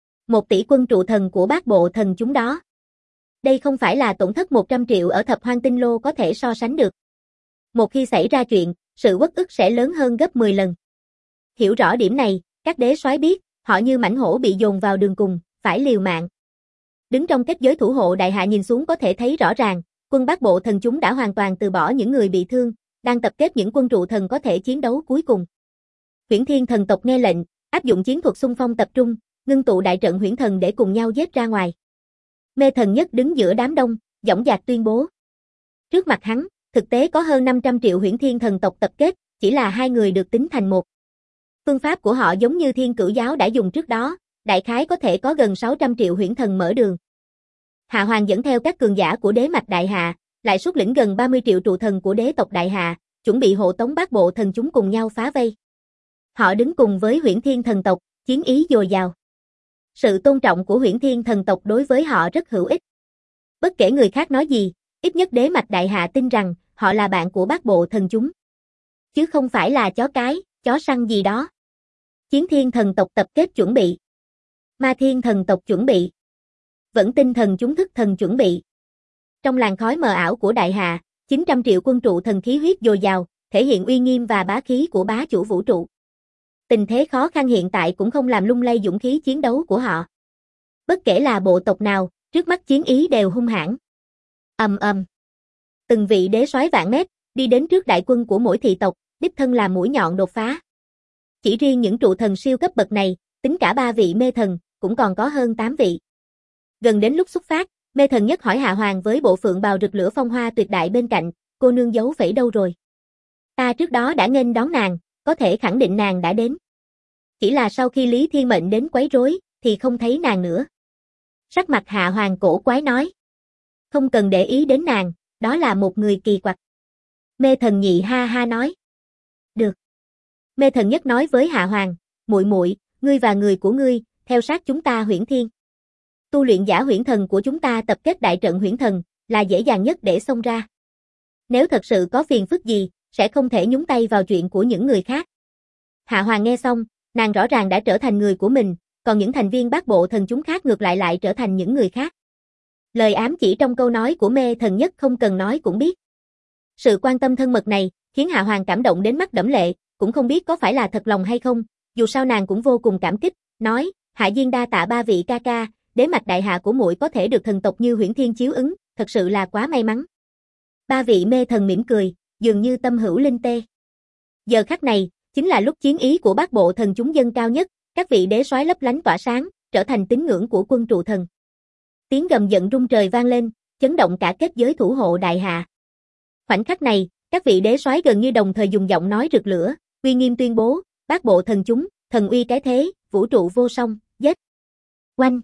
1 tỷ quân trụ thần của bát bộ thần chúng đó. Đây không phải là tổn thất 100 triệu ở Thập Hoang Tinh Lô có thể so sánh được. Một khi xảy ra chuyện, sự uất ức sẽ lớn hơn gấp 10 lần. Hiểu rõ điểm này, các đế soái biết, họ như mãnh hổ bị dồn vào đường cùng, phải liều mạng. Đứng trong kết giới thủ hộ Đại Hạ nhìn xuống có thể thấy rõ ràng, quân bát bộ thần chúng đã hoàn toàn từ bỏ những người bị thương, đang tập kết những quân trụ thần có thể chiến đấu cuối cùng. Huyễn Thiên thần tộc nghe lệnh, áp dụng chiến thuật xung phong tập trung, ngưng tụ đại trận huyễn thần để cùng nhau giết ra ngoài. Mê Thần Nhất đứng giữa đám đông, dõng dạc tuyên bố. Trước mặt hắn, thực tế có hơn 500 triệu Huyễn Thiên thần tộc tập kết, chỉ là hai người được tính thành một. Phương pháp của họ giống như Thiên Cửu Giáo đã dùng trước đó, đại khái có thể có gần 600 triệu huyễn thần mở đường. Hạ Hoàng dẫn theo các cường giả của đế mạch Đại Hà, lại xuất lĩnh gần 30 triệu trụ thần của đế tộc Đại Hà, chuẩn bị hộ tống bát bộ thần chúng cùng nhau phá vây. Họ đứng cùng với Huyễn Thiên thần tộc, chiến ý dồi dào. Sự tôn trọng của Huyễn Thiên thần tộc đối với họ rất hữu ích. Bất kể người khác nói gì, ít nhất đế mạch Đại Hà tin rằng họ là bạn của bát bộ thần chúng, chứ không phải là chó cái, chó săn gì đó. Chiến Thiên thần tộc tập kết chuẩn bị. Ma Thiên thần tộc chuẩn bị. Vẫn Tinh thần chúng thức thần chuẩn bị. Trong làn khói mờ ảo của Đại Hà, 900 triệu quân trụ thần khí huyết dồi dào, thể hiện uy nghiêm và bá khí của bá chủ vũ trụ. Tình thế khó khăn hiện tại cũng không làm lung lay dũng khí chiến đấu của họ. Bất kể là bộ tộc nào, trước mắt chiến ý đều hung hãn. Ầm ầm. Từng vị đế soái vạn mét, đi đến trước đại quân của mỗi thị tộc, đích thân là mũi nhọn đột phá. Chỉ riêng những trụ thần siêu cấp bậc này, tính cả 3 vị mê thần, cũng còn có hơn 8 vị. Gần đến lúc xuất phát, Mê Thần Nhất hỏi Hạ Hoàng với bộ phượng bào rực lửa phong hoa tuyệt đại bên cạnh, cô nương giấu phẩy đâu rồi? Ta trước đó đã nghênh đón nàng, có thể khẳng định nàng đã đến. Chỉ là sau khi Lý Thiên Mệnh đến quấy rối, thì không thấy nàng nữa. Sắc mặt Hạ Hoàng cổ quái nói. Không cần để ý đến nàng, đó là một người kỳ quặc. Mê Thần Nhị ha ha nói. Được. Mê Thần Nhất nói với Hạ Hoàng, muội muội, ngươi và người của ngươi, theo sát chúng ta Huyễn Thiên. Tu luyện giả huyễn thần của chúng ta tập kết đại trận huyễn thần, là dễ dàng nhất để xông ra. Nếu thật sự có phiền phức gì, sẽ không thể nhúng tay vào chuyện của những người khác. Hạ Hoàng nghe xong, nàng rõ ràng đã trở thành người của mình, còn những thành viên bát bộ thần chúng khác ngược lại trở thành những người khác. Lời ám chỉ trong câu nói của Mê Thần Nhất không cần nói cũng biết. Sự quan tâm thân mật này, khiến Hạ Hoàng cảm động đến mắt đẫm lệ, cũng không biết có phải là thật lòng hay không, dù sao nàng cũng vô cùng cảm kích, nói, Hạ Diên đa tạ 3 vị ca ca, đế mạch Đại Hạ của muội có thể được thần tộc như Huyễn Thiên chiếu ứng, thật sự là quá may mắn. 3 vị mê thần mỉm cười, dường như tâm hữu linh tê. Giờ khắc này, chính là lúc chiến ý của bát bộ thần chúng dâng cao nhất, các vị đế soái lấp lánh tỏa sáng, trở thành tín ngưỡng của quân trụ thần. Tiếng gầm giận rung trời vang lên, chấn động cả kết giới thủ hộ Đại Hạ. Khoảnh khắc này, các vị đế soái gần như đồng thời dùng giọng nói rực lửa, uy nghiêm tuyên bố, bát bộ thần chúng, thần uy cái thế, vũ trụ vô song, giết. Oanh.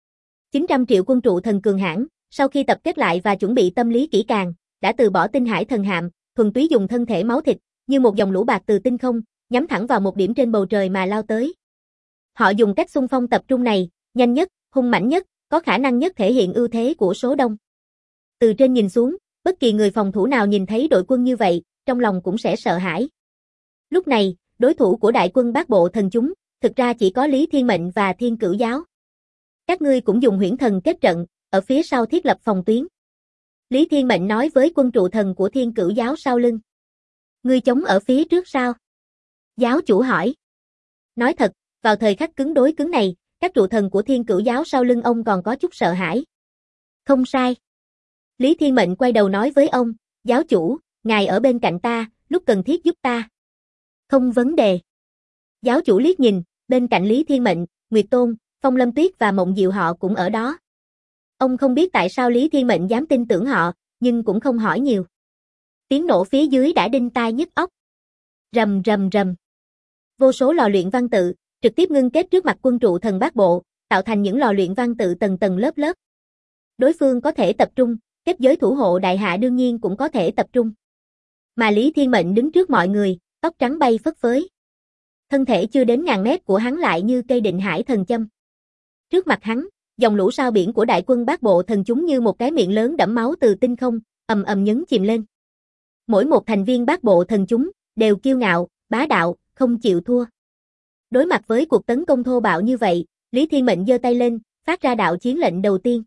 900 triệu quân trụ thần cường hãn, sau khi tập kết lại và chuẩn bị tâm lý kỹ càng, đã từ bỏ tinh hải thần hạm, thuần túy dùng thân thể máu thịt, như một dòng lũ bạc từ tinh không, nhắm thẳng vào một điểm trên bầu trời mà lao tới. Họ dùng cách xung phong tập trung này, nhanh nhất, hung mãnh nhất, có khả năng nhất thể hiện ưu thế của số đông. Từ trên nhìn xuống, bất kỳ người phòng thủ nào nhìn thấy đội quân như vậy, trong lòng cũng sẽ sợ hãi. Lúc này, đối thủ của đại quân bát bộ thần chúng, thực ra chỉ có Lý Thiên Mệnh và Thiên Cửu Giáo. Các ngươi cũng dùng huyễn thần kết trận, ở phía sau thiết lập phòng tuyến. Lý Thiên Mệnh nói với quân trụ thần của Thiên Cửu Giáo sau lưng. Ngươi chống ở phía trước sao? Giáo chủ hỏi. Nói thật, vào thời khắc cứng đối cứng này, các trụ thần của Thiên Cửu Giáo sau lưng ông còn có chút sợ hãi. Không sai. Lý Thiên Mệnh quay đầu nói với ông, giáo chủ, ngài ở bên cạnh ta, lúc cần thiết giúp ta. Không vấn đề. Giáo chủ liếc nhìn, bên cạnh Lý Thiên Mệnh, Nguyệt Tôn, Phong Lâm Tuyết và Mộng Diệu họ cũng ở đó. Ông không biết tại sao Lý Thiên Mệnh dám tin tưởng họ, nhưng cũng không hỏi nhiều. Tiếng nổ phía dưới đã đinh tai nhức óc. Rầm rầm rầm. Vô số lò luyện văn tự, trực tiếp ngưng kết trước mặt quân trụ thần bát bộ, tạo thành những lò luyện văn tự tầng tầng lớp lớp. Đối phương có thể tập trung, kết giới thủ hộ đại hạ đương nhiên cũng có thể tập trung. Mà Lý Thiên Mệnh đứng trước mọi người, tóc trắng bay phất phới. Thân thể chưa đến ngàn mét của hắn lại như cây định hải thần châm. Trước mặt hắn, dòng lũ sao biển của đại quân bát bộ thần chúng như một cái miệng lớn đẫm máu từ tinh không, ầm ầm nhấn chìm lên. Mỗi một thành viên bát bộ thần chúng, đều kiêu ngạo, bá đạo, không chịu thua. Đối mặt với cuộc tấn công thô bạo như vậy, Lý Thiên Mệnh giơ tay lên, phát ra đạo chiến lệnh đầu tiên.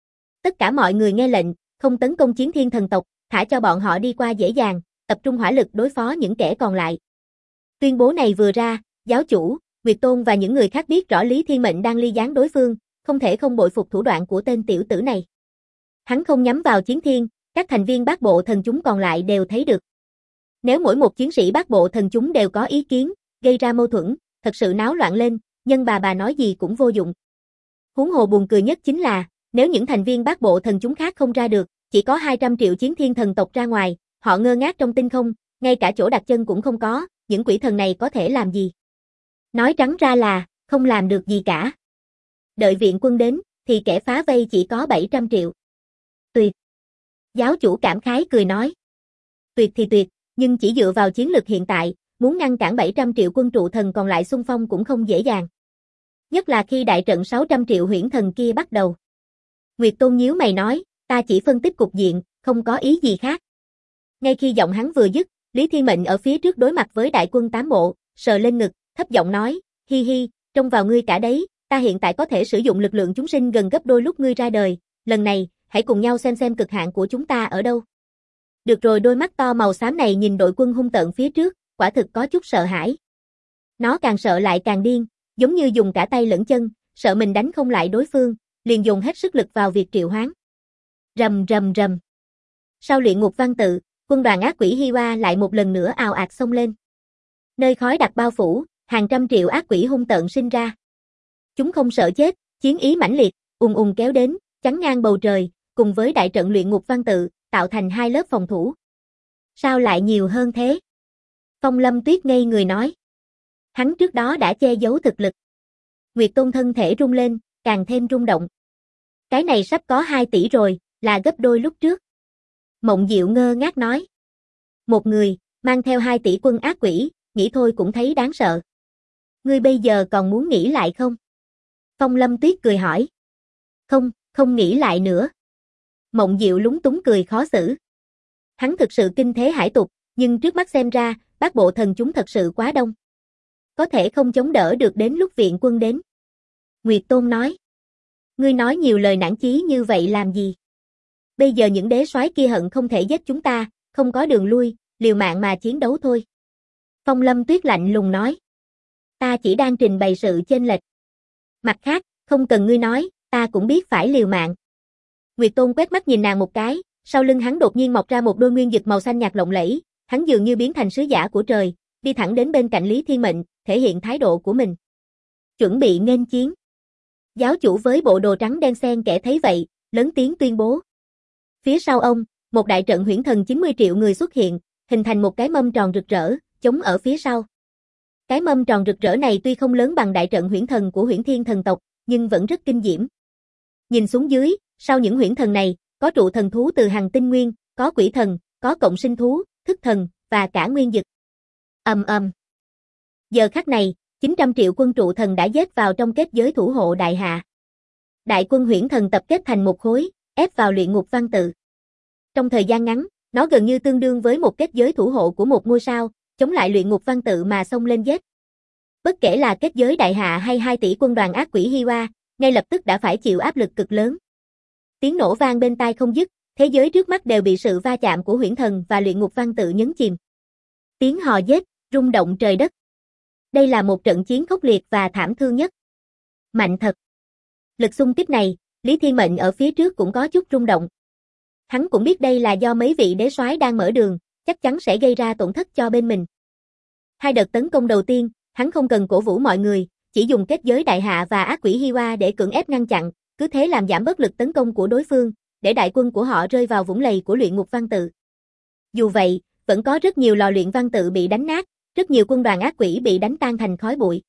Tất cả mọi người nghe lệnh, không tấn công chiến thiên thần tộc, thả cho bọn họ đi qua dễ dàng, tập trung hỏa lực đối phó những kẻ còn lại. Tuyên bố này vừa ra, giáo chủ, Nguyệt Tôn và những người khác biết rõ Lý Thiên Mệnh đang ly gián đối phương, không thể không bội phục thủ đoạn của tên tiểu tử này. Hắn không nhắm vào chiến thiên, các thành viên bát bộ thần chúng còn lại đều thấy được. Nếu mỗi một chiến sĩ bát bộ thần chúng đều có ý kiến, gây ra mâu thuẫn, thật sự náo loạn lên, nhân bà nói gì cũng vô dụng. Huống hồ buồn cười nhất chính là, nếu những thành viên bát bộ thần chúng khác không ra được, chỉ có 200 triệu chiến thiên thần tộc ra ngoài, họ ngơ ngác trong tinh không, ngay cả chỗ đặt chân cũng không có, những quỷ thần này có thể làm gì? Nói trắng ra là, không làm được gì cả. Đợi viện quân đến, thì kẻ phá vây chỉ có 700 triệu. Tuyệt. Giáo chủ cảm khái cười nói. Tuyệt thì tuyệt, nhưng chỉ dựa vào chiến lực hiện tại, muốn ngăn cản 700 triệu quân trụ thần còn lại xung phong cũng không dễ dàng. Nhất là khi đại trận 600 triệu huyễn thần kia bắt đầu. Nguyệt Tôn nhíu mày nói, ta chỉ phân tích cục diện, không có ý gì khác. Ngay khi giọng hắn vừa dứt, Lý Thiên Mệnh ở phía trước đối mặt với đại quân 8 bộ, sờ lên ngực, thấp giọng nói, hi hi, trông vào ngươi cả đấy, ta hiện tại có thể sử dụng lực lượng chúng sinh gần gấp đôi lúc ngươi ra đời, lần này, hãy cùng nhau xem cực hạn của chúng ta ở đâu. Được rồi, đôi mắt to màu xám này nhìn đội quân hung tợn phía trước, quả thực có chút sợ hãi. Nó càng sợ lại càng điên, giống như dùng cả tay lẫn chân, sợ mình đánh không lại đối phương, liền dùng hết sức lực vào việc triệu hoán. Rầm rầm rầm. Sau luyện ngục văn tự, quân đoàn ác quỷ Hiwa lại một lần nữa ào ạt xông lên. Nơi khói đặc bao phủ, hàng trăm triệu ác quỷ hung tợn sinh ra. Chúng không sợ chết, chiến ý mãnh liệt, ùng ùng kéo đến, chắn ngang bầu trời, cùng với đại trận luyện ngục văn tự, tạo thành hai lớp phòng thủ. Sao lại nhiều hơn thế? Phong Lâm Tuyết ngây người nói. Hắn trước đó đã che giấu thực lực. Nguyệt Tôn thân thể rung lên, càng thêm rung động. Cái này sắp có 2 tỷ rồi, là gấp đôi lúc trước. Mộng Diệu ngơ ngác nói. Một người, mang theo 2 tỷ quân ác quỷ, nghĩ thôi cũng thấy đáng sợ. Ngươi bây giờ còn muốn nghĩ lại không? Phong Lâm Tuyết cười hỏi. Không, không nghĩ lại nữa. Mộng Diệu lúng túng cười khó xử. Hắn thực sự kinh thế hải tục, nhưng trước mắt xem ra, bát bộ thần chúng thật sự quá đông. Có thể không chống đỡ được đến lúc viện quân đến. Nguyệt Tôn nói. Ngươi nói nhiều lời nản chí như vậy làm gì? Bây giờ những đế soái kia hận không thể giết chúng ta, không có đường lui, liều mạng mà chiến đấu thôi. Phong Lâm Tuyết lạnh lùng nói. Ta chỉ đang trình bày sự chênh lệch. Mặt khác, không cần ngươi nói, ta cũng biết phải liều mạng. Nguyệt Tôn quét mắt nhìn nàng một cái, sau lưng hắn đột nhiên mọc ra một đôi nguyên dực màu xanh nhạt lộng lẫy, hắn dường như biến thành sứ giả của trời, đi thẳng đến bên cạnh Lý Thiên Mệnh, thể hiện thái độ của mình. Chuẩn bị nghênh chiến. Giáo chủ với bộ đồ trắng đen xen kẽ thấy vậy, lớn tiếng tuyên bố. Phía sau ông, một đại trận huyễn thần 90 triệu người xuất hiện, hình thành một cái mâm tròn rực rỡ, chống ở phía sau. Cái mâm tròn rực rỡ này tuy không lớn bằng đại trận huyễn thần của Huyễn Thiên thần tộc, nhưng vẫn rất kinh diễm. Nhìn xuống dưới, sau những huyễn thần này, có trụ thần thú từ Hằng Tinh Nguyên, có quỷ thần, có cộng sinh thú, thức thần, và cả nguyên dực. Ầm ầm. Giờ khắc này, 900 triệu quân trụ thần đã giết vào trong kết giới thủ hộ đại hạ. Đại quân huyễn thần tập kết thành một khối, ép vào luyện ngục văn tự. Trong thời gian ngắn, Nó gần như tương đương với một kết giới thủ hộ của một ngôi sao, chống lại luyện ngục văn tự mà xông lên giết. Bất kể là kết giới đại hạ hay 2 tỷ quân đoàn ác quỷ Hiwa, ngay lập tức đã phải chịu áp lực cực lớn. Tiếng nổ vang bên tai không dứt, thế giới trước mắt đều bị sự va chạm của huyễn thần và luyện ngục văn tự nhấn chìm. Tiếng hò giết, rung động trời đất. Đây là một trận chiến khốc liệt và thảm thương nhất. Mạnh thật. Lực xung kích này, Lý Thiên Mệnh ở phía trước cũng có chút rung động. Hắn cũng biết đây là do mấy vị đế soái đang mở đường, chắc chắn sẽ gây ra tổn thất cho bên mình. 2 đợt tấn công đầu tiên, hắn không cần cổ vũ mọi người, chỉ dùng kết giới đại hạ và ác quỷ Hiwa để cưỡng ép ngăn chặn, cứ thế làm giảm bớt lực tấn công của đối phương, để đại quân của họ rơi vào vũng lầy của luyện ngục văn tự. Dù vậy, vẫn có rất nhiều lò luyện văn tự bị đánh nát, rất nhiều quân đoàn ác quỷ bị đánh tan thành khói bụi.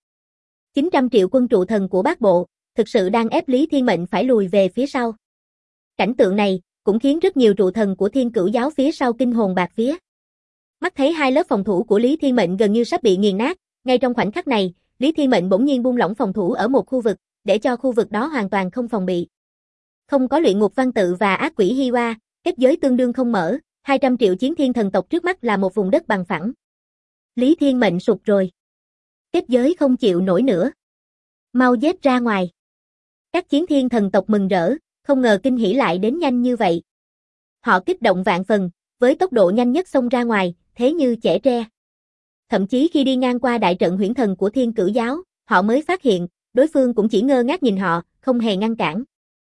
900 triệu quân trụ thần của Bát Bộ, thực sự đang ép Lý Thiên Mệnh phải lùi về phía sau. Cảnh tượng này cũng khiến rất nhiều trụ thần của Thiên Cửu giáo phía sau kinh hồn bạt vía. Mắt thấy 2 lớp phòng thủ của Lý Thiên Mệnh gần như sắp bị nghiền nát, ngay trong khoảnh khắc này, Lý Thiên Mệnh bỗng nhiên buông lỏng phòng thủ ở một khu vực, để cho khu vực đó hoàn toàn không phòng bị. Không có luyện ngục văn tự và ác quỷ Hiwa, kết giới tương đương không mở, 200 triệu chiến thiên thần tộc trước mắt là một vùng đất bằng phẳng. Lý Thiên Mệnh sụp rồi. Kết giới không chịu nổi nữa. Mau giết ra ngoài. Các chiến thiên thần tộc mừng rỡ, không ngờ kinh hỉ lại đến nhanh như vậy. Họ kích động vạn phần, với tốc độ nhanh nhất xông ra ngoài, thế như chẻ tre. Thậm chí khi đi ngang qua đại trận huyễn thần của Thiên Cửu giáo, họ mới phát hiện, đối phương cũng chỉ ngơ ngác nhìn họ, không hề ngăn cản.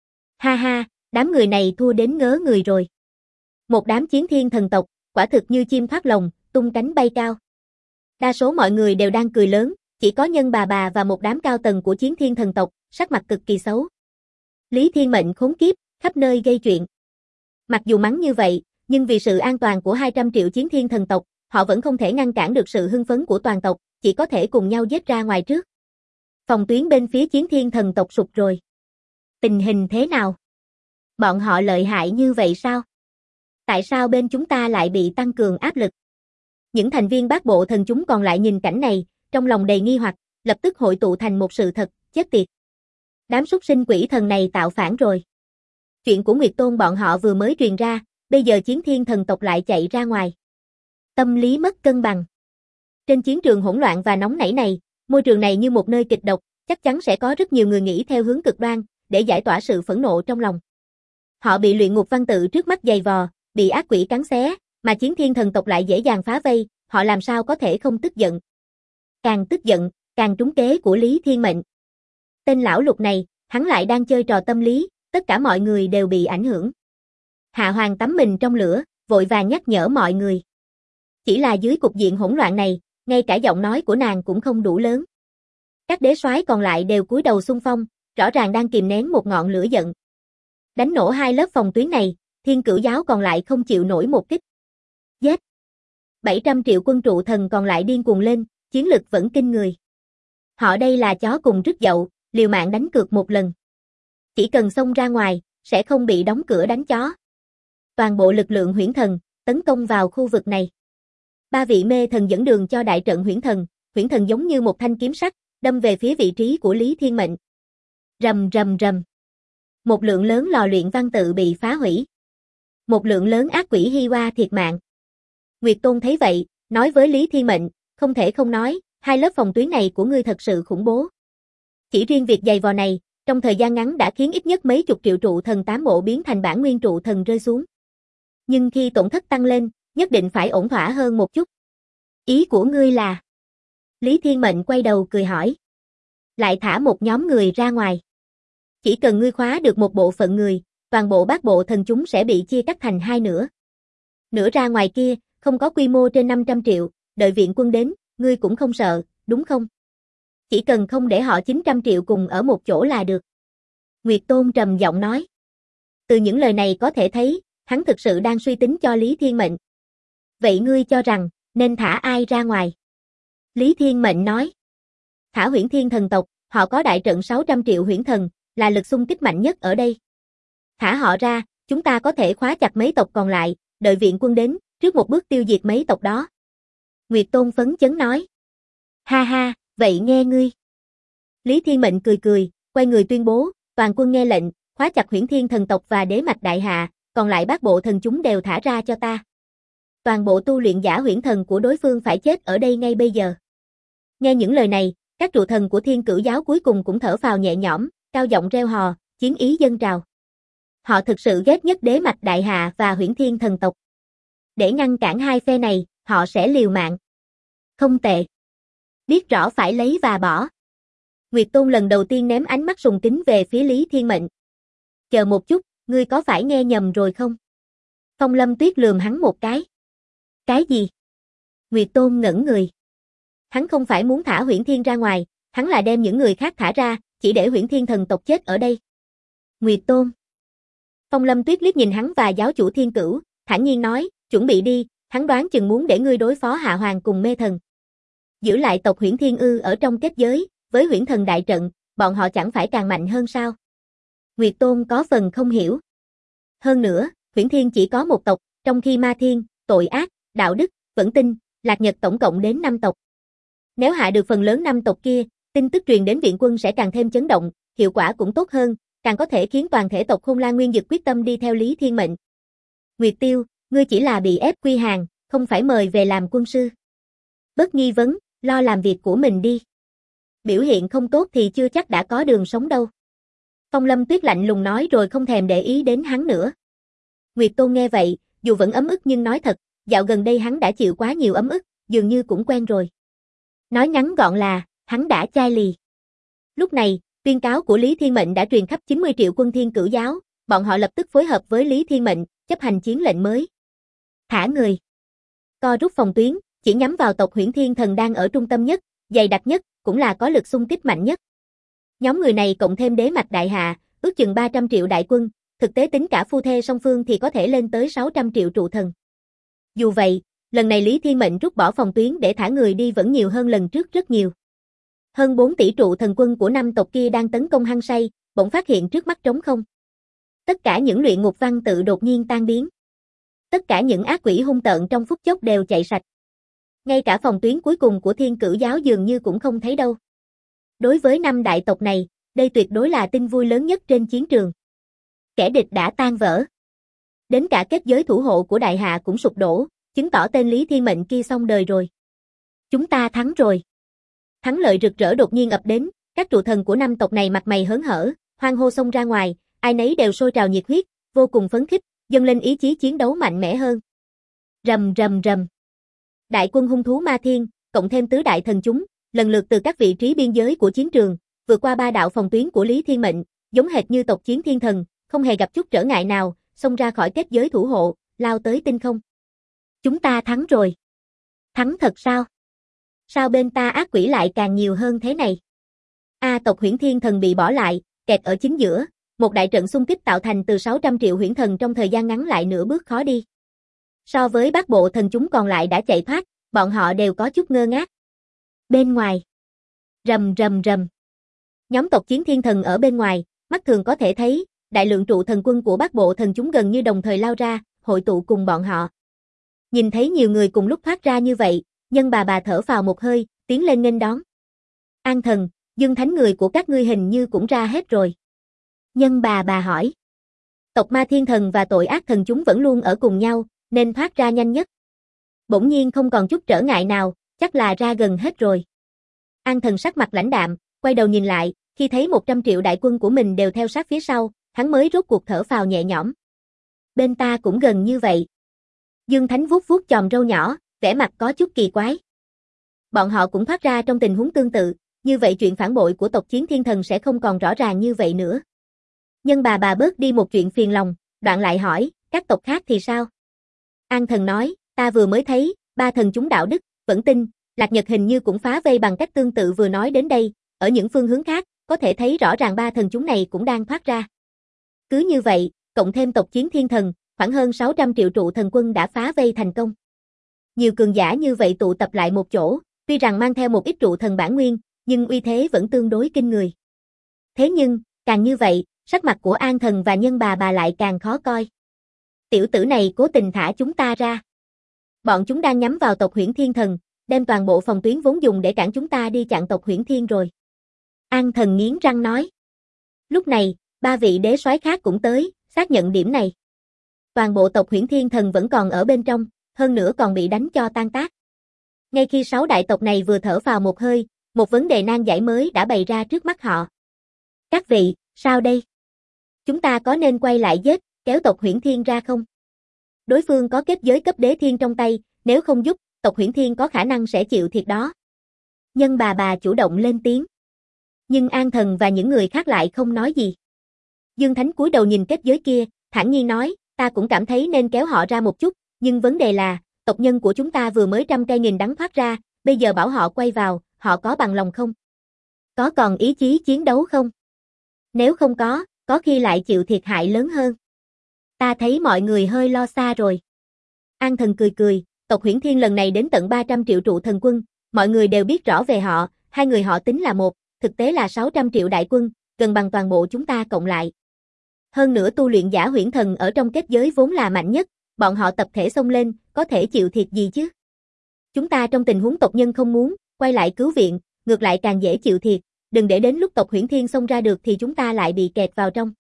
Ha ha, đám người này thua đến ngớ người rồi. Một đám chiến thiên thần tộc, quả thực như chim thoát lồng, tung cánh bay cao. Đa số mọi người đều đang cười lớn, chỉ có Nhân bà và một đám cao tầng của chiến thiên thần tộc, sắc mặt cực kỳ xấu. Lý Thiên Mệnh khốn kiếp, khắp nơi gây chuyện. Mặc dù mắng như vậy, nhưng vì sự an toàn của 200 triệu chiến thiên thần tộc, họ vẫn không thể ngăn cản được sự hưng phấn của toàn tộc, chỉ có thể cùng nhau giết ra ngoài trước. Phòng tuyến bên phía chiến thiên thần tộc sụp rồi. Tình hình thế nào? Bọn họ lợi hại như vậy sao? Tại sao bên chúng ta lại bị tăng cường áp lực? Những thành viên Bát Bộ thần chúng còn lại nhìn cảnh này, trong lòng đầy nghi hoặc, lập tức hội tụ thành một sự thật, chết tiệt. Đám súc sinh quỷ thần này tạo phản rồi. Chuyện của Nguyệt Tôn bọn họ vừa mới truyền ra, bây giờ chiến thiên thần tộc lại chạy ra ngoài. Tâm lý mất cân bằng. Trên chiến trường hỗn loạn và nóng nảy này, môi trường này như một nơi kịch độc, chắc chắn sẽ có rất nhiều người nghĩ theo hướng cực đoan, để giải tỏa sự phẫn nộ trong lòng. Họ bị luyện ngục văn tự trước mắt giày vò, bị ác quỷ cắn xé, mà chiến thiên thần tộc lại dễ dàng phá vây, họ làm sao có thể không tức giận. Càng tức giận, càng trúng kế của Lý Thiên Mệnh. Tên lão lục này, hắn lại đang chơi trò tâm lý, tất cả mọi người đều bị ảnh hưởng. Hạ Hoàng tắm mình trong lửa, vội vàng nhắc nhở mọi người. Chỉ là dưới cục diện hỗn loạn này, ngay cả giọng nói của nàng cũng không đủ lớn. Các đế soái còn lại đều cúi đầu xung phong, rõ ràng đang kìm nén một ngọn lửa giận. Đánh nổ 2 lớp phòng tuyến này, Thiên Cửu giáo còn lại không chịu nổi một kích. Giết! 700 triệu quân trụ thần còn lại điên cuồng lên, chiến lực vẫn kinh người. Họ đây là chó cùng rứt dậu, liều mạng đánh cược một lần. Chỉ cần xông ra ngoài, sẽ không bị đóng cửa đánh chó. Toàn bộ lực lượng huyễn thần, tấn công vào khu vực này. 3 vị mê thần dẫn đường cho đại trận huyễn thần giống như một thanh kiếm sắc, đâm về phía vị trí của Lý Thiên Mệnh. Rầm rầm rầm. Một lượng lớn lò luyện văn tự bị phá hủy. Một lượng lớn ác quỷ Hiwa thiệt mạng. Nguyệt Tôn thấy vậy, nói với Lý Thiên Mệnh, không thể không nói, 2 lớp phòng tuyến này của ngươi thật sự khủng bố. Chỉ riêng việc giày vò này, trong thời gian ngắn đã khiến ít nhất mấy chục triệu trụ thần 8 bộ biến thành bản nguyên trụ thần rơi xuống. Nhưng khi tổn thất tăng lên, nhất định phải ổn thỏa hơn một chút. Ý của ngươi là? Lý Thiên Mệnh quay đầu cười hỏi. Lại thả một nhóm người ra ngoài. Chỉ cần ngươi khóa được một bộ phận người, toàn bộ Bát Bộ thần chúng sẽ bị chia cắt thành 2 nửa. Nửa ra ngoài kia, không có quy mô trên 500 triệu, đợi viện quân đến, ngươi cũng không sợ, đúng không? Chỉ cần không để họ 900 triệu cùng ở một chỗ là được. Nguyệt Tôn trầm giọng nói. Từ những lời này có thể thấy, hắn thực sự đang suy tính cho Lý Thiên Mệnh. Vậy ngươi cho rằng, nên thả ai ra ngoài? Lý Thiên Mệnh nói. Thả huyễn thiên thần tộc, họ có đại trận 600 triệu huyễn thần, là lực xung kích mạnh nhất ở đây. Thả họ ra, chúng ta có thể khóa chặt mấy tộc còn lại, đợi viện quân đến, trước một bước tiêu diệt mấy tộc đó. Nguyệt Tôn phấn chấn nói. Ha ha, vậy nghe ngươi. Lý Thiên Mệnh cười cười, quay người tuyên bố, toàn quân nghe lệnh, khóa chặt huyễn thiên thần tộc và đế mạch đại hạ, còn lại Bát Bộ thần chúng đều thả ra cho ta. Toàn bộ tu luyện giả huyễn thần của đối phương phải chết ở đây ngay bây giờ. Nghe những lời này, các trụ thần của Thiên Cửu giáo cuối cùng cũng thở phào nhẹ nhõm, cao giọng reo hò, chiến ý dâng trào. Họ thực sự ghét nhất Đế Mạch Đại Hạ và Huyễn Thiên thần tộc. Để ngăn cản hai phe này, họ sẽ liều mạng. Không tệ. Biết rõ phải lấy và bỏ. Nguyệt Tôn lần đầu tiên ném ánh mắt sùng kính về phía Lý Thiên Mệnh. Chờ một chút, ngươi có phải nghe nhầm rồi không? Phong Lâm Tuyết lườm hắn một cái. Cái gì? Nguyệt Tôn ngẩn người. Hắn không phải muốn thả Huyễn Thiên ra ngoài, hắn là đem những người khác thả ra, chỉ để Huyễn Thiên thần tộc chết ở đây. Nguyệt Tôn. Phong Lâm Tuyết liếc nhìn hắn và giáo chủ Thiên Cửu, thản nhiên nói, chuẩn bị đi, hắn đoán chừng muốn để ngươi đối phó Hạ Hoàng cùng Mê Thần. Giữ lại tộc Huyễn Thiên ư ở trong kết giới, với Huyễn Thần đại trận, bọn họ chẳng phải càng mạnh hơn sao? Nguyệt Tôn có phần không hiểu. Hơn nữa, Huyễn Thiên chỉ có một tộc, trong khi Ma Thiên, Tội Ác, Đạo Đức, Vẫn Tinh, Lạc Nhật tổng cộng đến 5 tộc. Nếu hạ được phần lớn 5 tộc kia, tin tức truyền đến viện quân sẽ càng thêm chấn động, hiệu quả cũng tốt hơn, càng có thể khiến toàn thể tộc Khôn Lan Nguyên Dực quyết tâm đi theo Lý Thiên Mệnh. Nguyệt Tiêu, ngươi chỉ là bị ép quy hàng, không phải mời về làm quân sư. Bất nghi vấn, lo làm việc của mình đi. Biểu hiện không tốt thì chưa chắc đã có đường sống đâu. Phong Lâm Tuyết lạnh lùng nói rồi không thèm để ý đến hắn nữa. Nguyệt Tôn nghe vậy, dù vẫn ấm ức nhưng nói thật, dạo gần đây hắn đã chịu quá nhiều ấm ức, dường như cũng quen rồi. Nói ngắn gọn là, hắn đã chai lì. Lúc này, tuyên cáo của Lý Thiên Mệnh đã truyền khắp 90 triệu quân Thiên Cửu giáo, bọn họ lập tức phối hợp với Lý Thiên Mệnh, chấp hành chiến lệnh mới. Thả người. Co rút phòng tuyến, chỉ nhắm vào tộc Huyễn Thiên thần đang ở trung tâm nhất, dày đặc nhất, cũng là có lực xung kích mạnh nhất. Nhóm người này cộng thêm Đế Mạch Đại Hạ, ước chừng 300 triệu đại quân, thực tế tính cả phu thê song phương thì có thể lên tới 600 triệu trụ thần. Dù vậy, lần này Lý Thiên Mệnh rút bỏ phòng tuyến để thả người đi vẫn nhiều hơn lần trước rất nhiều. Hơn 4 tỷ trụ thần quân của 5 tộc kia đang tấn công hăng say, bỗng phát hiện trước mắt trống không. Tất cả những luyện ngục văn tự đột nhiên tan biến. Tất cả những ác quỷ hung tợn trong phút chốc đều chạy sạch. Ngay cả phòng tuyến cuối cùng của Thiên Cửu giáo dường như cũng không thấy đâu. Đối với 5 đại tộc này, đây tuyệt đối là tin vui lớn nhất trên chiến trường. Kẻ địch đã tan vỡ. Đến cả kết giới thủ hộ của Đại Hạ cũng sụp đổ, chứng tỏ tên Lý Thiên Mệnh kia xong đời rồi. Chúng ta thắng rồi. Thắng lợi rực rỡ đột nhiên ập đến, các trụ thần của 5 tộc này mặt mày hớn hở, hoan hô xông ra ngoài, ai nấy đều sôi trào nhiệt huyết, vô cùng phấn khích, dâng lên ý chí chiến đấu mạnh mẽ hơn. Rầm rầm rầm. Đại quân hung thú Ma Thiên, cộng thêm tứ đại thần chúng, lần lượt từ các vị trí biên giới của chiến trường, vượt qua 3 đạo phòng tuyến của Lý Thiên Mệnh, giống hệt như tộc chiến thiên thần, không hề gặp chút trở ngại nào, xông ra khỏi kết giới thủ hộ, lao tới tinh không. Chúng ta thắng rồi. Thắng thật sao? Sao bên ta ác quỷ lại càng nhiều hơn thế này? Tộc Huyễn Thiên thần bị bỏ lại, kẹt ở chính giữa, một đại trận xung kích tạo thành từ 600 triệu huyễn thần trong thời gian ngắn lại nửa bước khó đi. So với bát bộ thần chúng còn lại đã chạy thoát, bọn họ đều có chút ngơ ngác. Bên ngoài. Rầm rầm rầm. Nhóm tộc chiến thiên thần ở bên ngoài, mắt thường có thể thấy, đại lượng trụ thần quân của bát bộ thần chúng gần như đồng thời lao ra, hội tụ cùng bọn họ. Nhìn thấy nhiều người cùng lúc thoát ra như vậy, Nhân bà thở phào một hơi, tiến lên nghênh đón. An thần, Dương Thánh người của các ngươi hình như cũng ra hết rồi. Nhân bà hỏi. Tộc Ma Thiên thần và Tội Ác thần chúng vẫn luôn ở cùng nhau, nên thoát ra nhanh nhất. Bỗng nhiên không còn chút trở ngại nào, chắc là ra gần hết rồi. An thần sắc mặt lãnh đạm, quay đầu nhìn lại, khi thấy 100 triệu đại quân của mình đều theo sát phía sau, hắn mới rốt cuộc thở phào nhẹ nhõm. Bên ta cũng gần như vậy. Dương Thánh vuốt vuốt chòm râu nhỏ, vẻ mặt có chút kỳ quái. Bọn họ cũng thoát ra trong tình huống tương tự, như vậy chuyện phản bội của tộc chiến thiên thần sẽ không còn rõ ràng như vậy nữa. Nhân bà bớt đi một chuyện phiền lòng, đoạn lại hỏi, các tộc khác thì sao? An thần nói, ta vừa mới thấy, 3 thần chúng đạo đức, Vẫn Tinh, Lạc Nhật hình như cũng phá vây bằng cách tương tự vừa nói đến đây, ở những phương hướng khác, có thể thấy rõ ràng 3 thần chúng này cũng đang thoát ra. Cứ như vậy, cộng thêm tộc chiến thiên thần, khoảng hơn 600 triệu trụ thần quân đã phá vây thành công. Nhiều cường giả như vậy tụ tập lại một chỗ, tuy rằng mang theo một ít trụ thần bản nguyên, nhưng uy thế vẫn tương đối kinh người. Thế nhưng, càng như vậy, sắc mặt của An thần và Nhân bà lại càng khó coi. Tiểu tử này cố tình thả chúng ta ra. Bọn chúng đang nhắm vào tộc Huyễn Thiên thần, đem toàn bộ phòng tuyến vốn dùng để cản chúng ta đi chặn tộc Huyễn Thiên rồi. An thần nghiến răng nói. Lúc này, 3 vị đế soái khác cũng tới, xác nhận điểm này. Toàn bộ tộc Huyễn Thiên thần vẫn còn ở bên trong, hơn nữa còn bị đánh cho tan tác. Ngay khi 6 đại tộc này vừa thở vào một hơi, một vấn đề nan giải mới đã bày ra trước mắt họ. Các vị, sao đây? Chúng ta có nên quay lại giết, kéo tộc Huyễn Thiên ra không? Đối phương có kết giới cấp đế thiên trong tay, nếu không giúp, tộc Huyễn Thiên có khả năng sẽ chịu thiệt đó. Nhân bà chủ động lên tiếng. Nhưng An Thần và những người khác lại không nói gì. Dương Thánh cúi đầu nhìn kết giới kia, thản nhiên nói, ta cũng cảm thấy nên kéo họ ra một chút, nhưng vấn đề là, tộc nhân của chúng ta vừa mới trăm cây nghìn đắng thoát ra, bây giờ bảo họ quay vào, họ có bằng lòng không? Có còn ý chí chiến đấu không? Nếu không có khi lại chịu thiệt hại lớn hơn. Ta thấy mọi người hơi lo xa rồi. An Thần cười, tộc Huyễn Thiên lần này đến tận 300 triệu trụ thần quân, mọi người đều biết rõ về họ, hai người họ tính là một, thực tế là 600 triệu đại quân, gần bằng toàn bộ chúng ta cộng lại. Hơn nữa tu luyện giả huyễn thần ở trong kết giới vốn là mạnh nhất, bọn họ tập thể xông lên, có thể chịu thiệt gì chứ? Chúng ta trong tình huống tộc nhân không muốn, quay lại cứu viện, ngược lại càng dễ chịu thiệt, đừng để đến lúc tộc Huyễn Thiên xông ra được thì chúng ta lại bị kẹt vào trong.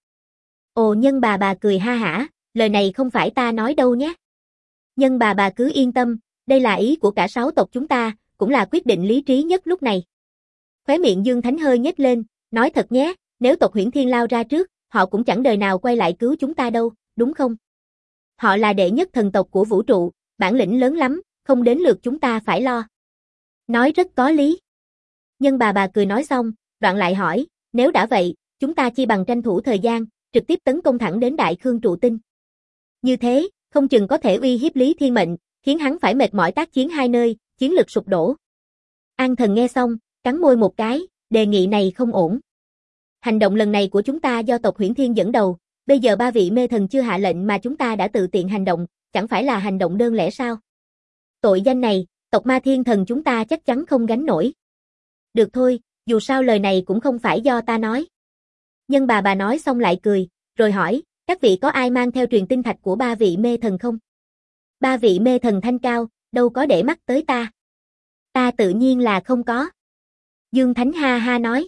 Ồ, Nhân bà cười ha hả, lời này không phải ta nói đâu nhé. Nhân bà cứ yên tâm, đây là ý của cả 6 tộc chúng ta, cũng là quyết định lý trí nhất lúc này. Khóe miệng Dương Thánh hơi nhếch lên, nói thật nhé, nếu tộc Huyễn Thiên lao ra trước, họ cũng chẳng đời nào quay lại cứu chúng ta đâu, đúng không? Họ là đệ nhất thần tộc của vũ trụ, bản lĩnh lớn lắm, không đến lượt chúng ta phải lo. Nói rất có lý. Nhân bà cười nói xong, đoạn lại hỏi, nếu đã vậy, chúng ta chi bằng tranh thủ thời gian, trực tiếp tấn công thẳng đến Đại Khương trụ tinh. Như thế, không chừng có thể uy hiếp Lý Thiên Mệnh, khiến hắn phải mệt mỏi tác chiến hai nơi, chiến lực sụp đổ. An Thần nghe xong, cắn môi một cái, đề nghị này không ổn. Hành động lần này của chúng ta do tộc Huyễn Thiên dẫn đầu, bây giờ 3 vị mê thần chưa hạ lệnh mà chúng ta đã tự tiện hành động, chẳng phải là hành động đơn lẻ sao? Tội danh này, tộc Ma Thiên Thần chúng ta chắc chắn không gánh nổi. Được thôi, dù sao lời này cũng không phải do ta nói. Nhân bà nói xong lại cười, rồi hỏi, các vị có ai mang theo truyền tinh thạch của 3 vị mê thần không? 3 vị mê thần thanh cao, đâu có để mắt tới ta. Ta tự nhiên là không có. Dương Thánh ha ha nói.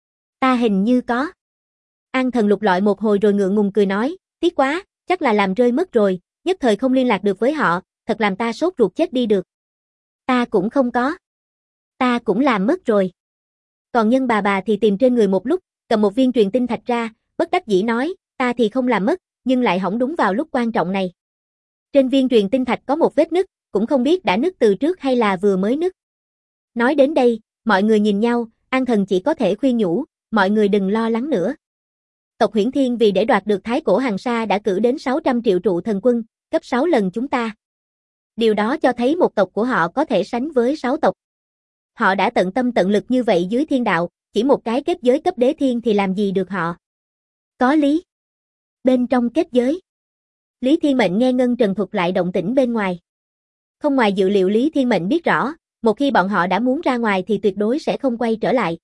Ta hình như có. An Thần lục lọi một hồi rồi ngượng ngùng cười nói, tiếc quá, chắc là làm rơi mất rồi, nhất thời không liên lạc được với họ, thật làm ta sốt ruột chết đi được. Ta cũng không có. Ta cũng làm mất rồi. Còn Nhân bà thì tìm trên người một lúc, cầm một viên truyền tinh thạch ra, bất đắc dĩ nói, ta thì không làm mất, nhưng lại hỏng đúng vào lúc quan trọng này. Trên viên truyền tinh thạch có một vết nứt, cũng không biết đã nứt từ trước hay là vừa mới nứt. Nói đến đây, mọi người nhìn nhau, An Thần chỉ có thể khuyên nhủ, mọi người đừng lo lắng nữa. Tộc Huyễn Thiên vì để đoạt được Thái Cổ Hàng Sa đã cử đến 600 triệu trụ thần quân, gấp 6 lần chúng ta. Điều đó cho thấy một tộc của họ có thể sánh với 6 tộc. Họ đã tận tâm tận lực như vậy dưới thiên đạo, chỉ một cái kết giới cấp đế thiên thì làm gì được họ. Có lý. Bên trong kết giới, Lý Thiên Mệnh nghe Ngân Trần thuật lại động tĩnh bên ngoài. Không ngoài dự liệu Lý Thiên Mệnh biết rõ, một khi bọn họ đã muốn ra ngoài thì tuyệt đối sẽ không quay trở lại.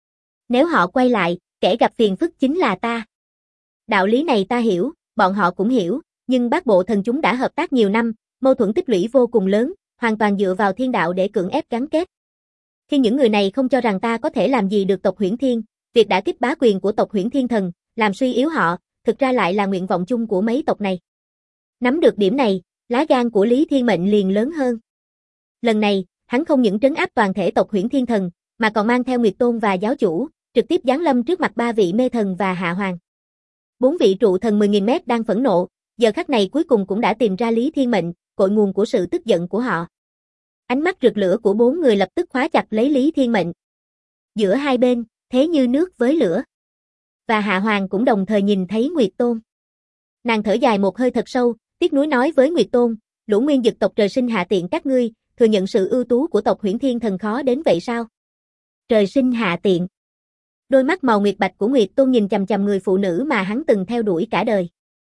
Nếu họ quay lại, kẻ gặp phiền phức chính là ta. Đạo lý này ta hiểu, bọn họ cũng hiểu, nhưng bát bộ thần chúng đã hợp tác nhiều năm, mâu thuẫn tích lũy vô cùng lớn, hoàn toàn dựa vào thiên đạo để cưỡng ép gắn kết. Khi những người này không cho rằng ta có thể làm gì được tộc Huyễn Thiên, việc đả kích bá quyền của tộc Huyễn Thiên Thần, làm suy yếu họ, thực ra lại là nguyện vọng chung của mấy tộc này. Nắm được điểm này, lá gan của Lý Thiên Mệnh liền lớn hơn. Lần này, hắn không những trấn áp toàn thể tộc Huyễn Thiên Thần, mà còn mang theo Nguyệt Tôn và giáo chủ, trực tiếp giáng lâm trước mặt 3 vị mê thần và hạ hoàng. 4 vị trụ thần 10.000 mét đang phẫn nộ, giờ khắc này cuối cùng cũng đã tìm ra Lý Thiên Mệnh, cội nguồn của sự tức giận của họ. Ánh mắt rực lửa của 4 người lập tức khóa chặt lấy Lý Thiên Mệnh. Giữa hai bên, thế như nước với lửa. Và hạ hoàng cũng đồng thời nhìn thấy Nguyệt Tôn. Nàng thở dài một hơi thật sâu, tiếc nuối nói với Nguyệt Tôn, lũ nguyên dực tộc trời sinh hạ tiện các ngươi, thừa nhận sự ưu tú của tộc Huyễn Thiên Thần khó đến vậy sao? Trời sinh hạ tiện. Đôi mắt màu nguyệt bạch của Nguyệt Tôn nhìn chằm chằm người phụ nữ mà hắn từng theo đuổi cả đời.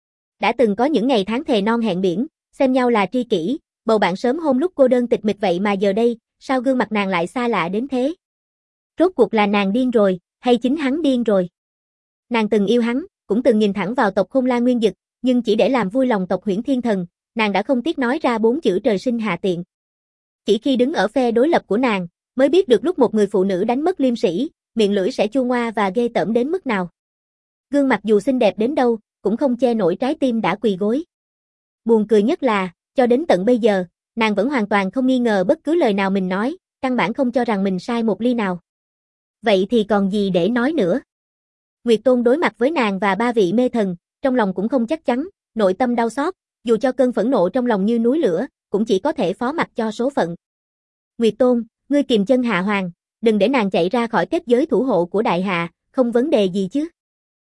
Đã từng có những ngày tháng thề non hẹn biển, xem nhau là tri kỷ, bầu bạn sớm hôm lúc cô đơn tịch mịch vậy mà giờ đây, sao gương mặt nàng lại xa lạ đến thế? Rốt cuộc là nàng điên rồi, hay chính hắn điên rồi? Nàng từng yêu hắn, cũng từng nhìn thẳng vào tộc Khôn La Nguyên Dực, nhưng chỉ để làm vui lòng tộc Huyễn Thiên Thần, nàng đã không tiếc nói ra 4 chữ trời sinh hạ tiện. Chỉ khi đứng ở phe đối lập của nàng, mới biết được lúc một người phụ nữ đánh mất liêm sĩ, miệng lưỡi sẽ chua ngoa và ghê tởm đến mức nào. Gương mặt dù xinh đẹp đến đâu, cũng không che nổi trái tim đã quỳ gối. Buồn cười nhất là, cho đến tận bây giờ, nàng vẫn hoàn toàn không nghi ngờ bất cứ lời nào mình nói, căn bản không cho rằng mình sai một ly nào. Vậy thì còn gì để nói nữa? Nguyệt Tôn đối mặt với nàng và ba vị mê thần, trong lòng cũng không chắc chắn, nội tâm đau xót, dù cho cơn phẫn nộ trong lòng như núi lửa, cũng chỉ có thể phó mặc cho số phận. Nguyệt Tôn, ngươi kìm chân Hạ Hoàng, đừng để nàng chạy ra khỏi kết giới thủ hộ của đại hạ, không vấn đề gì chứ?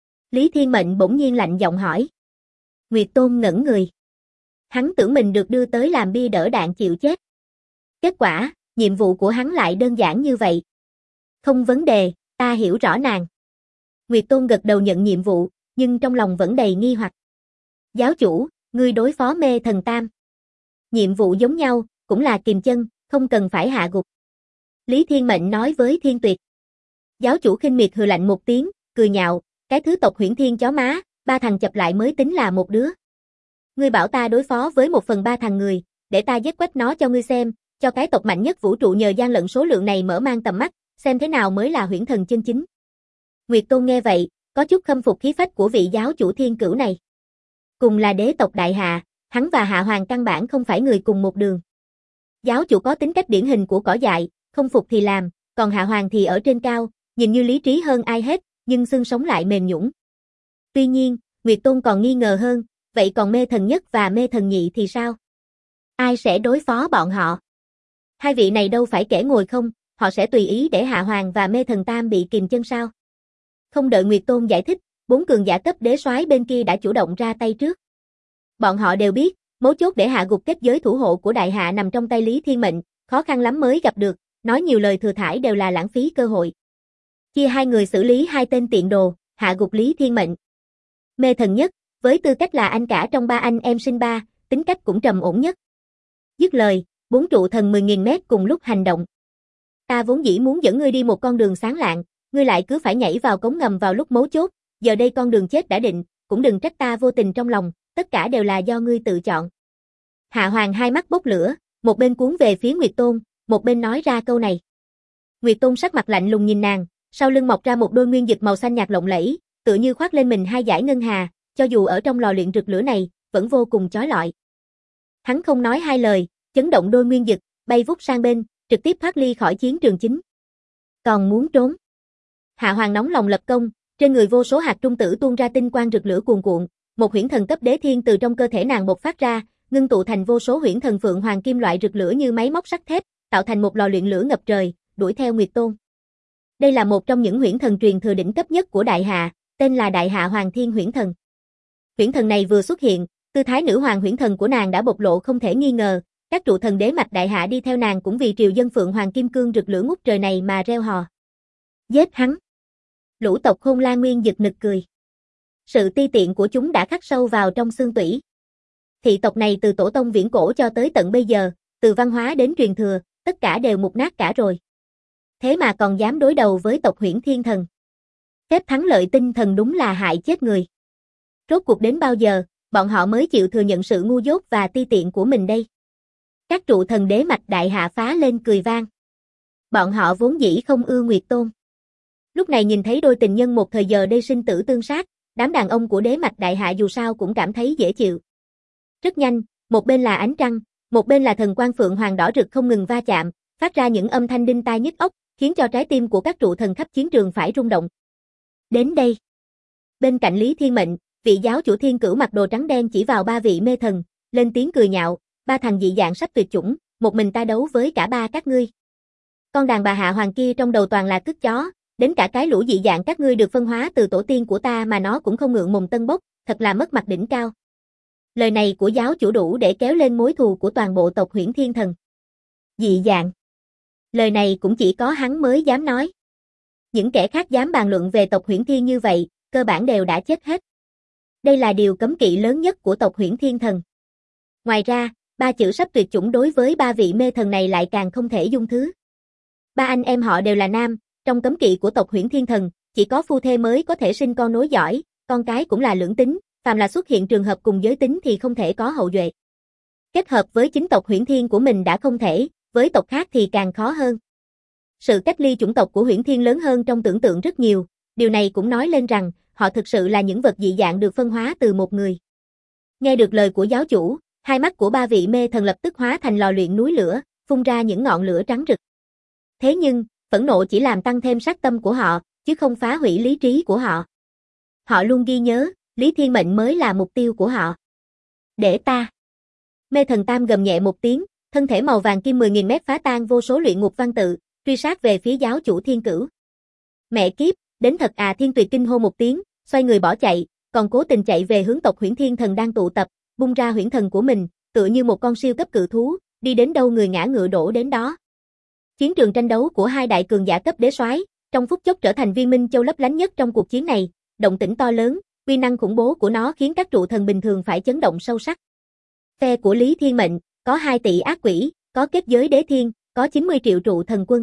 Lý Thiên Mệnh bỗng nhiên lạnh giọng hỏi. Nguyệt Tôn ngẩn người. Hắn tưởng mình được đưa tới làm bia đỡ đạn chịu chết. Kết quả, nhiệm vụ của hắn lại đơn giản như vậy. Không vấn đề, ta hiểu rõ nàng. Nguyệt Tôn gật đầu nhận nhiệm vụ, nhưng trong lòng vẫn đầy nghi hoặc. Giáo chủ, ngươi đối phó mê thần tam. Nhiệm vụ giống nhau, cũng là kìm chân, không cần phải hạ gục. Lý Thiên Mệnh nói với Thiên Tuyệt. Giáo chủ khinh miệt hừ lạnh một tiếng, cười nhạo, cái thứ tộc Huyễn Thiên chó má, ba thằng chập lại mới tính là một đứa. Ngươi bảo ta đối phó với 1/3 thằng người, để ta giết quách nó cho ngươi xem, cho cái tộc mạnh nhất vũ trụ nhờ gian lận số lượng này mở mang tầm mắt, xem thế nào mới là huyễn thần chân chính. Nguyệt Tôn nghe vậy, có chút khâm phục khí phách của vị giáo chủ thiên cửu này. Cùng là đế tộc đại hạ, hắn và Hạ Hoàng căn bản không phải người cùng một đường. Giáo chủ có tính cách điển hình của cỏ dại, không phục thì làm, còn Hạ Hoàng thì ở trên cao, nhìn như lý trí hơn ai hết, nhưng xương sống lại mềm nhũn. Tuy nhiên, Nguyệt Tôn còn nghi ngờ hơn, vậy còn mê thần nhất và mê thần nhị thì sao? Ai sẽ đối phó bọn họ? Hai vị này đâu phải kẻ ngồi không, họ sẽ tùy ý để Hạ Hoàng và mê thần tam bị kìm chân sao? Không đợi Nguyệt Tôn giải thích, 4 cường giả cấp đế soái bên kia đã chủ động ra tay trước. Bọn họ đều biết, mấu chốt để hạ gục kết giới thủ hộ của đại hạ nằm trong tay Lý Thiên Mệnh, khó khăn lắm mới gặp được, nói nhiều lời thừa thãi đều là lãng phí cơ hội. Chia hai người xử lý hai tên tiện đồ, hạ gục Lý Thiên Mệnh. Mê thần nhất, với tư cách là anh cả trong ba anh em sinh ba, tính cách cũng trầm ổn nhất. Dứt lời, 4 trụ thần 10.000 mét cùng lúc hành động. Ta vốn dĩ muốn dẫn ngươi đi một con đường sáng lạng, ngươi lại cứ phải nhảy vào cống ngầm vào lúc mấu chốt, giờ đây con đường chết đã định, cũng đừng trách ta vô tình trong lòng, tất cả đều là do ngươi tự chọn. Hạ Hoàng hai mắt bốc lửa, một bên cuốn về phía Nguyệt Tôn, một bên nói ra câu này. Nguyệt Tôn sắc mặt lạnh lùng nhìn nàng, sau lưng mọc ra một đôi nguyên dịch màu xanh nhạt lộng lẫy, tựa như khoác lên mình hai dải ngân hà, cho dù ở trong lò luyện rực lửa này, vẫn vô cùng chói lọi. Hắn không nói hai lời, chấn động đôi nguyên dịch, bay vút sang bên, trực tiếp thoát ly khỏi chiến trường chính. Còn muốn trốn? Hạ Hoàng nóng lòng lập công, trên người vô số hạt trung tử tuôn ra tinh quang rực lửa cuồn cuộn, một huyễn thần cấp đế thiên từ trong cơ thể nàng bộc phát ra, ngưng tụ thành vô số huyễn thần phượng hoàng kim loại rực lửa như máy móc sắt thép, tạo thành một lò luyện lửa ngập trời, đuổi theo Nguyệt Tôn. Đây là một trong những huyễn thần truyền thừa đỉnh cấp nhất của đại hạ, tên là Đại Hạ Hoàng Thiên Huyễn Thần. Huyễn thần này vừa xuất hiện, tư thái nữ hoàng huyễn thần của nàng đã bộc lộ không thể nghi ngờ, các trụ thần đế mạch đại hạ đi theo nàng cũng vì triều dân phượng hoàng kim cương rực lửa ngút trời này mà reo hò. Giết hắn! Lũ tộc Khôn La Nguyên giật nực cười. Sự ti tiện của chúng đã khắc sâu vào trong xương tủy. Thị tộc này từ tổ tông viễn cổ cho tới tận bây giờ, từ văn hóa đến truyền thừa, tất cả đều mục nát cả rồi. Thế mà còn dám đối đầu với tộc Huyễn Thiên Thần. Phép thắng lợi tinh thần đúng là hại chết người. Rốt cuộc đến bao giờ, bọn họ mới chịu thừa nhận sự ngu dốt và ti tiện của mình đây? Các trụ thần đế mạch đại hạ phá lên cười vang. Bọn họ vốn dĩ không ưa Nguyệt Tôn. Lúc này nhìn thấy đôi tình nhân một thời giờ đây sinh tử tương sát, đám đàn ông của đế mạch đại hạ dù sao cũng cảm thấy dễ chịu. Rất nhanh, một bên là ánh trăng, một bên là thần quang phượng hoàng đỏ rực không ngừng va chạm, phát ra những âm thanh đinh tai nhức óc, khiến cho trái tim của các trụ thần khắp chiến trường phải rung động. Đến đây. Bên cạnh Lý Thiên Mệnh, vị giáo chủ thiên cửu mặc đồ trắng đen chỉ vào ba vị mê thần, lên tiếng cười nhạo, ba thằng dị dạng sắp tuyệt chủng, một mình ta đấu với cả ba các ngươi. Con đàn bà Hạ Hoàng kia trong đầu toàn là cứt chó, đến cả cái lũ dị dạng các ngươi được phân hóa từ tổ tiên của ta mà nó cũng không ngượng mồm tân bốc, thật là mất mặt đỉnh cao. Lời này của giáo chủ đủ để kéo lên mối thù của toàn bộ tộc Huyễn Thiên Thần. Dị dạng. Lời này cũng chỉ có hắn mới dám nói. Những kẻ khác dám bàn luận về tộc Huyễn Thiên như vậy, cơ bản đều đã chết hết. Đây là điều cấm kỵ lớn nhất của tộc Huyễn Thiên Thần. Ngoài ra, ba chữ sắp tuyệt chủng đối với ba vị mê thần này lại càng không thể dung thứ. Ba anh em họ đều là nam, trong cấm kỵ của tộc Huyễn Thiên Thần, chỉ có phu thê mới có thể sinh con nối dõi, con cái cũng là lưỡng tính, phàm là xuất hiện trường hợp cùng giới tính thì không thể có hậu duệ. Kết hợp với chính tộc Huyễn Thiên của mình đã không thể, với tộc khác thì càng khó hơn. Sự cách ly chủng tộc của Huyễn Thiên lớn hơn trong tưởng tượng rất nhiều, điều này cũng nói lên rằng, họ thực sự là những vật dị dạng được phân hóa từ một người. Nghe được lời của giáo chủ, Hai mắt của ba vị mê thần lập tức hóa thành lò luyện núi lửa, phun ra những ngọn lửa trắng rực. Thế nhưng, phẫn nộ chỉ làm tăng thêm sát tâm của họ, chứ không phá hủy lý trí của họ. Họ luôn ghi nhớ, Lý Thiên Mệnh mới là mục tiêu của họ. Để ta. Mê thần Tam gầm nhẹ một tiếng, thân thể màu vàng kim 10.000 mét phá tan vô số luyện ngục văn tự, truy sát về phía giáo chủ Thiên Cửu. Mẹ kiếp, đến thật à! Thiên Tuyệt kinh hô một tiếng, xoay người bỏ chạy, còn cố tình chạy về hướng tộc Huyễn Thiên Thần đang tụ tập, bung ra huyễn thần của mình, tựa như một con siêu cấp cự thú, đi đến đâu người ngã ngựa đổ đến đó. Chiến trường tranh đấu của hai đại cường giả cấp đế soái, trong phút chốc trở thành viên minh châu lấp lánh nhất trong cuộc chiến này, động tĩnh to lớn, uy năng khủng bố của nó khiến các trụ thần bình thường phải chấn động sâu sắc. Phe của Lý Thiên Mệnh, có 2 tỷ ác quỷ, có kết giới đế thiên, có 90 triệu trụ thần quân.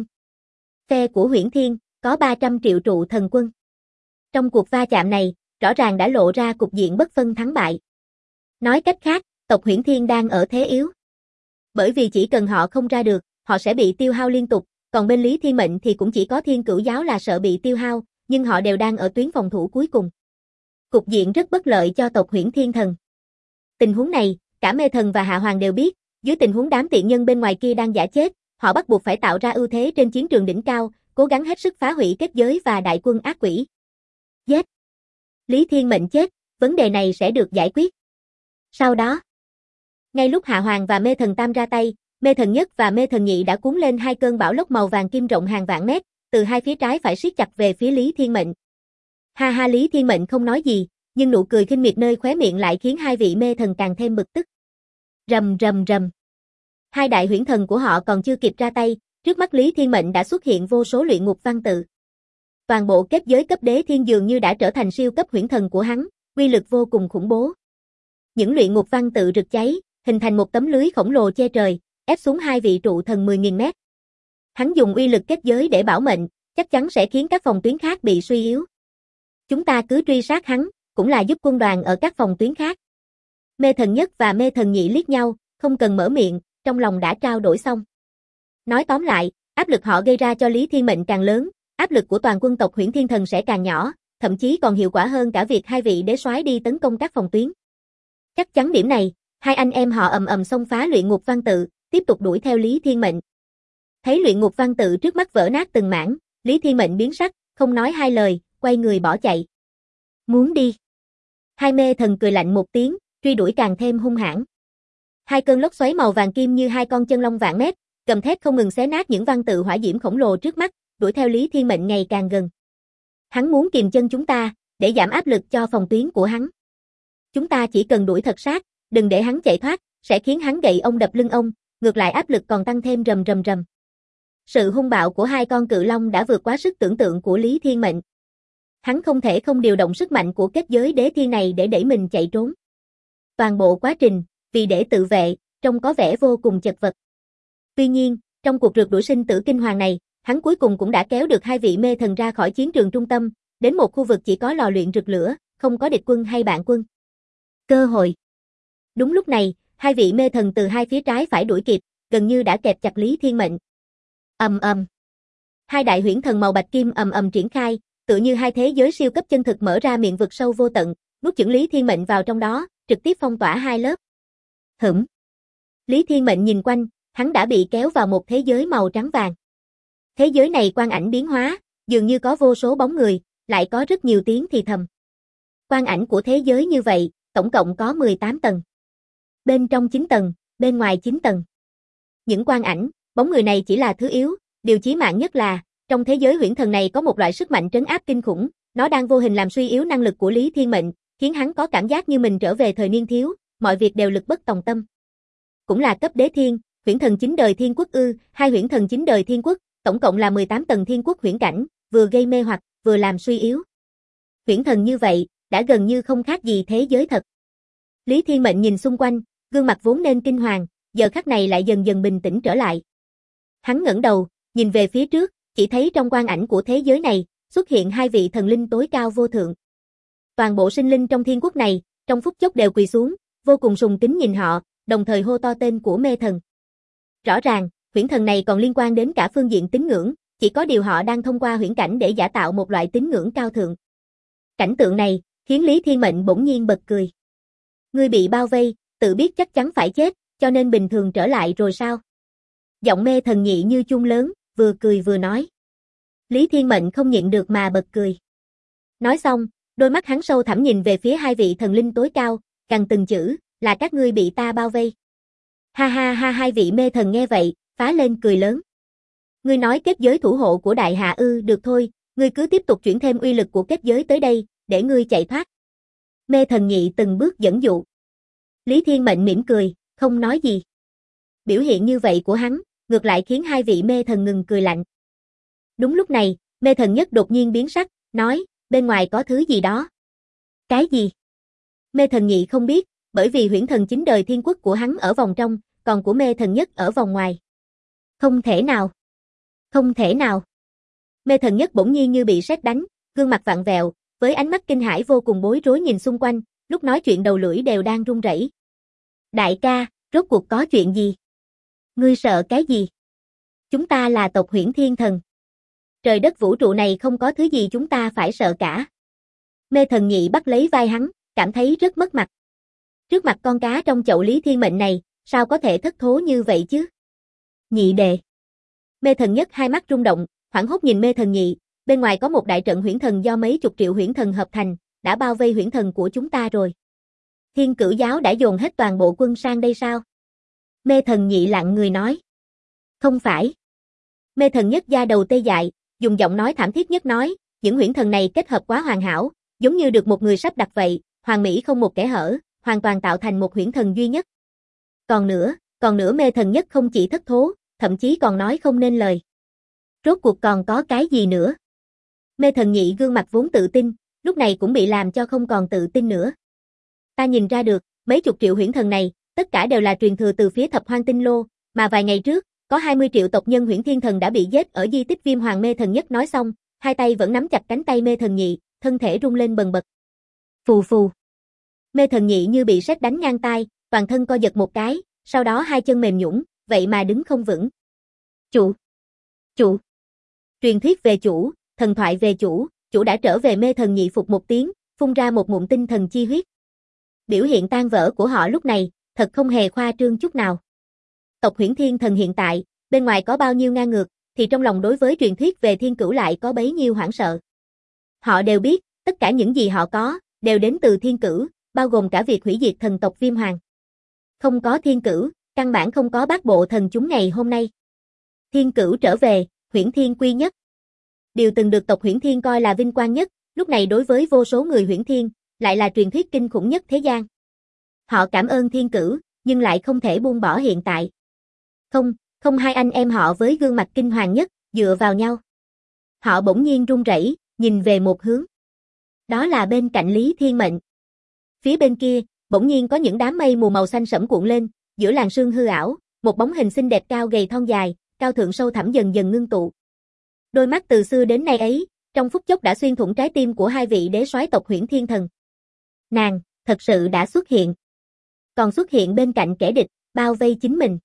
Phe của Huyễn Thiên, có 300 triệu trụ thần quân. Trong cuộc va chạm này, rõ ràng đã lộ ra cục diện bất phân thắng bại. Nói cách khác, tộc Huyễn Thiên đang ở thế yếu. Bởi vì chỉ cần họ không ra được, họ sẽ bị tiêu hao liên tục, còn bên Lý Thiên Mệnh thì cũng chỉ có Thiên Cửu giáo là sợ bị tiêu hao, nhưng họ đều đang ở tuyến phòng thủ cuối cùng. Cục diện rất bất lợi cho tộc Huyễn Thiên Thần. Tình huống này, cả Mê Thần và Hạ Hoàng đều biết, dưới tình huống đám tiện nhân bên ngoài kia đang giả chết, họ bắt buộc phải tạo ra ưu thế trên chiến trường đỉnh cao, cố gắng hết sức phá hủy kết giới và đại quân ác quỷ. Giết! Lý Thiên Mệnh chết, vấn đề này sẽ được giải quyết. Sau đó, ngay lúc Hạ Hoàng và Mê Thần Tam ra tay, Mê Thần Nhất và Mê Thần Nhị đã cuốn lên 2 cơn bão lốc màu vàng kim rộng hàng vạn mét, từ hai phía trái phải siết chặt về phía Lý Thiên Mệnh. Ha ha, Lý Thiên Mệnh không nói gì, nhưng nụ cười khinh miệt nơi khóe miệng lại khiến hai vị mê thần càng thêm bực tức. Rầm rầm rầm. Hai đại huyễn thần của họ còn chưa kịp ra tay, trước mắt Lý Thiên Mệnh đã xuất hiện vô số luyện ngục văn tự. Toàn bộ kết giới cấp đế thiên dường như đã trở thành siêu cấp huyễn thần của hắn, uy lực vô cùng khủng bố. Những luyện ngục văn tự rực cháy, hình thành một tấm lưới khổng lồ che trời, ép xuống hai vị trụ thần 10.000 mét. Hắn dùng uy lực kết giới để bảo mệnh, chắc chắn sẽ khiến các phòng tuyến khác bị suy yếu. Chúng ta cứ truy sát hắn, cũng là giúp quân đoàn ở các phòng tuyến khác. Mê Thần Nhất và Mê Thần Nhị liếc nhau, không cần mở miệng, trong lòng đã trao đổi xong. Nói tóm lại, áp lực họ gây ra cho Lý Thiên Mệnh càng lớn, áp lực của toàn quân tộc Huyễn Thiên Thần sẽ càng nhỏ, thậm chí còn hiệu quả hơn cả việc hai vị đế soái đi tấn công các phòng tuyến. Chắc chắn điểm này, hai anh em họ ầm ầm xông phá luyện ngục văn tự, tiếp tục đuổi theo Lý Thiên Mệnh. Thấy luyện ngục văn tự trước mắt vỡ nát từng mảng, Lý Thiên Mệnh biến sắc, không nói hai lời, quay người bỏ chạy. Muốn đi. Hai mê thần cười lạnh một tiếng, truy đuổi càng thêm hung hãn. Hai cơn lốc xoáy màu vàng kim như hai con chân long vạn mét, gầm thét không ngừng xé nát những văn tự hỏa diễm khổng lồ trước mắt, đuổi theo Lý Thiên Mệnh ngày càng gần. Hắn muốn kìm chân chúng ta, để giảm áp lực cho phòng tuyến của hắn. Chúng ta chỉ cần đuổi thật sát, đừng để hắn chạy thoát, sẽ khiến hắn gậy ông đập lưng ông, ngược lại áp lực còn tăng thêm rầm rầm rầm. Sự hung bạo của hai con cự long đã vượt quá sức tưởng tượng của Lý Thiên Mệnh. Hắn không thể không điều động sức mạnh của kết giới đế thiên này để đẩy mình chạy trốn. Toàn bộ quá trình, vì để tự vệ, trông có vẻ vô cùng chật vật. Tuy nhiên, trong cuộc rượt đuổi sinh tử kinh hoàng này, hắn cuối cùng cũng đã kéo được hai vị mê thần ra khỏi chiến trường trung tâm, đến một khu vực chỉ có lò luyện rực lửa, không có địch quân hay bạn quân. Cơ hội. Đúng lúc này, hai vị mê thần từ hai phía trái phải đuổi kịp, gần như đã kẹp chặt Lý Thiên Mệnh. Ầm ầm. Hai đại huyễn thần màu bạch kim ầm ầm triển khai, tựa như hai thế giới siêu cấp chân thực mở ra miệng vực sâu vô tận, nuốt chửng Lý Thiên Mệnh vào trong đó, trực tiếp phong tỏa hai lớp. Hửm. Lý Thiên Mệnh nhìn quanh, hắn đã bị kéo vào một thế giới màu trắng vàng. Thế giới này quang ảnh biến hóa, dường như có vô số bóng người, lại có rất nhiều tiếng thì thầm. Quang ảnh của thế giới như vậy, tổng cộng có 18 tầng. Bên trong 9 tầng, bên ngoài 9 tầng. Những quang ảnh, bóng người này chỉ là thứ yếu, điều chí mạng nhất là, trong thế giới huyễn thần này có một loại sức mạnh trấn áp kinh khủng, nó đang vô hình làm suy yếu năng lực của Lý Thiên Mệnh, khiến hắn có cảm giác như mình trở về thời niên thiếu, mọi việc đều lực bất tòng tâm. Cũng là cấp đế thiên, huyễn thần 9 đời thiên quốc ư, hai huyễn thần 9 đời thiên quốc, tổng cộng là 18 tầng thiên quốc huyễn cảnh, vừa gây mê hoặc, vừa làm suy yếu. Huyễn thần như vậy, đã gần như không khác gì thế giới thật. Lý Thiên Mệnh nhìn xung quanh, gương mặt vốn nên kinh hoàng, giờ khắc này lại dần dần bình tĩnh trở lại. Hắn ngẩng đầu, nhìn về phía trước, chỉ thấy trong quang ảnh của thế giới này, xuất hiện hai vị thần linh tối cao vô thượng. Toàn bộ sinh linh trong thiên quốc này, trong phút chốc đều quỳ xuống, vô cùng sùng kính nhìn họ, đồng thời hô to tên của mê thần. Rõ ràng, huyễn thần này còn liên quan đến cả phương diện tín ngưỡng, chỉ có điều họ đang thông qua huyễn cảnh để giả tạo một loại tín ngưỡng cao thượng. Cảnh tượng này, khiến Lý Thiên Mệnh bỗng nhiên bật cười. Ngươi bị bao vây, tự biết chắc chắn phải chết, cho nên bình thường trở lại rồi sao? Giọng Mê Thần Nhị như chuông lớn, vừa cười vừa nói. Lý Thiên Mệnh không nhịn được mà bật cười. Nói xong, đôi mắt hắn sâu thẳm nhìn về phía hai vị thần linh tối cao, gằn từng chữ, là các ngươi bị ta bao vây. Ha ha ha, hai vị mê thần nghe vậy, phá lên cười lớn. Ngươi nói kết giới thủ hộ của đại hạ ư, được thôi, ngươi cứ tiếp tục chuyển thêm uy lực của kết giới tới đây, để ngươi chạy thoát. Mê Thần Nhị từng bước dẫn dụ. Lý Thiên Mệnh mỉm cười, không nói gì. Biểu hiện như vậy của hắn, ngược lại khiến hai vị mê thần ngừng cười lạnh. Đúng lúc này, Mê Thần Nhất đột nhiên biến sắc, nói, bên ngoài có thứ gì đó. Cái gì? Mê Thần Nhị không biết, bởi vì huyễn thần chính đời thiên quốc của hắn ở vòng trong, còn của Mê Thần Nhất ở vòng ngoài. Không thể nào. Không thể nào. Mê Thần Nhất bỗng nhiên như bị sét đánh, gương mặt vặn vẹo, với ánh mắt kinh hãi vô cùng bối rối nhìn xung quanh, lúc nói chuyện đầu lưỡi đều đang run rẩy. Đại ca, rốt cuộc có chuyện gì? Ngươi sợ cái gì? Chúng ta là tộc Huyễn Thiên Thần. Trời đất vũ trụ này không có thứ gì chúng ta phải sợ cả. Mê Thần Nhị bắt lấy vai hắn, cảm thấy rất mất mặt. Trước mặt con cá trong chậu Lý Thiên Mệnh này, sao có thể thất thố như vậy chứ? Nhị đệ. Mê Thần Nhất hai mắt rung động, hoảng hốt nhìn Mê Thần Nhị, bên ngoài có một đại trận huyễn thần do mấy chục triệu huyễn thần hợp thành, đã bao vây huyễn thần của chúng ta rồi. Thiên Cửu giáo đã dồn hết toàn bộ quân sang đây sao? Mê Thần Nhị lặng người nói. Không phải. Mê Thần Nhất da đầu tê dại, dùng giọng nói thảm thiết nhất nói, những huyễn thần này kết hợp quá hoàn hảo, giống như được một người sắp đặt vậy, hoàn mỹ không một kẽ hở, hoàn toàn tạo thành một huyễn thần duy nhất. Còn nữa Mê Thần Nhất không chỉ thất thố, thậm chí còn nói không nên lời. Rốt cuộc còn có cái gì nữa? Mê Thần Nhị gương mặt vốn tự tin, lúc này cũng bị làm cho không còn tự tin nữa. Ta nhìn ra được, mấy chục triệu huyễn thần này, tất cả đều là truyền thừa từ phía Thập Hoang Tinh Lô, mà vài ngày trước, có 20 triệu tộc nhân Huyễn Thiên Thần đã bị giết ở di tích Viêm Hoàng. Mê Thần Nhất nói xong, hai tay vẫn nắm chặt cánh tay Mê Thần Nhị, thân thể rung lên bần bật. Phù phù. Mê Thần Nhị như bị sét đánh ngang tai, toàn thân co giật một cái, sau đó hai chân mềm nhũn, vậy mà đứng không vững. Chủ. Truyền thuyết về chủ, thần thoại về chủ đã trở về. Mê Thần Nhị phục một tiếng, phun ra một ngụm tinh thần chi huyết. Biểu hiện tan vỡ của họ lúc này, thật không hề khoa trương chút nào. Tộc Huyễn Thiên Thần hiện tại, bên ngoài có bao nhiêu ngang ngược, thì trong lòng đối với truyền thuyết về thiên cửu lại có bấy nhiêu hoảng sợ. Họ đều biết, tất cả những gì họ có, đều đến từ thiên cửu, bao gồm cả việc hủy diệt thần tộc Viêm Hoàng. Không có thiên cửu, căn bản không có bát bộ thần chúng ngày hôm nay. Thiên cửu trở về, Huyễn Thiên quy nhất. Điều từng được tộc Huyễn Thiên coi là vinh quang nhất, lúc này đối với vô số người Huyễn Thiên, lại là truyền thuyết kinh khủng nhất thế gian. Họ cảm ơn thiên cửu, nhưng lại không thể buông bỏ hiện tại. Không hai anh em họ với gương mặt kinh hoàng nhất, dựa vào nhau. Họ bỗng nhiên run rẩy, nhìn về một hướng. Đó là bên cạnh Lý Thiên Mệnh. Phía bên kia, bỗng nhiên có những đám mây mù màu xanh sẫm cuộn lên, giữa làn sương hư ảo, một bóng hình xinh đẹp cao gầy thon dài, cao thượng sâu thẳm dần dần ngưng tụ. Đôi mắt từ xưa đến nay ấy, trong phút chốc đã xuyên thủng trái tim của hai vị đế soái tộc Huyễn Thiên Thần. Nàng, thật sự đã xuất hiện. Còn xuất hiện bên cạnh kẻ địch, bao vây chính mình.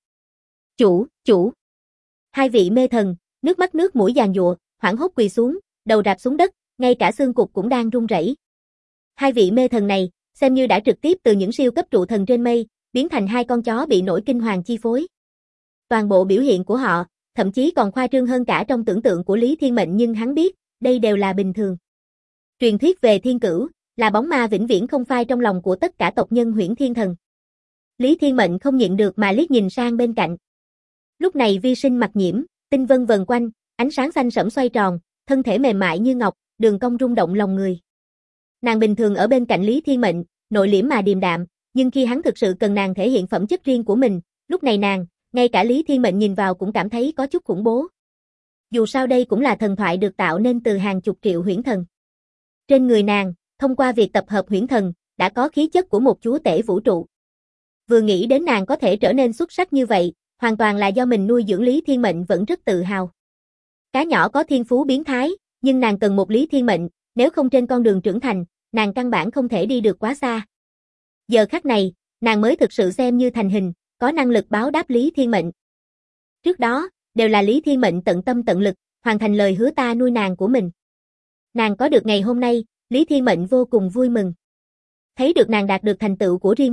Chủ. Hai vị mê thần, nước mắt nước mũi giàn giụa, hoảng hốt quỳ xuống, đầu rạp xuống đất, ngay cả xương cụt cũng đang run rẩy. Hai vị mê thần này, xem như đã trực tiếp từ những siêu cấp trụ thần trên mây, biến thành hai con chó bị nổi kinh hoàng chi phối. Toàn bộ biểu hiện của họ, thậm chí còn khoa trương hơn cả trong tưởng tượng của Lý Thiên Mệnh, nhưng hắn biết, đây đều là bình thường. Truyền thuyết về thiên cửu, là bóng ma vĩnh viễn không phai trong lòng của tất cả tộc nhân Huyễn Thiên Thần. Lý Thiên Mệnh không nhịn được mà liếc nhìn sang bên cạnh. Lúc này vi sinh mặt nhiễm, tinh vân vần quanh, ánh sáng xanh sẫm xoay tròn, thân thể mềm mại như ngọc, đường cong rung động lòng người. Nàng bình thường ở bên cạnh Lý Thiên Mệnh, nội liễm mà điềm đạm, nhưng khi hắn thực sự cần nàng thể hiện phẩm chất riêng của mình, lúc này nàng, ngay cả Lý Thiên Mệnh nhìn vào cũng cảm thấy có chút khủng bố. Dù sao đây cũng là thần thoại được tạo nên từ hàng chục triệu huyễn thần. Trên người nàng, thông qua việc tập hợp huyễn thần, đã có khí chất của một chúa tể vũ trụ. Vừa nghĩ đến nàng có thể trở nên xuất sắc như vậy, hoàn toàn là do mình nuôi dưỡng. Lý Thiên Mệnh vẫn rất tự hào. Cá nhỏ có thiên phú biến thái, nhưng nàng cần một Lý Thiên Mệnh, nếu không trên con đường trưởng thành, nàng căn bản không thể đi được quá xa. Giờ khắc này, nàng mới thực sự xem như thành hình, có năng lực báo đáp Lý Thiên Mệnh. Trước đó, đều là Lý Thiên Mệnh tận tâm tận lực, hoàn thành lời hứa ta nuôi nàng của mình. Nàng có được ngày hôm nay, Lý Thiên Mệnh vô cùng vui mừng. Thấy được nàng đạt được thành tựu của riêng mình,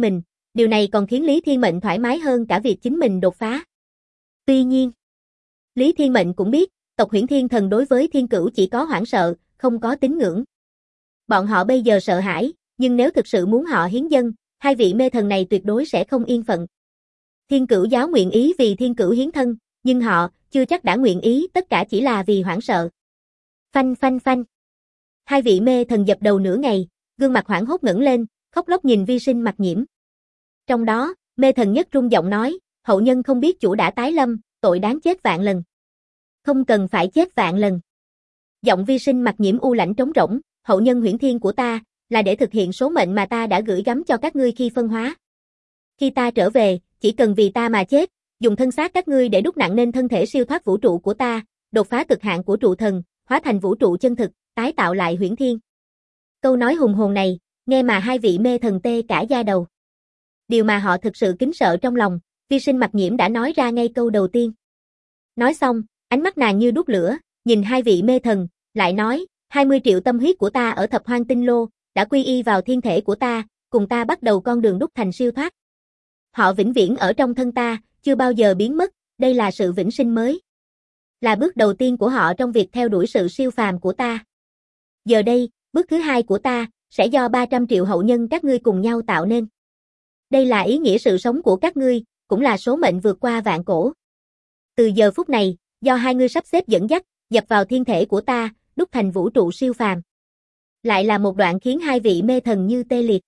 Điều này còn khiến Lý Thiên Mệnh thoải mái hơn cả việc chính mình đột phá. Tuy nhiên, Lý Thiên Mệnh cũng biết, tộc Huyễn Thiên Thần đối với Thiên Cửu chỉ có hoảng sợ, không có tín ngưỡng. Bọn họ bây giờ sợ hãi, nhưng nếu thực sự muốn họ hiến dâng, hai vị mê thần này tuyệt đối sẽ không yên phận. Thiên Cửu giáo nguyện ý vì Thiên Cửu hiến thân, nhưng họ chưa chắc đã nguyện ý, tất cả chỉ là vì hoảng sợ. Phanh phanh phanh. Hai vị mê thần dập đầu nửa ngày, gương mặt hoảng hốt ngẩng lên, khóc lóc nhìn Vi Sinh Mặc Nhiễm. Trong đó, mê thần nhất rung giọng nói, hậu nhân không biết chủ đã tái lâm, tội đáng chết vạn lần. Không cần phải chết vạn lần. Giọng Vi Sinh Mặc Nhiễm u lãnh trống rỗng, hậu nhân huyễn thiên của ta, là để thực hiện số mệnh mà ta đã gửi gắm cho các ngươi khi phân hóa. Khi ta trở về, chỉ cần vì ta mà chết, dùng thân xác các ngươi để đúc nặng nên thân thể siêu thoát vũ trụ của ta, đột phá cực hạn của trụ thần, hóa thành vũ trụ chân thực, tái tạo lại huyễn thiên. Câu nói hùng hồn này, nghe mà hai vị mê thần tê cả da đầu. Điều mà họ thực sự kính sợ trong lòng, Vi Sinh Mặc Nhiễm đã nói ra ngay câu đầu tiên. Nói xong, ánh mắt nàng như đốt lửa, nhìn hai vị mê thần, lại nói, 20 triệu tâm huyết của ta ở Thập Hoang Tinh Lô, đã quy y vào thiên thể của ta, cùng ta bắt đầu con đường đúc thành siêu thoát. Họ vĩnh viễn ở trong thân ta, chưa bao giờ biến mất, đây là sự vĩnh sinh mới. Là bước đầu tiên của họ trong việc theo đuổi sự siêu phàm của ta. Giờ đây, bước thứ hai của ta, sẽ do 300 triệu hậu nhân các ngươi cùng nhau tạo nên. Đây là ý nghĩa sự sống của các ngươi, cũng là số mệnh vượt qua vạn cổ. Từ giờ phút này, do hai ngươi sắp xếp dẫn dắt, dập vào thiên thể của ta, đúc thành vũ trụ siêu phàm. Lại là một đoạn khiến hai vị mê thần như tê liệt.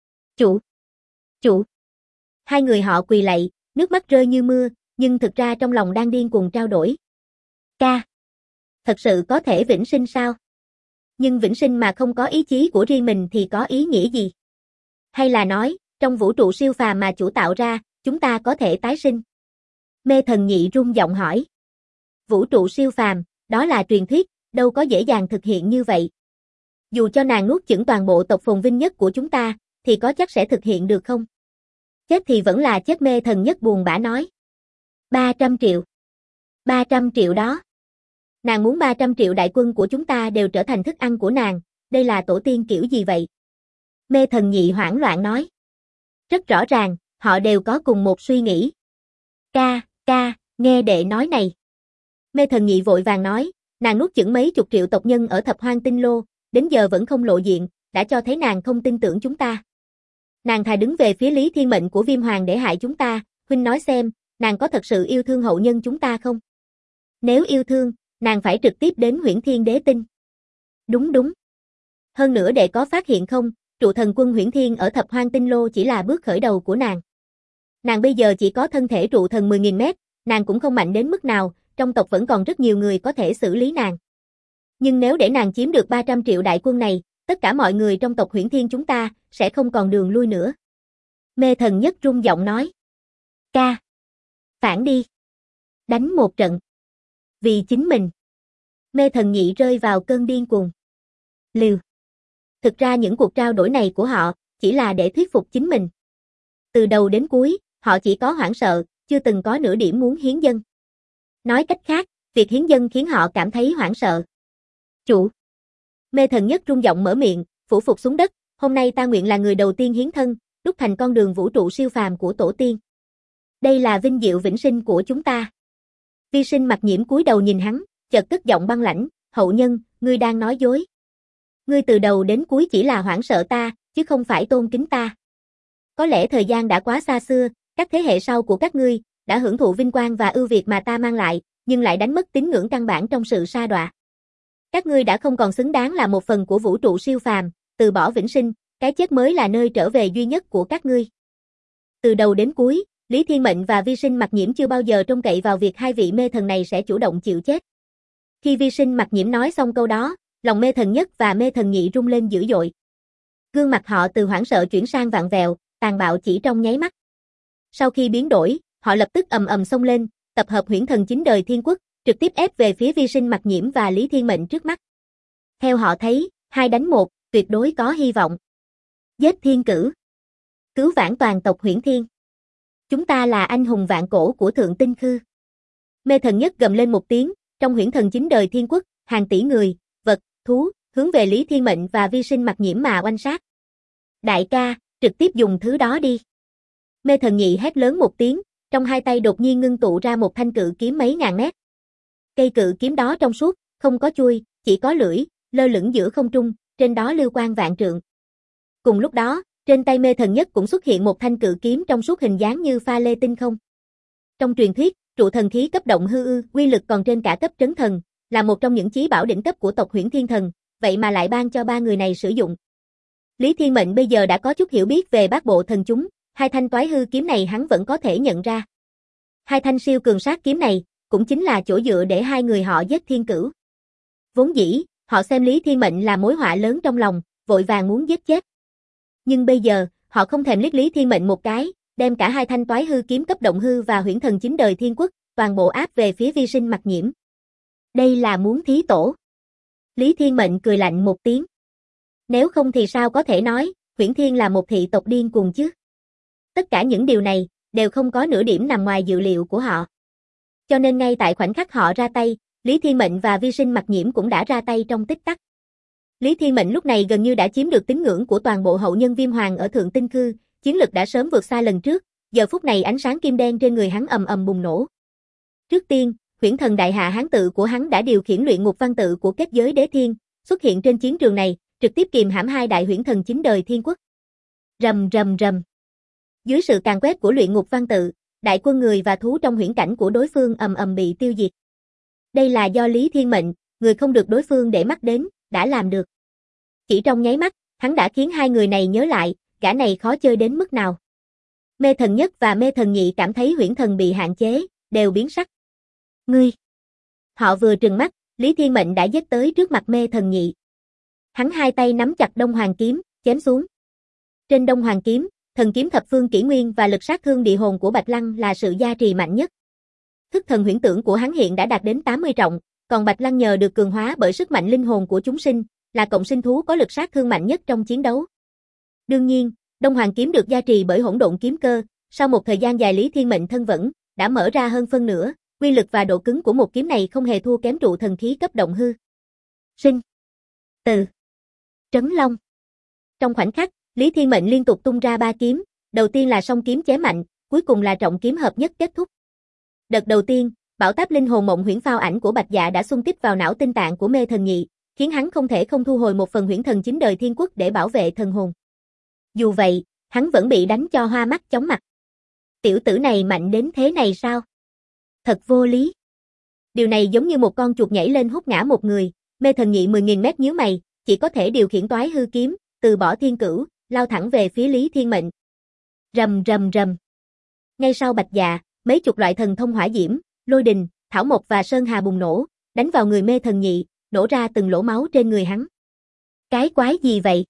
Chủ. Hai người họ quỳ lạy, nước mắt rơi như mưa, nhưng thực ra trong lòng đang điên cuồng trao đổi. Ca. Thật sự có thể vĩnh sinh sao? Nhưng vĩnh sinh mà không có ý chí của riêng mình thì có ý nghĩa gì? Hay là nói, trong vũ trụ siêu phàm mà chủ tạo ra, chúng ta có thể tái sinh? Mê thần nhị rung giọng hỏi. Vũ trụ siêu phàm, đó là truyền thuyết, đâu có dễ dàng thực hiện như vậy. Dù cho nàng nuốt chửng toàn bộ tộc phồn vinh nhất của chúng ta, thì có chắc sẽ thực hiện được không? Chết thì vẫn là chết, mê thần nhất buồn bã nói. 300 triệu. 300 triệu đó. Nàng muốn 300 triệu đại quân của chúng ta đều trở thành thức ăn của nàng, đây là tổ tiên kiểu gì vậy? Mê thần nhị hoảng loạn nói. Rất rõ ràng, họ đều có cùng một suy nghĩ. Ca, nghe đệ nói này. Mê thần nhị vội vàng nói, nàng nuốt chửng mấy chục triệu tộc nhân ở Thập Hoang Tinh Lô, đến giờ vẫn không lộ diện, đã cho thấy nàng không tin tưởng chúng ta. Nàng thà đứng về phía Lý Thiên Mệnh của Viêm Hoàng để hại chúng ta, huynh nói xem, nàng có thật sự yêu thương hậu nhân chúng ta không? Nếu yêu thương, nàng phải trực tiếp đến Huyễn Thiên Đế Tinh. Đúng. Hơn nữa đệ có phát hiện không, trụ thần quân Huyễn Thiên ở Thập Hoang Tinh Lô chỉ là bước khởi đầu của nàng. Nàng bây giờ chỉ có thân thể trụ thần 10.000 mét, nàng cũng không mạnh đến mức nào, trong tộc vẫn còn rất nhiều người có thể xử lý nàng. Nhưng nếu để nàng chiếm được 300 triệu đại quân này, tất cả mọi người trong tộc Huyễn Thiên chúng ta, sẽ không còn đường lui nữa. Mê thần nhất rung giọng nói. Ca. Phản đi. Đánh một trận. Vì chính mình. Mê thần nhị rơi vào cơn điên cuồng. Liều. Thực ra những cuộc trao đổi này của họ, chỉ là để thuyết phục chính mình. Từ đầu đến cuối, họ chỉ có hoảng sợ, chưa từng có nửa điểm muốn hiến dâng. Nói cách khác, việc hiến dâng khiến họ cảm thấy hoảng sợ. Chủ. Mê thần nhất rung giọng mở miệng, phủ phục xuống đất, hôm nay ta nguyện là người đầu tiên hiến thân, đúc thành con đường vũ trụ siêu phàm của tổ tiên. Đây là vinh diệu vĩnh sinh của chúng ta. Vi Sinh Mặc Nhiễm cúi đầu nhìn hắn, chợt cất giọng băng lãnh, hậu nhân, ngươi đang nói dối. Ngươi từ đầu đến cuối chỉ là hoảng sợ ta, chứ không phải tôn kính ta. Có lẽ thời gian đã quá xa xưa, các thế hệ sau của các ngươi đã hưởng thụ vinh quang và ưu việt mà ta mang lại, nhưng lại đánh mất tín ngưỡng căn bản trong sự sa đọa. Các ngươi đã không còn xứng đáng là một phần của vũ trụ siêu phàm, từ bỏ vĩnh sinh, cái chết mới là nơi trở về duy nhất của các ngươi. Từ đầu đến cuối, Lý Thiên Mệnh và Vi Sinh Mặc Nhiễm chưa bao giờ trông cậy vào việc hai vị mê thần này sẽ chủ động chịu chết. Khi Vi Sinh Mặc Nhiễm nói xong câu đó, lòng mê thần nhất và mê thần nhị rung lên dữ dội. Gương mặt họ từ hoảng sợ chuyển sang vặn vẹo, tàn bạo chỉ trong nháy mắt. Sau khi biến đổi, họ lập tức ầm ầm xông lên, tập hợp huyễn thần 9 đời thiên quốc, trực tiếp ép về phía Vi Sinh Mặc Nhiễm và Lý Thiên Mệnh trước mắt. Theo họ thấy, 2 đánh 1, tuyệt đối có hy vọng. Giết thiên cử. Cứu vãn toàn tộc Huyễn Thiên. Chúng ta là anh hùng vạn cổ của Thượng Tinh Khư. Mê thần nhất gầm lên một tiếng, trong huyễn thần 9 đời thiên quốc, hàng tỷ người, vật, thú, hướng về Lý Thiên Mệnh và Vi Sinh Mặc Nhiễm mà oanh sát. Đại ca, trực tiếp dùng thứ đó đi. Mê Thần Nhị hét lớn một tiếng, trong hai tay đột nhiên ngưng tụ ra một thanh cự kiếm mấy ngàn mét. Cây cự kiếm đó trong suốt, không có chuôi, chỉ có lưỡi, lơ lửng giữa không trung, trên đó lưu quang vạn trượng. Cùng lúc đó, trên tay Mê Thần Nhất cũng xuất hiện một thanh cự kiếm trong suốt hình dáng như pha lê tinh không. Trong truyền thuyết, trụ thần khí cấp động hư ư, uy lực còn trên cả cấp trấn thần, là một trong những chí bảo đỉnh cấp của tộc Huyễn Thiên Thần, vậy mà lại ban cho ba người này sử dụng. Lý Thiên Mệnh bây giờ đã có chút hiểu biết về bát bộ thần chúng, hai thanh toái hư kiếm này hắn vẫn có thể nhận ra. Hai thanh siêu cường sát kiếm này, cũng chính là chỗ dựa để hai người họ giết thiên cửu. Vốn dĩ, họ xem Lý Thiên Mệnh là mối họa lớn trong lòng, vội vàng muốn giết chết. Nhưng bây giờ, họ không thèm liếc Lý Thiên Mệnh một cái, đem cả hai thanh toái hư kiếm cấp động hư và huyễn thần 9 đời thiên quốc, toàn bộ áp về phía Vi Sinh Mặc Nhiễm. Đây là muốn thí tổ. Lý Thiên Mệnh cười lạnh một tiếng. Nếu không thì sao có thể nói, Huyễn Thiên là một thị tộc điên cuồng chứ? Tất cả những điều này, đều không có nửa điểm nằm ngoài dự liệu của họ. Cho nên ngay tại khoảnh khắc họ ra tay, Lý Thiên Mệnh và Vi Sinh Mặc Nhiễm cũng đã ra tay trong tích tắc. Lý Thiên Mệnh lúc này gần như đã chiếm được tín ngưỡng của toàn bộ hậu nhân Viêm Hoàng ở Thượng Tinh Khư, chiến lực đã sớm vượt xa lần trước, giờ phút này ánh sáng kim đen trên người hắn ầm ầm bùng nổ. Trước tiên, Huyễn Thần Đại Hạ Hán tự của hắn đã điều khiển luyện ngục văn tự của kết giới Đế Thiên, xuất hiện trên chiến trường này, trực tiếp kìm hãm hai đại huyễn thần 9 đời thiên quốc. Rầm rầm rầm. Dưới sự càn quét của luyện ngục văn tự, đại quân người và thú trong huyễn cảnh của đối phương ầm ầm bị tiêu diệt. Đây là do Lý Thiên Mệnh, người không được đối phương để mắt đến, đã làm được. Chỉ trong nháy mắt, hắn đã khiến hai người này nhớ lại, gã này khó chơi đến mức nào. Mê Thần Nhất và Mê Thần Nhị cảm thấy huyễn thần bị hạn chế, đều biến sắc. Ngươi! Họ vừa trừng mắt, Lý Thiên Mệnh đã giết tới trước mặt Mê Thần Nhị. Hắn hai tay nắm chặt Đông Hoàng kiếm, chém xuống. Trên Đông Hoàng kiếm, thần kiếm thập phương kỷ nguyên và lực sát thương địa hồn của Bạch Lăng là sự gia trì mạnh nhất. Thức thần huyễn tưởng của hắn hiện đã đạt đến 80 trọng, còn Bạch Lăng nhờ được cường hóa bởi sức mạnh linh hồn của chúng sinh, là cộng sinh thú có lực sát thương mạnh nhất trong chiến đấu. Đương nhiên, Đông Hoàng kiếm được gia trì bởi hỗn độn kiếm cơ, sau một thời gian dài Lý Thiên Mệnh thân vẫn, đã mở ra hơn phân nửa, uy lực và độ cứng của một kiếm này không hề thua kém trụ thần khí cấp động hư. Sinh, từ, trấn long. Trong khoảnh khắc, Lý Thiên Mệnh liên tục tung ra ba kiếm, đầu tiên là song kiếm chém mạnh, cuối cùng là trọng kiếm hợp nhất kết thúc. Đợt đầu tiên, bảo táp linh hồn mộng huyễn phao ảnh của Bạch Dạ đã xung kích vào não tinh tạng của Mê Thần Nhị, khiến hắn không thể không thu hồi một phần huyễn thần 9 đời thiên quốc để bảo vệ thần hồn. Dù vậy, hắn vẫn bị đánh cho hoa mắt chóng mặt. Tiểu tử này mạnh đến thế này sao? Thật vô lý. Điều này giống như một con chuột nhảy lên hút ngã một người, Mê Thần Nhị 10.000 mét nhíu mày, chỉ có thể điều khiển toái hư kiếm, từ bỏ thiên cửu, lao thẳng về phía Lý Thiên Mệnh. Rầm rầm rầm. Ngay sau Bạch Dạ, mấy chục loại thần thông hỏa diễm, lôi đình, thảo mộc và sơn hà bùng nổ, đánh vào người Mê Thần Nhị, nổ ra từng lỗ máu trên người hắn. Cái quái gì vậy?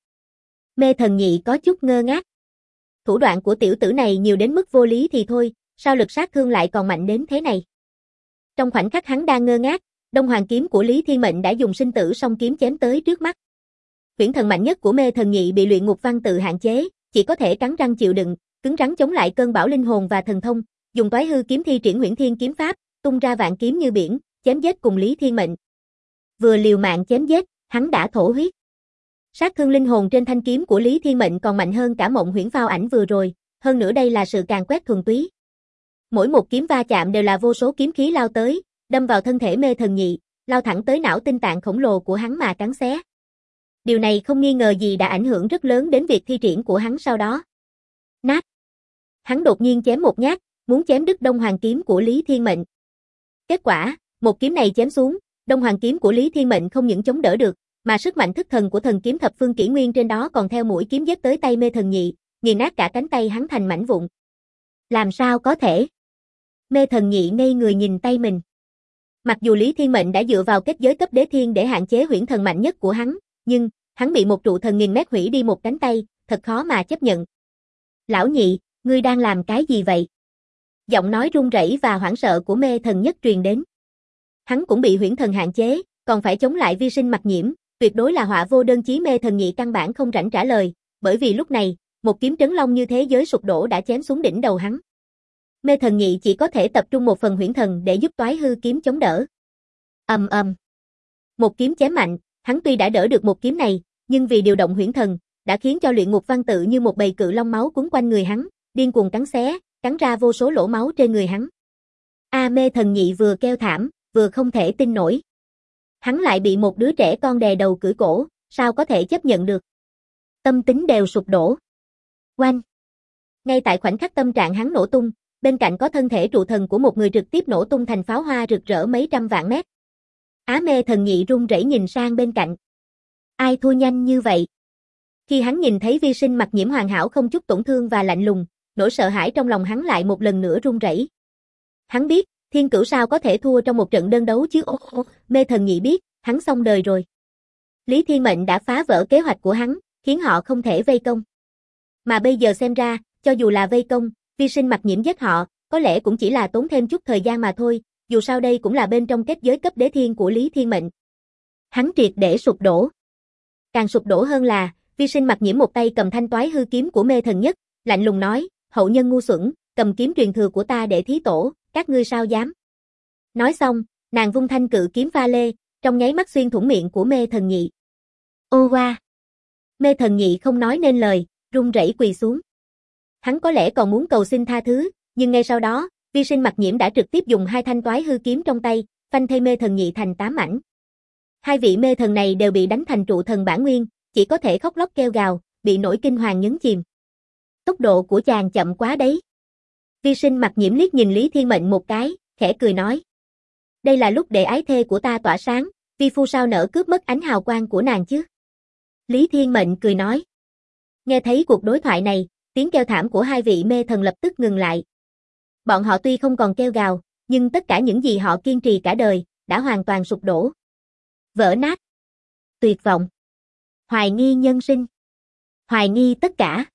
Mê Thần Nhị có chút ngơ ngác. Thủ đoạn của tiểu tử này nhiều đến mức vô lý thì thôi, sao lực sát thương lại còn mạnh đến thế này? Trong khoảnh khắc hắn đang ngơ ngác, Đông Hoàng kiếm của Lý Thiên Mệnh đã dùng sinh tử song kiếm chém tới trước mắt. Huyễn thần mạnh nhất của Mê Thần Nhị bị luyện ngục văn tự hạn chế, chỉ có thể cắn răng chịu đựng, cứng rắn chống lại cơn bão linh hồn và thần thông, dùng toái hư kiếm thi triển Huyễn Thiên kiếm pháp, tung ra vạn kiếm như biển, chém giết cùng Lý Thiên Mệnh. Vừa liều mạng chém giết, hắn đã thổ huyết. Sát thương linh hồn trên thanh kiếm của Lý Thiên Mệnh còn mạnh hơn cả mộng huyễn phao ảnh vừa rồi, hơn nữa đây là sự càn quét thuần túy. Mỗi một kiếm va chạm đều là vô số kiếm khí lao tới, đâm vào thân thể Mê Thần Nhị, lao thẳng tới não tinh tạng khổng lồ của hắn mà cắn xé. Điều này không nghi ngờ gì đã ảnh hưởng rất lớn đến việc thi triển của hắn sau đó. Nát. Hắn đột nhiên chém một nhát, muốn chém đứt Đông Hoàng kiếm của Lý Thiên Mệnh. Kết quả, một kiếm này chém xuống, Đông Hoàng kiếm của Lý Thiên Mệnh không những chống đỡ được, mà sức mạnh thức thần của thần kiếm thập phương kỷ nguyên trên đó còn theo mũi kiếm giết tới tay Mê Thần Nhị, nghiền nát cả cánh tay hắn thành mảnh vụn. Làm sao có thể? Mê Thần Nhị ngây người nhìn tay mình. Mặc dù Lý Thiên Mệnh đã dựa vào kết giới cấp đế thiên để hạn chế huyễn thần mạnh nhất của hắn, nhưng hắn bị một trụ thần nghìn mét hủy đi một cánh tay, thật khó mà chấp nhận. Lão Nhị, ngươi đang làm cái gì vậy? Giọng nói run rẩy và hoảng sợ của Mê Thần Nhất truyền đến. Hắn cũng bị huyễn thần hạn chế, còn phải chống lại Vi Sinh Mặc Nhiễm, tuyệt đối là họa vô đơn chí. Mê Thần Nhị căn bản không rảnh trả lời, bởi vì lúc này, một kiếm trấn long như thế giới sụp đổ đã chém xuống đỉnh đầu hắn. Mê Thần Nhị chỉ có thể tập trung một phần huyễn thần để giúp toái hư kiếm chống đỡ. Ầm ầm. Một kiếm chém mạnh, hắn tuy đã đỡ được một kiếm này, nhưng vì điều động huyễn thần, đã khiến cho luyện ngục văn tự như một bầy cự long máu quấn quanh người hắn, điên cuồng cắn xé, cắn ra vô số lỗ máu trên người hắn. Mê Thần Nhị vừa kêu thảm, vừa không thể tin nổi. Hắn lại bị một đứa trẻ con đè đầu cưỡi cổ, sao có thể chấp nhận được. Tâm tính đều sụp đổ. Oanh! Ngay tại khoảnh khắc tâm trạng hắn nổ tung, bên cạnh có thân thể trụ thần của một người trực tiếp nổ tung thành pháo hoa rực rỡ mấy trăm vạn mét. Mê Thần Nhị run rẩy nhìn sang bên cạnh. Ai thua nhanh như vậy? Khi hắn nhìn thấy Vi Sinh Mặc Nhiễm hoàn hảo không chút tổn thương và lạnh lùng, nỗi sợ hãi trong lòng hắn lại một lần nữa run rẩy. Hắn biết, Thiên Cửu sao có thể thua trong một trận đơn đấu chứ. Mê Thần Nhị biết, hắn xong đời rồi. Lý Thiên Mệnh đã phá vỡ kế hoạch của hắn, khiến họ không thể vây công. Mà bây giờ xem ra, cho dù là vây công, Vi Sinh Mặc Nhiễm giết họ, có lẽ cũng chỉ là tốn thêm chút thời gian mà thôi, dù sao đây cũng là bên trong kết giới cấp đế thiên của Lý Thiên Mệnh. Hắn triệt để sụp đổ. Càng sụp đổ hơn là, Vi Sinh Mặc Nhiễm một tay cầm thanh toái hư kiếm của Mê Thần Nhất, lạnh lùng nói, hậu nhân ngu xuẩn, cầm kiếm truyền thừa của ta để thí tổ, các ngươi sao dám. Nói xong, nàng vung thanh cự kiếm pha lê, trong nháy mắt xuyên thủng miệng của Mê Thần Nhị. Ô oa! Mê Thần Nhị không nói nên lời, run rẩy quỳ xuống. Hắn có lẽ còn muốn cầu xin tha thứ, nhưng ngay sau đó, Vi Sinh Mặc Nhiễm đã trực tiếp dùng hai thanh toái hư kiếm trong tay, phanh thây Mê Thần Nhị thành 8 mảnh. Hai vị mê thần này đều bị đánh thành trụ thần bản nguyên, chỉ có thể khóc lóc kêu gào, bị nỗi kinh hoàng nhấn chìm. Tốc độ của chàng chậm quá đấy. Vi Sinh Mặc Nhiễm liếc nhìn Lý Thiên Mệnh một cái, khẽ cười nói. Đây là lúc để ái thê của ta tỏa sáng, vi phu sao nỡ cướp mất ánh hào quang của nàng chứ? Lý Thiên Mệnh cười nói. Nghe thấy cuộc đối thoại này, tiếng kêu thảm của hai vị mê thần lập tức ngừng lại. Bọn họ tuy không còn kêu gào, nhưng tất cả những gì họ kiên trì cả đời, đã hoàn toàn sụp đổ. Vỡ nát. Tuyệt vọng. Hoài nghi nhân sinh. Hoài nghi tất cả.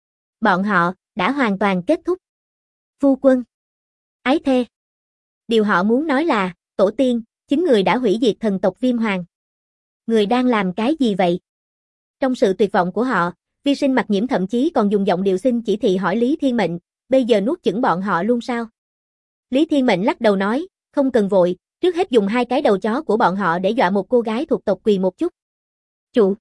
Bọn họ đã hoàn toàn kết thúc. Phu quân. Ái thê. Điều họ muốn nói là, tổ tiên, chính người đã hủy diệt thần tộc Viêm Hoàng. Người đang làm cái gì vậy? Trong sự tuyệt vọng của họ, Vi Sinh Mặc Nhiễm thậm chí còn dùng giọng điệu xin chỉ thị hỏi Lý Thiên Mệnh, bây giờ nuốt chửng bọn họ luôn sao? Lý Thiên Mệnh lắc đầu nói, không cần vội, trước hết dùng hai cái đầu chó của bọn họ để dọa một cô gái thuộc tộc quỳ một chút. Chủ,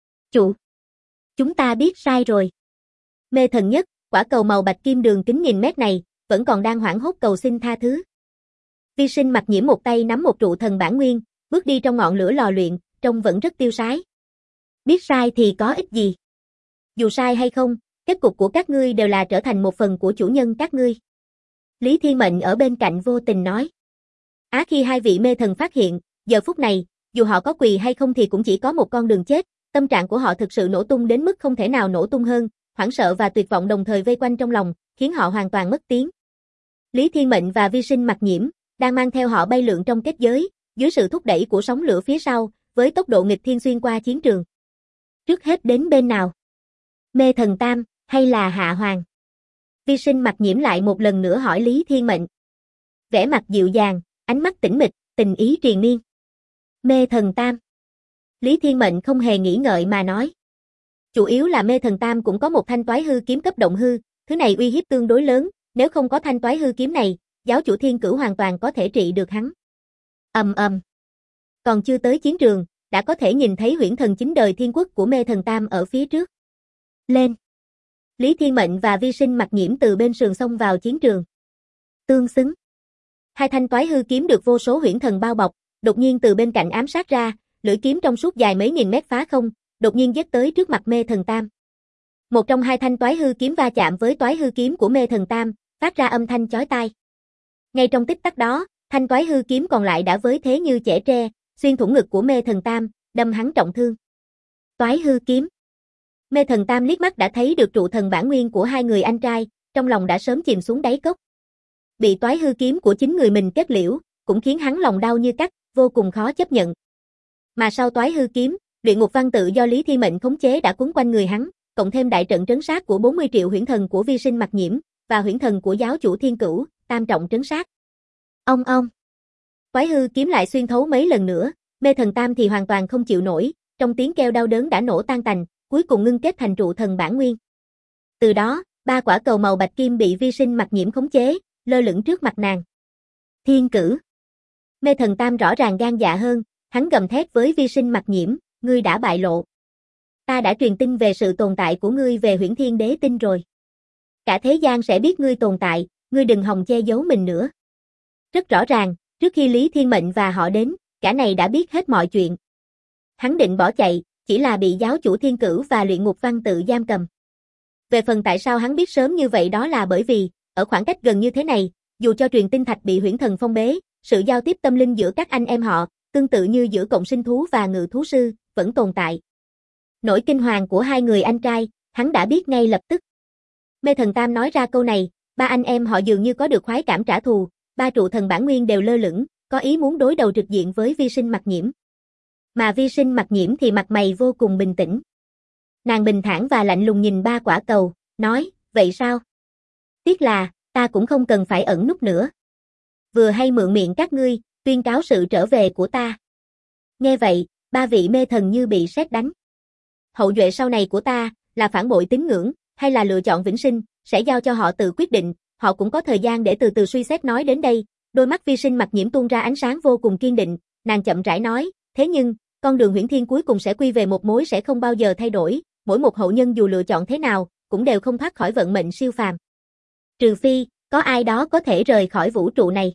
chúng ta biết sai rồi. Mê Thần Nhất, quả cầu màu bạch kim đường kính nghìn mét này, vẫn còn đang hoảng hốt cầu xin tha thứ. Vi Sinh Mặc Nhiễm một tay nắm một trụ thần bản nguyên, bước đi trong ngọn lửa lò luyện, trông vẫn rất tiêu sái. Biết sai thì có ích gì? Dù sai hay không, kết cục của các ngươi đều là trở thành một phần của chủ nhân các ngươi. Lý Thiên Mệnh ở bên cạnh vô tình nói. Khi hai vị mê thần phát hiện, giờ phút này, dù họ có quỳ hay không thì cũng chỉ có một con đường chết, tâm trạng của họ thực sự nổ tung đến mức không thể nào nổ tung hơn, hoảng sợ và tuyệt vọng đồng thời vây quanh trong lòng, khiến họ hoàn toàn mất tiếng. Lý Thiên Mệnh và Vi Sinh Mặc Nhiễm đang mang theo họ bay lượn trong kết giới, dưới sự thúc đẩy của sóng lửa phía sau, với tốc độ nghịch thiên xuyên qua chiến trường. Trước hết đến bên nào? Mê Thần Tam, hay là Hạ Hoàng? Vi Sinh Mặc Nhiễm lại một lần nữa hỏi Lý Thiên Mệnh. Vẻ mặt dịu dàng, ánh mắt tĩnh mịch, tình ý triền miên. Mê Thần Tam. Lý Thiên Mệnh không hề nghĩ ngợi mà nói. Chủ yếu là Mê Thần Tam cũng có một thanh toái hư kiếm cấp động hư, thứ này uy hiếp tương đối lớn, nếu không có thanh toái hư kiếm này, giáo chủ Thiên Cửu hoàn toàn có thể trị được hắn. Còn chưa tới chiến trường, đã có thể nhìn thấy huyễn thần chính đời thiên quốc của Mê Thần Tam ở phía trước. Lên! Lý Thiên Mệnh và Vi Sinh Mặc Nhiễm từ bên sườn xông vào chiến trường. Tương xứng. Hai thanh toái hư kiếm được vô số huyễn thần bao bọc, đột nhiên từ bên cạnh ám sát ra, lưỡi kiếm trong suốt dài mấy nghìn mét phá không, đột nhiên giết tới trước mặt Mê Thần Tam. Một trong hai thanh toái hư kiếm va chạm với toái hư kiếm của Mê Thần Tam, phát ra âm thanh chói tai. Ngay trong tích tắc đó, thanh toái hư kiếm còn lại đã với thế như chẻ tre, xuyên thủng ngực của Mê Thần Tam, đâm hắn trọng thương. Toái hư kiếm. Mê Thần Tam liếc mắt đã thấy được trụ thần bản nguyên của hai người anh trai, trong lòng đã sớm chìm xuống đáy cốc. Bị toái hư kiếm của chính người mình kết liễu, cũng khiến hắn lòng đau như cắt, vô cùng khó chấp nhận. Mà sau toái hư kiếm, luyện ngục văn tự do Lý Thiên Mệnh khống chế đã quấn quanh người hắn, cộng thêm đại trận trấn sát của 40 triệu huyễn thần của Vi Sinh Mặc Nhiễm và huyễn thần của giáo chủ Thiên Cửu, tam trọng trấn sát. Ông. Toái hư kiếm lại xuyên thấu mấy lần nữa, Mê Thần Tam thì hoàn toàn không chịu nổi, trong tiếng kêu đau đớn đã nổ tan tành, cuối cùng ngưng kết thành trụ thần bản nguyên. Từ đó, ba quả cầu màu bạch kim bị Vi Sinh Mặc Nhiễm khống chế, lơ lửng trước mặt nàng. Thiên Cửu. Mê Thần Tam rõ ràng gan dạ hơn, hắn gầm thét với Vi Sinh Mặc Nhiễm, ngươi đã bại lộ. Ta đã truyền tin về sự tồn tại của ngươi về Huyễn Thiên Đế tinh rồi. Cả thế gian sẽ biết ngươi tồn tại, ngươi đừng hòng che giấu mình nữa. Rất rõ ràng, trước khi Lý Thiên Mệnh và họ đến, cả này đã biết hết mọi chuyện. Hắn định bỏ chạy, chỉ là bị giáo chủ Thiên Cửu và Luyện Ngục Văn tự giam cầm. Về phần tại sao hắn biết sớm như vậy đó là bởi vì, ở khoảng cách gần như thế này, dù cho truyền tinh thạch bị huyễn thần phong bế, sự giao tiếp tâm linh giữa các anh em họ, tương tự như giữa cộng sinh thú và ngự thú sư, vẫn tồn tại. Nỗi kinh hoàng của hai người anh trai, hắn đã biết ngay lập tức. Mê Thần Tam nói ra câu này, ba anh em họ dường như có được khoái cảm trả thù, ba trụ thần bản nguyên đều lơ lửng, có ý muốn đối đầu trực diện với Vi Sinh Mặc Nhiễm. Mà Vi Sinh Mặc Nhiễm thì mặt mày vô cùng bình tĩnh. Nàng bình thản và lạnh lùng nhìn ba quả cầu, nói, vậy sao? Tiếc là, ta cũng không cần phải ẩn núp nữa. Vừa hay mượn miệng các ngươi, tuyên cáo sự trở về của ta. Nghe vậy, ba vị mê thần như bị sét đánh. Hậu duệ sau này của ta, là phản bội tín ngưỡng, hay là lựa chọn vĩnh sinh, sẽ giao cho họ tự quyết định, họ cũng có thời gian để từ từ suy xét. Nói đến đây, đôi mắt Vi Sinh Mặc Nhiễm tuôn ra ánh sáng vô cùng kiên định, nàng chậm rãi nói, thế nhưng, con đường huyễn thiên cuối cùng sẽ quy về một mối sẽ không bao giờ thay đổi, mỗi một hậu nhân dù lựa chọn thế nào, cũng đều không thoát khỏi vận mệnh siêu phàm. Trừ phi, có ai đó có thể rời khỏi vũ trụ này.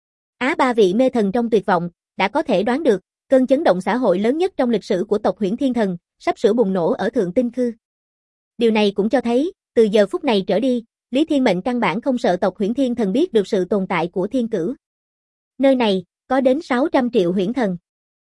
Ba vị mê thần trong tuyệt vọng, đã có thể đoán được, cơn chấn động xã hội lớn nhất trong lịch sử của tộc Huyễn Thiên Thần, sắp sửa bùng nổ ở Thượng Tinh Khư. Điều này cũng cho thấy, từ giờ phút này trở đi, Lý Thiên Mệnh căn bản không sợ tộc Huyễn Thiên Thần biết được sự tồn tại của Thiên Cửu. Nơi này, có đến 600 triệu huyễn thần.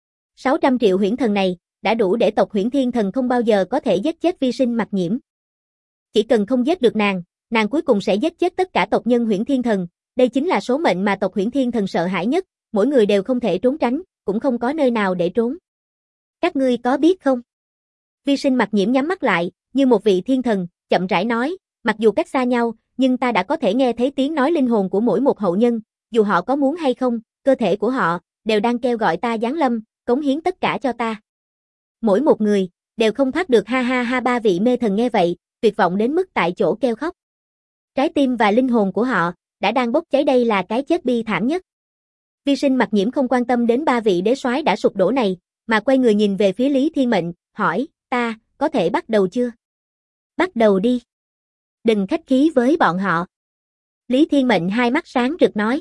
600 triệu huyễn thần này, đã đủ để tộc Huyễn Thiên Thần không bao giờ có thể giết chết Vi Sinh Mặc Nhiễm. Chỉ cần không giết được nàng cuối cùng sẽ giết chết tất cả tộc nhân Huyễn Thiên Thần, đây chính là số mệnh mà tộc Huyễn Thiên Thần sợ hãi nhất, mỗi người đều không thể trốn tránh, cũng không có nơi nào để trốn. Các ngươi có biết không? Vi Sinh Mặc Nhiễm nhắm mắt lại, như một vị thiên thần, chậm rãi nói, mặc dù cách xa nhau, nhưng ta đã có thể nghe thấy tiếng nói linh hồn của mỗi một hậu nhân, dù họ có muốn hay không, cơ thể của họ, đều đang kêu gọi ta giáng lâm, cống hiến tất cả cho ta. Mỗi một người, đều không thoát được ha ha ha. Ba vị mê thần nghe vậy, tuyệt vọng đến mức tại chỗ kêu khóc. Trái tim và linh hồn của họ, đã đang bốc cháy, đây là cái chết bi thảm nhất. Vi Sinh Mặc Nhiễm không quan tâm đến ba vị đế soái đã sụp đổ này, mà quay người nhìn về phía Lý Thiên Mệnh, hỏi, ta, có thể bắt đầu chưa? Bắt đầu đi. Đừng khách khí với bọn họ. Lý Thiên Mệnh hai mắt sáng rực nói.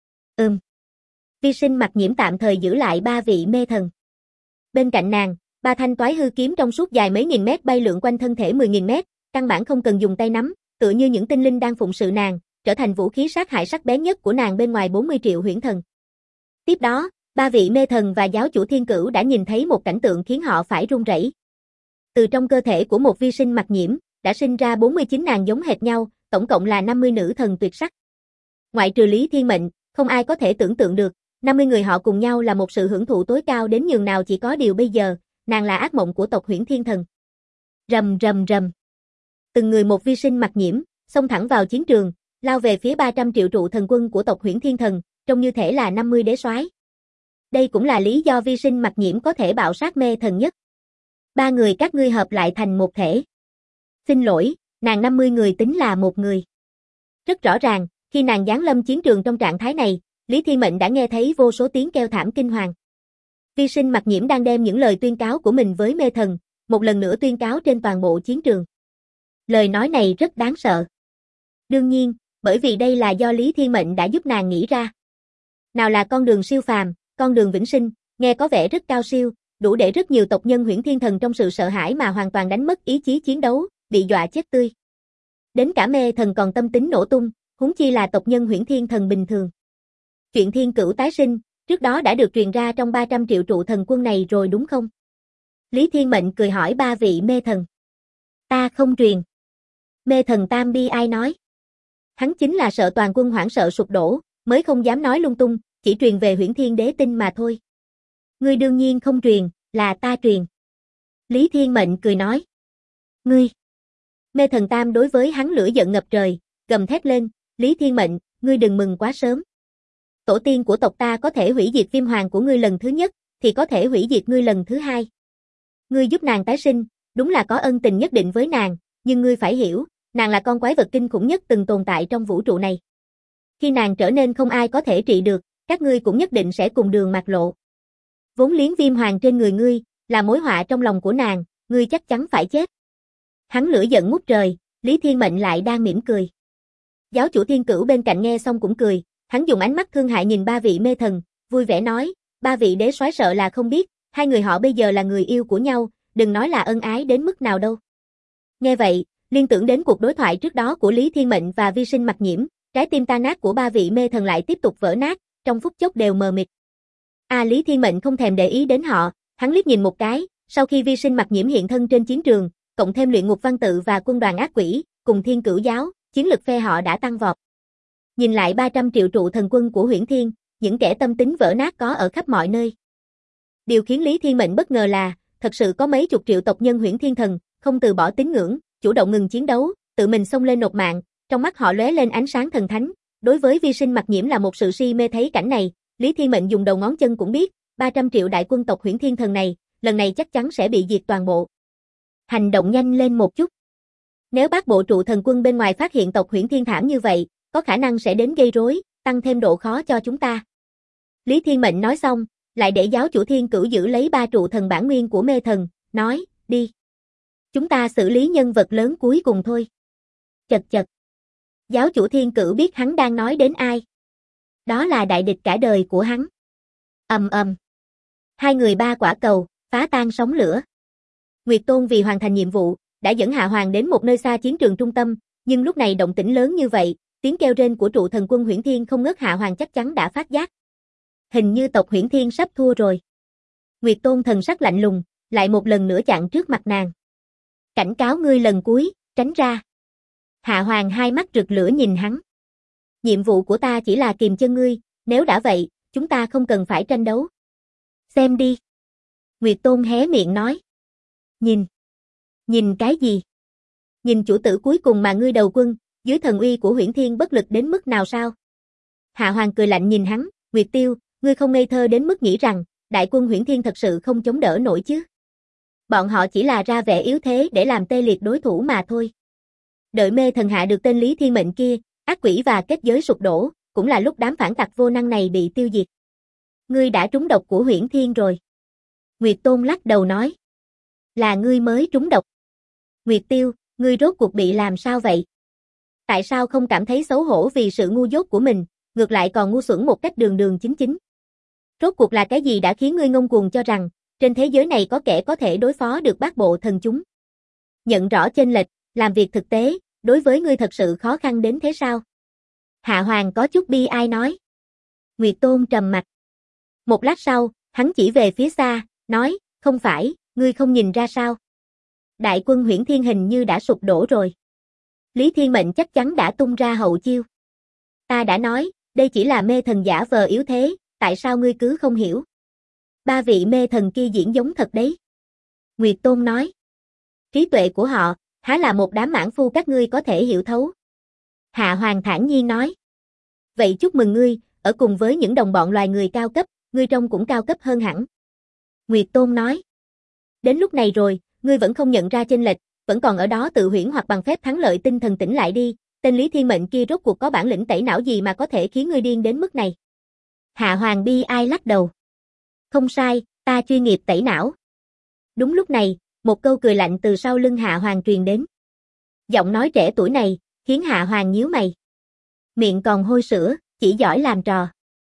Vi Sinh Mặc Nhiễm tạm thời giữ lại ba vị mê thần. Bên cạnh nàng, ba thanh toái hư kiếm trong suốt dài mấy nghìn mét bay lượn quanh thân thể 10.000 mét, căn bản không cần dùng tay nắm, tựa như những tinh linh đang phụng sự nàng, trở thành vũ khí sát hại sắc bén nhất của nàng bên ngoài 40 triệu huyễn thần. Tiếp đó, ba vị mê thần và giáo chủ Thiên Cửu đã nhìn thấy một cảnh tượng khiến họ phải run rẩy. Từ trong cơ thể của một Vi Sinh Mặc Nhiễm, đã sinh ra 49 nàng giống hệt nhau, tổng cộng là 50 nữ thần tuyệt sắc. Ngoại trừ Lý Thiên Mệnh, không ai có thể tưởng tượng được, 50 người họ cùng nhau là một sự hưởng thụ tối cao đến nhường nào. Chỉ có điều bây giờ, nàng là ác mộng của tộc Huyễn Thiên Thần. Rầm rầm rầm. Từng người một Vi Sinh Mặc Nhiễm, xông thẳng vào chiến trường, lao về phía 300 triệu trụ thần quân của tộc Huyễn Thiên Thần, trông như thể là 50 đế soái. Đây cũng là lý do Vi Sinh Mặc Nhiễm có thể bạo sát mê thần nhất. Ba người các ngươi hợp lại thành một thể. Xin lỗi, nàng 50 người tính là một người. Rất rõ ràng, khi nàng giáng lâm chiến trường trong trạng thái này, Lý Thiên Mệnh đã nghe thấy vô số tiếng kêu thảm kinh hoàng. Vi Sinh Mặc Nhiễm đang đem những lời tuyên cáo của mình với mê thần, một lần nữa tuyên cáo trên toàn bộ chiến trường. Lời nói này rất đáng sợ. Đương nhiên, bởi vì đây là do Lý Thiên Mệnh đã giúp nàng nghĩ ra. Nào là con đường siêu phàm, con đường vĩnh sinh, nghe có vẻ rất cao siêu, đủ để rất nhiều tộc nhân Huyễn Thiên Thần trong sự sợ hãi mà hoàn toàn đánh mất ý chí chiến đấu, bị dọa chết tươi. Đến cả mê thần còn tâm tính nổ tung, huống chi là tộc nhân Huyễn Thiên Thần bình thường. Chuyện Thiên Cửu tái sinh, trước đó đã được truyền ra trong 300 triệu trụ thần quân này rồi đúng không? Lý Thiên Mệnh cười hỏi ba vị mê thần. Ta không truyền. Mê thần Tam Bi ai nói? Hắn chính là sợ toàn quân hoảng sợ sụp đổ, mới không dám nói lung tung, chỉ truyền về Huyễn Thiên Đế tinh mà thôi. Ngươi đương nhiên không truyền, là ta truyền. Lý Thiên Mệnh cười nói. Ngươi. Mê thần Tam đối với hắn lửa giận ngập trời, gầm thét lên, Lý Thiên Mệnh, ngươi đừng mừng quá sớm. Tổ tiên của tộc ta có thể hủy diệt Viêm Hoàng của ngươi lần thứ nhất, thì có thể hủy diệt ngươi lần thứ hai. Ngươi giúp nàng tái sinh, đúng là có ân tình nhất định với nàng, nhưng ngươi phải hiểu, nàng là con quái vật kinh khủng nhất từng tồn tại trong vũ trụ này. Khi nàng trở nên không ai có thể trị được, các ngươi cũng nhất định sẽ cùng đường mạt lộ. Vốn liếng Viêm Hoàng trên người ngươi, là mối họa trong lòng của nàng, ngươi chắc chắn phải chết. Hắn lửa giận ngút trời, Lý Thiên Mệnh lại đang mỉm cười. Giáo chủ Thiên Cửu bên cạnh nghe xong cũng cười, hắn dùng ánh mắt thương hại nhìn ba vị mê thần, vui vẻ nói, ba vị đế soái sợ là không biết, hai người họ bây giờ là người yêu của nhau, đừng nói là ân ái đến mức nào đâu. Nghe vậy, liên tưởng đến cuộc đối thoại trước đó của Lý Thiên Mệnh và Vi Sinh Mặc Nhiễm, trái tim tan nát của ba vị mê thần lại tiếp tục vỡ nát, trong phút chốc đều mờ mịt. Lý Thiên Mệnh không thèm để ý đến họ, hắn liếc nhìn một cái, sau khi Vi Sinh Mặc Nhiễm hiện thân trên chiến trường, cộng thêm Luyện Ngục Văn Tự và quân đoàn ác quỷ, cùng Thiên Cửu giáo, chiến lực phe họ đã tăng vọt. Nhìn lại 300 triệu trụ thần quân của Huyễn Thiên, những kẻ tâm tính vỡ nát có ở khắp mọi nơi. Điều khiến Lý Thiên Mệnh bất ngờ là, thật sự có mấy chục triệu tộc nhân Huyễn Thiên thần, không từ bỏ tín ngưỡng, chủ động ngừng chiến đấu, tự mình xông lên nộp mạng, trong mắt họ lóe lên ánh sáng thần thánh. Đối với Vi Sinh Mặc Nhiễm là một sự si mê thấy cảnh này, Lý Thiên Mệnh dùng đầu ngón chân cũng biết, 300 triệu đại quân tộc Huyễn Thiên thần này, lần này chắc chắn sẽ bị diệt toàn bộ. Hành động nhanh lên một chút. Nếu bác bộ trụ thần quân bên ngoài phát hiện tộc Huyễn Thiên thảm như vậy, có khả năng sẽ đến gây rối, tăng thêm độ khó cho chúng ta. Lý Thiên Mệnh nói xong, lại để giáo chủ Thiên Cửu giữ lấy ba trụ thần bản nguyên của mê thần, nói, đi. Chúng ta xử lý nhân vật lớn cuối cùng thôi. Chật chật. Giáo chủ Thiên Cửu biết hắn đang nói đến ai. Đó là đại địch cả đời của hắn. Ầm ầm. Hai người ba quả cầu, phá tan sóng lửa. Nguyệt Tôn vì hoàn thành nhiệm vụ, đã dẫn Hạ Hoàng đến một nơi xa chiến trường trung tâm, nhưng lúc này động tĩnh lớn như vậy, tiếng kêu rên của trụ thần quân Huyễn Thiên không ngớt, Hạ Hoàng chắc chắn đã phát giác. Hình như tộc Huyễn Thiên sắp thua rồi. Nguyệt Tôn thần sắc lạnh lùng, lại một lần nữa chặn trước mặt nàng. Cảnh cáo ngươi lần cuối, tránh ra. Hạ Hoàng hai mắt rực lửa nhìn hắn. Nhiệm vụ của ta chỉ là kìm chân ngươi, nếu đã vậy, chúng ta không cần phải tranh đấu. Xem đi. Nguyệt Tôn hé miệng nói. Nhìn. Nhìn cái gì? Nhìn chủ tử cuối cùng mà ngươi đầu quân, dưới thần uy của Huyễn Thiên bất lực đến mức nào sao? Hạ Hoàng cười lạnh nhìn hắn, Nguyệt Tiêu, ngươi không ngây thơ đến mức nghĩ rằng, đại quân Huyễn Thiên thật sự không chống đỡ nổi chứ. Bọn họ chỉ là ra vẻ yếu thế để làm tê liệt đối thủ mà thôi. Đợi mê thần hạ được tên Lý Thiên Mệnh kia, ác quỷ và kết giới sụp đổ, cũng là lúc đám phản tặc vô năng này bị tiêu diệt. Ngươi đã trúng độc của Huyễn Thiên rồi. Nguyệt Tôn lắc đầu nói. Là ngươi mới trúng độc. Nguyệt Tiêu, ngươi rốt cuộc bị làm sao vậy? Tại sao không cảm thấy xấu hổ vì sự ngu dốt của mình, ngược lại còn ngu xuẩn một cách đường đường chính chính? Rốt cuộc là cái gì đã khiến ngươi ngông cuồng cho rằng, trên thế giới này có kẻ có thể đối phó được bát bộ thần chúng? Nhận rõ chênh lệch, làm việc thực tế, đối với ngươi thật sự khó khăn đến thế sao? Hạ Hoàng có chút bi ai nói. Nguyệt Tôn trầm mặt. Một lát sau, hắn chỉ về phía xa, nói, không phải, ngươi không nhìn ra sao? Đại quân Huyễn Thiên hình như đã sụp đổ rồi. Lý Thiên Mệnh chắc chắn đã tung ra hậu chiêu. Ta đã nói, đây chỉ là mê thần giả vờ yếu thế, tại sao ngươi cứ không hiểu? Ba vị mê thần kia diễn giống thật đấy. Nguyệt Tôn nói. Trí tuệ của họ, há là một đám mãn phu các ngươi có thể hiểu thấu. Hạ Hoàng thản nhiên nói. Vậy chúc mừng ngươi, ở cùng với những đồng bọn loài người cao cấp, ngươi trông cũng cao cấp hơn hẳn. Nguyệt Tôn nói. Đến lúc này rồi, ngươi vẫn không nhận ra chênh lệch, vẫn còn ở đó tự huyễn hoặc bằng phép thắng lợi tinh thần tỉnh lại đi, tên Lý Thiên Mệnh kia rốt cuộc có bản lĩnh tẩy não gì mà có thể khiến ngươi điên đến mức này. Hạ Hoàng bi ai lắc đầu. Không sai, ta chuyên nghiệp tẩy não. Đúng lúc này, một câu cười lạnh từ sau lưng Hạ Hoàng truyền đến. Giọng nói trẻ tuổi này, khiến Hạ Hoàng nhíu mày. Miệng còn hôi sữa, chỉ giỏi làm trò.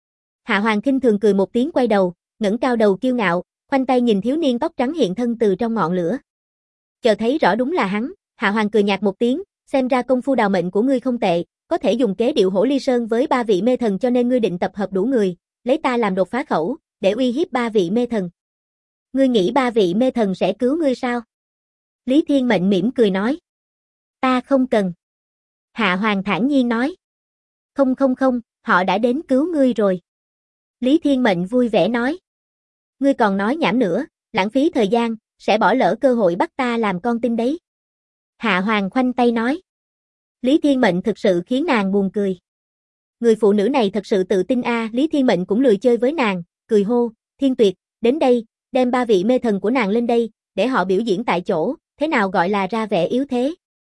Hạ Hoàng khinh thường cười một tiếng quay đầu, ngẩng cao đầu kiêu ngạo, khoanh tay nhìn thiếu niên tóc trắng hiện thân từ trong ngọn lửa. Chờ thấy rõ đúng là hắn, Hạ Hoàng cười nhạt một tiếng, xem ra công phu đào mệnh của ngươi không tệ, có thể dùng kế điệu hổ ly sơn với ba vị mê thần cho nên ngươi định tập hợp đủ người, lấy ta làm đột phá khẩu, để uy hiếp ba vị mê thần. Ngươi nghĩ ba vị mê thần sẽ cứu ngươi sao? Lý Thiên Mệnh mỉm cười nói. Ta không cần. Hạ Hoàng thản nhiên nói. Không, họ đã đến cứu ngươi rồi. Lý Thiên Mệnh vui vẻ nói. Ngươi còn nói nhảm nữa, lãng phí thời gian, sẽ bỏ lỡ cơ hội bắt ta làm con tin đấy. Hạ Hoàng khoanh tay nói. Lý Thiên Mệnh thực sự khiến nàng buồn cười. Người phụ nữ này thật sự tự tin a. Lý Thiên Mệnh cũng lười chơi với nàng, cười hô, Thiên Tuyệt, đến đây, đem ba vị mê thần của nàng lên đây, để họ biểu diễn tại chỗ, thế nào gọi là ra vẻ yếu thế.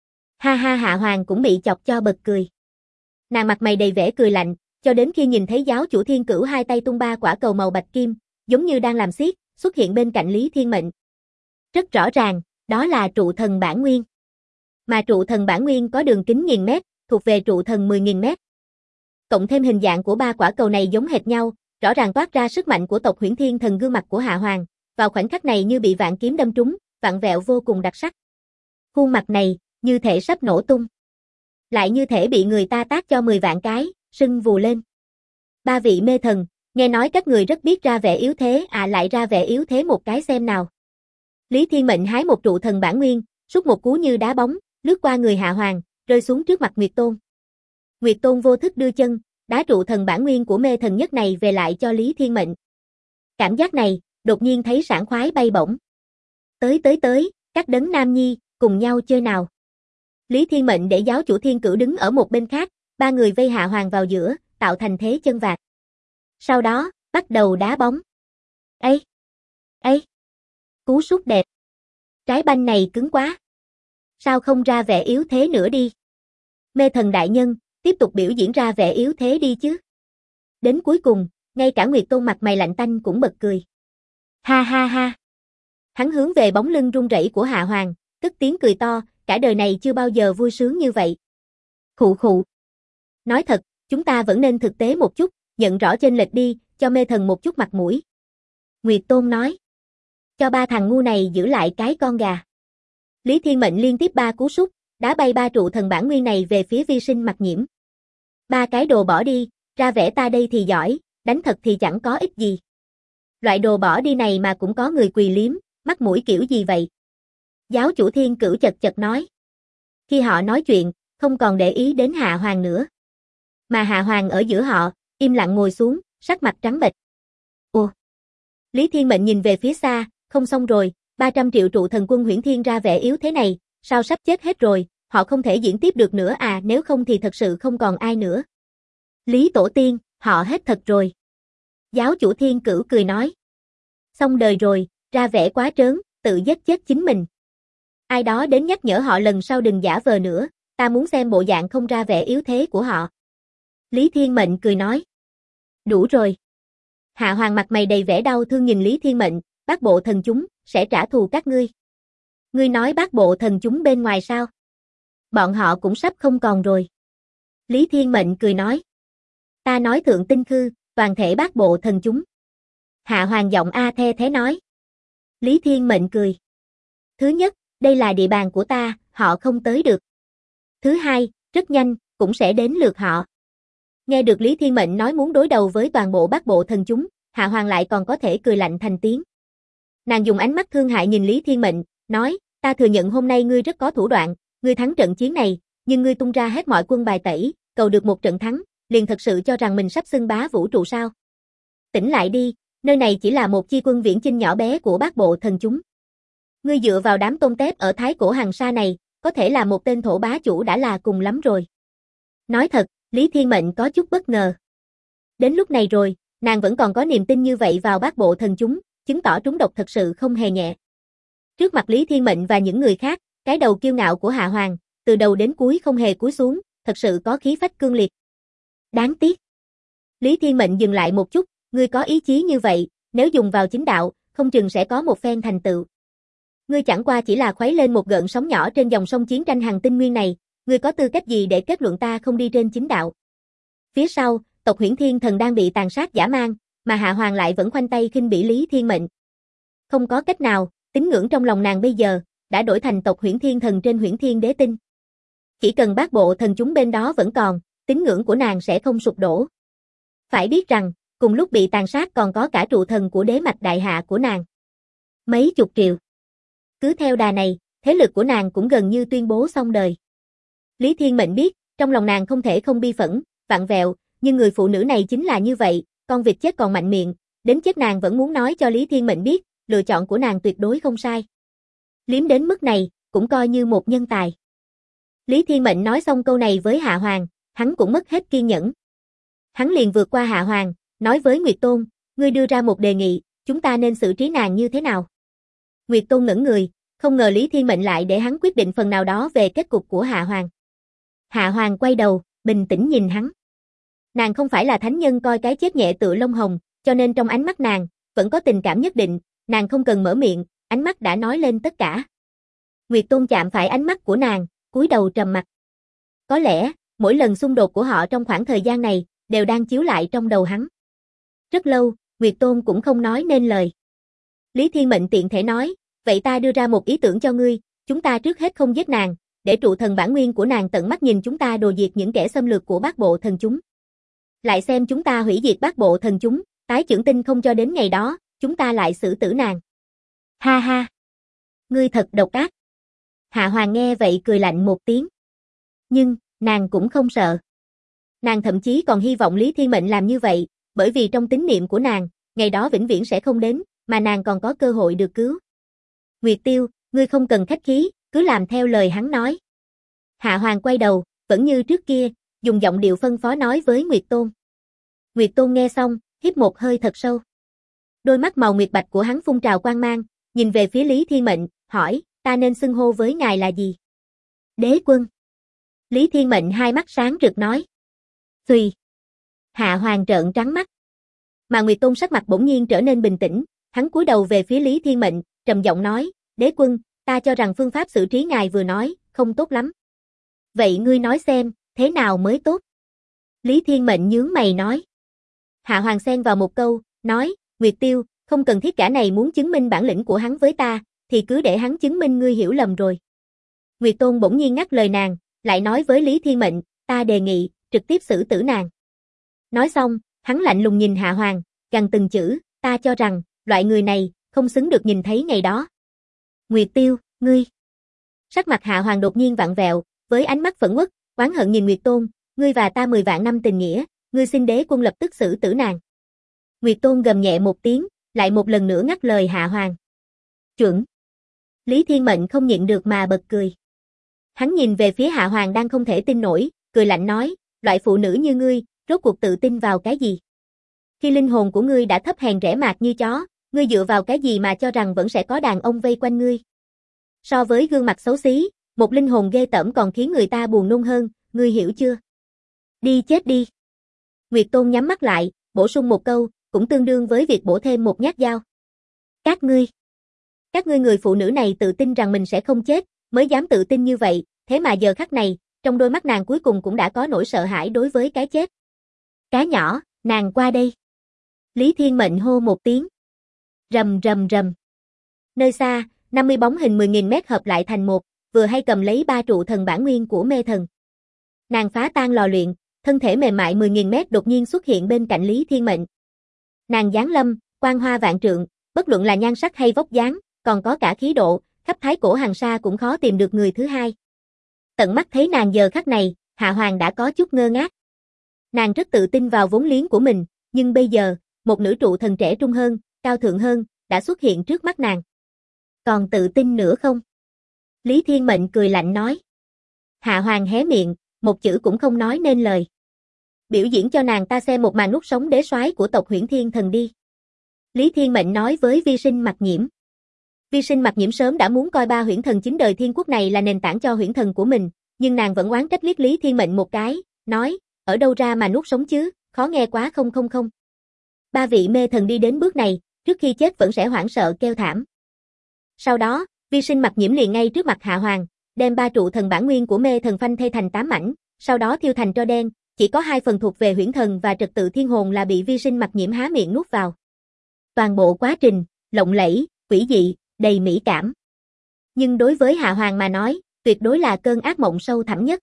Ha ha, Hạ Hoàng cũng bị chọc cho bật cười. Nàng mặt mày đầy vẻ cười lạnh, cho đến khi nhìn thấy giáo chủ Thiên Cửu hai tay tung ba quả cầu màu bạch kim, giống như đang làm xiết, xuất hiện bên cạnh Lý Thiên Mệnh. Rất rõ ràng, đó là trụ thần bản nguyên. Mà trụ thần bản nguyên có đường kính 1000 mét, thuộc về trụ thần 10.000 mét. Cộng thêm hình dạng của ba quả cầu này giống hệt nhau, rõ ràng toát ra sức mạnh của tộc Huyễn Thiên Thần. Gương mặt của Hạ Hoàng, vào khoảnh khắc này như bị vạn kiếm đâm trúng, vặn vẹo vô cùng đặc sắc. Khuôn mặt này, như thể sắp nổ tung. Lại như thể bị người ta tát cho 10 vạn cái, sưng vù lên. Ba vị mê thần, nghe nói các người rất biết ra vẻ yếu thế, lại ra vẻ yếu thế một cái xem nào. Lý Thiên Mệnh hái một trụ thần bản nguyên, sút một cú như đá bóng, lướt qua người Hạ Hoàng, rơi xuống trước mặt Nguyệt Tôn. Nguyệt Tôn vô thức đưa chân, đá trụ thần bản nguyên của mê thần nhất này về lại cho Lý Thiên Mệnh. Cảm giác này, đột nhiên thấy sảng khoái bay bổng. Tới, các đấng nam nhi, cùng nhau chơi nào. Lý Thiên Mệnh để giáo chủ Thiên Cửu đứng ở một bên khác, ba người vây Hạ Hoàng vào giữa, tạo thành thế chân vạc. Sau đó, bắt đầu đá bóng. Ây! Cú sút đẹp. Trái banh này cứng quá. Sao không ra vẻ yếu thế nữa đi? Mê thần đại nhân, tiếp tục biểu diễn ra vẻ yếu thế đi chứ. Đến cuối cùng, ngay cả Nguyệt Tôn mặt mày lạnh tanh cũng bật cười. Ha ha ha. Hắn hướng về bóng lưng run rẩy của Hạ Hoàng, cất tiếng cười to, cả đời này chưa bao giờ vui sướng như vậy. Khụ khụ. Nói thật, chúng ta vẫn nên thực tế một chút, nhận rõ chênh lệch đi, cho mê thần một chút mặt mũi. Nguyệt Tôn nói. Cho ba thằng ngu này giữ lại cái con gà. Lý Thiên Mệnh liên tiếp 3 cú sút, đá bay 3 trụ thần bản nguyên này về phía Vi Sinh Mặc Nhiễm. Ba cái đồ bỏ đi, ra vẻ ta đây thì giỏi, đánh thật thì chẳng có ích gì. Loại đồ bỏ đi này mà cũng có người quỳ liếm, mắt mũi kiểu gì vậy? Giáo chủ Thiên Cửu chật chật nói. Khi họ nói chuyện, không còn để ý đến Hạ Hoàng nữa. Mà Hạ Hoàng ở giữa họ, im lặng ngồi xuống, sắc mặt trắng bệch. Ồ! Lý Thiên Mệnh nhìn về phía xa, không xong rồi, 300 triệu trụ thần quân Huyễn Thiên ra vẻ yếu thế này, sao sắp chết hết rồi, họ không thể diễn tiếp được nữa nếu không thì thật sự không còn ai nữa. Lý Tổ Tiên, họ hết thật rồi. Giáo chủ Thiên Cửu cười nói. Xong đời rồi, ra vẻ quá trớn, tự giết chết chính mình. Ai đó đến nhắc nhở họ lần sau đừng giả vờ nữa, ta muốn xem bộ dạng không ra vẻ yếu thế của họ. Lý Thiên Mệnh cười nói. Đủ rồi. Hạ Hoàng mặt mày đầy vẻ đau thương nhìn Lý Thiên Mệnh, bát bộ thần chúng, sẽ trả thù các ngươi. Ngươi nói bát bộ thần chúng bên ngoài sao? Bọn họ cũng sắp không còn rồi. Lý Thiên Mệnh cười nói. Ta nói thượng tinh khư, toàn thể bát bộ thần chúng. Hạ Hoàng giọng the thế nói. Lý Thiên Mệnh cười. Thứ nhất, đây là địa bàn của ta, họ không tới được. Thứ hai, rất nhanh, cũng sẽ đến lượt họ. Nghe được Lý Thiên Mệnh nói muốn đối đầu với toàn bộ bát bộ thần chúng, Hạ Hoàng lại còn có thể cười lạnh thành tiếng. Nàng dùng ánh mắt thương hại nhìn Lý Thiên Mệnh, nói, ta thừa nhận hôm nay ngươi rất có thủ đoạn, ngươi thắng trận chiến này, nhưng ngươi tung ra hết mọi quân bài tẩy, cầu được một trận thắng, liền thật sự cho rằng mình sắp xưng bá vũ trụ sao? Tỉnh lại đi, nơi này chỉ là một chi quân viễn chinh nhỏ bé của bát bộ thần chúng. Ngươi dựa vào đám tôm tép ở Thái Cổ Hằng Sa này, có thể là một tên thổ bá chủ đã là cùng lắm rồi. Nói thật, Lý Thiên Mệnh có chút bất ngờ. Đến lúc này rồi, nàng vẫn còn có niềm tin như vậy vào bát bộ thần chúng, chứng tỏ trúng độc thật sự không hề nhẹ. Trước mặt Lý Thiên Mệnh và những người khác, cái đầu kiêu ngạo của Hạ Hoàng, từ đầu đến cuối không hề cúi xuống, thật sự có khí phách cương liệt. Đáng tiếc. Lý Thiên Mệnh dừng lại một chút, ngươi có ý chí như vậy, nếu dùng vào chính đạo, không chừng sẽ có một phen thành tựu. Ngươi chẳng qua chỉ là khuấy lên một gợn sóng nhỏ trên dòng sông chiến tranh hàng tinh nguyên này, ngươi có tư cách gì để kết luận ta không đi trên chính đạo? Phía sau, tộc Huyễn Thiên Thần đang bị tàn sát dã man, mà Hạ Hoàng lại vẫn khoanh tay khinh bỉ Lý Thiên Mệnh. Không có cách nào, tín ngưỡng trong lòng nàng bây giờ đã đổi thành tộc Huyễn Thiên Thần trên Huyễn Thiên Đế Tinh. Chỉ cần bát bộ thần chúng bên đó vẫn còn, tín ngưỡng của nàng sẽ không sụp đổ. Phải biết rằng, cùng lúc bị tàn sát còn có cả trụ thần của đế mạch đại hạ của nàng. Mấy chục triệu. Cứ theo đà này, thế lực của nàng cũng gần như tuyên bố xong đời. Lý Thiên Mệnh biết, trong lòng nàng không thể không bi phẫn, vặn vẹo, nhưng người phụ nữ này chính là như vậy, con vịt chết còn mạnh miệng, đến chết nàng vẫn muốn nói cho Lý Thiên Mệnh biết, lựa chọn của nàng tuyệt đối không sai. Liếm đến mức này, cũng coi như một nhân tài. Lý Thiên Mệnh nói xong câu này với Hạ Hoàng, hắn cũng mất hết kiên nhẫn. Hắn liền vượt qua Hạ Hoàng, nói với Nguyệt Tôn, ngươi đưa ra một đề nghị, chúng ta nên xử trí nàng như thế nào? Nguyệt Tôn ngẩn người, không ngờ Lý Thiên Mệnh lại để hắn quyết định phần nào đó về kết cục của Hạ Hoàng. Hạ Hoàng quay đầu, bình tĩnh nhìn hắn. Nàng không phải là thánh nhân coi cái chết nhẹ tựa lông hồng, cho nên trong ánh mắt nàng, vẫn có tình cảm nhất định, nàng không cần mở miệng, ánh mắt đã nói lên tất cả. Nguyệt Tôn chạm phải ánh mắt của nàng, cúi đầu trầm mặc. Có lẽ, mỗi lần xung đột của họ trong khoảng thời gian này, đều đang chiếu lại trong đầu hắn. Rất lâu, Nguyệt Tôn cũng không nói nên lời. Lý Thiên Mệnh tiện thể nói, vậy ta đưa ra một ý tưởng cho ngươi, chúng ta trước hết không giết nàng, để trụ thần bản nguyên của nàng tận mắt nhìn chúng ta đồ diệt những kẻ xâm lược của bát bộ thần chúng. Lại xem chúng ta hủy diệt bát bộ thần chúng, tái trưởng tinh không cho đến ngày đó, chúng ta lại xử tử nàng. Ha ha! Ngươi thật độc ác. Hạ Hoàng nghe vậy cười lạnh một tiếng. Nhưng, nàng cũng không sợ. Nàng thậm chí còn hy vọng Lý Thiên Mệnh làm như vậy, bởi vì trong tín niệm của nàng, ngày đó vĩnh viễn sẽ không đến, mà nàng còn có cơ hội được cứu. Nguyệt Tiêu, ngươi không cần khách khí, cứ làm theo lời hắn nói. Hạ Hoàng quay đầu, vẫn như trước kia, dùng giọng điệu phân phó nói với Nguyệt Tôn. Nguyệt Tôn nghe xong, hít một hơi thật sâu. Đôi mắt màu nguyệt bạch của hắn phun trào quang mang, nhìn về phía Lý Thiên Mệnh, hỏi, ta nên xưng hô với ngài là gì? Đế quân. Lý Thiên Mệnh hai mắt sáng rực nói. Xùy. Hạ Hoàng trợn trắng mắt. Mà Nguyệt Tôn sắc mặt bỗng nhiên trở nên bình tĩnh, hắn cúi đầu về phía Lý Thiên Mệnh, trầm giọng nói, đế quân, ta cho rằng phương pháp xử trí ngài vừa nói, không tốt lắm. Vậy ngươi nói xem, thế nào mới tốt? Lý Thiên Mệnh nhướng mày nói. Hạ Hoàng xen vào một câu, nói, Nguyệt Tiêu, không cần thiết cả này muốn chứng minh bản lĩnh của hắn với ta, thì cứ để hắn chứng minh ngươi hiểu lầm rồi. Nguyệt Tôn bỗng nhiên ngắt lời nàng, lại nói với Lý Thiên Mệnh, ta đề nghị, trực tiếp xử tử nàng. Nói xong, hắn lạnh lùng nhìn Hạ Hoàng, gằn từng chữ, ta cho rằng, loại người này, không xứng được nhìn thấy ngày đó. Nguyệt Tiêu, ngươi. Sắc mặt Hạ Hoàng đột nhiên vặn vẹo, với ánh mắt phẫn uất, oán hận nhìn Nguyệt Tôn, ngươi và ta 10 vạn năm tình nghĩa, ngươi xin đế quân lập tức xử tử nàng. Nguyệt Tôn gầm nhẹ một tiếng, lại một lần nữa ngắt lời Hạ Hoàng. Chuẩn. Lý Thiên Mệnh không nhịn được mà bật cười. Hắn nhìn về phía Hạ Hoàng đang không thể tin nổi, cười lạnh nói, loại phụ nữ như ngươi, rốt cuộc tự tin vào cái gì? Khi linh hồn của ngươi đã thấp hèn rẻ mạt như chó, ngươi dựa vào cái gì mà cho rằng vẫn sẽ có đàn ông vây quanh ngươi? So với gương mặt xấu xí, một linh hồn ghê tởm còn khiến người ta buồn nôn hơn, ngươi hiểu chưa? Đi chết đi. Nguyệt Tôn nhắm mắt lại, bổ sung một câu, cũng tương đương với việc bổ thêm một nhát dao. Các ngươi người phụ nữ này tự tin rằng mình sẽ không chết, mới dám tự tin như vậy, thế mà giờ khắc này, trong đôi mắt nàng cuối cùng cũng đã có nỗi sợ hãi đối với cái chết. Cá nhỏ, nàng qua đây. Lý Thiên Mệnh hô một tiếng. Rầm rầm rầm. Nơi xa, 50 bóng hình 10.000 mét hợp lại thành một, vừa hay cầm lấy 3 trụ thần bản nguyên của mê thần. Nàng phá tan lò luyện, thân thể mềm mại 10.000 mét đột nhiên xuất hiện bên cạnh Lý Thiên Mệnh. Nàng giáng lâm, quang hoa vạn trượng, bất luận là nhan sắc hay vóc dáng, còn có cả khí độ, khắp thái cổ hàng sa cũng khó tìm được người thứ hai. Tận mắt thấy nàng giờ khắc này, Hạ Hoàng đã có chút ngơ ngác. Nàng rất tự tin vào vốn liếng của mình, nhưng bây giờ, một nữ trụ thần trẻ trung hơn, cao thượng hơn, đã xuất hiện trước mắt nàng. Còn tự tin nữa không? Lý Thiên Mệnh cười lạnh nói. Hạ Hoàng hé miệng, một chữ cũng không nói nên lời. Biểu diễn cho nàng ta xem một màn nuốt sống đế soái của tộc Huyễn Thiên Thần đi. Lý Thiên Mệnh nói với Vi Sinh Mặc Nhiễm. Vi Sinh Mặc Nhiễm sớm đã muốn coi 3 huyễn thần 9 đời thiên quốc này là nền tảng cho huyễn thần của mình, nhưng nàng vẫn oán trách liếc Lý Thiên Mệnh một cái, nói, ở đâu ra mà nuốt sống chứ, khó nghe quá không. 3 vị mê thần đi đến bước này, trước khi chết vẫn sẽ hoảng sợ kêu thảm. Sau đó, Vi Sinh Mặc Nhiễm liền ngay trước mặt Hạ Hoàng, đem 3 trụ thần bản nguyên của mê thần phanh thây thành 8 mảnh, sau đó thiêu thành tro đen, chỉ có 2 phần thuộc về huyễn thần và trật tự thiên hồn là bị Vi Sinh Mặc Nhiễm há miệng nuốt vào. Toàn bộ quá trình, lộng lẫy, quỷ dị, đầy mỹ cảm. Nhưng đối với Hạ Hoàng mà nói, tuyệt đối là cơn ác mộng sâu thẳm nhất.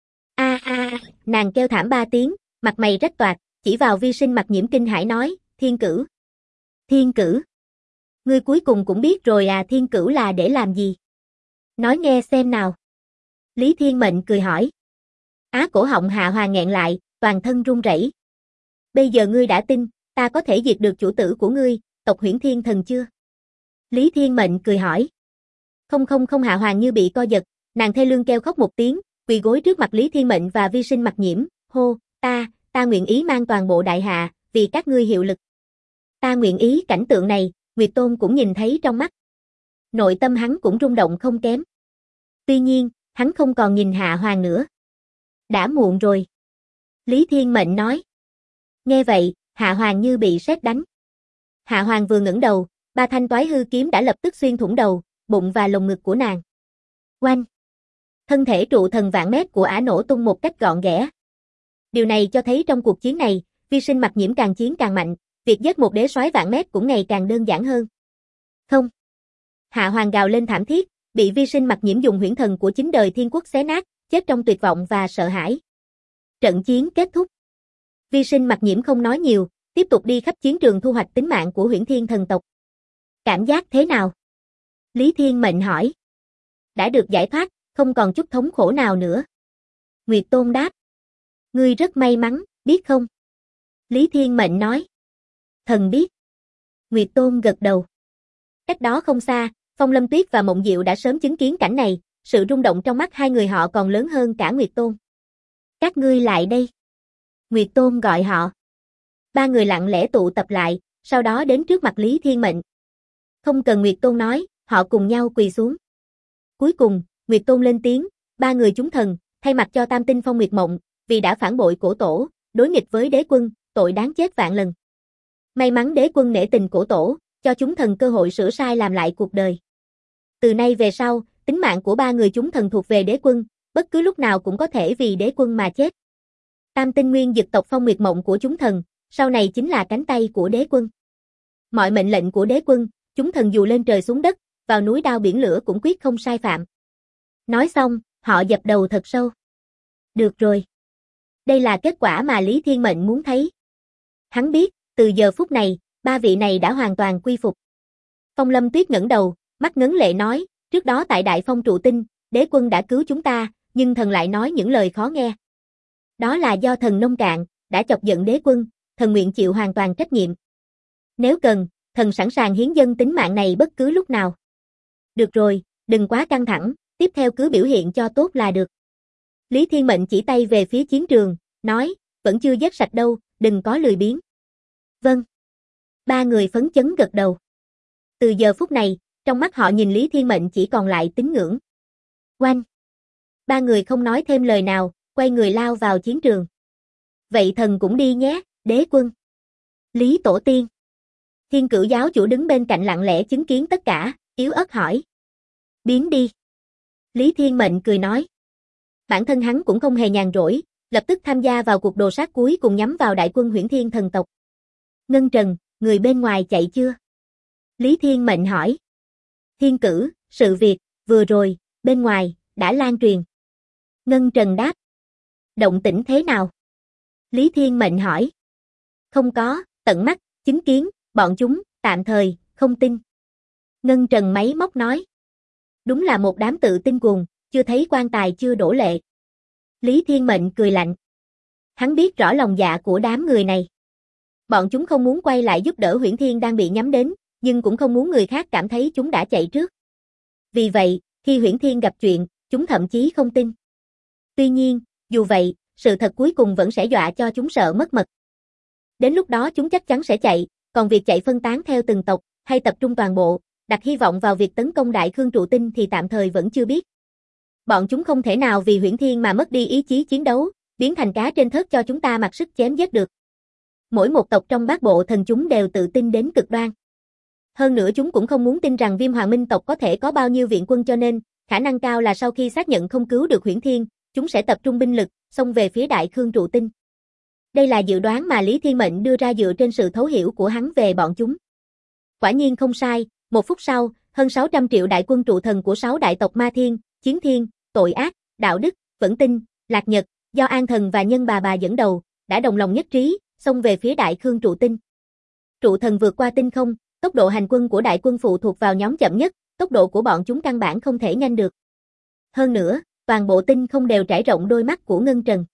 Nàng kêu thảm 3 tiếng, mặt mày rách toạc, chỉ vào Vi Sinh Mặc Nhiễm kinh hãi nói, Thiên Cửu. Thiên Cửu. Ngươi cuối cùng cũng biết rồi à, Thiên Cửu là để làm gì? Nói nghe xem nào. Lý Thiên Mệnh cười hỏi. Cổ họng Hạ Hoàng nghẹn lại, toàn thân run rẩy. Bây giờ ngươi đã tin, ta có thể diệt được chủ tử của ngươi, tộc Huyễn Thiên Thần chưa? Lý Thiên Mệnh cười hỏi. Không Hạ Hoàng như bị co giật, nàng thê lương kêu khóc một tiếng, quỳ gối trước mặt Lý Thiên Mệnh và Vi Sinh Mặc Nhiễm, hô, ta nguyện ý mang toàn bộ đại hạ, vì các ngươi hiệu lực. Ta nguyện ý. Cảnh tượng này, Nguyệt Tôn cũng nhìn thấy trong mắt. Nội tâm hắn cũng rung động không kém. Tuy nhiên, hắn không còn nhìn Hạ Hoàng nữa. Đã muộn rồi. Lý Thiên Mệnh nói. Nghe vậy, Hạ Hoàng như bị sét đánh. Hạ Hoàng vừa ngẩng đầu, 3 thanh toái hư kiếm đã lập tức xuyên thủng đầu, bụng và lồng ngực của nàng. Oanh! Thân thể trụ thần vạn mét của ả nổ tung một cách gọn ghẽ. Điều này cho thấy trong cuộc chiến này, Vi Sinh Mặc Nhiễm càng chiến càng mạnh, việc giết một đế soái vạn mét cũng ngày càng đơn giản hơn. Không. Hạ Hoàng gào lên thảm thiết, bị Vi Sinh Mặc Nhiễm dùng huyễn thần của chính đời thiên quốc xé nát, chết trong tuyệt vọng và sợ hãi. Trận chiến kết thúc. Vi Sinh Mặc Nhiễm không nói nhiều, tiếp tục đi khắp chiến trường thu hoạch tính mạng của Huyễn Thiên thần tộc. Cảm giác thế nào? Lý Thiên Mệnh hỏi. Đã được giải thoát, không còn chút thống khổ nào nữa. Nguyệt Tôn đáp. Ngươi rất may mắn, biết không? Lý Thiên Mệnh nói. Thần biết. Nguyệt Tôn gật đầu. Cách đó không xa, Phong Lâm Tuyết và Mộng Diệu đã sớm chứng kiến cảnh này, sự rung động trong mắt hai người họ còn lớn hơn cả Nguyệt Tôn. Các ngươi lại đây. Nguyệt Tôn gọi họ. Ba người lặng lẽ tụ tập lại, sau đó đến trước mặt Lý Thiên Mệnh. Không cần Nguyệt Tôn nói, họ cùng nhau quỳ xuống. Cuối cùng, Nguyệt Tôn lên tiếng, ba người chúng thần, thay mặt cho Tam Tinh Phong Nguyệt Mộng, vì đã phản bội cổ tổ, đối nghịch với đế quân, tội đáng chết vạn lần. May mắn đế quân nể tình cổ tổ, cho chúng thần cơ hội sửa sai làm lại cuộc đời. Từ nay về sau, tính mạng của ba người chúng thần thuộc về đế quân, bất cứ lúc nào cũng có thể vì đế quân mà chết. Tam Tinh Nguyên Dực tộc Phong Nguyệt Mộng của chúng thần, sau này chính là cánh tay của đế quân. Mọi mệnh lệnh của đế quân, chúng thần dù lên trời xuống đất, vào núi đao biển lửa cũng quyết không sai phạm. Nói xong, họ dập đầu thật sâu. Được rồi. Đây là kết quả mà Lý Thiên Mệnh muốn thấy. Hắn biết, từ giờ phút này, ba vị này đã hoàn toàn quy phục. Phong Lâm Tuyết ngẩng đầu, mắt ngấn lệ nói, trước đó tại Đại Phong trụ tinh, đế quân đã cứu chúng ta, nhưng thần lại nói những lời khó nghe. Đó là do thần nông cạn, đã chọc giận đế quân, thần nguyện chịu hoàn toàn trách nhiệm. Nếu cần, thần sẵn sàng hiến dâng tính mạng này bất cứ lúc nào. Được rồi, đừng quá căng thẳng, tiếp theo cứ biểu hiện cho tốt là được. Lý Thiên Mệnh chỉ tay về phía chiến trường, nói, vẫn chưa giết sạch đâu, đừng có lười biếng. Vâng. Ba người phấn chấn gật đầu. Từ giờ phút này, trong mắt họ nhìn Lý Thiên Mệnh chỉ còn lại tín ngưỡng. Oanh. Ba người không nói thêm lời nào, quay người lao vào chiến trường. Vậy thần cũng đi nhé, đế quân. Lý Tổ Tiên. Thiên Cửu giáo chủ đứng bên cạnh lặng lẽ chứng kiến tất cả, yếu ớt hỏi. Biến đi. Lý Thiên Mệnh cười nói. Bản thân hắn cũng không hề nhàn rỗi, lập tức tham gia vào cuộc đồ sát cuối cùng nhắm vào đại quân Huyễn Thiên thần tộc. Ngân Trần, người bên ngoài chạy chưa? Lý Thiên Mệnh hỏi. Thiên Cửu, sự việc, vừa rồi, bên ngoài, đã lan truyền. Ngân Trần đáp. Động tĩnh thế nào? Lý Thiên Mệnh hỏi. Không có, tận mắt, chứng kiến, bọn chúng, tạm thời, không tin. Ngân Trần máy móc nói. Đúng là một đám tự tin cuồng, chưa thấy quan tài chưa đổ lệ. Lý Thiên Mệnh cười lạnh. Hắn biết rõ lòng dạ của đám người này. Bọn chúng không muốn quay lại giúp đỡ Huyễn Thiên đang bị nhắm đến, nhưng cũng không muốn người khác cảm thấy chúng đã chạy trước. Vì vậy, khi Huyễn Thiên gặp chuyện, chúng thậm chí không tin. Tuy nhiên, dù vậy, sự thật cuối cùng vẫn sẽ dọa cho chúng sợ mất mật. Đến lúc đó chúng chắc chắn sẽ chạy, còn việc chạy phân tán theo từng tộc, hay tập trung toàn bộ, đặt hy vọng vào việc tấn công Đại Khương trụ tinh thì tạm thời vẫn chưa biết. Bọn chúng không thể nào vì Huyễn Thiên mà mất đi ý chí chiến đấu, biến thành cá trên thớt cho chúng ta mặc sức chém giết được. Mỗi một tộc trong bát bộ thần chúng đều tự tin đến cực đoan. Hơn nữa chúng cũng không muốn tin rằng Viêm Hoàng Minh tộc có thể có bao nhiêu viện quân cho nên, khả năng cao là sau khi xác nhận không cứu được Huyễn Thiên, chúng sẽ tập trung binh lực, xông về phía Đại Khương trụ tinh. Đây là dự đoán mà Lý Thiên Mệnh đưa ra dựa trên sự thấu hiểu của hắn về bọn chúng. Quả nhiên không sai, một phút sau, hơn 600 triệu đại quân trụ thần của 6 đại tộc Ma Thiên, Chiến Thiên, Tội Ác, Đạo Đức, Vững Tinh, Lạc Nhật, do An Thần và Nhân Bà dẫn đầu, đã đồng lòng nhất trí, xông về phía Đại Khương trụ tinh. Trụ thần vượt qua tinh không, tốc độ hành quân của đại quân phụ thuộc vào nhóm chậm nhất, tốc độ của bọn chúng căn bản không thể nhanh được. Hơn nữa, toàn bộ tinh không đều trải rộng đôi mắt của Ngân Trần.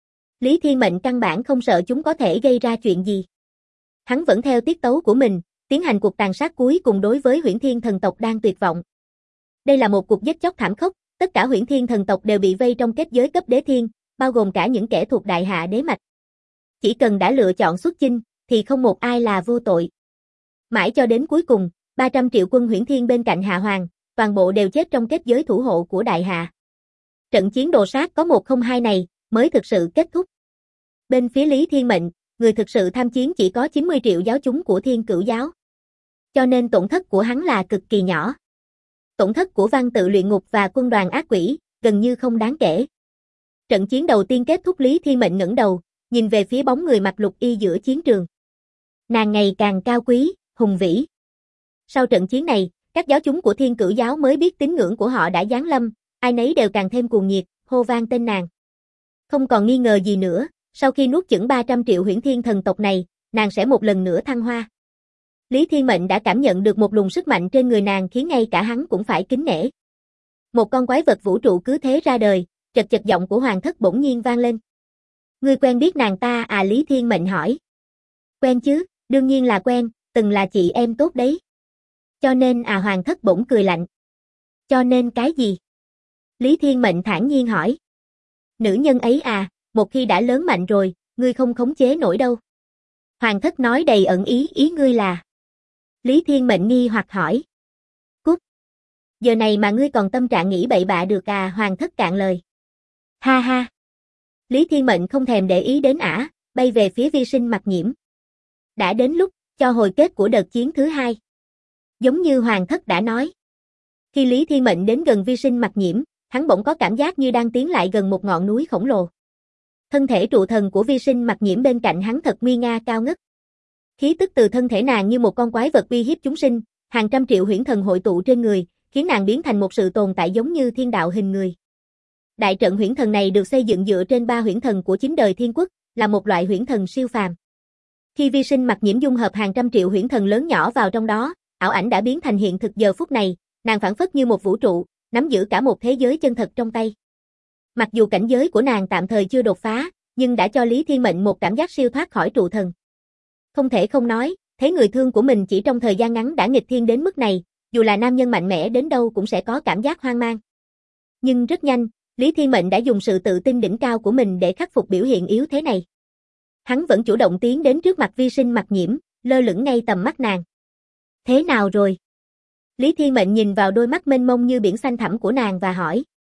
Lý Thiên Mệnh căn bản không sợ chúng có thể gây ra chuyện gì. Hắn vẫn theo tiết tấu của mình, tiến hành cuộc tàn sát cuối cùng đối với Huyễn Thiên thần tộc đang tuyệt vọng. Đây là một cuộc giết chóc thảm khốc, tất cả Huyễn Thiên thần tộc đều bị vây trong kết giới cấp đế thiên, bao gồm cả những kẻ thuộc đại hạ đế mạch. Chỉ cần đã lựa chọn xuất chinh, thì không một ai là vô tội. Mãi cho đến cuối cùng, 300 triệu quân Huyễn Thiên bên cạnh Hạ Hoàng, toàn bộ đều chết trong kết giới thủ hộ của đại hạ. Trận chiến đồ sát có 102 này, mới thực sự kết thúc. Bên phía Lý Thiên Mệnh, người thực sự tham chiến chỉ có 90 triệu giáo chúng của Thiên Cửu giáo. Cho nên tổn thất của hắn là cực kỳ nhỏ. Tổn thất của Văn Tự Luyện Ngục và quân đoàn ác quỷ, gần như không đáng kể. Trận chiến đầu tiên kết thúc, Lý Thiên Mệnh ngẩng đầu, nhìn về phía bóng người mặc lục y giữa chiến trường. Nàng ngày càng cao quý, hùng vĩ. Sau trận chiến này, các giáo chúng của Thiên Cửu giáo mới biết tín ngưỡng của họ đã giáng lâm, ai nấy đều càng thêm cuồng nhiệt, hô vang tên nàng. Không còn nghi ngờ gì nữa, sau khi nuốt chửng 300 triệu huyễn thiên thần tộc này, nàng sẽ một lần nữa thăng hoa. Lý Thiên Mệnh đã cảm nhận được một luồng sức mạnh trên người nàng khiến ngay cả hắn cũng phải kính nể. Một con quái vật vũ trụ cứ thế ra đời, chật chật giọng của Hoàng thất bỗng nhiên vang lên. Ngươi quen biết nàng ta à? Lý Thiên Mệnh hỏi. Quen chứ, đương nhiên là quen, từng là chị em tốt đấy. Cho nên à? Hoàng thất bỗng cười lạnh. Cho nên cái gì? Lý Thiên Mệnh thản nhiên hỏi. Nữ nhân ấy à, một khi đã lớn mạnh rồi, ngươi không khống chế nổi đâu. Hoàng thất nói đầy ẩn ý, ý ngươi là. Lý Thiên Mệnh nghi hoặc hỏi. Cút. Giờ này mà ngươi còn tâm trạng nghĩ bậy bạ được à? Hoàng thất cạn lời. Ha ha. Lý Thiên Mệnh không thèm để ý đến ả, bay về phía Vi Sinh Mặc Nhiễm. Đã đến lúc cho hồi kết của đợt chiến thứ hai. Giống như Hoàng thất đã nói. Khi Lý Thiên Mệnh đến gần Vi Sinh Mặc Nhiễm, hắn bỗng có cảm giác như đang tiến lại gần một ngọn núi khổng lồ. Thân thể trụ thần của Vi Sinh Mặc Nhiễm bên cạnh hắn thật nguy nga cao ngất. Khí tức từ thân thể nàng như một con quái vật uy hiếp chúng sinh, hàng trăm triệu huyễn thần hội tụ trên người, khiến nàng biến thành một sự tồn tại giống như thiên đạo hình người. Đại trận huyễn thần này được xây dựng dựa trên 3 huyễn thần của 9 đời thiên quốc, là một loại huyễn thần siêu phàm. Khi Vi Sinh Mặc Nhiễm dung hợp hàng trăm triệu huyễn thần lớn nhỏ vào trong đó, ảo ảnh đã biến thành hiện thực giờ phút này, nàng phảng phất như một vũ trụ, nắm giữ cả một thế giới chân thật trong tay. Mặc dù cảnh giới của nàng tạm thời chưa đột phá, nhưng đã cho Lý Thiên Mệnh một cảm giác siêu thoát khỏi trụ thần. Không thể không nói, thấy người thương của mình chỉ trong thời gian ngắn đã nghịch thiên đến mức này, dù là nam nhân mạnh mẽ đến đâu cũng sẽ có cảm giác hoang mang. Nhưng rất nhanh, Lý Thiên Mệnh đã dùng sự tự tin đỉnh cao của mình để khắc phục biểu hiện yếu thế này. Hắn vẫn chủ động tiến đến trước mặt Vi Sinh Mặc Nhiễm, lơ lửng ngay tầm mắt nàng. Thế nào rồi? Lý Thiên Mệnh nhìn vào đôi mắt mênh mông như biển xanh thẳm của nàng và hỏi.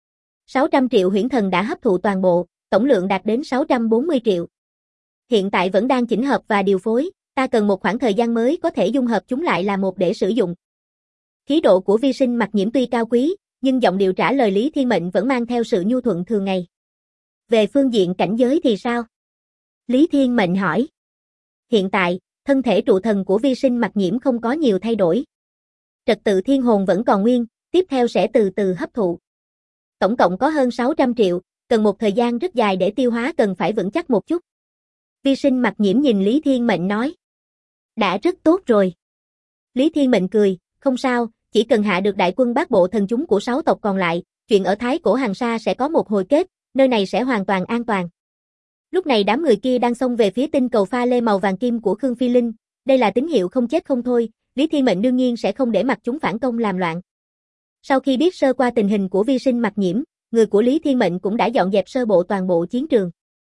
600 triệu huyễn thần đã hấp thụ toàn bộ, tổng lượng đạt đến 640 triệu. Hiện tại vẫn đang chỉnh hợp và điều phối, ta cần một khoảng thời gian mới có thể dung hợp chúng lại là một để sử dụng. Khí độ của Vi Sinh Mặc Nhiễm tuy cao quý, nhưng giọng điệu trả lời Lý Thiên Mệnh vẫn mang theo sự nhu thuận thường ngày. Về phương diện cảnh giới thì sao? Lý Thiên Mệnh hỏi. Hiện tại, thân thể trụ thần của Vi Sinh Mặc Nhiễm không có nhiều thay đổi. Trật tự thiên hồn vẫn còn nguyên, tiếp theo sẽ từ từ hấp thụ. Tổng cộng có hơn 600 triệu, cần một thời gian rất dài để tiêu hóa, cần phải vững chắc một chút. Vi Sinh Mặc Nhiễm nhìn Lý Thiên Mệnh nói. Đã rất tốt rồi. Lý Thiên Mệnh cười, không sao, chỉ cần hạ được đại quân bát bộ thần chúng của 6 tộc còn lại, chuyện ở Thái Cổ Hàng Sa sẽ có một hồi kết, nơi này sẽ hoàn toàn an toàn. Lúc này đám người kia đang xông về phía tinh cầu pha lê màu vàng kim của Khương Phi Linh, đây là tín hiệu không chết không thôi, Lý Thiên Mệnh đương nhiên sẽ không để mặc chúng phản công làm loạn. Sau khi biết sơ qua tình hình của Vi Sinh Mặc Nhiễm, người của Lý Thiên Mệnh cũng đã dọn dẹp sơ bộ toàn bộ chiến trường.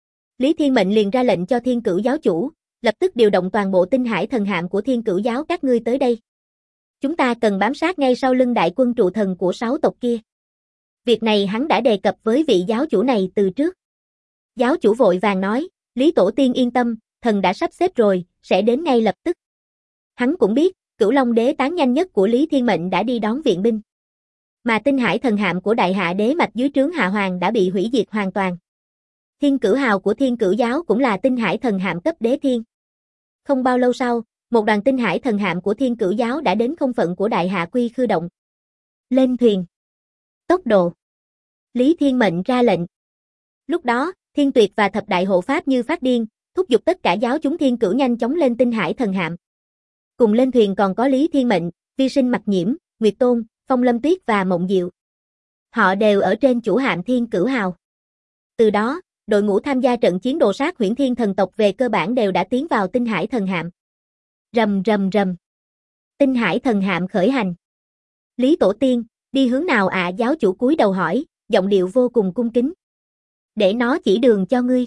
Lý Thiên Mệnh liền ra lệnh cho Thiên Cửu giáo chủ, lập tức điều động toàn bộ tinh hải thần hạm của Thiên Cửu giáo các ngươi tới đây. Chúng ta cần bám sát ngay sau lưng đại quân trụ thần của 6 tộc kia. Việc này hắn đã đề cập với vị giáo chủ này từ trước. Giáo chủ vội vàng nói, Lý Tổ tiên yên tâm, thần đã sắp xếp rồi, sẽ đến ngay lập tức. Hắn cũng biết, Cửu Long đế tán nhanh nhất của Lý Thiên Mệnh đã đi đón viện binh. Mà tinh hải thần hạm của đại hạ đế mạch dưới trướng Hạ Hoàng đã bị hủy diệt hoàn toàn. Thiên Cửu hào của Thiên Cửu giáo cũng là tinh hải thần hạm cấp đế thiên. Không bao lâu sau, một đoàn tinh hải thần hạm của Thiên Cửu giáo đã đến không phận của đại hạ Quy Khư động. Lên thuyền. Tốc độ. Lý Thiên Mệnh ra lệnh. Lúc đó, Thiên Tuyệt và thập đại hộ pháp như phát điên, thúc giục tất cả giáo chúng Thiên Cửu nhanh chóng lên tinh hải thần hạm. Cùng lên thuyền còn có Lý Thiên Mệnh, Vi Sinh Mặc Nhiễm, Nguyệt Tôn, Phong Lâm Tuyết và Mộng Diệu. Họ đều ở trên chủ hạm Thiên Cửu hào. Từ đó, đội ngũ tham gia trận chiến đồ sát Huyễn Thiên thần tộc về cơ bản đều đã tiến vào tinh hải thần hạm. Rầm rầm rầm. Tinh hải thần hạm khởi hành. Lý Tổ tiên, đi hướng nào ạ? Giáo chủ cúi đầu hỏi, giọng điệu vô cùng cung kính. Để nó chỉ đường cho ngươi.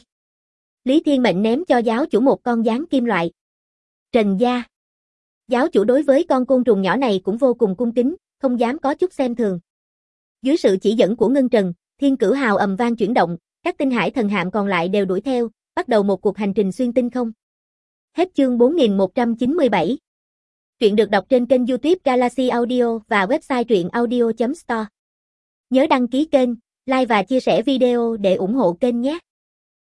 Lý Thiên Mệnh ném cho giáo chủ một con gián kim loại. Trần gia. Giáo chủ đối với con côn trùng nhỏ này cũng vô cùng cung kính, không dám có chút xem thường. Dưới sự chỉ dẫn của Ngân Trần, Thiên Cửu hào ầm vang chuyển động, các tinh hải thần hạm còn lại đều đuổi theo, bắt đầu một cuộc hành trình xuyên tinh không. Hết chương 4197. Truyện được đọc trên kênh YouTube Galaxy Audio và website truyện audio.store. Nhớ đăng ký kênh Like và chia sẻ video để ủng hộ kênh nhé.